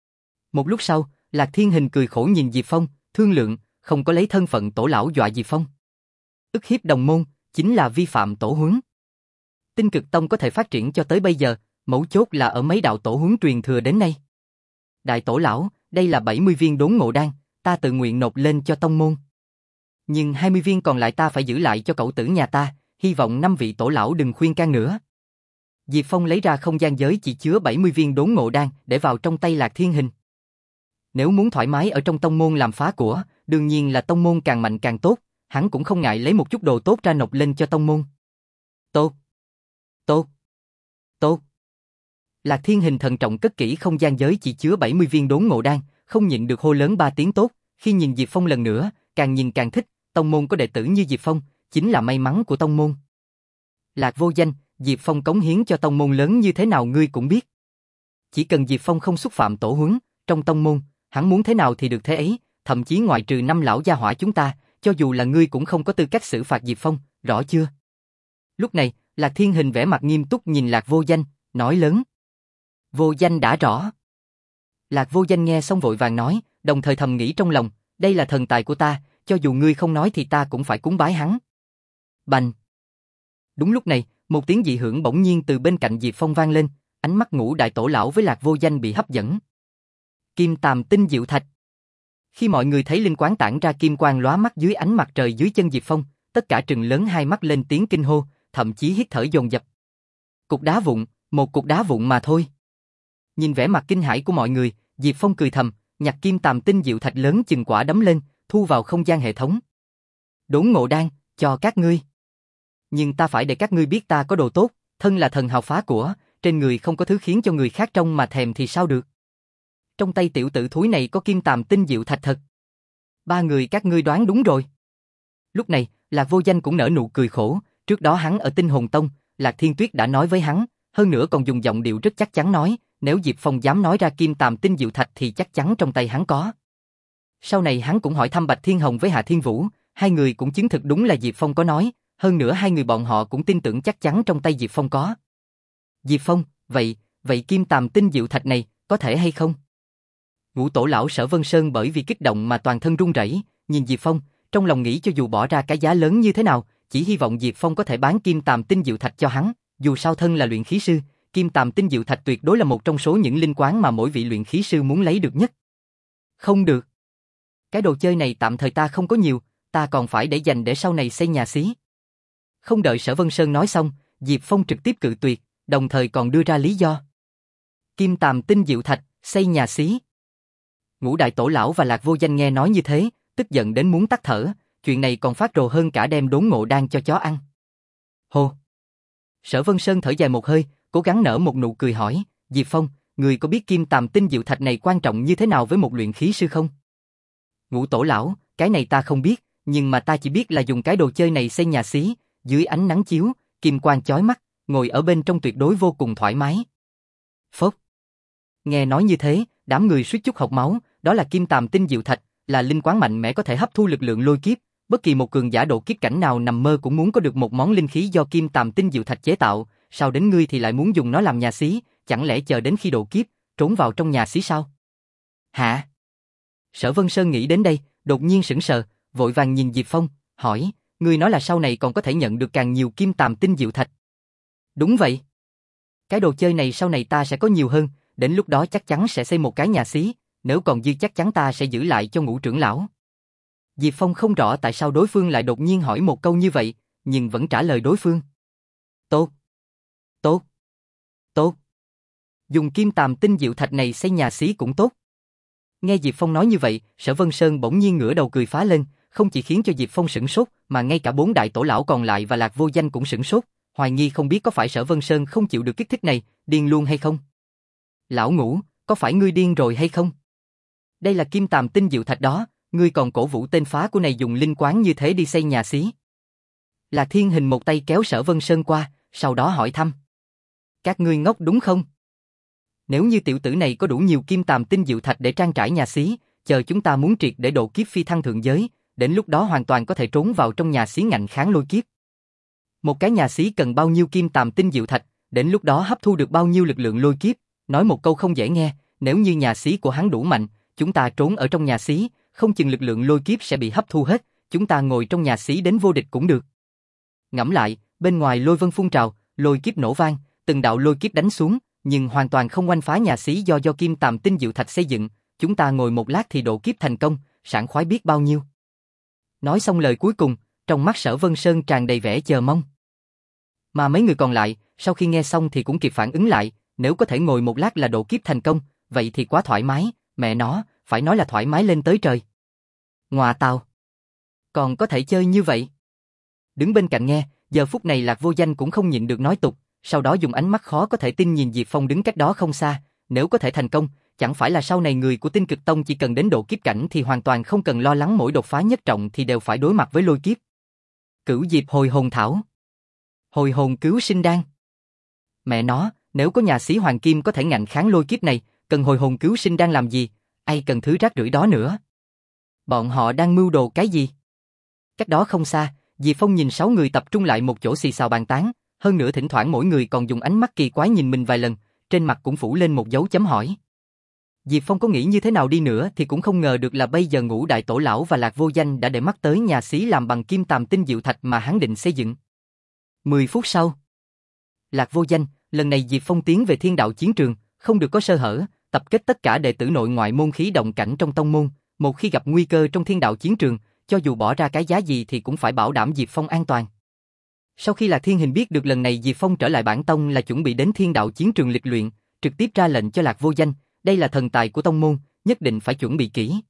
Một lúc sau, Lạc Thiên Hình cười khổ nhìn Diệp Phong, thương lượng, không có lấy thân phận tổ lão dọa Diệp Phong. Ức hiếp đồng môn, chính là vi phạm tổ huấn. Tinh Cực Tông có thể phát triển cho tới bây giờ, mấu chốt là ở mấy đạo tổ huấn truyền thừa đến nay. Đại tổ lão, đây là bảy mươi viên đốn ngộ đan, ta tự nguyện nộp lên cho tông môn. Nhưng hai mươi viên còn lại ta phải giữ lại cho cậu tử nhà ta, hy vọng năm vị tổ lão đừng khuyên can nữa. Diệp Phong lấy ra không gian giới chỉ chứa bảy mươi viên đốn ngộ đan để vào trong tay Lạc Thiên Hình. Nếu muốn thoải mái ở trong tông môn làm phá của, đương nhiên là tông môn càng mạnh càng tốt, hắn cũng không ngại lấy một chút đồ tốt ra nộp lên cho tông môn. Tốt, tốt, tốt. Lạc Thiên Hình thận trọng cất kỹ không gian giới chỉ chứa bảy mươi viên đốn ngộ đan, không nhịn được hô lớn ba tiếng tốt, khi nhìn Diệp Phong lần nữa, càng nhìn càng thích, tông môn có đệ tử như Diệp Phong, chính là may mắn của tông môn. Lạc Vô Danh, Diệp Phong cống hiến cho tông môn lớn như thế nào ngươi cũng biết. Chỉ cần Diệp Phong không xúc phạm tổ huấn, trong tông môn, hắn muốn thế nào thì được thế ấy, thậm chí ngoại trừ năm lão gia hỏa chúng ta, cho dù là ngươi cũng không có tư cách xử phạt Diệp Phong, rõ chưa? Lúc này, Lạc Thiên Hình vẻ mặt nghiêm túc nhìn Lạc Vô Danh, nói lớn. Vô Danh đã rõ. Lạc Vô Danh nghe xong vội vàng nói, đồng thời thầm nghĩ trong lòng, đây là thần tài của ta, cho dù ngươi không nói thì ta cũng phải cúng bái hắn. Bành! Đúng lúc này, một tiếng dị hưởng bỗng nhiên từ bên cạnh Diệp Phong vang lên, ánh mắt ngũ đại tổ lão với Lạc Vô Danh bị hấp dẫn. Kim Tàm Tinh Diệu Thạch. Khi mọi người thấy linh quán tản ra kim quang lóa mắt dưới ánh mặt trời dưới chân Diệp Phong, tất cả trừng lớn hai mắt lên tiếng kinh hô, thậm chí hít thở dồn dập. Cục đá vụn, một cục đá vụn mà thôi. Nhìn vẻ mặt kinh hãi của mọi người, Diệp Phong cười thầm, nhặt kim tàm tinh diệu thạch lớn chừng quả đấm lên, thu vào không gian hệ thống. Đốn ngộ đan, cho các ngươi. Nhưng ta phải để các ngươi biết ta có đồ tốt, thân là thần hào phá của, trên người không có thứ khiến cho người khác trông mà thèm thì sao được. Trong tay tiểu tử thúi này có kim tàm tinh diệu thạch thật. Ba người các ngươi đoán đúng rồi. Lúc này, Lạc Vô Danh cũng nở nụ cười khổ, trước đó hắn ở Tinh Hồn Tông, Lạc Thiên Tuyết đã nói với hắn, hơn nữa còn dùng giọng điệu rất chắc chắn nói, nếu Diệp Phong dám nói ra kim tàm tinh diệu thạch thì chắc chắn trong tay hắn có. Sau này hắn cũng hỏi thăm Bạch Thiên Hồng với Hạ Thiên Vũ, hai người cũng chứng thực đúng là Diệp Phong có nói, hơn nữa hai người bọn họ cũng tin tưởng chắc chắn trong tay Diệp Phong có. Diệp Phong, vậy, vậy kim tàm tinh diệu thạch này, có thể hay không? Ngũ tổ lão Sở Vân Sơn bởi vì kích động mà toàn thân run rẩy, nhìn Diệp Phong, trong lòng nghĩ cho dù bỏ ra cái giá lớn như thế nào, chỉ hy vọng Diệp Phong có thể bán kim tàm tinh diệu thạch cho hắn, dù sao thân là luyện khí sư, kim tàm tinh diệu thạch tuyệt đối là một trong số những linh quán mà mỗi vị luyện khí sư muốn lấy được nhất. Không được. Cái đồ chơi này tạm thời ta không có nhiều, ta còn phải để dành để sau này xây nhà xí. Không đợi Sở Vân Sơn nói xong, Diệp Phong trực tiếp cự tuyệt, đồng thời còn đưa ra lý do. Kim tàm tinh diệu thạch, xây nhà xí. Ngũ đại tổ lão và Lạc Vô Danh nghe nói như thế, tức giận đến muốn tắt thở, chuyện này còn phát rồ hơn cả đem đốn ngộ đan cho chó ăn. Hô! Sở Vân Sơn thở dài một hơi, cố gắng nở một nụ cười hỏi, Diệp Phong, người có biết kim tàm tinh diệu thạch này quan trọng như thế nào với một luyện khí sư không? Ngũ tổ lão, cái này ta không biết, nhưng mà ta chỉ biết là dùng cái đồ chơi này xây nhà xí, dưới ánh nắng chiếu, kim quang chói mắt, ngồi ở bên trong tuyệt đối vô cùng thoải mái. Phốc! Nghe nói như thế, đám người suýt chút hộc máu, đó là kim tàm tinh diệu thạch, là linh quán mạnh mẽ có thể hấp thu lực lượng lôi kiếp, bất kỳ một cường giả độ kiếp cảnh nào nằm mơ cũng muốn có được một món linh khí do kim tàm tinh diệu thạch chế tạo, sao đến ngươi thì lại muốn dùng nó làm nhà xí, chẳng lẽ chờ đến khi độ kiếp, trốn vào trong nhà xí sao? Hả? Sở Vân Sơn nghĩ đến đây, đột nhiên sững sờ, vội vàng nhìn Diệp Phong, hỏi, ngươi nói là sau này còn có thể nhận được càng nhiều kim tàm tinh diệu thạch? Đúng vậy. Cái đồ chơi này sau này ta sẽ có nhiều hơn, đến lúc đó chắc chắn sẽ xây một cái nhà xí, nếu còn dư chắc chắn ta sẽ giữ lại cho Ngũ trưởng lão. Diệp Phong không rõ tại sao đối phương lại đột nhiên hỏi một câu như vậy, nhưng vẫn trả lời đối phương. Tốt. Tốt. Tốt. Dùng kim tàm tinh diệu thạch này xây nhà xí cũng tốt. Nghe Diệp Phong nói như vậy, Sở Vân Sơn bỗng nhiên ngửa đầu cười phá lên, không chỉ khiến cho Diệp Phong sửng sốt, mà ngay cả bốn đại tổ lão còn lại và Lạc Vô Danh cũng sửng sốt, hoài nghi không biết có phải Sở Vân Sơn không chịu được kích thích này, điên luôn hay không. Lão Ngũ, có phải ngươi điên rồi hay không? Đây là kim tàm tinh diệu thạch đó, ngươi còn cổ vũ tên phá của này dùng linh quán như thế đi xây nhà xí. Là Thiên Hình một tay kéo Sở Vân Sơn qua, sau đó hỏi thăm. Các ngươi ngốc đúng không? Nếu như tiểu tử này có đủ nhiều kim tàm tinh diệu thạch để trang trải nhà xí, chờ chúng ta muốn triệt để độ kiếp phi thăng thượng giới, đến lúc đó hoàn toàn có thể trốn vào trong nhà xí ngạnh kháng lôi kiếp. Một cái nhà xí cần bao nhiêu kim tàm tinh diệu thạch, đến lúc đó hấp thu được bao nhiêu lực lượng lôi kiếp, nói một câu không dễ nghe, nếu như nhà xí của hắn đủ mạnh, chúng ta trốn ở trong nhà xí, không chừng lực lượng lôi kiếp sẽ bị hấp thu hết, chúng ta ngồi trong nhà xí đến vô địch cũng được. Ngẫm lại, bên ngoài lôi vân phun trào, lôi kiếp nổ vang, từng đạo lôi kiếp đánh xuống, nhưng hoàn toàn không oanh phá nhà xí do do kim tàm tinh diệu thạch xây dựng, chúng ta ngồi một lát thì độ kiếp thành công, sảng khoái biết bao nhiêu. Nói xong lời cuối cùng, trong mắt Sở Vân Sơn tràn đầy vẻ chờ mong. Mà mấy người còn lại, sau khi nghe xong thì cũng kịp phản ứng lại, nếu có thể ngồi một lát là độ kiếp thành công, vậy thì quá thoải mái, mẹ nó, phải nói là thoải mái lên tới trời. Ngoà tào, còn có thể chơi như vậy. Đứng bên cạnh nghe, giờ phút này Lạc Vô Danh cũng không nhịn được nói tục, sau đó dùng ánh mắt khó có thể tin nhìn Diệp Phong đứng cách đó không xa, nếu có thể thành công, chẳng phải là sau này người của Tinh Cực Tông chỉ cần đến độ kiếp cảnh thì hoàn toàn không cần lo lắng mỗi đột phá nhất trọng thì đều phải đối mặt với lôi kiếp. Cửu Diệp hồi hồn thảo, hồi hồn cứu sinh đan. Mẹ nó, nếu có nhà xí hoàng kim có thể ngạnh kháng lôi kiếp này, cần hồi hồn cứu sinh đan làm gì, ai cần thứ rác rưởi đó nữa. Bọn họ đang mưu đồ cái gì? Cách đó không xa, Diệp Phong nhìn sáu người tập trung lại một chỗ xì xào bàn tán, hơn nữa thỉnh thoảng mỗi người còn dùng ánh mắt kỳ quái nhìn mình vài lần, trên mặt cũng phủ lên một dấu chấm hỏi. Diệp Phong có nghĩ như thế nào đi nữa thì cũng không ngờ được là bây giờ Ngũ đại tổ lão và Lạc Vô Danh đã để mắt tới nhà xí làm bằng kim tàm tinh diệu thạch mà hắn định xây dựng. Mười phút sau, Lạc Vô Danh, lần này Diệp Phong tiến về Thiên Đạo chiến trường, không được có sơ hở, tập kết tất cả đệ tử nội ngoại môn khí động cảnh trong tông môn, một khi gặp nguy cơ trong Thiên Đạo chiến trường, cho dù bỏ ra cái giá gì thì cũng phải bảo đảm Diệp Phong an toàn. Sau khi Lạc Thiên Hình biết được lần này Diệp Phong trở lại bản tông là chuẩn bị đến Thiên Đạo chiến trường lịch luyện, trực tiếp ra lệnh cho Lạc Vô Danh, đây là thần tài của tông môn, nhất định phải chuẩn bị kỹ.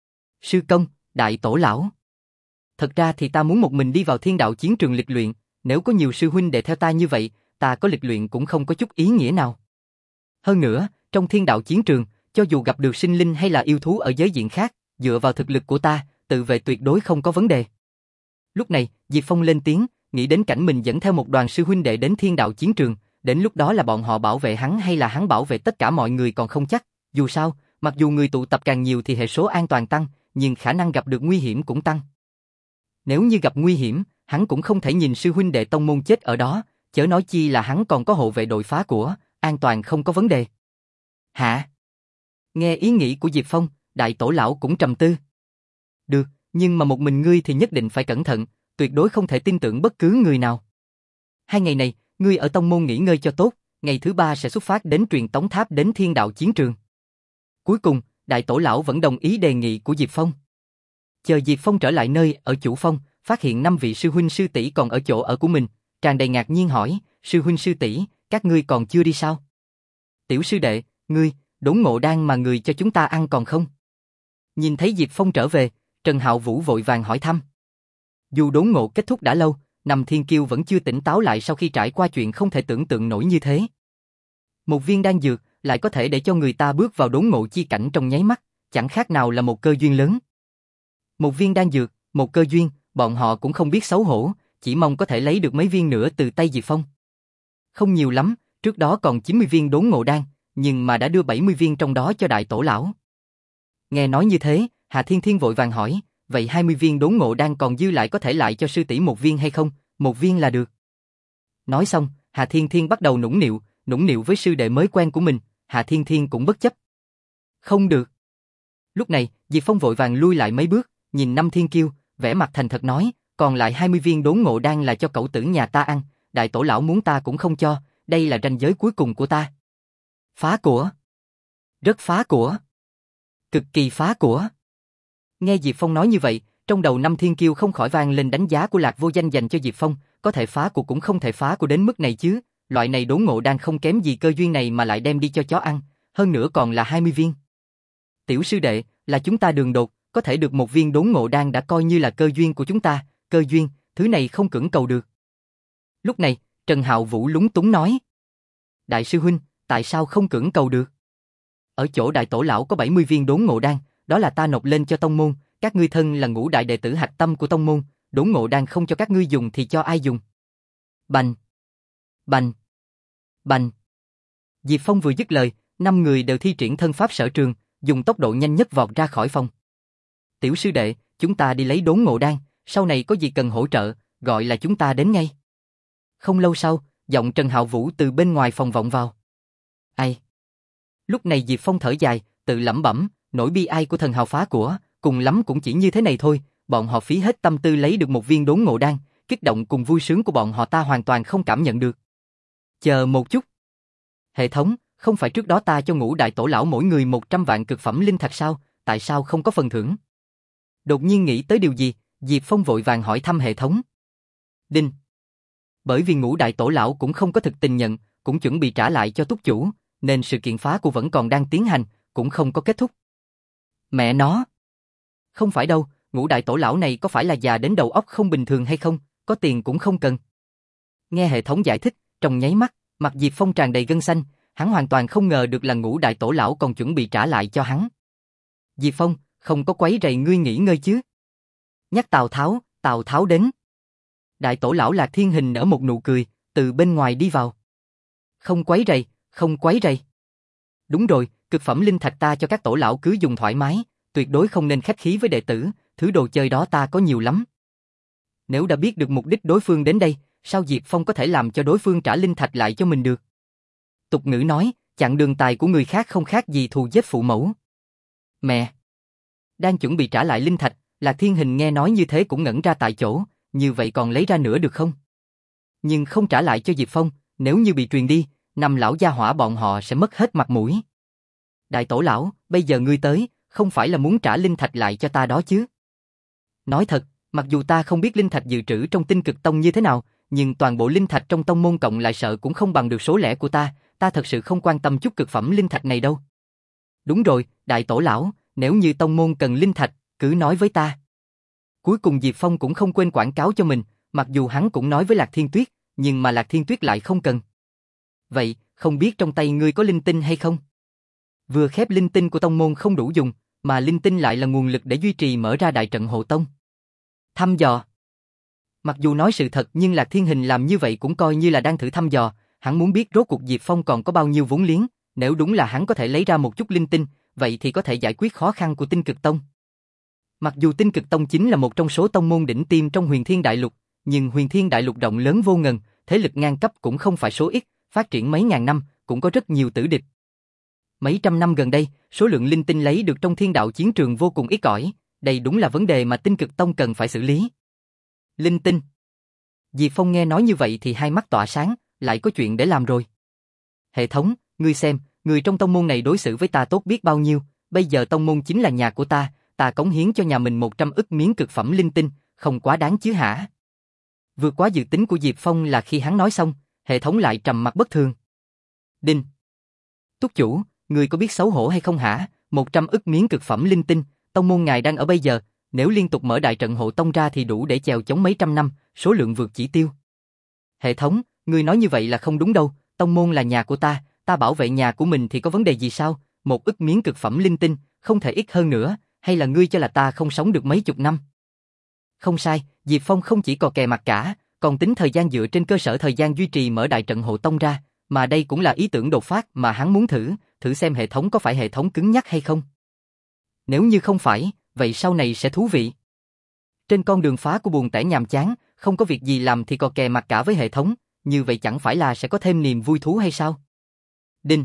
Sư công, đại tổ lão. Thật ra thì ta muốn một mình đi vào Thiên Đạo chiến trường lịch luyện, nếu có nhiều sư huynh đệ theo ta như vậy, ta có lịch luyện cũng không có chút ý nghĩa nào. Hơn nữa, trong Thiên Đạo chiến trường, cho dù gặp được sinh linh hay là yêu thú ở giới diện khác, dựa vào thực lực của ta, tự vệ tuyệt đối không có vấn đề. Lúc này, Diệp Phong lên tiếng, nghĩ đến cảnh mình dẫn theo một đoàn sư huynh đệ đến Thiên Đạo chiến trường, đến lúc đó là bọn họ bảo vệ hắn hay là hắn bảo vệ tất cả mọi người còn không chắc, dù sao, mặc dù người tụ tập càng nhiều thì hệ số an toàn tăng, nhưng khả năng gặp được nguy hiểm cũng tăng. Nếu như gặp nguy hiểm, hắn cũng không thể nhìn sư huynh đệ tông môn chết ở đó, chớ nói chi là hắn còn có hộ vệ đội phá của, an toàn không có vấn đề. Hả? Nghe ý nghĩ của Diệp Phong, đại tổ lão cũng trầm tư. Được, nhưng mà một mình ngươi thì nhất định phải cẩn thận, tuyệt đối không thể tin tưởng bất cứ người nào. Hai ngày này, ngươi ở tông môn nghỉ ngơi cho tốt, ngày thứ ba sẽ xuất phát đến truyền tống tháp đến Thiên Đạo chiến trường. Cuối cùng, đại tổ lão vẫn đồng ý đề nghị của Diệp Phong. Chờ Diệp Phong trở lại nơi ở chủ phong, phát hiện năm vị sư huynh sư tỷ còn ở chỗ ở của mình, tràn đầy ngạc nhiên hỏi, sư huynh sư tỷ, các ngươi còn chưa đi sao? Tiểu sư đệ, ngươi, đốn ngộ đan mà người cho chúng ta ăn còn không? Nhìn thấy Diệp Phong trở về, Trần Hạo Vũ vội vàng hỏi thăm. Dù đốn ngộ kết thúc đã lâu, Nằm Thiên Kiêu vẫn chưa tỉnh táo lại sau khi trải qua chuyện không thể tưởng tượng nổi như thế. Một viên đan dược lại có thể để cho người ta bước vào đốn ngộ chi cảnh trong nháy mắt, chẳng khác nào là một cơ duyên lớn. Một viên đan dược, một cơ duyên, bọn họ cũng không biết xấu hổ, chỉ mong có thể lấy được mấy viên nữa từ tay Diệp Phong. Không nhiều lắm, trước đó còn chín mươi viên đốn ngộ đan, nhưng mà đã đưa bảy mươi viên trong đó cho đại tổ lão. Nghe nói như thế, Hà Thiên Thiên vội vàng hỏi, vậy hai mươi viên đốn ngộ đan còn dư lại có thể lại cho sư tỷ một viên hay không? Một viên là được. Nói xong, Hà Thiên Thiên bắt đầu nũng nịu, nũng nịu với sư đệ mới quen của mình, Hà Thiên Thiên cũng bất chấp. Không được. Lúc này, Diệp Phong vội vàng lui lại mấy bước, nhìn Năm Thiên Kiêu, vẻ mặt thành thật nói, còn lại hai mươi viên đốn ngộ đan là cho cậu tử nhà ta ăn, đại tổ lão muốn ta cũng không cho, đây là ranh giới cuối cùng của ta. Phá của. Rất phá của. Cực kỳ phá của. Nghe Diệp Phong nói như vậy, trong đầu Năm Thiên Kiêu không khỏi vang lên đánh giá của Lạc Vô Danh dành cho Diệp Phong, có thể phá của cũng không thể phá của đến mức này chứ, loại này đốn ngộ đan không kém gì cơ duyên này mà lại đem đi cho chó ăn, hơn nữa còn là hai mươi viên. Tiểu sư đệ, là chúng ta đường đột, có thể được một viên đốn ngộ đan đã coi như là cơ duyên của chúng ta, cơ duyên, thứ này không cưỡng cầu được. Lúc này, Trần Hạo Vũ lúng túng nói. Đại sư huynh, tại sao không cưỡng cầu được? Ở chỗ đại tổ lão có bảy mươi viên đốn ngộ đan, đó là ta nộp lên cho tông môn, các ngươi thân là ngũ đại đệ tử hạch tâm của tông môn, đốn ngộ đan không cho các ngươi dùng thì cho ai dùng? Bành! Bành! Bành! Diệp Phong vừa dứt lời, năm người đều thi triển thân pháp sở trường, dùng tốc độ nhanh nhất vọt ra khỏi phòng. Tiểu sư đệ, chúng ta đi lấy đốn ngộ đan, sau này có gì cần hỗ trợ, gọi là chúng ta đến ngay. Không lâu sau, giọng Trần Hạo Vũ từ bên ngoài phòng vọng vào. Ai? Lúc này Diệp Phong thở dài, tự lẩm bẩm, nỗi bi ai của thần hào phá của, cùng lắm cũng chỉ như thế này thôi, bọn họ phí hết tâm tư lấy được một viên đốn ngộ đan, kích động cùng vui sướng của bọn họ ta hoàn toàn không cảm nhận được. Chờ một chút. Hệ thống, không phải trước đó ta cho ngũ đại tổ lão mỗi người một trăm vạn cực phẩm linh thạch sao, tại sao không có phần thưởng? Đột nhiên nghĩ tới điều gì, Diệp Phong vội vàng hỏi thăm hệ thống. Đinh. Bởi vì ngũ đại tổ lão cũng không có thực tình nhận, cũng chuẩn bị trả lại cho túc chủ, nên sự kiện phá của vẫn còn đang tiến hành, cũng không có kết thúc. Mẹ nó! Không phải đâu, ngũ đại tổ lão này có phải là già đến đầu óc không bình thường hay không, có tiền cũng không cần. Nghe hệ thống giải thích, trong nháy mắt, mặt Diệp Phong tràn đầy gân xanh, hắn hoàn toàn không ngờ được là ngũ đại tổ lão còn chuẩn bị trả lại cho hắn. Diệp Phong, không có quấy rầy ngươi nghỉ ngơi chứ? Nhắc Tào Tháo, Tào Tháo đến. Đại tổ lão Lạc Thiên Hình nở một nụ cười, từ bên ngoài đi vào. Không quấy rầy, không quấy rầy. Đúng rồi, cực phẩm linh thạch ta cho các tổ lão cứ dùng thoải mái, tuyệt đối không nên khách khí với đệ tử, thứ đồ chơi đó ta có nhiều lắm. Nếu đã biết được mục đích đối phương đến đây, sao Diệp Phong có thể làm cho đối phương trả linh thạch lại cho mình được? Tục ngữ nói, chặn đường tài của người khác không khác gì thù giết phụ mẫu. Mẹ! Đang chuẩn bị trả lại linh thạch, Lạc Thiên Hình nghe nói như thế cũng ngẩn ra tại chỗ, như vậy còn lấy ra nữa được không? Nhưng không trả lại cho Diệp Phong, nếu như bị truyền đi, năm lão gia hỏa bọn họ sẽ mất hết mặt mũi. Đại tổ lão, bây giờ ngươi tới, không phải là muốn trả linh thạch lại cho ta đó chứ? Nói thật, mặc dù ta không biết linh thạch dự trữ trong Tinh Cực Tông như thế nào, nhưng toàn bộ linh thạch trong tông môn cộng lại sợ cũng không bằng được số lẻ của ta, ta thật sự không quan tâm chút cực phẩm linh thạch này đâu. Đúng rồi, đại tổ lão, nếu như tông môn cần linh thạch, cứ nói với ta. Cuối cùng Diệp Phong cũng không quên quảng cáo cho mình, mặc dù hắn cũng nói với Lạc Thiên Tuyết, nhưng mà Lạc Thiên Tuyết lại không cần. Vậy, không biết trong tay ngươi có linh tinh hay không? Vừa khép linh tinh của tông môn không đủ dùng, mà linh tinh lại là nguồn lực để duy trì mở ra đại trận hộ tông. Thăm dò. Mặc dù nói sự thật nhưng Lạc Thiên Hình làm như vậy cũng coi như là đang thử thăm dò, hắn muốn biết rốt cuộc Diệp Phong còn có bao nhiêu vốn liếng, nếu đúng là hắn có thể lấy ra một chút linh tinh, vậy thì có thể giải quyết khó khăn của Tinh Cực Tông. Mặc dù Tinh Cực Tông chính là một trong số tông môn đỉnh tiêm trong Huyền Thiên Đại Lục, nhưng Huyền Thiên Đại Lục rộng lớn vô ngần, thế lực ngang cấp cũng không phải số ít, phát triển mấy ngàn năm, cũng có rất nhiều tử địch. Mấy trăm năm gần đây, số lượng linh tinh lấy được trong thiên đạo chiến trường vô cùng ít ỏi, đây đúng là vấn đề mà Tinh Cực Tông cần phải xử lý. Linh tinh. Diệp Phong nghe nói như vậy thì hai mắt tỏa sáng, lại có chuyện để làm rồi. Hệ thống, ngươi xem, người trong tông môn này đối xử với ta tốt biết bao nhiêu, bây giờ tông môn chính là nhà của ta, ta cống hiến cho nhà mình một trăm ức miếng cực phẩm linh tinh, không quá đáng chứ hả? Vượt quá dự tính của Diệp Phong là khi hắn nói xong, hệ thống lại trầm mặt bất thường. Đinh. Túc chủ, người có biết xấu hổ hay không hả? một trăm ức miếng cực phẩm linh tinh, tông môn ngài đang ở bây giờ, Nếu liên tục mở đại trận hộ tông ra thì đủ để chèo chống mấy trăm năm, số lượng vượt chỉ tiêu. Hệ thống, ngươi nói như vậy là không đúng đâu, tông môn là nhà của ta, ta bảo vệ nhà của mình thì có vấn đề gì sao? Một ức miếng cực phẩm linh tinh, không thể ít hơn nữa, hay là ngươi cho là ta không sống được mấy chục năm? Không sai, Diệp Phong không chỉ cò kè mặt cả, còn tính thời gian dựa trên cơ sở thời gian duy trì mở đại trận hộ tông ra, mà đây cũng là ý tưởng đột phát mà hắn muốn thử, thử xem hệ thống có phải hệ thống cứng nhắc hay không. Nếu như không phải, vậy sau này sẽ thú vị. Trên con đường phá của buồn tẻ nhàm chán, không có việc gì làm thì cò kè mặt cả với hệ thống, như vậy chẳng phải là sẽ có thêm niềm vui thú hay sao? Đinh.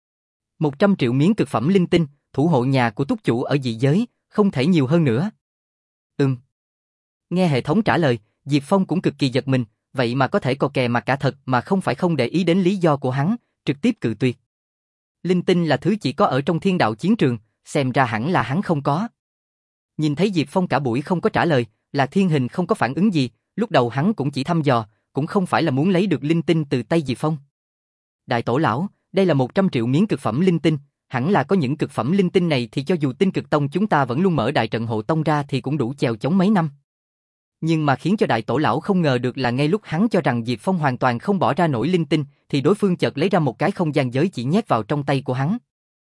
một trăm triệu miếng cực phẩm linh tinh, thủ hộ nhà của túc chủ ở dị giới, không thể nhiều hơn nữa. Ừm. Nghe hệ thống trả lời, Diệp Phong cũng cực kỳ giật mình, vậy mà có thể cò kè mặt cả thật mà không phải không để ý đến lý do của hắn, trực tiếp cự tuyệt. Linh tinh là thứ chỉ có ở trong thiên đạo chiến trường, xem ra hẳn là hắn không có. Nhìn thấy Diệp Phong cả buổi không có trả lời, Lạc Thiên Hình không có phản ứng gì, lúc đầu hắn cũng chỉ thăm dò, cũng không phải là muốn lấy được linh tinh từ tay Diệp Phong. Đại tổ lão, đây là một trăm triệu miếng cực phẩm linh tinh, hẳn là có những cực phẩm linh tinh này thì cho dù Tinh Cực Tông chúng ta vẫn luôn mở đại trận hộ tông ra thì cũng đủ chèo chống mấy năm. Nhưng mà khiến cho đại tổ lão không ngờ được là ngay lúc hắn cho rằng Diệp Phong hoàn toàn không bỏ ra nổi linh tinh, thì đối phương chợt lấy ra một cái không gian giới chỉ nhét vào trong tay của hắn.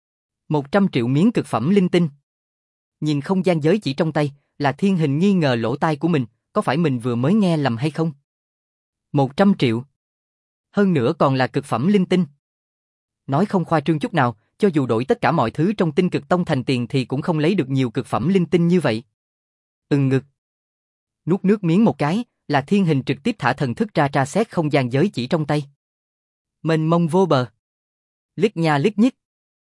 một trăm triệu miếng cực phẩm linh tinh. Nhìn không gian giới chỉ trong tay, Lạc Thiên Hình nghi ngờ lỗ tai của mình, có phải mình vừa mới nghe lầm hay không? một trăm triệu. Hơn nữa còn là cực phẩm linh tinh. Nói không khoa trương chút nào, cho dù đổi tất cả mọi thứ trong Tinh Cực Tông thành tiền thì cũng không lấy được nhiều cực phẩm linh tinh như vậy. Ừng ngực. Nuốt nước miếng một cái, Lạc Thiên Hình trực tiếp thả thần thức ra tra xét không gian giới chỉ trong tay. Mênh mông vô bờ. Lít nha lít nhít.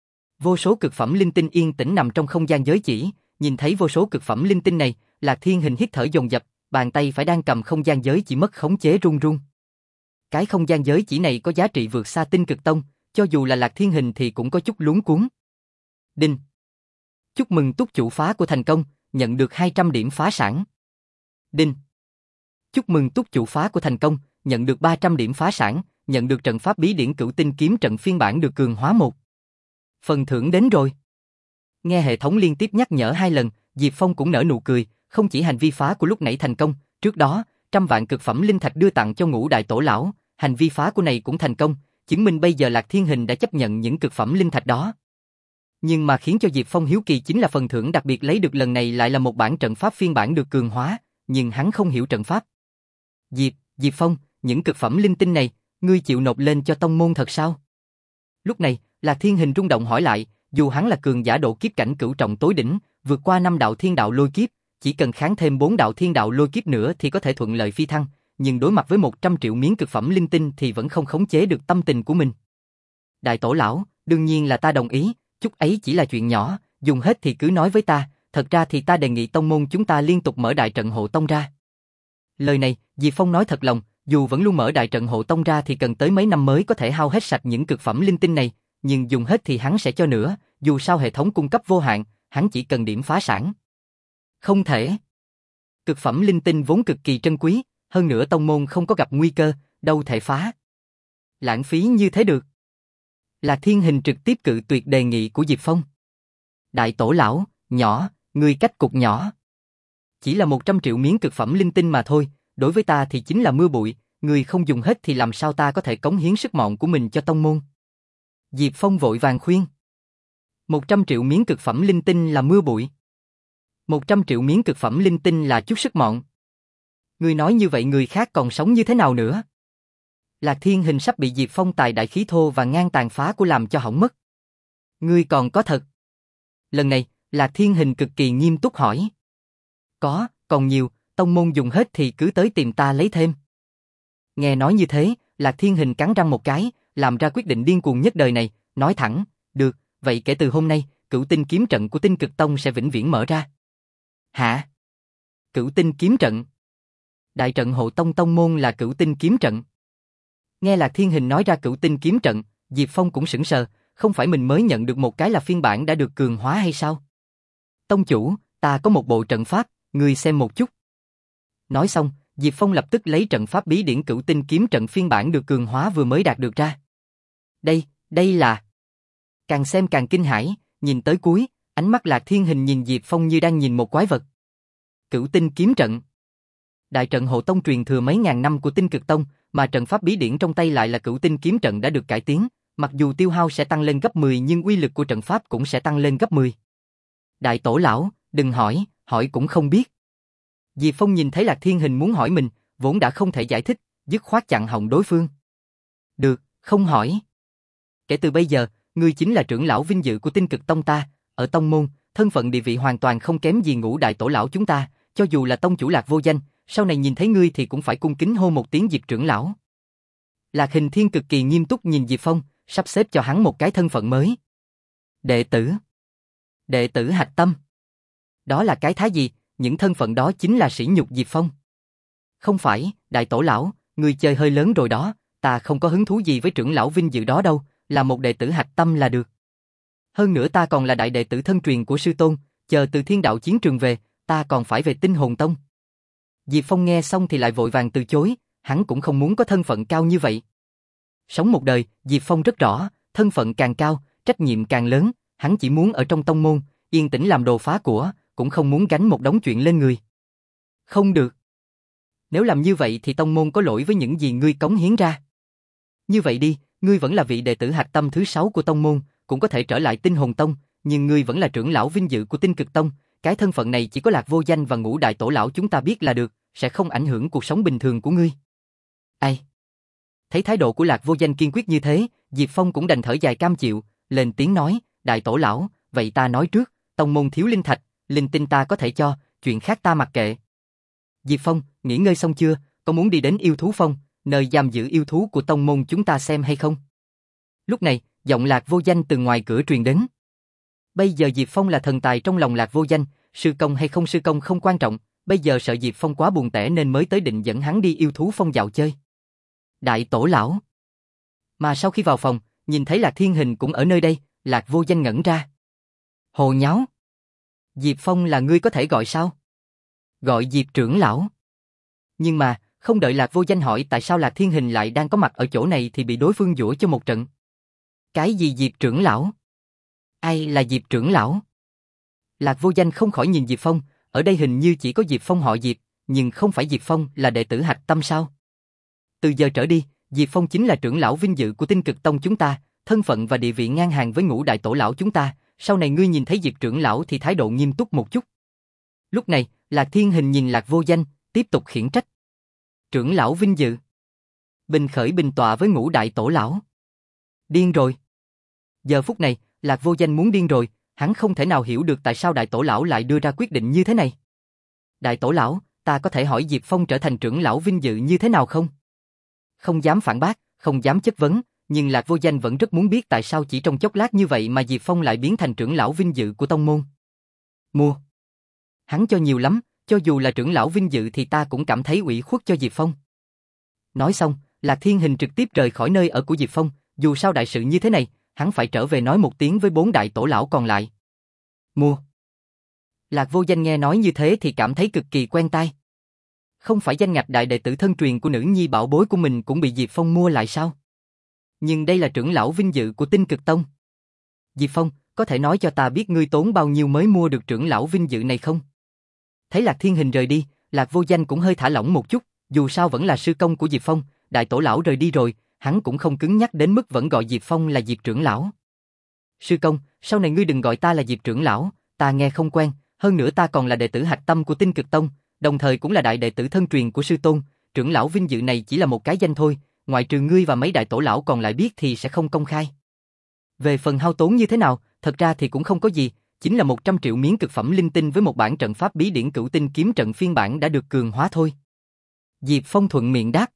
Vô số cực phẩm linh tinh yên tĩnh nằm trong không gian giới chỉ, nhìn thấy vô số cực phẩm linh tinh này, Lạc Thiên Hình hít thở dồn dập, bàn tay phải đang cầm không gian giới chỉ mất khống chế run run. Cái không gian giới chỉ này có giá trị vượt xa Tinh Cực Tông, cho dù là Lạc Thiên Hình thì cũng có chút luống cuống. Đinh. Chúc mừng túc chủ phá của thành công, nhận được hai trăm điểm phá sản. Đinh. Chúc mừng túc chủ phá của thành công, nhận được ba trăm điểm phá sản, nhận được trận pháp bí điển Cửu Tinh kiếm trận phiên bản được cường hóa một. Phần thưởng đến rồi. Nghe hệ thống liên tiếp nhắc nhở hai lần, Diệp Phong cũng nở nụ cười, không chỉ hành vi phá của lúc nãy thành công, trước đó, trăm vạn cực phẩm linh thạch đưa tặng cho Ngũ đại tổ lão, hành vi phá của này cũng thành công, chứng minh bây giờ Lạc Thiên Hình đã chấp nhận những cực phẩm linh thạch đó. Nhưng mà khiến cho Diệp Phong hiếu kỳ chính là phần thưởng đặc biệt lấy được lần này lại là một bản trận pháp phiên bản được cường hóa, nhưng hắn không hiểu trận pháp. Diệp, Diệp Phong, những cực phẩm linh tinh này, ngươi chịu nộp lên cho tông môn thật sao? Lúc này, Lạc Thiên Hình rung động hỏi lại, dù hắn là cường giả độ kiếp cảnh cửu trọng tối đỉnh, vượt qua năm đạo thiên đạo lôi kiếp, chỉ cần kháng thêm bốn đạo thiên đạo lôi kiếp nữa thì có thể thuận lợi phi thăng, nhưng đối mặt với một trăm triệu miếng cực phẩm linh tinh thì vẫn không khống chế được tâm tình của mình. Đại tổ lão, đương nhiên là ta đồng ý, chút ấy chỉ là chuyện nhỏ, dùng hết thì cứ nói với ta, thật ra thì ta đề nghị tông môn chúng ta liên tục mở đại trận hộ tông ra. Lời này, Diệp Phong nói thật lòng, dù vẫn luôn mở đại trận hộ tông ra thì cần tới mấy năm mới có thể hao hết sạch những cực phẩm linh tinh này, nhưng dùng hết thì hắn sẽ cho nữa, dù sao hệ thống cung cấp vô hạn, hắn chỉ cần điểm phá sản. Không thể. Cực phẩm linh tinh vốn cực kỳ trân quý, hơn nữa tông môn không có gặp nguy cơ, đâu thể phá. Lãng phí như thế được. Lạc Thiên Hình trực tiếp cự tuyệt đề nghị của Diệp Phong. Đại tổ lão, nhỏ, ngươi cách cục nhỏ. Chỉ là một trăm triệu miếng cực phẩm linh tinh mà thôi, đối với ta thì chính là mưa bụi, ngươi không dùng hết thì làm sao ta có thể cống hiến sức mọn của mình cho tông môn. Diệp Phong vội vàng khuyên. một trăm triệu miếng cực phẩm linh tinh là mưa bụi. một trăm triệu miếng cực phẩm linh tinh là chút sức mọn. Ngươi nói như vậy người khác còn sống như thế nào nữa? Lạc Thiên Hình sắp bị Diệp Phong tài đại khí thô và ngang tàn phá của làm cho hỏng mất. Ngươi còn có thật? Lần này, Lạc Thiên Hình cực kỳ nghiêm túc hỏi. Có, còn nhiều, tông môn dùng hết thì cứ tới tìm ta lấy thêm. Nghe nói như thế, Lạc Thiên Hình cắn răng một cái, làm ra quyết định điên cuồng nhất đời này, nói thẳng, được, vậy kể từ hôm nay, Cửu Tinh kiếm trận của Tinh Cực Tông sẽ vĩnh viễn mở ra. Hả? Cửu Tinh kiếm trận? Đại trận hộ tông tông môn là Cửu Tinh kiếm trận. Nghe Lạc Thiên Hình nói ra Cửu Tinh kiếm trận, Diệp Phong cũng sững sờ, không phải mình mới nhận được một cái là phiên bản đã được cường hóa hay sao? Tông chủ, ta có một bộ trận pháp, ngươi xem một chút. Nói xong, Diệp Phong lập tức lấy trận pháp bí điển Cửu Tinh kiếm trận phiên bản được cường hóa vừa mới đạt được ra. Đây, đây là... Càng xem càng kinh hãi, nhìn tới cuối, ánh mắt Lạc Thiên Hình nhìn Diệp Phong như đang nhìn một quái vật. Cửu Tinh kiếm trận. Đại trận hộ tông truyền thừa mấy ngàn năm của Tinh Cực Tông, mà trận pháp bí điển trong tay lại là Cửu Tinh kiếm trận đã được cải tiến, mặc dù tiêu hao sẽ tăng lên gấp mười nhưng uy lực của trận pháp cũng sẽ tăng lên gấp mười. Đại tổ lão, đừng hỏi, hỏi cũng không biết. Diệp Phong nhìn thấy Lạc Thiên Hình muốn hỏi mình, vốn đã không thể giải thích, dứt khoát chặn họng đối phương. Được, không hỏi. Kể từ bây giờ, ngươi chính là trưởng lão vinh dự của Tinh Cực Tông ta, ở tông môn, thân phận địa vị hoàn toàn không kém gì Ngũ đại tổ lão chúng ta, cho dù là tông chủ Lạc Vô Danh, sau này nhìn thấy ngươi thì cũng phải cung kính hô một tiếng Diệp trưởng lão. Lạc Hình Thiên cực kỳ nghiêm túc nhìn Diệp Phong, sắp xếp cho hắn một cái thân phận mới. Đệ tử. Đệ tử hạch tâm. Đó là cái thái gì, những thân phận đó chính là sỉ nhục Diệp Phong. Không phải, đại tổ lão, ngươi chơi hơi lớn rồi đó, ta không có hứng thú gì với trưởng lão vinh dự đó đâu, là một đệ tử hạch tâm là được. Hơn nữa ta còn là đại đệ tử thân truyền của sư tôn, chờ từ thiên đạo chiến trường về, ta còn phải về Tinh Hồn Tông. Diệp Phong nghe xong thì lại vội vàng từ chối, hắn cũng không muốn có thân phận cao như vậy. Sống một đời, Diệp Phong rất rõ, thân phận càng cao, trách nhiệm càng lớn, hắn chỉ muốn ở trong tông môn, yên tĩnh làm đồ phá của, cũng không muốn gánh một đống chuyện lên người. Không được. Nếu làm như vậy thì tông môn có lỗi với những gì ngươi cống hiến ra. Như vậy đi, ngươi vẫn là vị đệ tử hạch tâm thứ sáu của tông môn, cũng có thể trở lại Tinh Hồn Tông, nhưng ngươi vẫn là trưởng lão vinh dự của Tinh Cực Tông, cái thân phận này chỉ có Lạc Vô Danh và Ngũ đại tổ lão chúng ta biết là được, sẽ không ảnh hưởng cuộc sống bình thường của ngươi. Ai? Thấy thái độ của Lạc Vô Danh kiên quyết như thế, Diệp Phong cũng đành thở dài cam chịu, lên tiếng nói, đại tổ lão, vậy ta nói trước, tông môn thiếu linh thạch, linh tinh ta có thể cho, chuyện khác ta mặc kệ. Diệp Phong, nghỉ ngơi xong chưa, có muốn đi đến yêu thú phong, nơi giam giữ yêu thú của tông môn chúng ta xem hay không? Lúc này, giọng Lạc Vô Danh từ ngoài cửa truyền đến. Bây giờ Diệp Phong là thần tài trong lòng Lạc Vô Danh, sư công hay không sư công không quan trọng, bây giờ sợ Diệp Phong quá buồn tẻ nên mới tới định dẫn hắn đi yêu thú phong dạo chơi. Đại tổ lão. Mà sau khi vào phòng, nhìn thấy Lạc Thiên Hình cũng ở nơi đây, Lạc Vô Danh ngẩn ra. Hồ nháo. Diệp Phong là ngươi có thể gọi sao? Gọi Diệp trưởng lão. Nhưng mà, không đợi Lạc Vô Danh hỏi tại sao Lạc Thiên Hình lại đang có mặt ở chỗ này thì bị đối phương giũa cho một trận. Cái gì Diệp trưởng lão? Ai là Diệp trưởng lão? Lạc Vô Danh không khỏi nhìn Diệp Phong, ở đây hình như chỉ có Diệp Phong họ Diệp, nhưng không phải Diệp Phong là đệ tử hạch tâm sao? Từ giờ trở đi, Diệp Phong chính là trưởng lão vinh dự của Tinh Cực Tông chúng ta, thân phận và địa vị ngang hàng với Ngũ đại tổ lão chúng ta, sau này ngươi nhìn thấy Diệp trưởng lão thì thái độ nghiêm túc một chút. Lúc này, Lạc Thiên Hình nhìn Lạc Vô Danh, tiếp tục khiển trách. Trưởng lão vinh dự. Bình khởi bình tọa với Ngũ đại tổ lão. Điên rồi. Giờ phút này, Lạc Vô Danh muốn điên rồi, hắn không thể nào hiểu được tại sao đại tổ lão lại đưa ra quyết định như thế này. Đại tổ lão, ta có thể hỏi Diệp Phong trở thành trưởng lão vinh dự như thế nào không? Không dám phản bác, không dám chất vấn, nhưng Lạc Vô Danh vẫn rất muốn biết tại sao chỉ trong chốc lát như vậy mà Diệp Phong lại biến thành trưởng lão vinh dự của tông môn. Mua. Hắn cho nhiều lắm, cho dù là trưởng lão vinh dự thì ta cũng cảm thấy ủy khuất cho Diệp Phong. Nói xong, Lạc Thiên Hình trực tiếp rời khỏi nơi ở của Diệp Phong, dù sao đại sự như thế này, hắn phải trở về nói một tiếng với bốn đại tổ lão còn lại. Mua. Lạc Vô Danh nghe nói như thế thì cảm thấy cực kỳ quen tai. Không phải danh ngạch đại đệ tử thân truyền của nữ nhi bảo bối của mình cũng bị Diệp Phong mua lại sao? Nhưng đây là trưởng lão vinh dự của Tinh Cực Tông. Diệp Phong, có thể nói cho ta biết ngươi tốn bao nhiêu mới mua được trưởng lão vinh dự này không? Thấy Lạc Thiên Hình rời đi, Lạc Vô Danh cũng hơi thả lỏng một chút, dù sao vẫn là sư công của Diệp Phong, đại tổ lão rời đi rồi, hắn cũng không cứng nhắc đến mức vẫn gọi Diệp Phong là Diệp trưởng lão. Sư công, sau này ngươi đừng gọi ta là Diệp trưởng lão, ta nghe không quen, hơn nữa ta còn là đệ tử hạch tâm của Tinh Cực Tông, đồng thời cũng là đại đệ tử thân truyền của sư tôn, trưởng lão vinh dự này chỉ là một cái danh thôi, ngoại trừ ngươi và mấy đại tổ lão còn lại biết thì sẽ không công khai. Về phần hao tốn như thế nào, thật ra thì cũng không có gì, chính là một trăm triệu miếng cực phẩm linh tinh với một bản trận pháp bí điển Cửu Tinh kiếm trận phiên bản đã được cường hóa thôi. Diệp Phong thuận miệng đáp.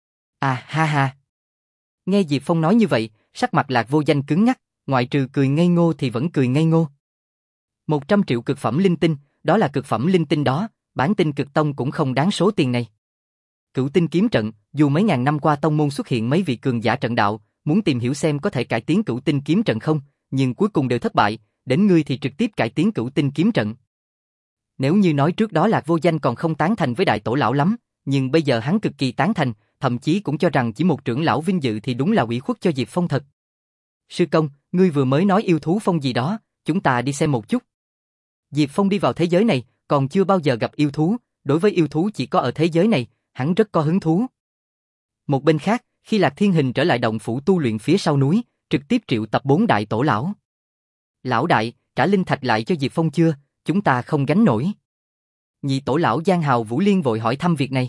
À ha ha. Nghe Diệp Phong nói như vậy, sắc mặt Lạc Vô Danh cứng ngắc, ngoại trừ cười ngây ngô thì vẫn cười ngây ngô. một trăm triệu cực phẩm linh tinh, đó là cực phẩm linh tinh đó, bản Tinh Cực Tông cũng không đáng số tiền này. Cửu Tinh kiếm trận, dù mấy ngàn năm qua tông môn xuất hiện mấy vị cường giả trận đạo, muốn tìm hiểu xem có thể cải tiến Cửu Tinh kiếm trận không, nhưng cuối cùng đều thất bại, đến ngươi thì trực tiếp cải tiến Cửu Tinh kiếm trận. Nếu như nói trước đó Lạc Vô Danh còn không tán thành với đại tổ lão lắm, nhưng bây giờ hắn cực kỳ tán thành, thậm chí cũng cho rằng chỉ một trưởng lão vinh dự thì đúng là ủy khuất cho Diệp Phong thật. Sư công, ngươi vừa mới nói yêu thú phong gì đó, chúng ta đi xem một chút. Diệp Phong đi vào thế giới này, còn chưa bao giờ gặp yêu thú, đối với yêu thú chỉ có ở thế giới này, hắn rất có hứng thú. Một bên khác, khi Lạc Thiên Hình trở lại động phủ tu luyện phía sau núi, trực tiếp triệu tập bốn đại tổ lão. Lão đại, trả linh thạch lại cho Diệp Phong chưa, chúng ta không gánh nổi. Nhị tổ lão Giang Hào Vũ Liên vội hỏi thăm việc này.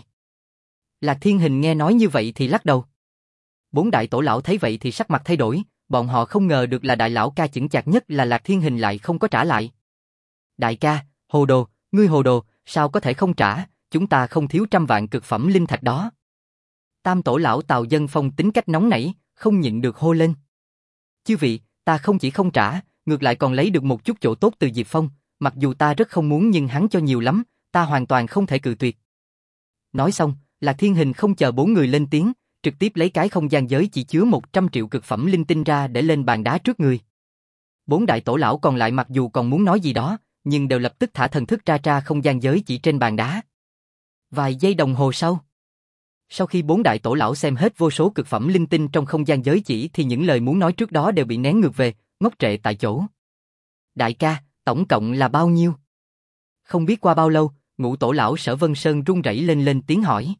Lạc Thiên Hình nghe nói như vậy thì lắc đầu. Bốn đại tổ lão thấy vậy thì sắc mặt thay đổi, bọn họ không ngờ được là đại lão ca chững chạc nhất là Lạc Thiên Hình lại không có trả lại. Đại ca, hồ đồ, ngươi hồ đồ, sao có thể không trả, chúng ta không thiếu trăm vạn cực phẩm linh thạch đó. Tam tổ lão Tào Dân Phong tính cách nóng nảy, không nhịn được hô lên. Chư vị, ta không chỉ không trả, ngược lại còn lấy được một chút chỗ tốt từ Diệp Phong, mặc dù ta rất không muốn nhưng hắn cho nhiều lắm, ta hoàn toàn không thể cự tuyệt. Nói xong, Lạc Thiên Hình không chờ bốn người lên tiếng, trực tiếp lấy cái không gian giới chỉ chứa một trăm triệu cực phẩm linh tinh ra để lên bàn đá trước người. Bốn đại tổ lão còn lại mặc dù còn muốn nói gì đó, nhưng đều lập tức thả thần thức ra ra không gian giới chỉ trên bàn đá. Vài giây đồng hồ sau, sau khi bốn đại tổ lão xem hết vô số cực phẩm linh tinh trong không gian giới chỉ thì những lời muốn nói trước đó đều bị nén ngược về, ngốc trệ tại chỗ. Đại ca, tổng cộng là bao nhiêu? Không biết qua bao lâu, ngũ tổ lão Sở Vân Sơn run rẩy lên lên tiếng hỏi.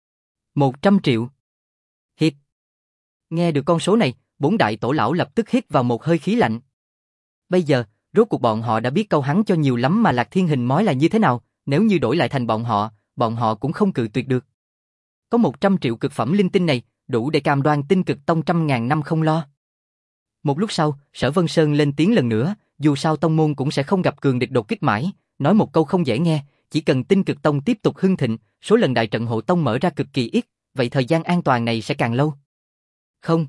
Một trăm triệu. Hít. Nghe được con số này, bốn đại tổ lão lập tức hít vào một hơi khí lạnh. Bây giờ, rốt cuộc bọn họ đã biết câu hắn cho nhiều lắm mà Lạc Thiên Hình nói là như thế nào, nếu như đổi lại thành bọn họ, bọn họ cũng không cự tuyệt được. Có một trăm triệu cực phẩm linh tinh này, đủ để cam đoan Tinh Cực Tông trăm ngàn năm không lo. Một lúc sau, Sở Vân Sơn lên tiếng lần nữa, dù sao tông môn cũng sẽ không gặp cường địch đột kích mãi, nói một câu không dễ nghe, chỉ cần Tinh Cực Tông tiếp tục hưng thịnh, số lần đại trận hộ tông mở ra cực kỳ ít, vậy thời gian an toàn này sẽ càng lâu. Không.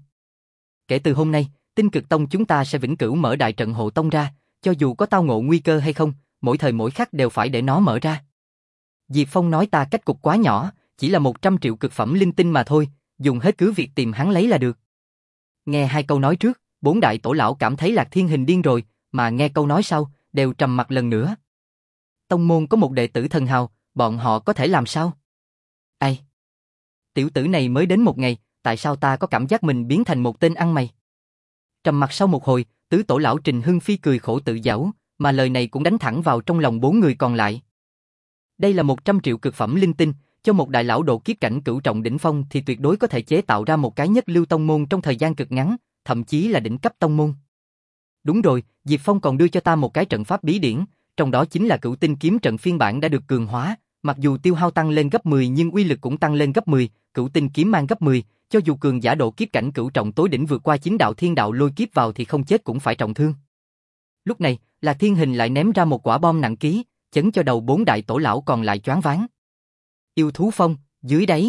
Kể từ hôm nay, Tinh Cực Tông chúng ta sẽ vĩnh cửu mở đại trận hộ tông ra, cho dù có tao ngộ nguy cơ hay không, mỗi thời mỗi khắc đều phải để nó mở ra. Diệp Phong nói ta cách cục quá nhỏ, chỉ là một trăm triệu cực phẩm linh tinh mà thôi, dùng hết cứ việc tìm hắn lấy là được. Nghe hai câu nói trước, bốn đại tổ lão cảm thấy Lạc Thiên Hình điên rồi, mà nghe câu nói sau, đều trầm mặt lần nữa. Tông môn có một đệ tử thần hào, bọn họ có thể làm sao? Ai? Tiểu tử này mới đến một ngày, tại sao ta có cảm giác mình biến thành một tên ăn mày? Trầm mặt sau một hồi, tứ tổ lão Trình Hưng Phi cười khổ tự giễu, mà lời này cũng đánh thẳng vào trong lòng bốn người còn lại. Đây là một trăm triệu cực phẩm linh tinh, cho một đại lão độ kiếp cảnh cửu trọng đỉnh phong thì tuyệt đối có thể chế tạo ra một cái nhất lưu tông môn trong thời gian cực ngắn, thậm chí là đỉnh cấp tông môn. Đúng rồi, Diệp Phong còn đưa cho ta một cái trận pháp bí điển, trong đó chính là Cửu Tinh kiếm trận phiên bản đã được cường hóa, mặc dù tiêu hao tăng lên gấp mười nhưng uy lực cũng tăng lên gấp mười, Cửu Tinh kiếm mang gấp mười, cho dù cường giả độ kiếp cảnh cửu trọng tối đỉnh vượt qua chính đạo thiên đạo lôi kiếp vào thì không chết cũng phải trọng thương. Lúc này, là Thiên Hình lại ném ra một quả bom nặng ký, chấn cho đầu bốn đại tổ lão còn lại choáng váng. Yêu thú phong, dưới đáy.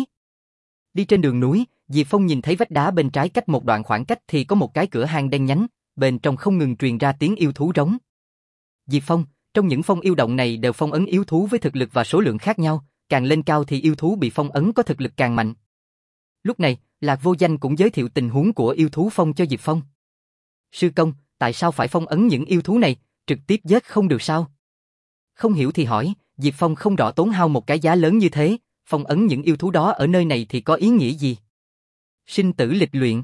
Đi trên đường núi, Diệp Phong nhìn thấy vách đá bên trái cách một đoạn khoảng cách thì có một cái cửa hang đen nhánh, bên trong không ngừng truyền ra tiếng yêu thú rống. Diệp Phong, trong những phong yêu động này đều phong ấn yêu thú với thực lực và số lượng khác nhau, càng lên cao thì yêu thú bị phong ấn có thực lực càng mạnh. Lúc này, Lạc Vô Danh cũng giới thiệu tình huống của yêu thú phong cho Diệp Phong. Sư công, tại sao phải phong ấn những yêu thú này, trực tiếp giết không được sao? Không hiểu thì hỏi, Diệp Phong không rõ tốn hao một cái giá lớn như thế, phong ấn những yêu thú đó ở nơi này thì có ý nghĩa gì? Sinh tử lịch luyện.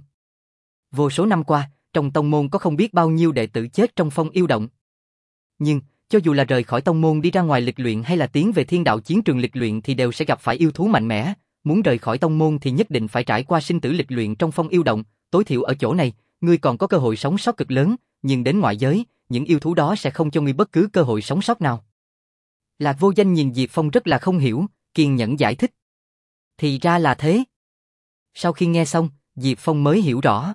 Vô số năm qua, trong tông môn có không biết bao nhiêu đệ tử chết trong phong yêu động. Nhưng, cho dù là rời khỏi tông môn đi ra ngoài lịch luyện hay là tiến về thiên đạo chiến trường lịch luyện thì đều sẽ gặp phải yêu thú mạnh mẽ. Muốn rời khỏi tông môn thì nhất định phải trải qua sinh tử lịch luyện trong phong yêu động, tối thiểu ở chỗ này, ngươi còn có cơ hội sống sót cực lớn, nhưng đến ngoại giới, những yêu thú đó sẽ không cho ngươi bất cứ cơ hội sống sót nào. Lạc Vô Danh nhìn Diệp Phong rất là không hiểu, kiên nhẫn giải thích. Thì ra là thế. Sau khi nghe xong, Diệp Phong mới hiểu rõ.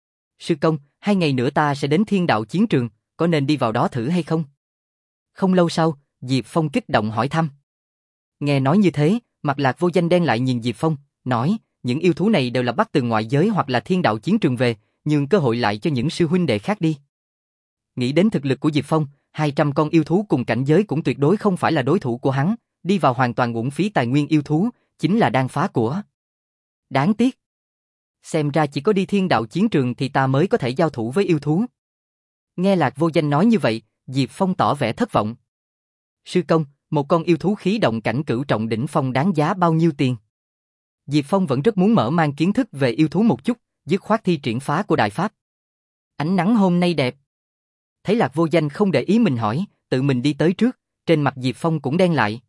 Sư công, hai ngày nữa ta sẽ đến thiên đạo chiến trường, có nên đi vào đó thử hay không? Không lâu sau, Diệp Phong kích động hỏi thăm. Nghe nói như thế, mặt Lạc Vô Danh đen lại nhìn Diệp Phong, nói, những yêu thú này đều là bắt từ ngoại giới hoặc là thiên đạo chiến trường về, nhường cơ hội lại cho những sư huynh đệ khác đi. Nghĩ đến thực lực của Diệp Phong, hai trăm con yêu thú cùng cảnh giới cũng tuyệt đối không phải là đối thủ của hắn, đi vào hoàn toàn uổng phí tài nguyên yêu thú, chính là đang phá của. Đáng tiếc. Xem ra chỉ có đi thiên đạo chiến trường thì ta mới có thể giao thủ với yêu thú. Nghe Lạc Vô Danh nói như vậy, Diệp Phong tỏ vẻ thất vọng. Sư công, một con yêu thú khí động cảnh cửu trọng đỉnh phong đáng giá bao nhiêu tiền? Diệp Phong vẫn rất muốn mở mang kiến thức về yêu thú một chút, dứt khoát thi triển phá của đại pháp. Ánh nắng hôm nay đẹp. Thấy Lạc Vô Danh không để ý mình hỏi, tự mình đi tới trước, trên mặt Diệp Phong cũng đen lại.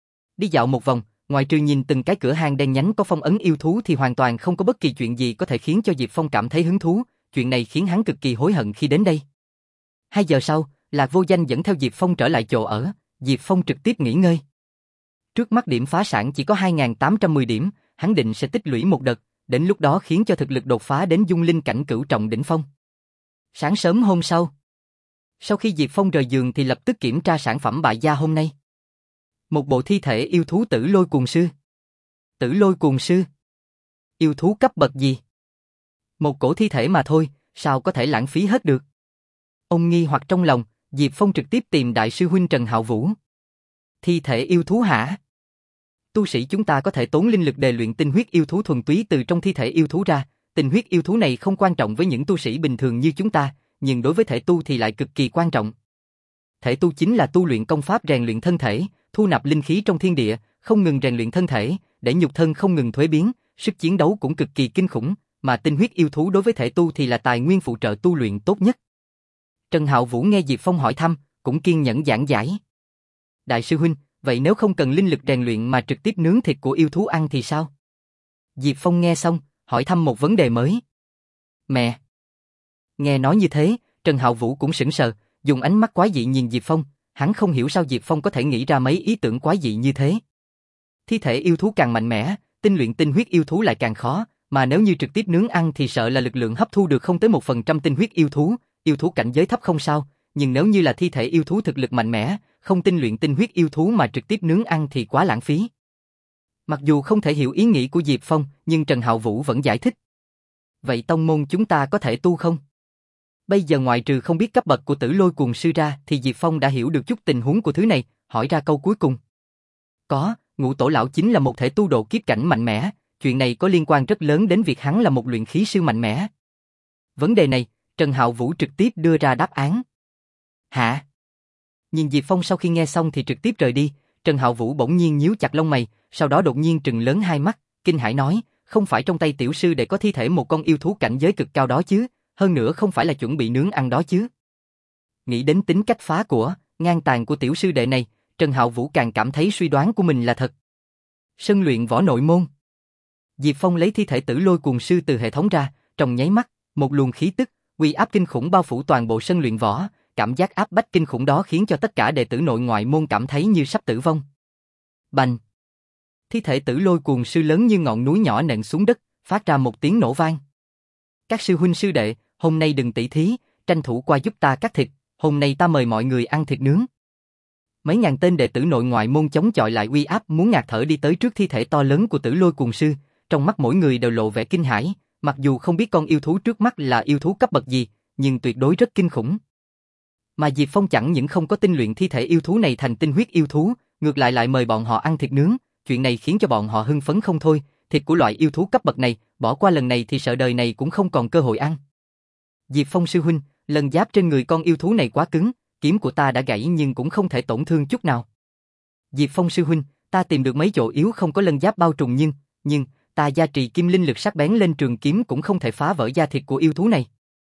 Đi dạo một vòng, ngoài trừ nhìn từng cái cửa hàng đen nhánh có phong ấn yêu thú thì hoàn toàn không có bất kỳ chuyện gì có thể khiến cho Diệp Phong cảm thấy hứng thú, chuyện này khiến hắn cực kỳ hối hận khi đến đây. Hai giờ sau, Lạc Vô Danh dẫn theo Diệp Phong trở lại chỗ ở, Diệp Phong trực tiếp nghỉ ngơi. Trước mắt điểm phá sản chỉ có hai nghìn tám trăm mười điểm, hắn định sẽ tích lũy một đợt, đến lúc đó khiến cho thực lực đột phá đến dung linh cảnh cửu trọng đỉnh phong. Sáng sớm hôm sau, sau khi Diệp Phong rời giường thì lập tức kiểm tra sản phẩm bại gia hôm nay. Một bộ thi thể yêu thú Tử Lôi Cuồng Sư. Tử Lôi Cuồng Sư? Yêu thú cấp bậc gì? Một cổ thi thể mà thôi, sao có thể lãng phí hết được? Ông nghi hoặc trong lòng, Diệp Phong trực tiếp tìm đại sư huynh Trần Hạo Vũ. Thi thể yêu thú hả? Tu sĩ chúng ta có thể tốn linh lực đề luyện tinh huyết yêu thú thuần túy từ trong thi thể yêu thú ra, tinh huyết yêu thú này không quan trọng với những tu sĩ bình thường như chúng ta, nhưng đối với thể tu thì lại cực kỳ quan trọng. Thể tu chính là tu luyện công pháp rèn luyện thân thể, thu nạp linh khí trong thiên địa, không ngừng rèn luyện thân thể, để nhục thân không ngừng thuế biến, sức chiến đấu cũng cực kỳ kinh khủng, mà tinh huyết yêu thú đối với thể tu thì là tài nguyên phụ trợ tu luyện tốt nhất. Trần Hạo Vũ nghe Diệp Phong hỏi thăm, cũng kiên nhẫn giảng giải. Đại sư huynh, vậy nếu không cần linh lực rèn luyện mà trực tiếp nướng thịt của yêu thú ăn thì sao? Diệp Phong nghe xong, hỏi thăm một vấn đề mới. Mẹ! Nghe nói như thế, Trần Hạo Vũ cũng sững sờ, dùng ánh mắt quái dị nhìn Diệp Phong, hắn không hiểu sao Diệp Phong có thể nghĩ ra mấy ý tưởng quái dị như thế. Thi thể yêu thú càng mạnh mẽ, tinh luyện tinh huyết yêu thú lại càng khó, mà nếu như trực tiếp nướng ăn thì sợ là lực lượng hấp thu được không tới một phần trăm tinh huyết yêu thú, yêu thú cảnh giới thấp không sao, nhưng nếu như là thi thể yêu thú thực lực mạnh mẽ, không tinh luyện tinh huyết yêu thú mà trực tiếp nướng ăn thì quá lãng phí. Mặc dù không thể hiểu ý nghĩ của Diệp Phong, nhưng Trần Hạo Vũ vẫn giải thích. Vậy tông môn chúng ta có thể tu không? Bây giờ ngoại trừ không biết cấp bậc của Tử Lôi Cuồng Sư ra thì Diệp Phong đã hiểu được chút tình huống của thứ này, hỏi ra câu cuối cùng. Có, Ngũ Tổ Lão chính là một thể tu độ kiếp cảnh mạnh mẽ, chuyện này có liên quan rất lớn đến việc hắn là một luyện khí sư mạnh mẽ. Vấn đề này, Trần Hạo Vũ trực tiếp đưa ra đáp án. Hả? Nhìn Diệp Phong sau khi nghe xong thì trực tiếp rời đi, Trần Hạo Vũ bỗng nhiên nhíu chặt lông mày, sau đó đột nhiên trừng lớn hai mắt, kinh hãi nói, không phải trong tay tiểu sư để có thi thể một con yêu thú cảnh giới cực cao đó chứ, hơn nữa không phải là chuẩn bị nướng ăn đó chứ. Nghĩ đến tính cách phá của, ngang tàn của tiểu sư đệ này, Trần Hạo Vũ càng cảm thấy suy đoán của mình là thật. Sân luyện võ nội môn. Diệp Phong lấy thi thể Tử Lôi Cuồng Sư từ hệ thống ra, trong nháy mắt, một luồng khí tức, uy áp kinh khủng bao phủ toàn bộ sân luyện võ, cảm giác áp bách kinh khủng đó khiến cho tất cả đệ tử nội ngoại môn cảm thấy như sắp tử vong. Bành! Thi thể Tử Lôi Cuồng Sư lớn như ngọn núi nhỏ nện xuống đất, phát ra một tiếng nổ vang. Các sư huynh sư đệ, hôm nay đừng tỉ thí, tranh thủ qua giúp ta cắt thịt, hôm nay ta mời mọi người ăn thịt nướng. Mấy ngàn tên đệ tử nội ngoại môn chống chọi lại uy áp muốn ngạt thở đi tới trước thi thể to lớn của Tử Lôi Cuồng Sư, trong mắt mỗi người đều lộ vẻ kinh hãi, mặc dù không biết con yêu thú trước mắt là yêu thú cấp bậc gì, nhưng tuyệt đối rất kinh khủng. Mà Diệp Phong chẳng những không có tinh luyện thi thể yêu thú này thành tinh huyết yêu thú, ngược lại lại mời bọn họ ăn thịt nướng, chuyện này khiến cho bọn họ hưng phấn không thôi, thịt của loại yêu thú cấp bậc này, bỏ qua lần này thì sợ đời này cũng không còn cơ hội ăn. Diệp Phong sư huynh, lần giáp trên người con yêu thú này quá cứng, kiếm của ta đã gãy nhưng cũng không thể tổn thương chút nào. Diệp Phong sư huynh, ta tìm được mấy chỗ yếu không có lân giáp bao trùm nhưng, nhưng, ta gia trì kim linh lực sắc bén lên trường kiếm cũng không thể phá vỡ da thịt của yêu thú này.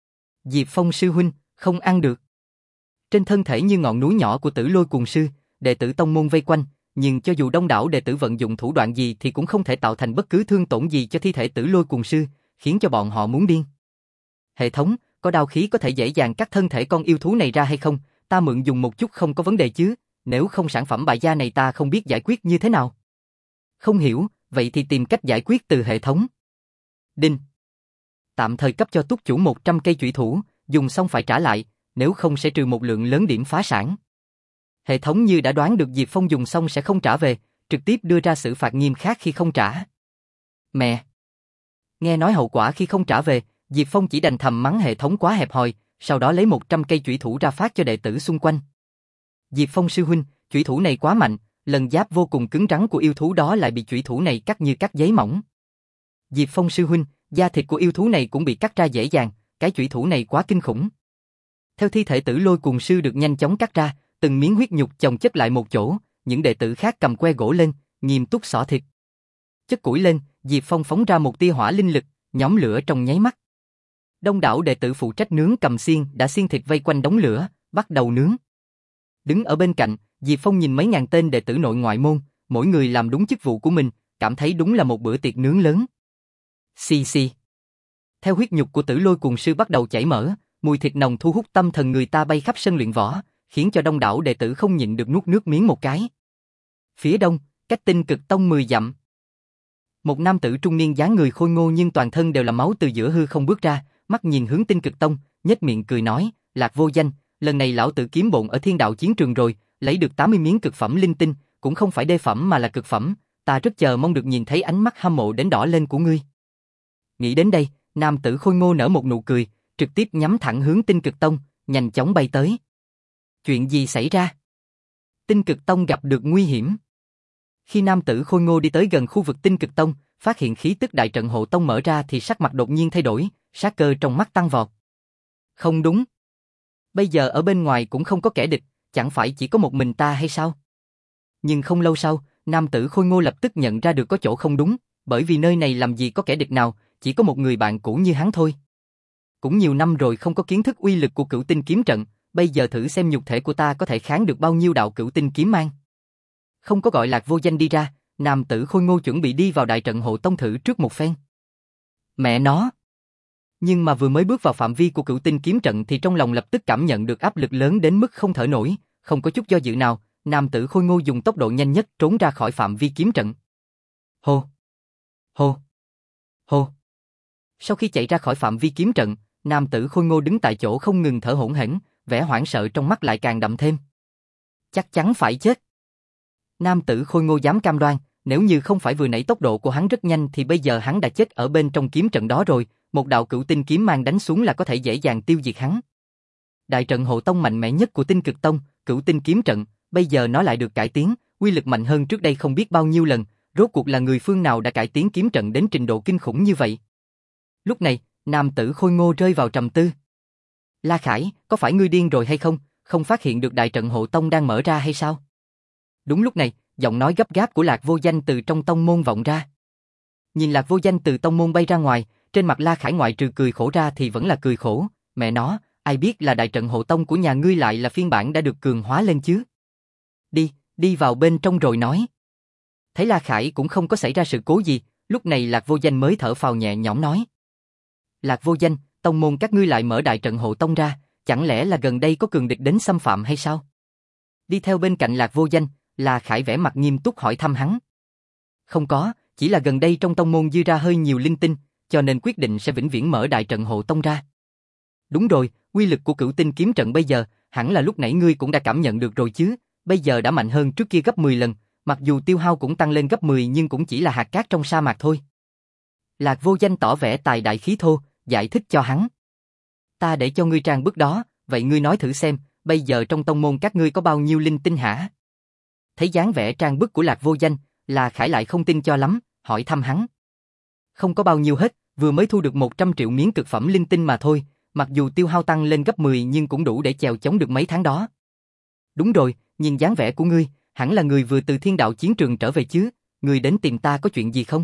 Diệp Phong sư huynh, không ăn được. Trên thân thể như ngọn núi nhỏ của Tử Lôi Cuồng Sư, đệ tử tông môn vây quanh, nhưng cho dù đông đảo đệ tử vận dụng thủ đoạn gì thì cũng không thể tạo thành bất cứ thương tổn gì cho thi thể Tử Lôi Cuồng Sư, khiến cho bọn họ muốn điên. Hệ thống, có đao khí có thể dễ dàng cắt thân thể con yêu thú này ra hay không? Ta mượn dùng một chút không có vấn đề chứ, nếu không sản phẩm bại gia này ta không biết giải quyết như thế nào. Không hiểu, vậy thì tìm cách giải quyết từ hệ thống. Đinh. Tạm thời cấp cho túc chủ một trăm cây chủy thủ, dùng xong phải trả lại, nếu không sẽ trừ một lượng lớn điểm phá sản. Hệ thống như đã đoán được Diệp Phong dùng xong sẽ không trả về, trực tiếp đưa ra xử phạt nghiêm khắc khi không trả. Mẹ! Nghe nói hậu quả khi không trả về, Diệp Phong chỉ đành thầm mắng hệ thống quá hẹp hòi, sau đó lấy một trăm cây chủy thủ ra phát cho đệ tử xung quanh. Diệp Phong sư huynh, chủy thủ này quá mạnh, lần giáp vô cùng cứng rắn của yêu thú đó lại bị chủy thủ này cắt như cắt giấy mỏng. Diệp Phong sư huynh, da thịt của yêu thú này cũng bị cắt ra dễ dàng, cái chủy thủ này quá kinh khủng. Theo thi thể Tử Lôi Cuồng Sư được nhanh chóng cắt ra, từng miếng huyết nhục chồng chất lại một chỗ, những đệ tử khác cầm que gỗ lên, nghiêm túc xỏ thịt. Chất củi lên, Diệp Phong phóng ra một tia hỏa linh lực, nhóm lửa trong nháy mắt. Đông đảo đệ tử phụ trách nướng cầm xiên đã xiên thịt vây quanh đống lửa, bắt đầu nướng. Đứng ở bên cạnh, Diệp Phong nhìn mấy ngàn tên đệ tử nội ngoại môn, mỗi người làm đúng chức vụ của mình, cảm thấy đúng là một bữa tiệc nướng lớn. Xì xì. Theo huyết nhục của Tử Lôi Cuồng Sư bắt đầu chảy mở, mùi thịt nồng thu hút tâm thần người ta bay khắp sân luyện võ, khiến cho đông đảo đệ tử không nhịn được nuốt nước miếng một cái. Phía đông, cách Tinh Cực Tông mười dặm. Một nam tử trung niên dáng người khôi ngô nhưng toàn thân đều là máu từ giữa hư không bước ra, mắt nhìn hướng Tinh Cực Tông, nhếch miệng cười nói, Lạc Vô Danh, lần này lão tử kiếm bộn ở thiên đạo chiến trường rồi, lấy được tám mươi miếng cực phẩm linh tinh, cũng không phải đê phẩm mà là cực phẩm, ta rất chờ mong được nhìn thấy ánh mắt hâm mộ đến đỏ lên của ngươi. Nghĩ đến đây, nam tử khôi ngô nở một nụ cười, trực tiếp nhắm thẳng hướng Tinh Cực Tông, nhanh chóng bay tới. Chuyện gì xảy ra? Tinh Cực Tông gặp được nguy hiểm. Khi nam tử khôi ngô đi tới gần khu vực Tinh Cực Tông, phát hiện khí tức đại trận hộ tông mở ra thì sắc mặt đột nhiên thay đổi, sát cơ trong mắt tăng vọt. Không đúng. Bây giờ ở bên ngoài cũng không có kẻ địch, chẳng phải chỉ có một mình ta hay sao? Nhưng không lâu sau, nam tử khôi ngô lập tức nhận ra được có chỗ không đúng, bởi vì nơi này làm gì có kẻ địch nào, chỉ có một người bạn cũ như hắn thôi. Cũng nhiều năm rồi không có kiến thức uy lực của Cửu Tinh kiếm trận, bây giờ thử xem nhục thể của ta có thể kháng được bao nhiêu đạo Cửu Tinh kiếm mang. Không có gọi Lạc Vô Danh đi ra, nam tử khôi ngô chuẩn bị đi vào đại trận hộ tông thử trước một phen. Mẹ nó! Nhưng mà vừa mới bước vào phạm vi của Cửu Tinh kiếm trận thì trong lòng lập tức cảm nhận được áp lực lớn đến mức không thở nổi, không có chút do dự nào, nam tử khôi ngô dùng tốc độ nhanh nhất trốn ra khỏi phạm vi kiếm trận. Hô! Hô! Hô! Sau khi chạy ra khỏi phạm vi kiếm trận, nam tử khôi ngô đứng tại chỗ không ngừng thở hổn hển, vẻ hoảng sợ trong mắt lại càng đậm thêm. Chắc chắn phải chết. Nam tử khôi ngô dám cam đoan, nếu như không phải vừa nãy tốc độ của hắn rất nhanh thì bây giờ hắn đã chết ở bên trong kiếm trận đó rồi, một đạo Cửu Tinh kiếm mang đánh xuống là có thể dễ dàng tiêu diệt hắn. Đại trận hộ tông mạnh mẽ nhất của Tinh Cực Tông, Cửu Tinh kiếm trận, bây giờ nó lại được cải tiến, uy lực mạnh hơn trước đây không biết bao nhiêu lần, rốt cuộc là người phương nào đã cải tiến kiếm trận đến trình độ kinh khủng như vậy. Lúc này, nam tử khôi ngô rơi vào trầm tư. La Khải, có phải ngươi điên rồi hay không, không phát hiện được đại trận hộ tông đang mở ra hay sao? Đúng lúc này, giọng nói gấp gáp của Lạc Vô Danh từ trong tông môn vọng ra. Nhìn Lạc Vô Danh từ tông môn bay ra ngoài, trên mặt La Khải ngoại trừ cười khổ ra thì vẫn là cười khổ, mẹ nó, ai biết là đại trận hộ tông của nhà ngươi lại là phiên bản đã được cường hóa lên chứ. Đi, đi vào bên trong rồi nói. Thấy La Khải cũng không có xảy ra sự cố gì, lúc này Lạc Vô Danh mới thở phào nhẹ nhõm nói. Lạc Vô Danh, tông môn các ngươi lại mở đại trận hộ tông ra, chẳng lẽ là gần đây có cường địch đến xâm phạm hay sao? Đi theo bên cạnh Lạc Vô Danh, La Khải vẻ mặt nghiêm túc hỏi thăm hắn. Không có, chỉ là gần đây trong tông môn dư ra hơi nhiều linh tinh, cho nên quyết định sẽ vĩnh viễn mở đại trận hộ tông ra. Đúng rồi, uy lực của Cửu Tinh kiếm trận bây giờ, hẳn là lúc nãy ngươi cũng đã cảm nhận được rồi chứ, bây giờ đã mạnh hơn trước kia gấp mười lần, mặc dù tiêu hao cũng tăng lên gấp mười nhưng cũng chỉ là hạt cát trong sa mạc thôi. Lạc Vô Danh tỏ vẻ tài đại khí thô, giải thích cho hắn. Ta để cho ngươi trang bức đó, vậy ngươi nói thử xem, bây giờ trong tông môn các ngươi có bao nhiêu linh tinh hả? Thấy dáng vẻ trang bức của Lạc Vô Danh, La Khải lại không tin cho lắm, hỏi thăm hắn. Không có bao nhiêu hết, vừa mới thu được một trăm triệu miếng cực phẩm linh tinh mà thôi, mặc dù tiêu hao tăng lên gấp mười nhưng cũng đủ để chèo chống được mấy tháng đó. Đúng rồi, nhìn dáng vẻ của ngươi, hẳn là người vừa từ thiên đạo chiến trường trở về chứ, ngươi đến tìm ta có chuyện gì không?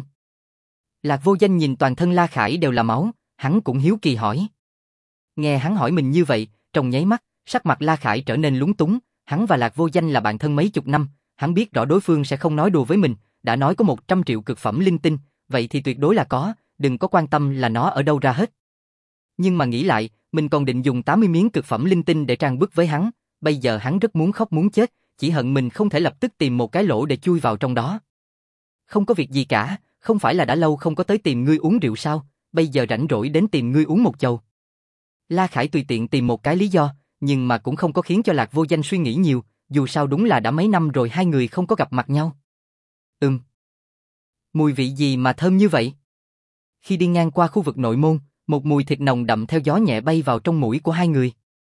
Lạc Vô Danh nhìn toàn thân La Khải đều là máu, hắn cũng hiếu kỳ hỏi. Nghe hắn hỏi mình như vậy, trong nháy mắt, sắc mặt La Khải trở nên lúng túng, hắn và Lạc Vô Danh là bạn thân mấy chục năm, hắn biết rõ đối phương sẽ không nói đùa với mình, đã nói có một trăm triệu cực phẩm linh tinh, vậy thì tuyệt đối là có, đừng có quan tâm là nó ở đâu ra hết. Nhưng mà nghĩ lại, mình còn định dùng tám mươi miếng cực phẩm linh tinh để trang bức với hắn, bây giờ hắn rất muốn khóc muốn chết, chỉ hận mình không thể lập tức tìm một cái lỗ để chui vào trong đó. Không có việc gì cả, không phải là đã lâu không có tới tìm ngươi uống rượu sao, bây giờ rảnh rỗi đến tìm ngươi uống một chầu. La Khải tùy tiện tìm một cái lý do, nhưng mà cũng không có khiến cho Lạc Vô Danh suy nghĩ nhiều, dù sao đúng là đã mấy năm rồi hai người không có gặp mặt nhau. Ừm. Mùi vị gì mà thơm như vậy? Khi đi ngang qua khu vực nội môn, một mùi thịt nồng đậm theo gió nhẹ bay vào trong mũi của hai người.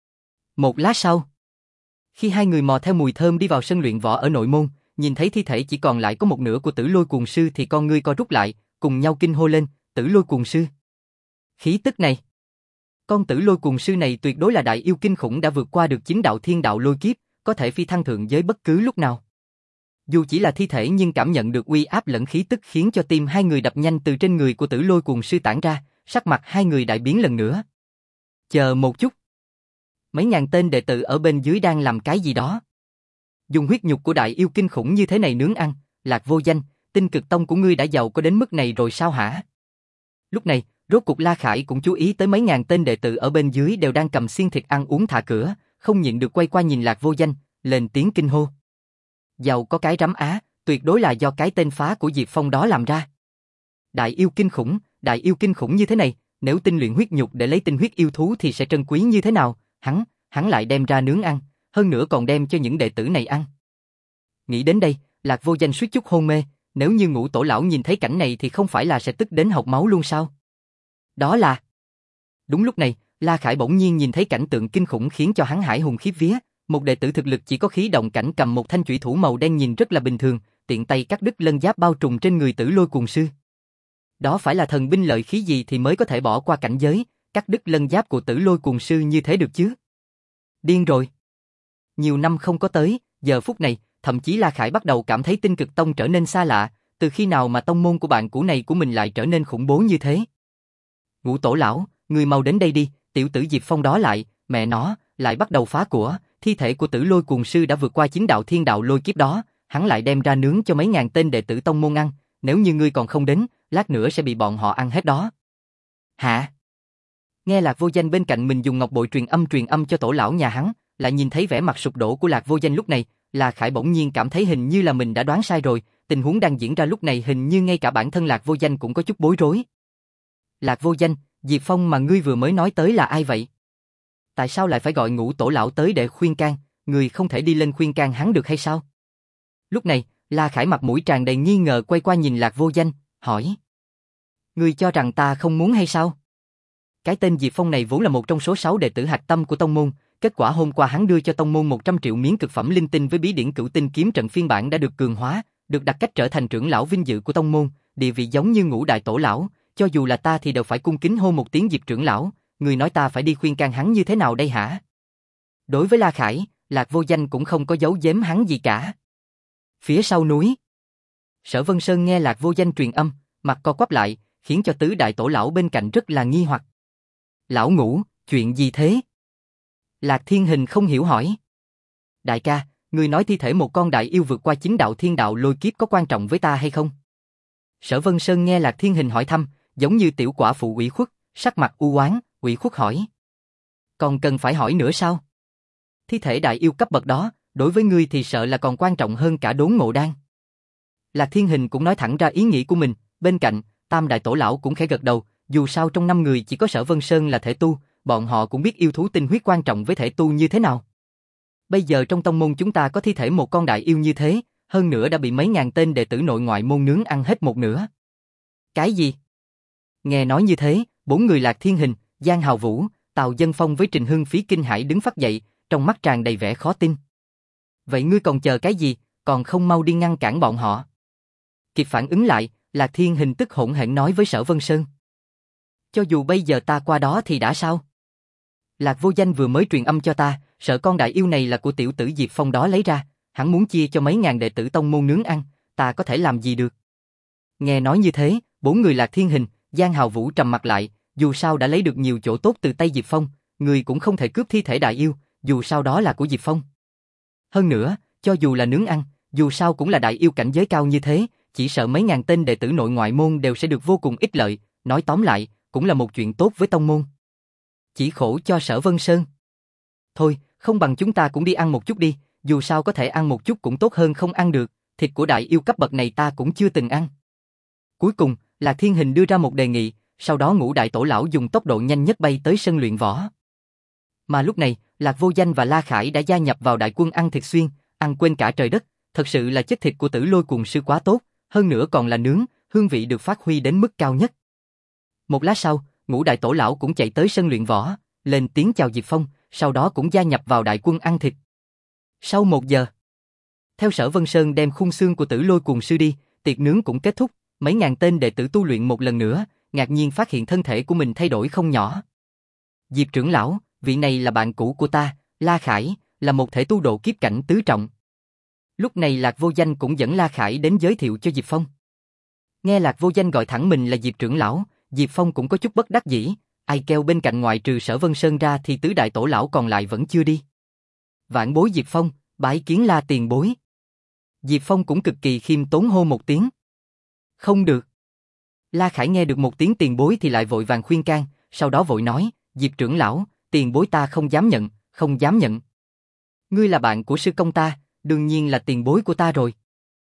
Một lát sau, khi hai người mò theo mùi thơm đi vào sân luyện võ ở nội môn, nhìn thấy thi thể chỉ còn lại có một nửa của Tử Lôi Cuồng Sư thì con ngươi co rút lại, cùng nhau kinh hô lên, Tử Lôi Cuồng Sư. Khí tức này. Con Tử Lôi Cuồng Sư này tuyệt đối là đại yêu kinh khủng đã vượt qua được chính đạo thiên đạo lôi kiếp, có thể phi thăng thượng giới bất cứ lúc nào. Dù chỉ là thi thể nhưng cảm nhận được uy áp lẫn khí tức khiến cho tim hai người đập nhanh từ trên người của Tử Lôi Cuồng Sư tản ra, sắc mặt hai người đại biến lần nữa. Chờ một chút. Mấy ngàn tên đệ tử ở bên dưới đang làm cái gì đó. dùng huyết nhục của đại yêu kinh khủng như thế này nướng ăn, Lạc Vô Danh, Tinh Cực Tông của ngươi đã giàu có đến mức này rồi sao hả? Lúc này, rốt cục La Khải cũng chú ý tới mấy ngàn tên đệ tử ở bên dưới đều đang cầm xiên thịt ăn uống thả cửa, không nhịn được quay qua nhìn Lạc Vô Danh, lên tiếng kinh hô. Giàu có cái rắm á, tuyệt đối là do cái tên phá của Diệp Phong đó làm ra. Đại yêu kinh khủng, đại yêu kinh khủng như thế này, nếu tinh luyện huyết nhục để lấy tinh huyết yêu thú thì sẽ trân quý như thế nào, hắn, hắn lại đem ra nướng ăn, hơn nữa còn đem cho những đệ tử này ăn. Nghĩ đến đây, Lạc Vô Danh suýt chút hôn mê, nếu như Ngũ Tổ lão nhìn thấy cảnh này thì không phải là sẽ tức đến học máu luôn sao? Đó là... Đúng lúc này, La Khải bỗng nhiên nhìn thấy cảnh tượng kinh khủng khiến cho hắn hải hùng khiếp vía, một đệ tử thực lực chỉ có khí động cảnh cầm một thanh chủy thủ màu đen nhìn rất là bình thường, tiện tay cắt đứt lân giáp bao trùm trên người Tử Lôi Cuồng Sư. Đó phải là thần binh lợi khí gì thì mới có thể bỏ qua cảnh giới, cắt đứt lân giáp của Tử Lôi Cuồng Sư như thế được chứ? Điên rồi. Nhiều năm không có tới, giờ phút này, thậm chí La Khải bắt đầu cảm thấy Tinh Cực Tông trở nên xa lạ, từ khi nào mà tông môn của bạn cũ này của mình lại trở nên khủng bố như thế? Ngũ Tổ lão, người mau đến đây đi, tiểu tử Diệp Phong đó lại, mẹ nó, lại bắt đầu phá của, thi thể của Tử Lôi Cuồng Sư đã vượt qua chính đạo thiên đạo lôi kiếp đó, hắn lại đem ra nướng cho mấy ngàn tên đệ tử tông môn ăn, nếu như ngươi còn không đến, lát nữa sẽ bị bọn họ ăn hết đó. Hả? Nghe Lạc Vô Danh bên cạnh mình dùng ngọc bội truyền âm truyền âm cho tổ lão nhà hắn, lại nhìn thấy vẻ mặt sụp đổ của Lạc Vô Danh lúc này, La Khải bỗng nhiên cảm thấy hình như là mình đã đoán sai rồi, tình huống đang diễn ra lúc này hình như ngay cả bản thân Lạc Vô Danh cũng có chút bối rối. Lạc Vô Danh, Diệp Phong mà ngươi vừa mới nói tới là ai vậy? Tại sao lại phải gọi Ngũ Tổ lão tới để khuyên can, người không thể đi lên khuyên can hắn được hay sao? Lúc này, La Khải mặt mũi tràn đầy nghi ngờ quay qua nhìn Lạc Vô Danh, hỏi. Ngươi cho rằng ta không muốn hay sao? Cái tên Diệp Phong này vốn là một trong số sáu đệ tử hạch tâm của tông môn, kết quả hôm qua hắn đưa cho tông môn một trăm triệu miếng cực phẩm linh tinh với bí điển Cửu Tinh kiếm trận phiên bản đã được cường hóa, được đặt cách trở thành trưởng lão vinh dự của tông môn, địa vị giống như Ngũ Đại Tổ lão, cho dù là ta thì đều phải cung kính hô một tiếng Diệp trưởng lão, người nói ta phải đi khuyên can hắn như thế nào đây hả? Đối với La Khải, Lạc Vô Danh cũng không có giấu giếm hắn gì cả. Phía sau núi, Sở Vân Sơn nghe Lạc Vô Danh truyền âm, mặt co quắp lại, khiến cho tứ đại tổ lão bên cạnh rất là nghi hoặc. Lão Ngũ, chuyện gì thế? Lạc Thiên Hình không hiểu hỏi. Đại ca, người nói thi thể một con đại yêu vượt qua chính đạo thiên đạo lôi kiếp có quan trọng với ta hay không? Sở Vân Sơn nghe Lạc Thiên Hình hỏi thăm, giống như tiểu quả phụ ủy khuất, sắc mặt u oán, ủy khuất hỏi. Còn cần phải hỏi nữa sao? Thi thể đại yêu cấp bậc đó, đối với ngươi thì sợ là còn quan trọng hơn cả đốn ngộ đan. Lạc Thiên Hình cũng nói thẳng ra ý nghĩ của mình, bên cạnh, Tam đại tổ lão cũng khẽ gật đầu, dù sao trong năm người chỉ có Sở Vân Sơn là thể tu, bọn họ cũng biết yêu thú tinh huyết quan trọng với thể tu như thế nào. Bây giờ trong tông môn chúng ta có thi thể một con đại yêu như thế, hơn nữa đã bị mấy ngàn tên đệ tử nội ngoại môn nướng ăn hết một nửa. Cái gì? Nghe nói như thế, bốn người Lạc Thiên Hình, Giang Hào Vũ, Tào Dân Phong với Trình Hưng Phí kinh hãi đứng phắt dậy, trong mắt tràn đầy vẻ khó tin. Vậy ngươi còn chờ cái gì, còn không mau đi ngăn cản bọn họ? Kịp phản ứng lại, Lạc Thiên Hình tức hỗn hển nói với Sở Vân Sơn. Cho dù bây giờ ta qua đó thì đã sao? Lạc Vô Danh vừa mới truyền âm cho ta, sợ con đại yêu này là của tiểu tử Diệp Phong đó lấy ra, hắn muốn chia cho mấy ngàn đệ tử tông môn nướng ăn, ta có thể làm gì được? Nghe nói như thế, bốn người Lạc Thiên Hình, Giang Hào Vũ trầm mặt lại, dù sao đã lấy được nhiều chỗ tốt từ tay Diệp Phong, người cũng không thể cướp thi thể đại yêu, dù sao đó là của Diệp Phong. Hơn nữa, cho dù là nướng ăn, dù sao cũng là đại yêu cảnh giới cao như thế, chỉ sợ mấy ngàn tên đệ tử nội ngoại môn đều sẽ được vô cùng ích lợi, nói tóm lại, cũng là một chuyện tốt với tông môn. Chỉ khổ cho Sở Vân Sơn. Thôi, không bằng chúng ta cũng đi ăn một chút đi, dù sao có thể ăn một chút cũng tốt hơn không ăn được, thịt của đại yêu cấp bậc này ta cũng chưa từng ăn. Cuối cùng, Lạc Thiên Hình đưa ra một đề nghị, sau đó Ngũ Đại Tổ lão dùng tốc độ nhanh nhất bay tới sân luyện võ. Mà lúc này, Lạc Vô Danh và La Khải đã gia nhập vào đại quân ăn thịt xuyên, ăn quên cả trời đất, thật sự là chất thịt của Tử Lôi Cuồng Sư quá tốt, hơn nữa còn là nướng, hương vị được phát huy đến mức cao nhất. Một lát sau, Ngũ Đại Tổ lão cũng chạy tới sân luyện võ, lên tiếng chào Diệp Phong, sau đó cũng gia nhập vào đại quân ăn thịt. Sau một giờ, theo Sở Vân Sơn đem khung xương của Tử Lôi Cuồng Sư đi, tiệc nướng cũng kết thúc, mấy ngàn tên đệ tử tu luyện một lần nữa, ngạc nhiên phát hiện thân thể của mình thay đổi không nhỏ. Diệp trưởng lão, vị này là bạn cũ của ta, La Khải, là một thể tu độ kiếp cảnh tứ trọng. Lúc này Lạc Vô Danh cũng dẫn La Khải đến giới thiệu cho Diệp Phong. Nghe Lạc Vô Danh gọi thẳng mình là Diệp trưởng lão, Diệp Phong cũng có chút bất đắc dĩ, ai kêu bên cạnh ngoại trừ Sở Vân Sơn ra thì tứ đại tổ lão còn lại vẫn chưa đi. Vạn bối Diệp Phong, Bái kiến La tiền bối. Diệp Phong cũng cực kỳ khiêm tốn hô một tiếng. Không được. La Khải nghe được một tiếng tiền bối thì lại vội vàng khuyên can, sau đó vội nói, Diệp trưởng lão, tiền bối ta không dám nhận, không dám nhận. Ngươi là bạn của sư công ta, đương nhiên là tiền bối của ta rồi.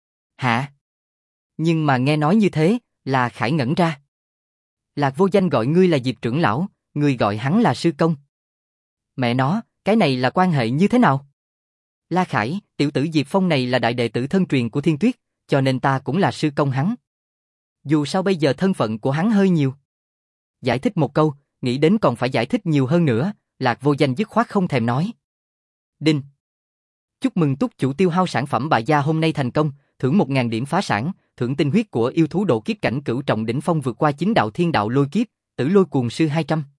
Hả? Nhưng mà nghe nói như thế, La Khải ngẩn ra. Lạc Vô Danh gọi ngươi là Diệp trưởng lão, ngươi gọi hắn là sư công. Mẹ nó, cái này là quan hệ như thế nào? La Khải, tiểu tử Diệp Phong này là đại đệ tử thân truyền của Thiên Tuyết, cho nên ta cũng là sư công hắn. Dù sao bây giờ thân phận của hắn hơi nhiều. Giải thích một câu, nghĩ đến còn phải giải thích nhiều hơn nữa, Lạc Vô Danh dứt khoát không thèm nói. Đinh. Chúc mừng túc chủ tiêu hao sản phẩm bại gia hôm nay thành công, thưởng một nghìn điểm phá sản, thưởng tinh huyết của yêu thú độ kiếp cảnh cửu trọng đỉnh phong vượt qua chín đạo thiên đạo lôi kiếp, tử lôi cuồng sư hai trăm.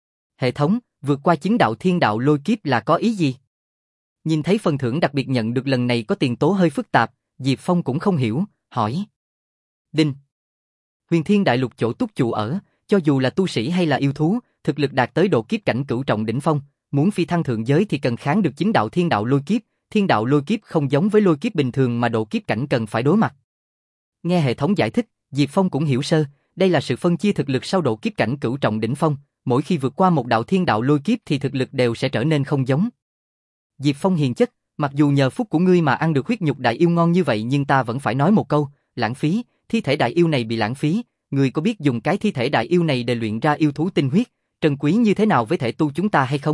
Hệ thống, vượt qua chín đạo thiên đạo lôi kiếp là có ý gì? Nhìn thấy phần thưởng đặc biệt nhận được lần này có tiền tố hơi phức tạp, Diệp Phong cũng không hiểu, hỏi. Đinh. Huyền Thiên Đại Lục chỗ túc chủ ở, cho dù là tu sĩ hay là yêu thú, thực lực đạt tới độ kiếp cảnh cửu trọng đỉnh phong, muốn phi thăng thượng giới thì cần kháng được chín đạo thiên đạo lôi kiếp, thiên đạo lôi kiếp không giống với lôi kiếp bình thường mà độ kiếp cảnh cần phải đối mặt. Nghe hệ thống giải thích, Diệp Phong cũng hiểu sơ, đây là sự phân chia thực lực sau độ kiếp cảnh cửu trọng đỉnh phong, mỗi khi vượt qua một đạo thiên đạo lôi kiếp thì thực lực đều sẽ trở nên không giống. Diệp Phong hiền chất, mặc dù nhờ phúc của ngươi mà ăn được huyết nhục đại yêu ngon như vậy nhưng ta vẫn phải nói một câu, lãng phí, thi thể đại yêu này bị lãng phí, ngươi có biết dùng cái thi thể đại yêu này để luyện ra yêu thú tinh huyết, trân quý như thế nào với thể tu chúng ta hay không?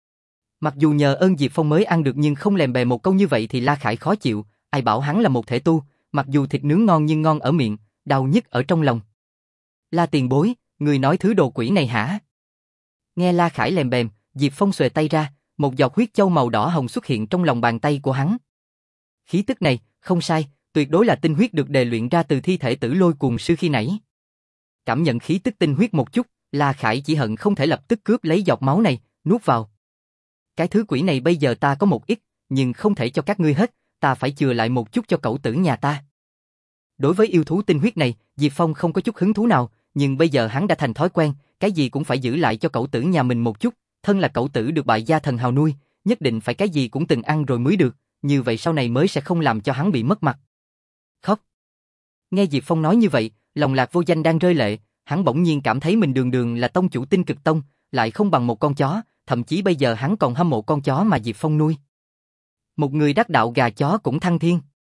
Mặc dù nhờ ơn Diệp Phong mới ăn được nhưng không lèm bè một câu như vậy thì La Khải khó chịu, ai bảo hắn là một thể tu, mặc dù thịt nướng ngon nhưng ngon ở miệng, đau nhức ở trong lòng. La tiền bối, người nói thứ đồ quỷ này hả? Nghe La Khải lèm bèm, Diệp Phong xuề tay ra, một giọt huyết châu màu đỏ hồng xuất hiện trong lòng bàn tay của hắn. Khí tức này, không sai, tuyệt đối là tinh huyết được đề luyện ra từ thi thể tử lôi cuồng sư khi nãy. Cảm nhận khí tức tinh huyết một chút, La Khải chỉ hận không thể lập tức cướp lấy giọt máu này, nuốt vào. Cái thứ quỷ này bây giờ ta có một ít, nhưng không thể cho các ngươi hết, ta phải chừa lại một chút cho cậu tử nhà ta. Đối với yêu thú tinh huyết này, Diệp Phong không có chút hứng thú nào, nhưng bây giờ hắn đã thành thói quen, cái gì cũng phải giữ lại cho cậu tử nhà mình một chút, thân là cậu tử được bại gia thần hào nuôi, nhất định phải cái gì cũng từng ăn rồi mới được, như vậy sau này mới sẽ không làm cho hắn bị mất mặt. Khóc. Nghe Diệp Phong nói như vậy, lòng Lạc Vô Danh đang rơi lệ, hắn bỗng nhiên cảm thấy mình đường đường là tông chủ Tinh Cực Tông, lại không bằng một con chó, thậm chí bây giờ hắn còn hâm mộ con chó mà Diệp Phong nuôi. Một người đắc đạo gà chó cũng thăng thiên.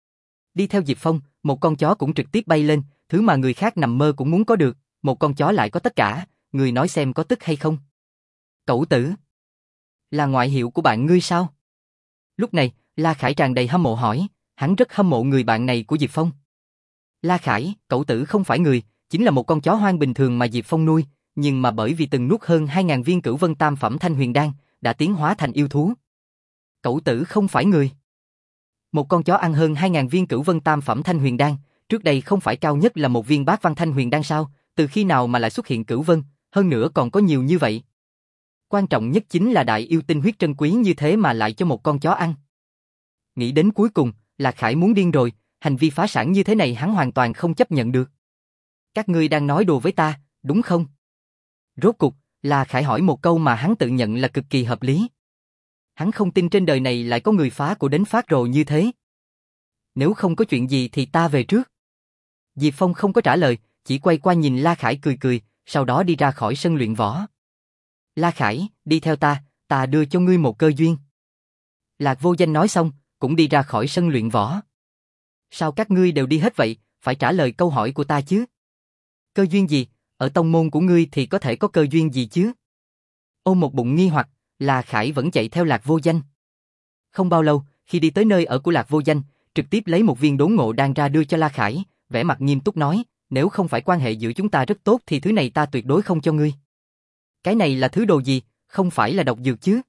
Đi theo Diệp Phong, một con chó cũng trực tiếp bay lên, thứ mà người khác nằm mơ cũng muốn có được, một con chó lại có tất cả, người nói xem có tức hay không? Cẩu tử. Là ngoại hiệu của bạn ngươi sao? Lúc này, La Khải tràn đầy hâm mộ hỏi, hắn rất hâm mộ người bạn này của Diệp Phong. La Khải, cẩu tử không phải người, chính là một con chó hoang bình thường mà Diệp Phong nuôi, nhưng mà bởi vì từng nuốt hơn hai nghìn viên Cửu Vân Tam Phẩm Thanh Huyền Đan, đã tiến hóa thành yêu thú. Cẩu tử không phải người. Một con chó ăn hơn hai nghìn viên Cửu Vân Tam Phẩm Thanh Huyền Đan, trước đây không phải cao nhất là một viên Bát Văn Thanh Huyền Đan sao, từ khi nào mà lại xuất hiện Cửu Vân, hơn nữa còn có nhiều như vậy. Quan trọng nhất chính là đại yêu tinh huyết trân quý như thế mà lại cho một con chó ăn. Nghĩ đến cuối cùng, Lạc Khải muốn điên rồi, hành vi phá sản như thế này hắn hoàn toàn không chấp nhận được. Các ngươi đang nói đùa với ta, đúng không? Rốt cục, La Khải hỏi một câu mà hắn tự nhận là cực kỳ hợp lý. Hắn không tin trên đời này lại có người phá của đến phát rồ như thế. Nếu không có chuyện gì thì ta về trước. Diệp Phong không có trả lời, chỉ quay qua nhìn La Khải cười cười, sau đó đi ra khỏi sân luyện võ. La Khải, đi theo ta, ta đưa cho ngươi một cơ duyên. Lạc Vô Danh nói xong, cũng đi ra khỏi sân luyện võ. Sao các ngươi đều đi hết vậy, phải trả lời câu hỏi của ta chứ? Cơ duyên gì? Ở tông môn của ngươi thì có thể có cơ duyên gì chứ? Ôm một bụng nghi hoặc, La Khải vẫn chạy theo Lạc Vô Danh. Không bao lâu, khi đi tới nơi ở của Lạc Vô Danh, trực tiếp lấy một viên đốn ngộ đan ra đưa cho La Khải, vẻ mặt nghiêm túc nói, nếu không phải quan hệ giữa chúng ta rất tốt thì thứ này ta tuyệt đối không cho ngươi. Cái này là thứ đồ gì, không phải là độc dược chứ?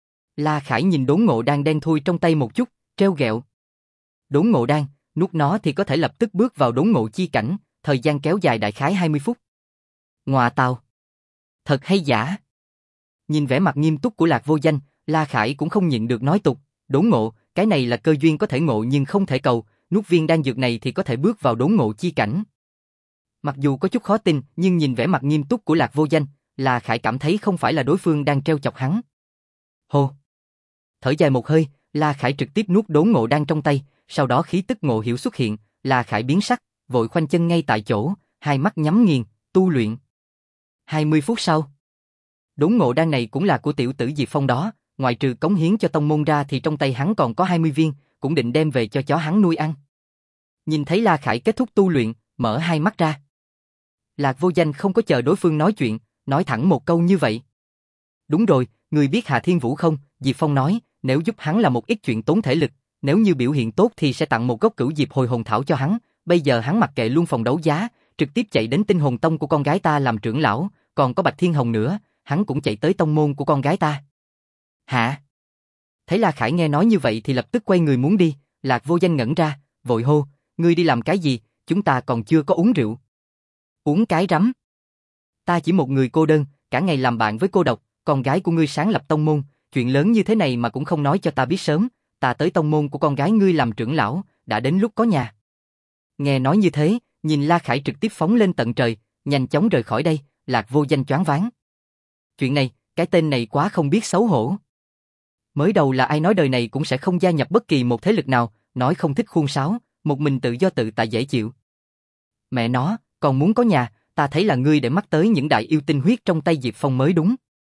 La Khải nhìn đốn ngộ đan đen thui trong tay một chút, treo ghẹo. Đốn ngộ đan, nuốt nó thì có thể lập tức bước vào đốn ngộ chi cảnh, thời gian kéo dài đại khái hai mươi phút. Ngọa tào. Thật hay giả? Nhìn vẻ mặt nghiêm túc của Lạc Vô Danh, La Khải cũng không nhịn được nói tục, đốn ngộ, cái này là cơ duyên có thể ngộ nhưng không thể cầu, nuốt viên đan dược này thì có thể bước vào đốn ngộ chi cảnh. Mặc dù có chút khó tin, nhưng nhìn vẻ mặt nghiêm túc của Lạc Vô Danh, La Khải cảm thấy không phải là đối phương đang trêu chọc hắn. Hô. Thở dài một hơi, La Khải trực tiếp nuốt đốn ngộ đan trong tay, sau đó khí tức ngộ hiểu xuất hiện, La Khải biến sắc, vội khoanh chân ngay tại chỗ, hai mắt nhắm nghiền, tu luyện. hai mươi phút sau, đốn ngộ đan này cũng là của tiểu tử Diệp Phong đó, ngoại trừ cống hiến cho tông môn ra thì trong tay hắn còn có hai mươi viên, cũng định đem về cho chó hắn nuôi ăn. Nhìn thấy La Khải kết thúc tu luyện, mở hai mắt ra. Lạc Vô Danh không có chờ đối phương nói chuyện, nói thẳng một câu như vậy. Đúng rồi, người biết Hạ Thiên Vũ không? Diệp Phong nói, nếu giúp hắn là một ít chuyện tốn thể lực, nếu như biểu hiện tốt thì sẽ tặng một gốc cửu diệp hồi hồn thảo cho hắn, bây giờ hắn mặc kệ luôn phòng đấu giá, trực tiếp chạy đến Tinh Hồn Tông của con gái ta làm trưởng lão, còn có Bạch Thiên Hồng nữa, hắn cũng chạy tới tông môn của con gái ta. Hả? Thấy La Khải nghe nói như vậy thì lập tức quay người muốn đi, Lạc Vô Danh ngẩn ra, vội hô, ngươi đi làm cái gì, chúng ta còn chưa có uống rượu. Uống cái rắm. Ta chỉ một người cô đơn, cả ngày làm bạn với cô độc, con gái của ngươi sáng lập tông môn, chuyện lớn như thế này mà cũng không nói cho ta biết sớm, ta tới tông môn của con gái ngươi làm trưởng lão, đã đến lúc có nhà. Nghe nói như thế, nhìn La Khải trực tiếp phóng lên tận trời, nhanh chóng rời khỏi đây, Lạc Vô Danh choáng váng. Chuyện này, cái tên này quá không biết xấu hổ. Mới đầu là ai nói đời này cũng sẽ không gia nhập bất kỳ một thế lực nào, nói không thích khuôn sáo, một mình tự do tự tại dễ chịu. Mẹ nó, còn muốn có nhà, ta thấy là ngươi để mắt tới những đại yêu tinh huyết trong tay Diệp Phong mới đúng.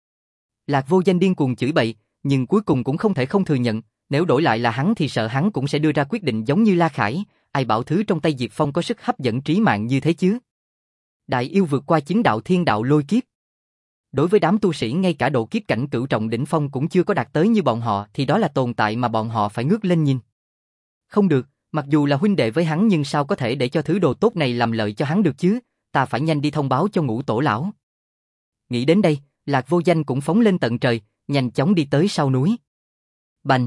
Lạc Vô Danh điên cuồng chửi bậy, nhưng cuối cùng cũng không thể không thừa nhận, nếu đổi lại là hắn thì sợ hắn cũng sẽ đưa ra quyết định giống như La Khải, ai bảo thứ trong tay Diệp Phong có sức hấp dẫn trí mạng như thế chứ. Đại yêu vượt qua chính đạo thiên đạo lôi kiếp. Đối với đám tu sĩ ngay cả độ kiếp cảnh cửu trọng đỉnh phong cũng chưa có đạt tới như bọn họ thì đó là tồn tại mà bọn họ phải ngước lên nhìn. Không được, mặc dù là huynh đệ với hắn nhưng sao có thể để cho thứ đồ tốt này làm lợi cho hắn được chứ, ta phải nhanh đi thông báo cho Ngũ Tổ lão. Nghĩ đến đây, Lạc Vô Danh cũng phóng lên tận trời, nhanh chóng đi tới sau núi. Bành!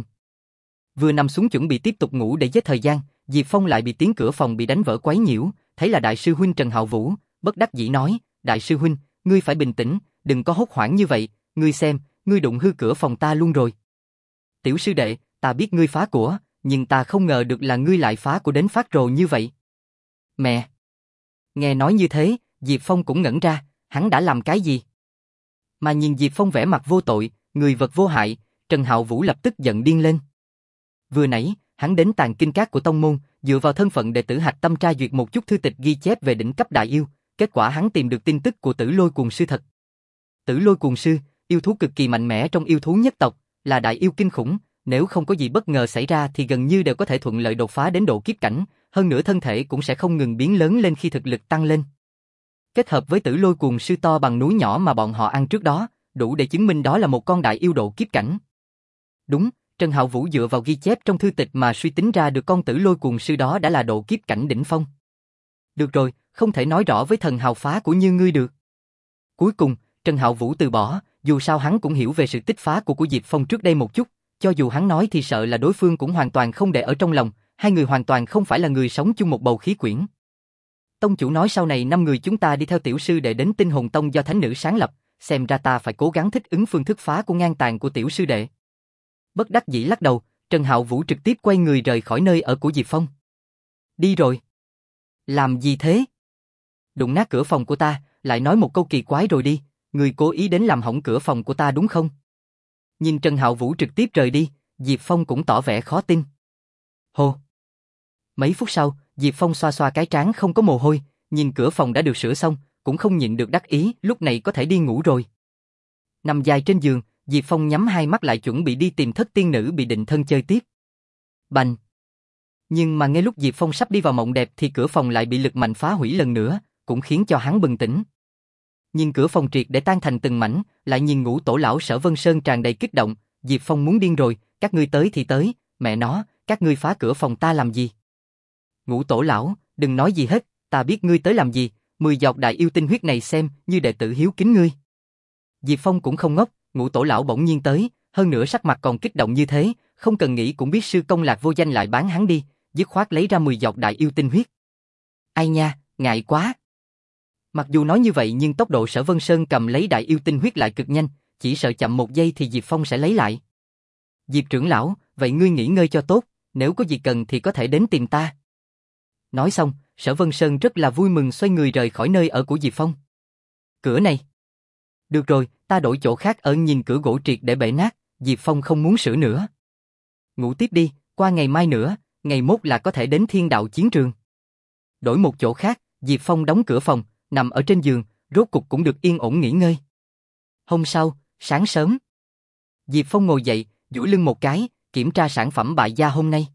Vừa nằm xuống chuẩn bị tiếp tục ngủ để giết thời gian, Diệp Phong lại bị tiếng cửa phòng bị đánh vỡ quấy nhiễu, thấy là đại sư huynh Trần Hạo Vũ, bất đắc dĩ nói, đại sư huynh, ngươi phải bình tĩnh, đừng có hốt hoảng như vậy, ngươi xem, ngươi đụng hư cửa phòng ta luôn rồi. Tiểu sư đệ, ta biết ngươi phá của, nhưng ta không ngờ được là ngươi lại phá của đến phát rồ như vậy. Mẹ! Nghe nói như thế, Diệp Phong cũng ngẩn ra, hắn đã làm cái gì? Mà nhìn Diệp Phong vẻ mặt vô tội, người vật vô hại, Trần Hạo Vũ lập tức giận điên lên. Vừa nãy, hắn đến tàng kinh các của tông môn, dựa vào thân phận đệ tử hạch tâm tra duyệt một chút thư tịch ghi chép về đỉnh cấp đại yêu, kết quả hắn tìm được tin tức của Tử Lôi Cuồng Sư thật. Tử Lôi Cuồng Sư, yêu thú cực kỳ mạnh mẽ trong yêu thú nhất tộc, là đại yêu kinh khủng, nếu không có gì bất ngờ xảy ra thì gần như đều có thể thuận lợi đột phá đến độ kiếp cảnh, hơn nữa thân thể cũng sẽ không ngừng biến lớn lên khi thực lực tăng lên. Kết hợp với Tử Lôi Cuồng Sư to bằng núi nhỏ mà bọn họ ăn trước đó, đủ để chứng minh đó là một con đại yêu độ kiếp cảnh. Đúng, Trần Hạo Vũ dựa vào ghi chép trong thư tịch mà suy tính ra được con Tử Lôi Cuồng Sư đó đã là độ kiếp cảnh đỉnh phong. Được rồi, không thể nói rõ với thần hào phá của như ngươi được. Cuối cùng, Trần Hạo Vũ từ bỏ, dù sao hắn cũng hiểu về sự tích phá của của Diệp Phong trước đây một chút, cho dù hắn nói thì sợ là đối phương cũng hoàn toàn không để ở trong lòng, hai người hoàn toàn không phải là người sống chung một bầu khí quyển. Tông chủ nói sau này năm người chúng ta đi theo tiểu sư đệ đến Tinh Hồn Tông do thánh nữ sáng lập, xem ra ta phải cố gắng thích ứng phương thức phá của ngang tàn của tiểu sư đệ. Bất đắc dĩ lắc đầu, Trần Hạo Vũ trực tiếp quay người rời khỏi nơi ở của Diệp Phong. Đi rồi. Làm gì thế? Đụng nát cửa phòng của ta, lại nói một câu kỳ quái rồi đi, người cố ý đến làm hỏng cửa phòng của ta đúng không? Nhìn Trần Hạo Vũ trực tiếp rời đi, Diệp Phong cũng tỏ vẻ khó tin. Hồ! Mấy phút sau, Diệp Phong xoa xoa cái trán không có mồ hôi, nhìn cửa phòng đã được sửa xong, cũng không nhịn được đắc ý, lúc này có thể đi ngủ rồi. Nằm dài trên giường, Diệp Phong nhắm hai mắt lại chuẩn bị đi tìm thất tiên nữ bị định thân chơi tiếp. Bành! Nhưng mà ngay lúc Diệp Phong sắp đi vào mộng đẹp thì cửa phòng lại bị lực mạnh phá hủy lần nữa, cũng khiến cho hắn bừng tỉnh. Nhìn cửa phòng triệt để tan thành từng mảnh, lại nhìn Ngũ Tổ lão Sở Vân Sơn tràn đầy kích động, Diệp Phong muốn điên rồi, các ngươi tới thì tới, mẹ nó, các ngươi phá cửa phòng ta làm gì? Ngũ Tổ lão, đừng nói gì hết, ta biết ngươi tới làm gì, mười giọt đại yêu tinh huyết này xem như đệ tử hiếu kính ngươi. Diệp Phong cũng không ngốc, Ngũ Tổ lão bỗng nhiên tới, hơn nữa sắc mặt còn kích động như thế, không cần nghĩ cũng biết sư công Lạc Vô Danh lại bán hắn đi, dứt khoát lấy ra mười giọt đại yêu tinh huyết. Ai nha, ngại quá. Mặc dù nói như vậy nhưng tốc độ Sở Vân Sơn cầm lấy đại yêu tinh huyết lại cực nhanh, chỉ sợ chậm một giây thì Diệp Phong sẽ lấy lại. Diệp trưởng lão, vậy ngươi nghỉ ngơi cho tốt, nếu có gì cần thì có thể đến tìm ta. Nói xong, Sở Vân Sơn rất là vui mừng xoay người rời khỏi nơi ở của Diệp Phong. Cửa này. Được rồi, ta đổi chỗ khác ở, nhìn cửa gỗ triệt để bể nát, Diệp Phong không muốn sửa nữa. Ngủ tiếp đi, qua ngày mai nữa, ngày mốt là có thể đến thiên đạo chiến trường. Đổi một chỗ khác, Diệp Phong đóng cửa phòng, nằm ở trên giường, rốt cục cũng được yên ổn nghỉ ngơi. Hôm sau, sáng sớm, Diệp Phong ngồi dậy, duỗi lưng một cái, kiểm tra sản phẩm bại gia hôm nay.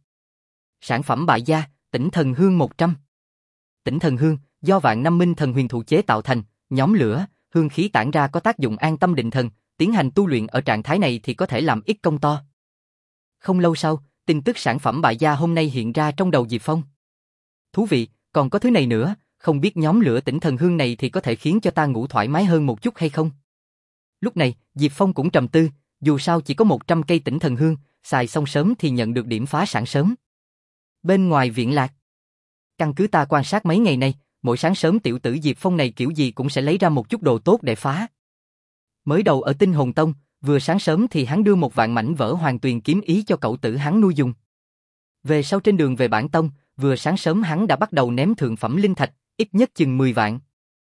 Sản phẩm bại gia, Tỉnh Thần Hương một trăm. Tỉnh Thần Hương, do Vạn Năm Minh Thần Huyền Thụ chế tạo thành, nhóm lửa, hương khí tản ra có tác dụng an tâm định thần, tiến hành tu luyện ở trạng thái này thì có thể làm ít công to. Không lâu sau, tin tức sản phẩm bại gia hôm nay hiện ra trong đầu Diệp Phong. Thú vị, còn có thứ này nữa, không biết nhóm lửa Tỉnh Thần Hương này thì có thể khiến cho ta ngủ thoải mái hơn một chút hay không? Lúc này, Diệp Phong cũng trầm tư, dù sao chỉ có một trăm cây Tỉnh Thần Hương, xài xong sớm thì nhận được điểm phá sản sớm. Bên ngoài viện lạc, căn cứ ta quan sát mấy ngày nay, mỗi sáng sớm tiểu tử Diệp Phong này kiểu gì cũng sẽ lấy ra một chút đồ tốt để phá. Mới đầu ở Tinh Hồn Tông, vừa sáng sớm thì hắn đưa một vạn mảnh vỡ Hoàng Tuyền kiếm ý cho cậu tử hắn nuôi dùng. Về sau trên đường về Bản Tông, vừa sáng sớm hắn đã bắt đầu ném thượng phẩm linh thạch, ít nhất chừng mười vạn.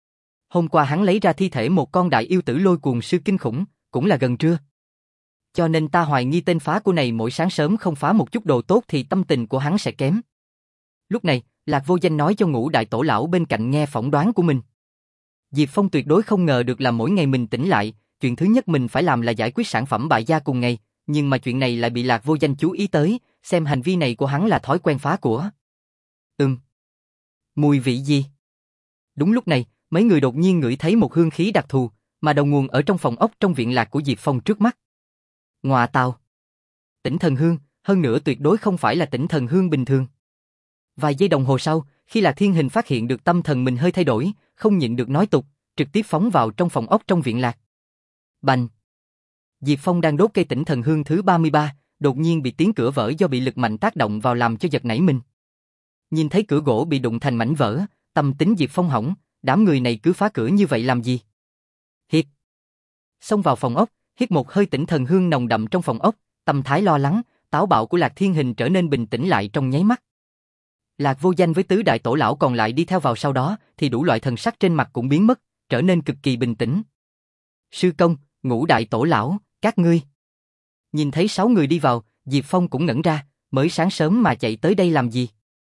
Hôm qua hắn lấy ra thi thể một con đại yêu tử lôi cuồng sư kinh khủng, cũng là gần trưa. Cho nên ta hoài nghi tên phá của này mỗi sáng sớm không phá một chút đồ tốt thì tâm tình của hắn sẽ kém. Lúc này, Lạc Vô Danh nói cho Ngũ Đại Tổ Lão bên cạnh nghe phỏng đoán của mình. Diệp Phong tuyệt đối không ngờ được là mỗi ngày mình tỉnh lại, chuyện thứ nhất mình phải làm là giải quyết sản phẩm bại gia cùng ngày, nhưng mà chuyện này lại bị Lạc Vô Danh chú ý tới, xem hành vi này của hắn là thói quen phá của. Ừm. Mùi vị gì? Đúng lúc này, mấy người đột nhiên ngửi thấy một hương khí đặc thù, mà đầu nguồn ở trong phòng ốc trong viện lạc của Diệp Phong trước mắt. Ngọa tào. Tỉnh Thần Hương, hơn nữa tuyệt đối không phải là Tỉnh Thần Hương bình thường. Vài giây đồng hồ sau, khi Lạc Thiên Hình phát hiện được tâm thần mình hơi thay đổi, không nhịn được nói tục, trực tiếp phóng vào trong phòng ốc trong viện lạc. Bành! Diệp Phong đang đốt cây Tỉnh Thần Hương thứ ba mươi ba, đột nhiên bị tiếng cửa vỡ do bị lực mạnh tác động vào làm cho giật nảy mình. Nhìn thấy cửa gỗ bị đụng thành mảnh vỡ, tâm tính Diệp Phong hỏng, đám người này cứ phá cửa như vậy làm gì? Hít! Xông vào phòng ốc, hít một hơi Tỉnh Thần Hương nồng đậm trong phòng ốc, tâm thái lo lắng, táo bạo của Lạc Thiên Hình trở nên bình tĩnh lại trong nháy mắt. Lạc Vô Danh với tứ đại tổ lão còn lại đi theo vào sau đó, thì đủ loại thần sắc trên mặt cũng biến mất, trở nên cực kỳ bình tĩnh. Sư công, Ngũ Đại Tổ Lão, các ngươi. Nhìn thấy sáu người đi vào, Diệp Phong cũng ngẩn ra, mới sáng sớm mà chạy tới đây làm gì?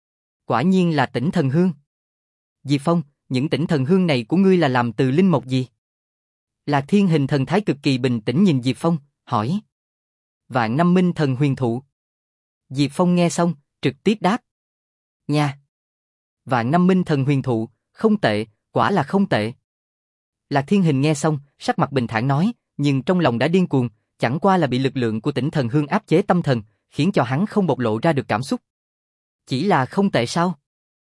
Quả nhiên là Tỉnh Thần Hương. Diệp Phong, những Tỉnh Thần Hương này của ngươi là làm từ linh mộc gì? Lạc Thiên Hình thần thái cực kỳ bình tĩnh nhìn Diệp Phong, hỏi. Vạn Năm Minh Thần Huyền Thụ. Diệp Phong nghe xong, trực tiếp đáp. Nha. Vạn Năm Minh Thần Huyền Thụ, không tệ, quả là không tệ. Lạc Thiên Hình nghe xong, sắc mặt bình thản nói, nhưng trong lòng đã điên cuồng, chẳng qua là bị lực lượng của Tỉnh Thần Hương áp chế tâm thần, khiến cho hắn không bộc lộ ra được cảm xúc. Chỉ là không tệ sao?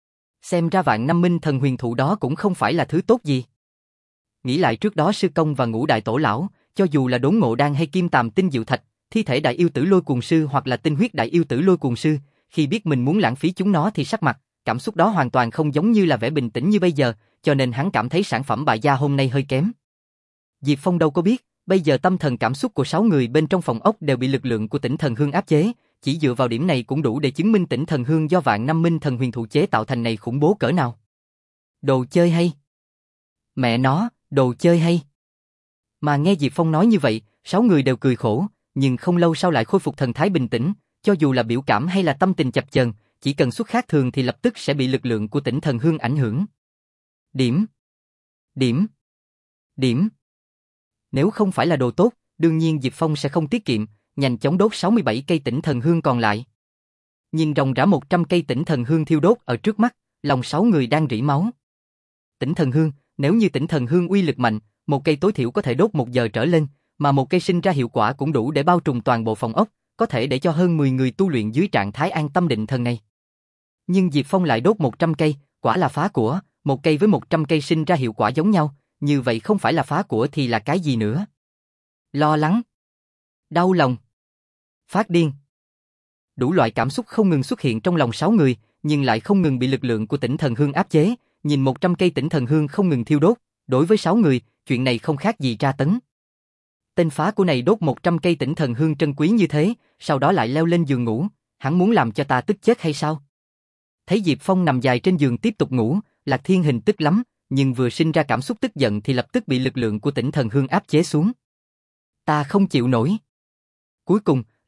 Xem ra Vạn Năm Minh Thần Huyền Thụ đó cũng không phải là thứ tốt gì. Nghĩ lại trước đó sư công và Ngũ Đại Tổ Lão, cho dù là Đốn Ngộ Đan hay Kim Tàm Tinh Diệu Thạch, thi thể đại yêu tử lôi cuồng sư hoặc là tinh huyết đại yêu tử lôi cuồng sư, khi biết mình muốn lãng phí chúng nó thì sắc mặt, cảm xúc đó hoàn toàn không giống như là vẻ bình tĩnh như bây giờ, cho nên hắn cảm thấy sản phẩm bại gia hôm nay hơi kém. Diệp Phong đâu có biết, bây giờ tâm thần cảm xúc của sáu người bên trong phòng ốc đều bị lực lượng của Tỉnh Thần Hương áp chế, chỉ dựa vào điểm này cũng đủ để chứng minh Tỉnh Thần Hương do Vạn Năm Minh Thần Huyền Thụ chế tạo thành này khủng bố cỡ nào. Đồ chơi hay. Mẹ nó, đồ chơi hay. Mà nghe Diệp Phong nói như vậy, sáu người đều cười khổ, nhưng không lâu sau lại khôi phục thần thái bình tĩnh, cho dù là biểu cảm hay là tâm tình chập chờn, chỉ cần xuất khác thường thì lập tức sẽ bị lực lượng của Tỉnh Thần Hương ảnh hưởng. Điểm. Điểm. Điểm. Nếu không phải là đồ tốt, đương nhiên Diệp Phong sẽ không tiết kiệm, nhanh chóng đốt sáu mươi bảy cây Tỉnh Thần Hương còn lại. Nhìn ròng rã một trăm cây Tỉnh Thần Hương thiêu đốt ở trước mắt, lòng sáu người đang rỉ máu. Tỉnh Thần Hương, nếu như Tỉnh Thần Hương uy lực mạnh, một cây tối thiểu có thể đốt một giờ trở lên, mà một cây sinh ra hiệu quả cũng đủ để bao trùm toàn bộ phòng ốc, có thể để cho hơn mười người tu luyện dưới trạng thái an tâm định thần này. Nhưng Diệp Phong lại đốt một trăm cây, quả là phá của, một cây với một trăm cây sinh ra hiệu quả giống nhau, như vậy không phải là phá của thì là cái gì nữa? Lo lắng, đau lòng, phát điên. Đủ loại cảm xúc không ngừng xuất hiện trong lòng sáu người, nhưng lại không ngừng bị lực lượng của Tỉnh Thần Hương áp chế, nhìn một trăm cây Tỉnh Thần Hương không ngừng thiêu đốt, đối với sáu người, chuyện này không khác gì tra tấn. Tên phá của này đốt một trăm cây Tỉnh Thần Hương trân quý như thế, sau đó lại leo lên giường ngủ, hắn muốn làm cho ta tức chết hay sao? Thấy Diệp Phong nằm dài trên giường tiếp tục ngủ, Lạc Thiên Hình tức lắm, nhưng vừa sinh ra cảm xúc tức giận thì lập tức bị lực lượng của Tỉnh Thần Hương áp chế xuống. Ta không chịu nổi. Cuối cùng,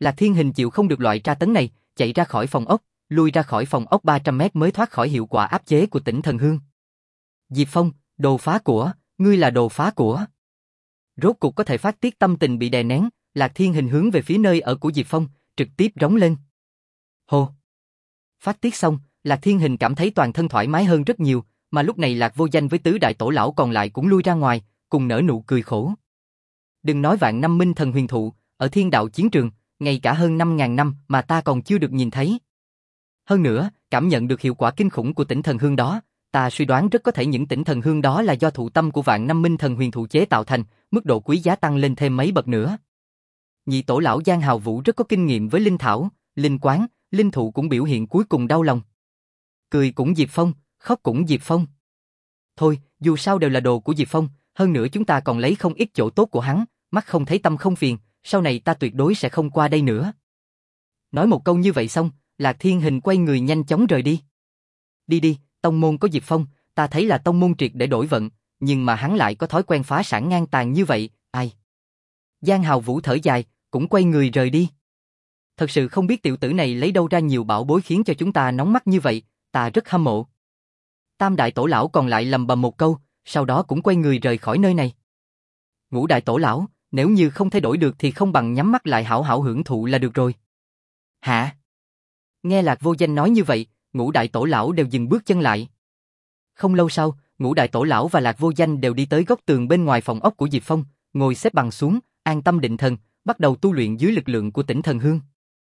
Lạc Thiên Hình chịu không được loại tra tấn này, chạy ra khỏi phòng ốc, lui ra khỏi phòng ốc ba trăm mét mới thoát khỏi hiệu quả áp chế của Tỉnh Thần Hương. Diệp Phong, đồ phá của, ngươi là đồ phá của. Rốt cuộc có thể phát tiết tâm tình bị đè nén, Lạc Thiên Hình hướng về phía nơi ở của Diệp Phong, trực tiếp rống lên. Hô! Phát tiết xong, Lạc Thiên Hình cảm thấy toàn thân thoải mái hơn rất nhiều, mà lúc này Lạc Vô Danh với tứ đại tổ lão còn lại cũng lui ra ngoài, cùng nở nụ cười khổ. Đừng nói vạn năm minh thần huyền thụ, ở thiên đạo chiến trường, ngay cả hơn năm ngàn năm mà ta còn chưa được nhìn thấy. Hơn nữa, cảm nhận được hiệu quả kinh khủng của Tỉnh Thần Hương đó, ta suy đoán rất có thể những Tỉnh Thần Hương đó là do thụ tâm của vạn năm minh thần huyền thụ chế tạo thành, mức độ quý giá tăng lên thêm mấy bậc nữa. Nhị tổ lão Giang Hào Vũ rất có kinh nghiệm với linh thảo, linh quán, linh thụ cũng biểu hiện cuối cùng đau lòng. Cười cũng Diệp Phong, khóc cũng Diệp Phong. Thôi, dù sao đều là đồ của Diệp Phong, hơn nữa chúng ta còn lấy không ít chỗ tốt của hắn, mắt không thấy tâm không phiền, sau này ta tuyệt đối sẽ không qua đây nữa. Nói một câu như vậy xong, Lạc Thiên Hình quay người nhanh chóng rời đi. Đi đi, tông môn có Diệp Phong, ta thấy là tông môn triệt để đổi vận, nhưng mà hắn lại có thói quen phá sản ngang tàn như vậy, ai? Giang Hào Vũ thở dài, cũng quay người rời đi. Thật sự không biết tiểu tử này lấy đâu ra nhiều bảo bối khiến cho chúng ta nóng mắt như vậy, ta rất hâm mộ. Tam đại tổ lão còn lại lầm bầm một câu, sau đó cũng quay người rời khỏi nơi này. Ngũ đại tổ lão, nếu như không thay đổi được thì không bằng nhắm mắt lại hảo hảo hưởng thụ là được rồi. Hả? Nghe Lạc Vô Danh nói như vậy, ngũ đại tổ lão đều dừng bước chân lại. Không lâu sau, ngũ đại tổ lão và Lạc Vô Danh đều đi tới góc tường bên ngoài phòng ốc của Diệp Phong, ngồi xếp bằng xuống, an tâm định thần, bắt đầu tu luyện dưới lực lượng của Tỉnh Thần Hương.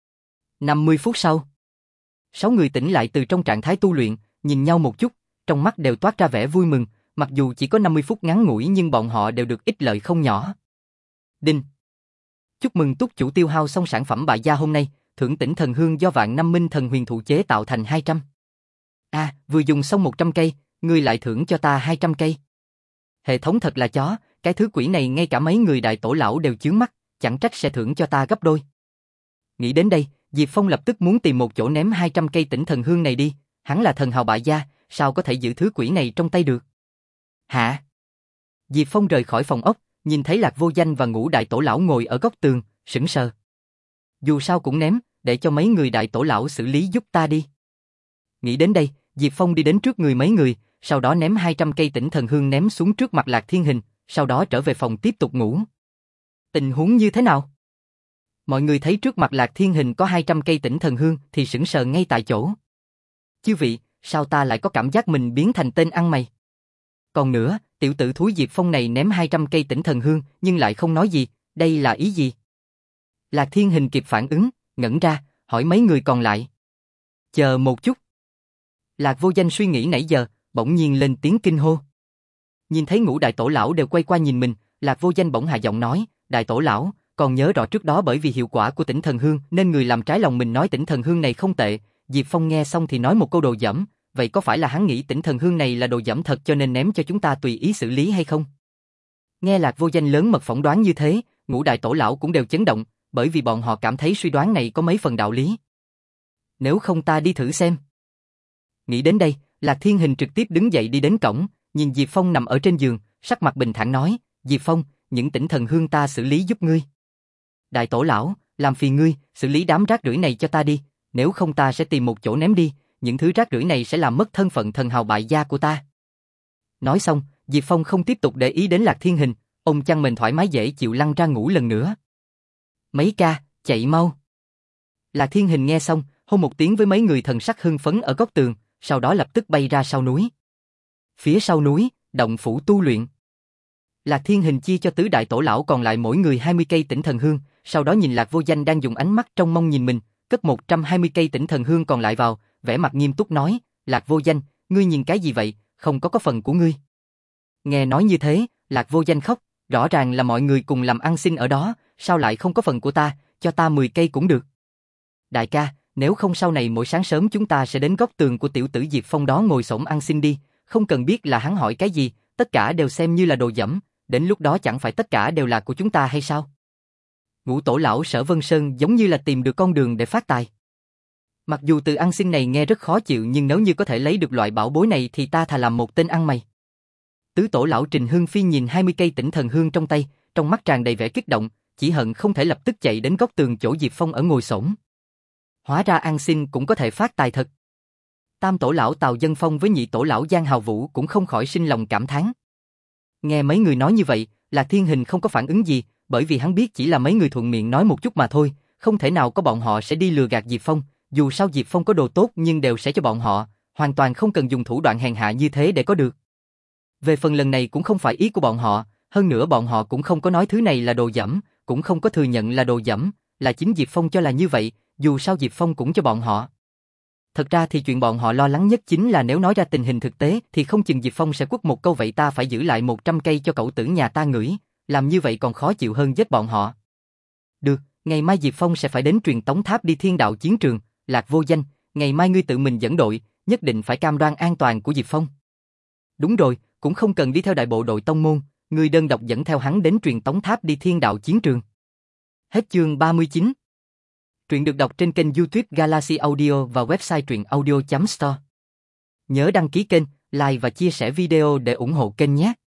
năm mươi phút sau, sáu người tỉnh lại từ trong trạng thái tu luyện, nhìn nhau một chút, trong mắt đều toát ra vẻ vui mừng, mặc dù chỉ có năm mươi phút ngắn ngủi nhưng bọn họ đều được ích lợi không nhỏ. Đinh! Chúc mừng túc chủ tiêu hao xong sản phẩm bại gia hôm nay, thưởng Tỉnh Thần Hương do vạn năm minh thần huyền thụ chế tạo thành hai trăm. A, à, vừa dùng xong một trăm cây, ngươi lại thưởng cho ta hai trăm cây. Hệ thống thật là chó, cái thứ quỷ này ngay cả mấy người đại tổ lão đều chướng mắt, chẳng trách sẽ thưởng cho ta gấp đôi. Nghĩ đến đây, Diệp Phong lập tức muốn tìm một chỗ ném hai trăm cây Tỉnh Thần Hương này đi, hắn là thần hào bại gia, sao có thể giữ thứ quỷ này trong tay được? Hả? Diệp Phong rời khỏi phòng ốc, nhìn thấy Lạc Vô Danh và ngũ đại tổ lão ngồi ở góc tường, sững sờ. Dù sao cũng ném, để cho mấy người đại tổ lão xử lý giúp ta đi. Nghĩ đến đây, Diệp Phong đi đến trước người mấy người, sau đó ném hai trăm cây Tỉnh Thần Hương ném xuống trước mặt Lạc Thiên Hình, sau đó trở về phòng tiếp tục ngủ. Tình huống như thế nào? Mọi người thấy trước mặt Lạc Thiên Hình có hai trăm cây Tỉnh Thần Hương thì sững sờ ngay tại chỗ. Chư vị, sao ta lại có cảm giác mình biến thành tên ăn mày? Còn nữa, tiểu tử thúi Diệp Phong này ném hai trăm cây Tỉnh Thần Hương nhưng lại không nói gì, đây là ý gì? Lạc Thiên Hình kịp phản ứng, ngẩn ra, hỏi mấy người còn lại. Chờ một chút. Lạc Vô Danh suy nghĩ nãy giờ, bỗng nhiên lên tiếng kinh hô. Nhìn thấy ngũ đại tổ lão đều quay qua nhìn mình, Lạc Vô Danh bỗng hạ giọng nói, đại tổ lão, còn nhớ rõ trước đó bởi vì hiệu quả của Tỉnh Thần Hương nên người làm trái lòng mình nói Tỉnh Thần Hương này không tệ. Diệp Phong nghe xong thì nói một câu đồ dẫm, vậy có phải là hắn nghĩ Tỉnh Thần Hương này là đồ dẫm thật cho nên ném cho chúng ta tùy ý xử lý hay không? Nghe Lạc Vô Danh lớn mật phỏng đoán như thế, ngũ đại tổ lão cũng đều chấn động, bởi vì bọn họ cảm thấy suy đoán này có mấy phần đạo lý. Nếu không ta đi thử xem. Nghĩ đến đây, Lạc Thiên Hình trực tiếp đứng dậy đi đến cổng, nhìn Diệp Phong nằm ở trên giường, sắc mặt bình thản nói, Diệp Phong, những Tỉnh Thần Hương ta xử lý giúp ngươi. Đại tổ lão, làm phiền ngươi, xử lý đám rác rưởi này cho ta đi, nếu không ta sẽ tìm một chỗ ném đi, những thứ rác rưởi này sẽ làm mất thân phận thần hào bại gia của ta. Nói xong, Diệp Phong không tiếp tục để ý đến Lạc Thiên Hình, ôm chăn mền thoải mái dễ chịu lăn ra ngủ lần nữa. Mấy ca, chạy mau. Lạc Thiên Hình nghe xong, hô một tiếng với mấy người thần sắc hưng phấn ở góc tường, sau đó lập tức bay ra sau núi. Phía sau núi, động phủ tu luyện. Lạc Thiên Hình chia cho tứ đại tổ lão còn lại mỗi người hai mươi cây Tỉnh Thần Hương, sau đó nhìn Lạc Vô Danh đang dùng ánh mắt trông mong nhìn mình, cất một trăm hai mươi cây Tỉnh Thần Hương còn lại vào, vẻ mặt nghiêm túc nói, Lạc Vô Danh, ngươi nhìn cái gì vậy, không có có phần của ngươi. Nghe nói như thế, Lạc Vô Danh khóc, rõ ràng là mọi người cùng làm ăn xin ở đó, sao lại không có phần của ta, cho ta mười cây cũng được. Đại ca, nếu không sau này mỗi sáng sớm chúng ta sẽ đến góc tường của tiểu tử Diệp Phong đó ngồi xổm ăn xin đi, không cần biết là hắn hỏi cái gì, tất cả đều xem như là đồ dẫm, đến lúc đó chẳng phải tất cả đều là của chúng ta hay sao? Ngũ tổ lão Sở Vân Sơn giống như là tìm được con đường để phát tài. Mặc dù từ ăn xin này nghe rất khó chịu nhưng nếu như có thể lấy được loại bảo bối này thì ta thà làm một tên ăn mày. Tứ tổ lão Trình Hưng Phi nhìn hai mươi cây Tỉnh Thần Hương trong tay, trong mắt tràn đầy vẻ kích động, chỉ hận không thể lập tức chạy đến góc tường chỗ Diệp Phong ở ngồi xổm. Hóa ra ăn xin cũng có thể phát tài thật. Tam tổ lão Tào Dân Phong với nhị tổ lão Giang Hào Vũ cũng không khỏi sinh lòng cảm thán. Nghe mấy người nói như vậy, Lạc Thiên Hình không có phản ứng gì, bởi vì hắn biết chỉ là mấy người thuận miệng nói một chút mà thôi, không thể nào có bọn họ sẽ đi lừa gạt Diệp Phong, dù sao Diệp Phong có đồ tốt nhưng đều sẽ cho bọn họ, hoàn toàn không cần dùng thủ đoạn hèn hạ như thế để có được. Về phần lần này cũng không phải ý của bọn họ, hơn nữa bọn họ cũng không có nói thứ này là đồ dẫm, cũng không có thừa nhận là đồ dẫm, là chính Diệp Phong cho là như vậy, dù sao Diệp Phong cũng cho bọn họ. Thật ra thì chuyện bọn họ lo lắng nhất chính là nếu nói ra tình hình thực tế thì không chừng Diệp Phong sẽ quất một câu vậy ta phải giữ lại một trăm cây cho cậu tử nhà ta ngửi, làm như vậy còn khó chịu hơn giết bọn họ. Được, ngày mai Diệp Phong sẽ phải đến truyền tống tháp đi thiên đạo chiến trường, Lạc Vô Danh, ngày mai ngươi tự mình dẫn đội, nhất định phải cam đoan an toàn của Diệp Phong. Đúng rồi, cũng không cần đi theo đại bộ đội tông môn, ngươi đơn độc dẫn theo hắn đến truyền tống tháp đi thiên đạo chiến trường. Hết chương ba mươi chín. Truyện được đọc trên kênh YouTube Galaxy Audio và website truyện audio chấm store. Nhớ đăng ký kênh, like và chia sẻ video để ủng hộ kênh nhé.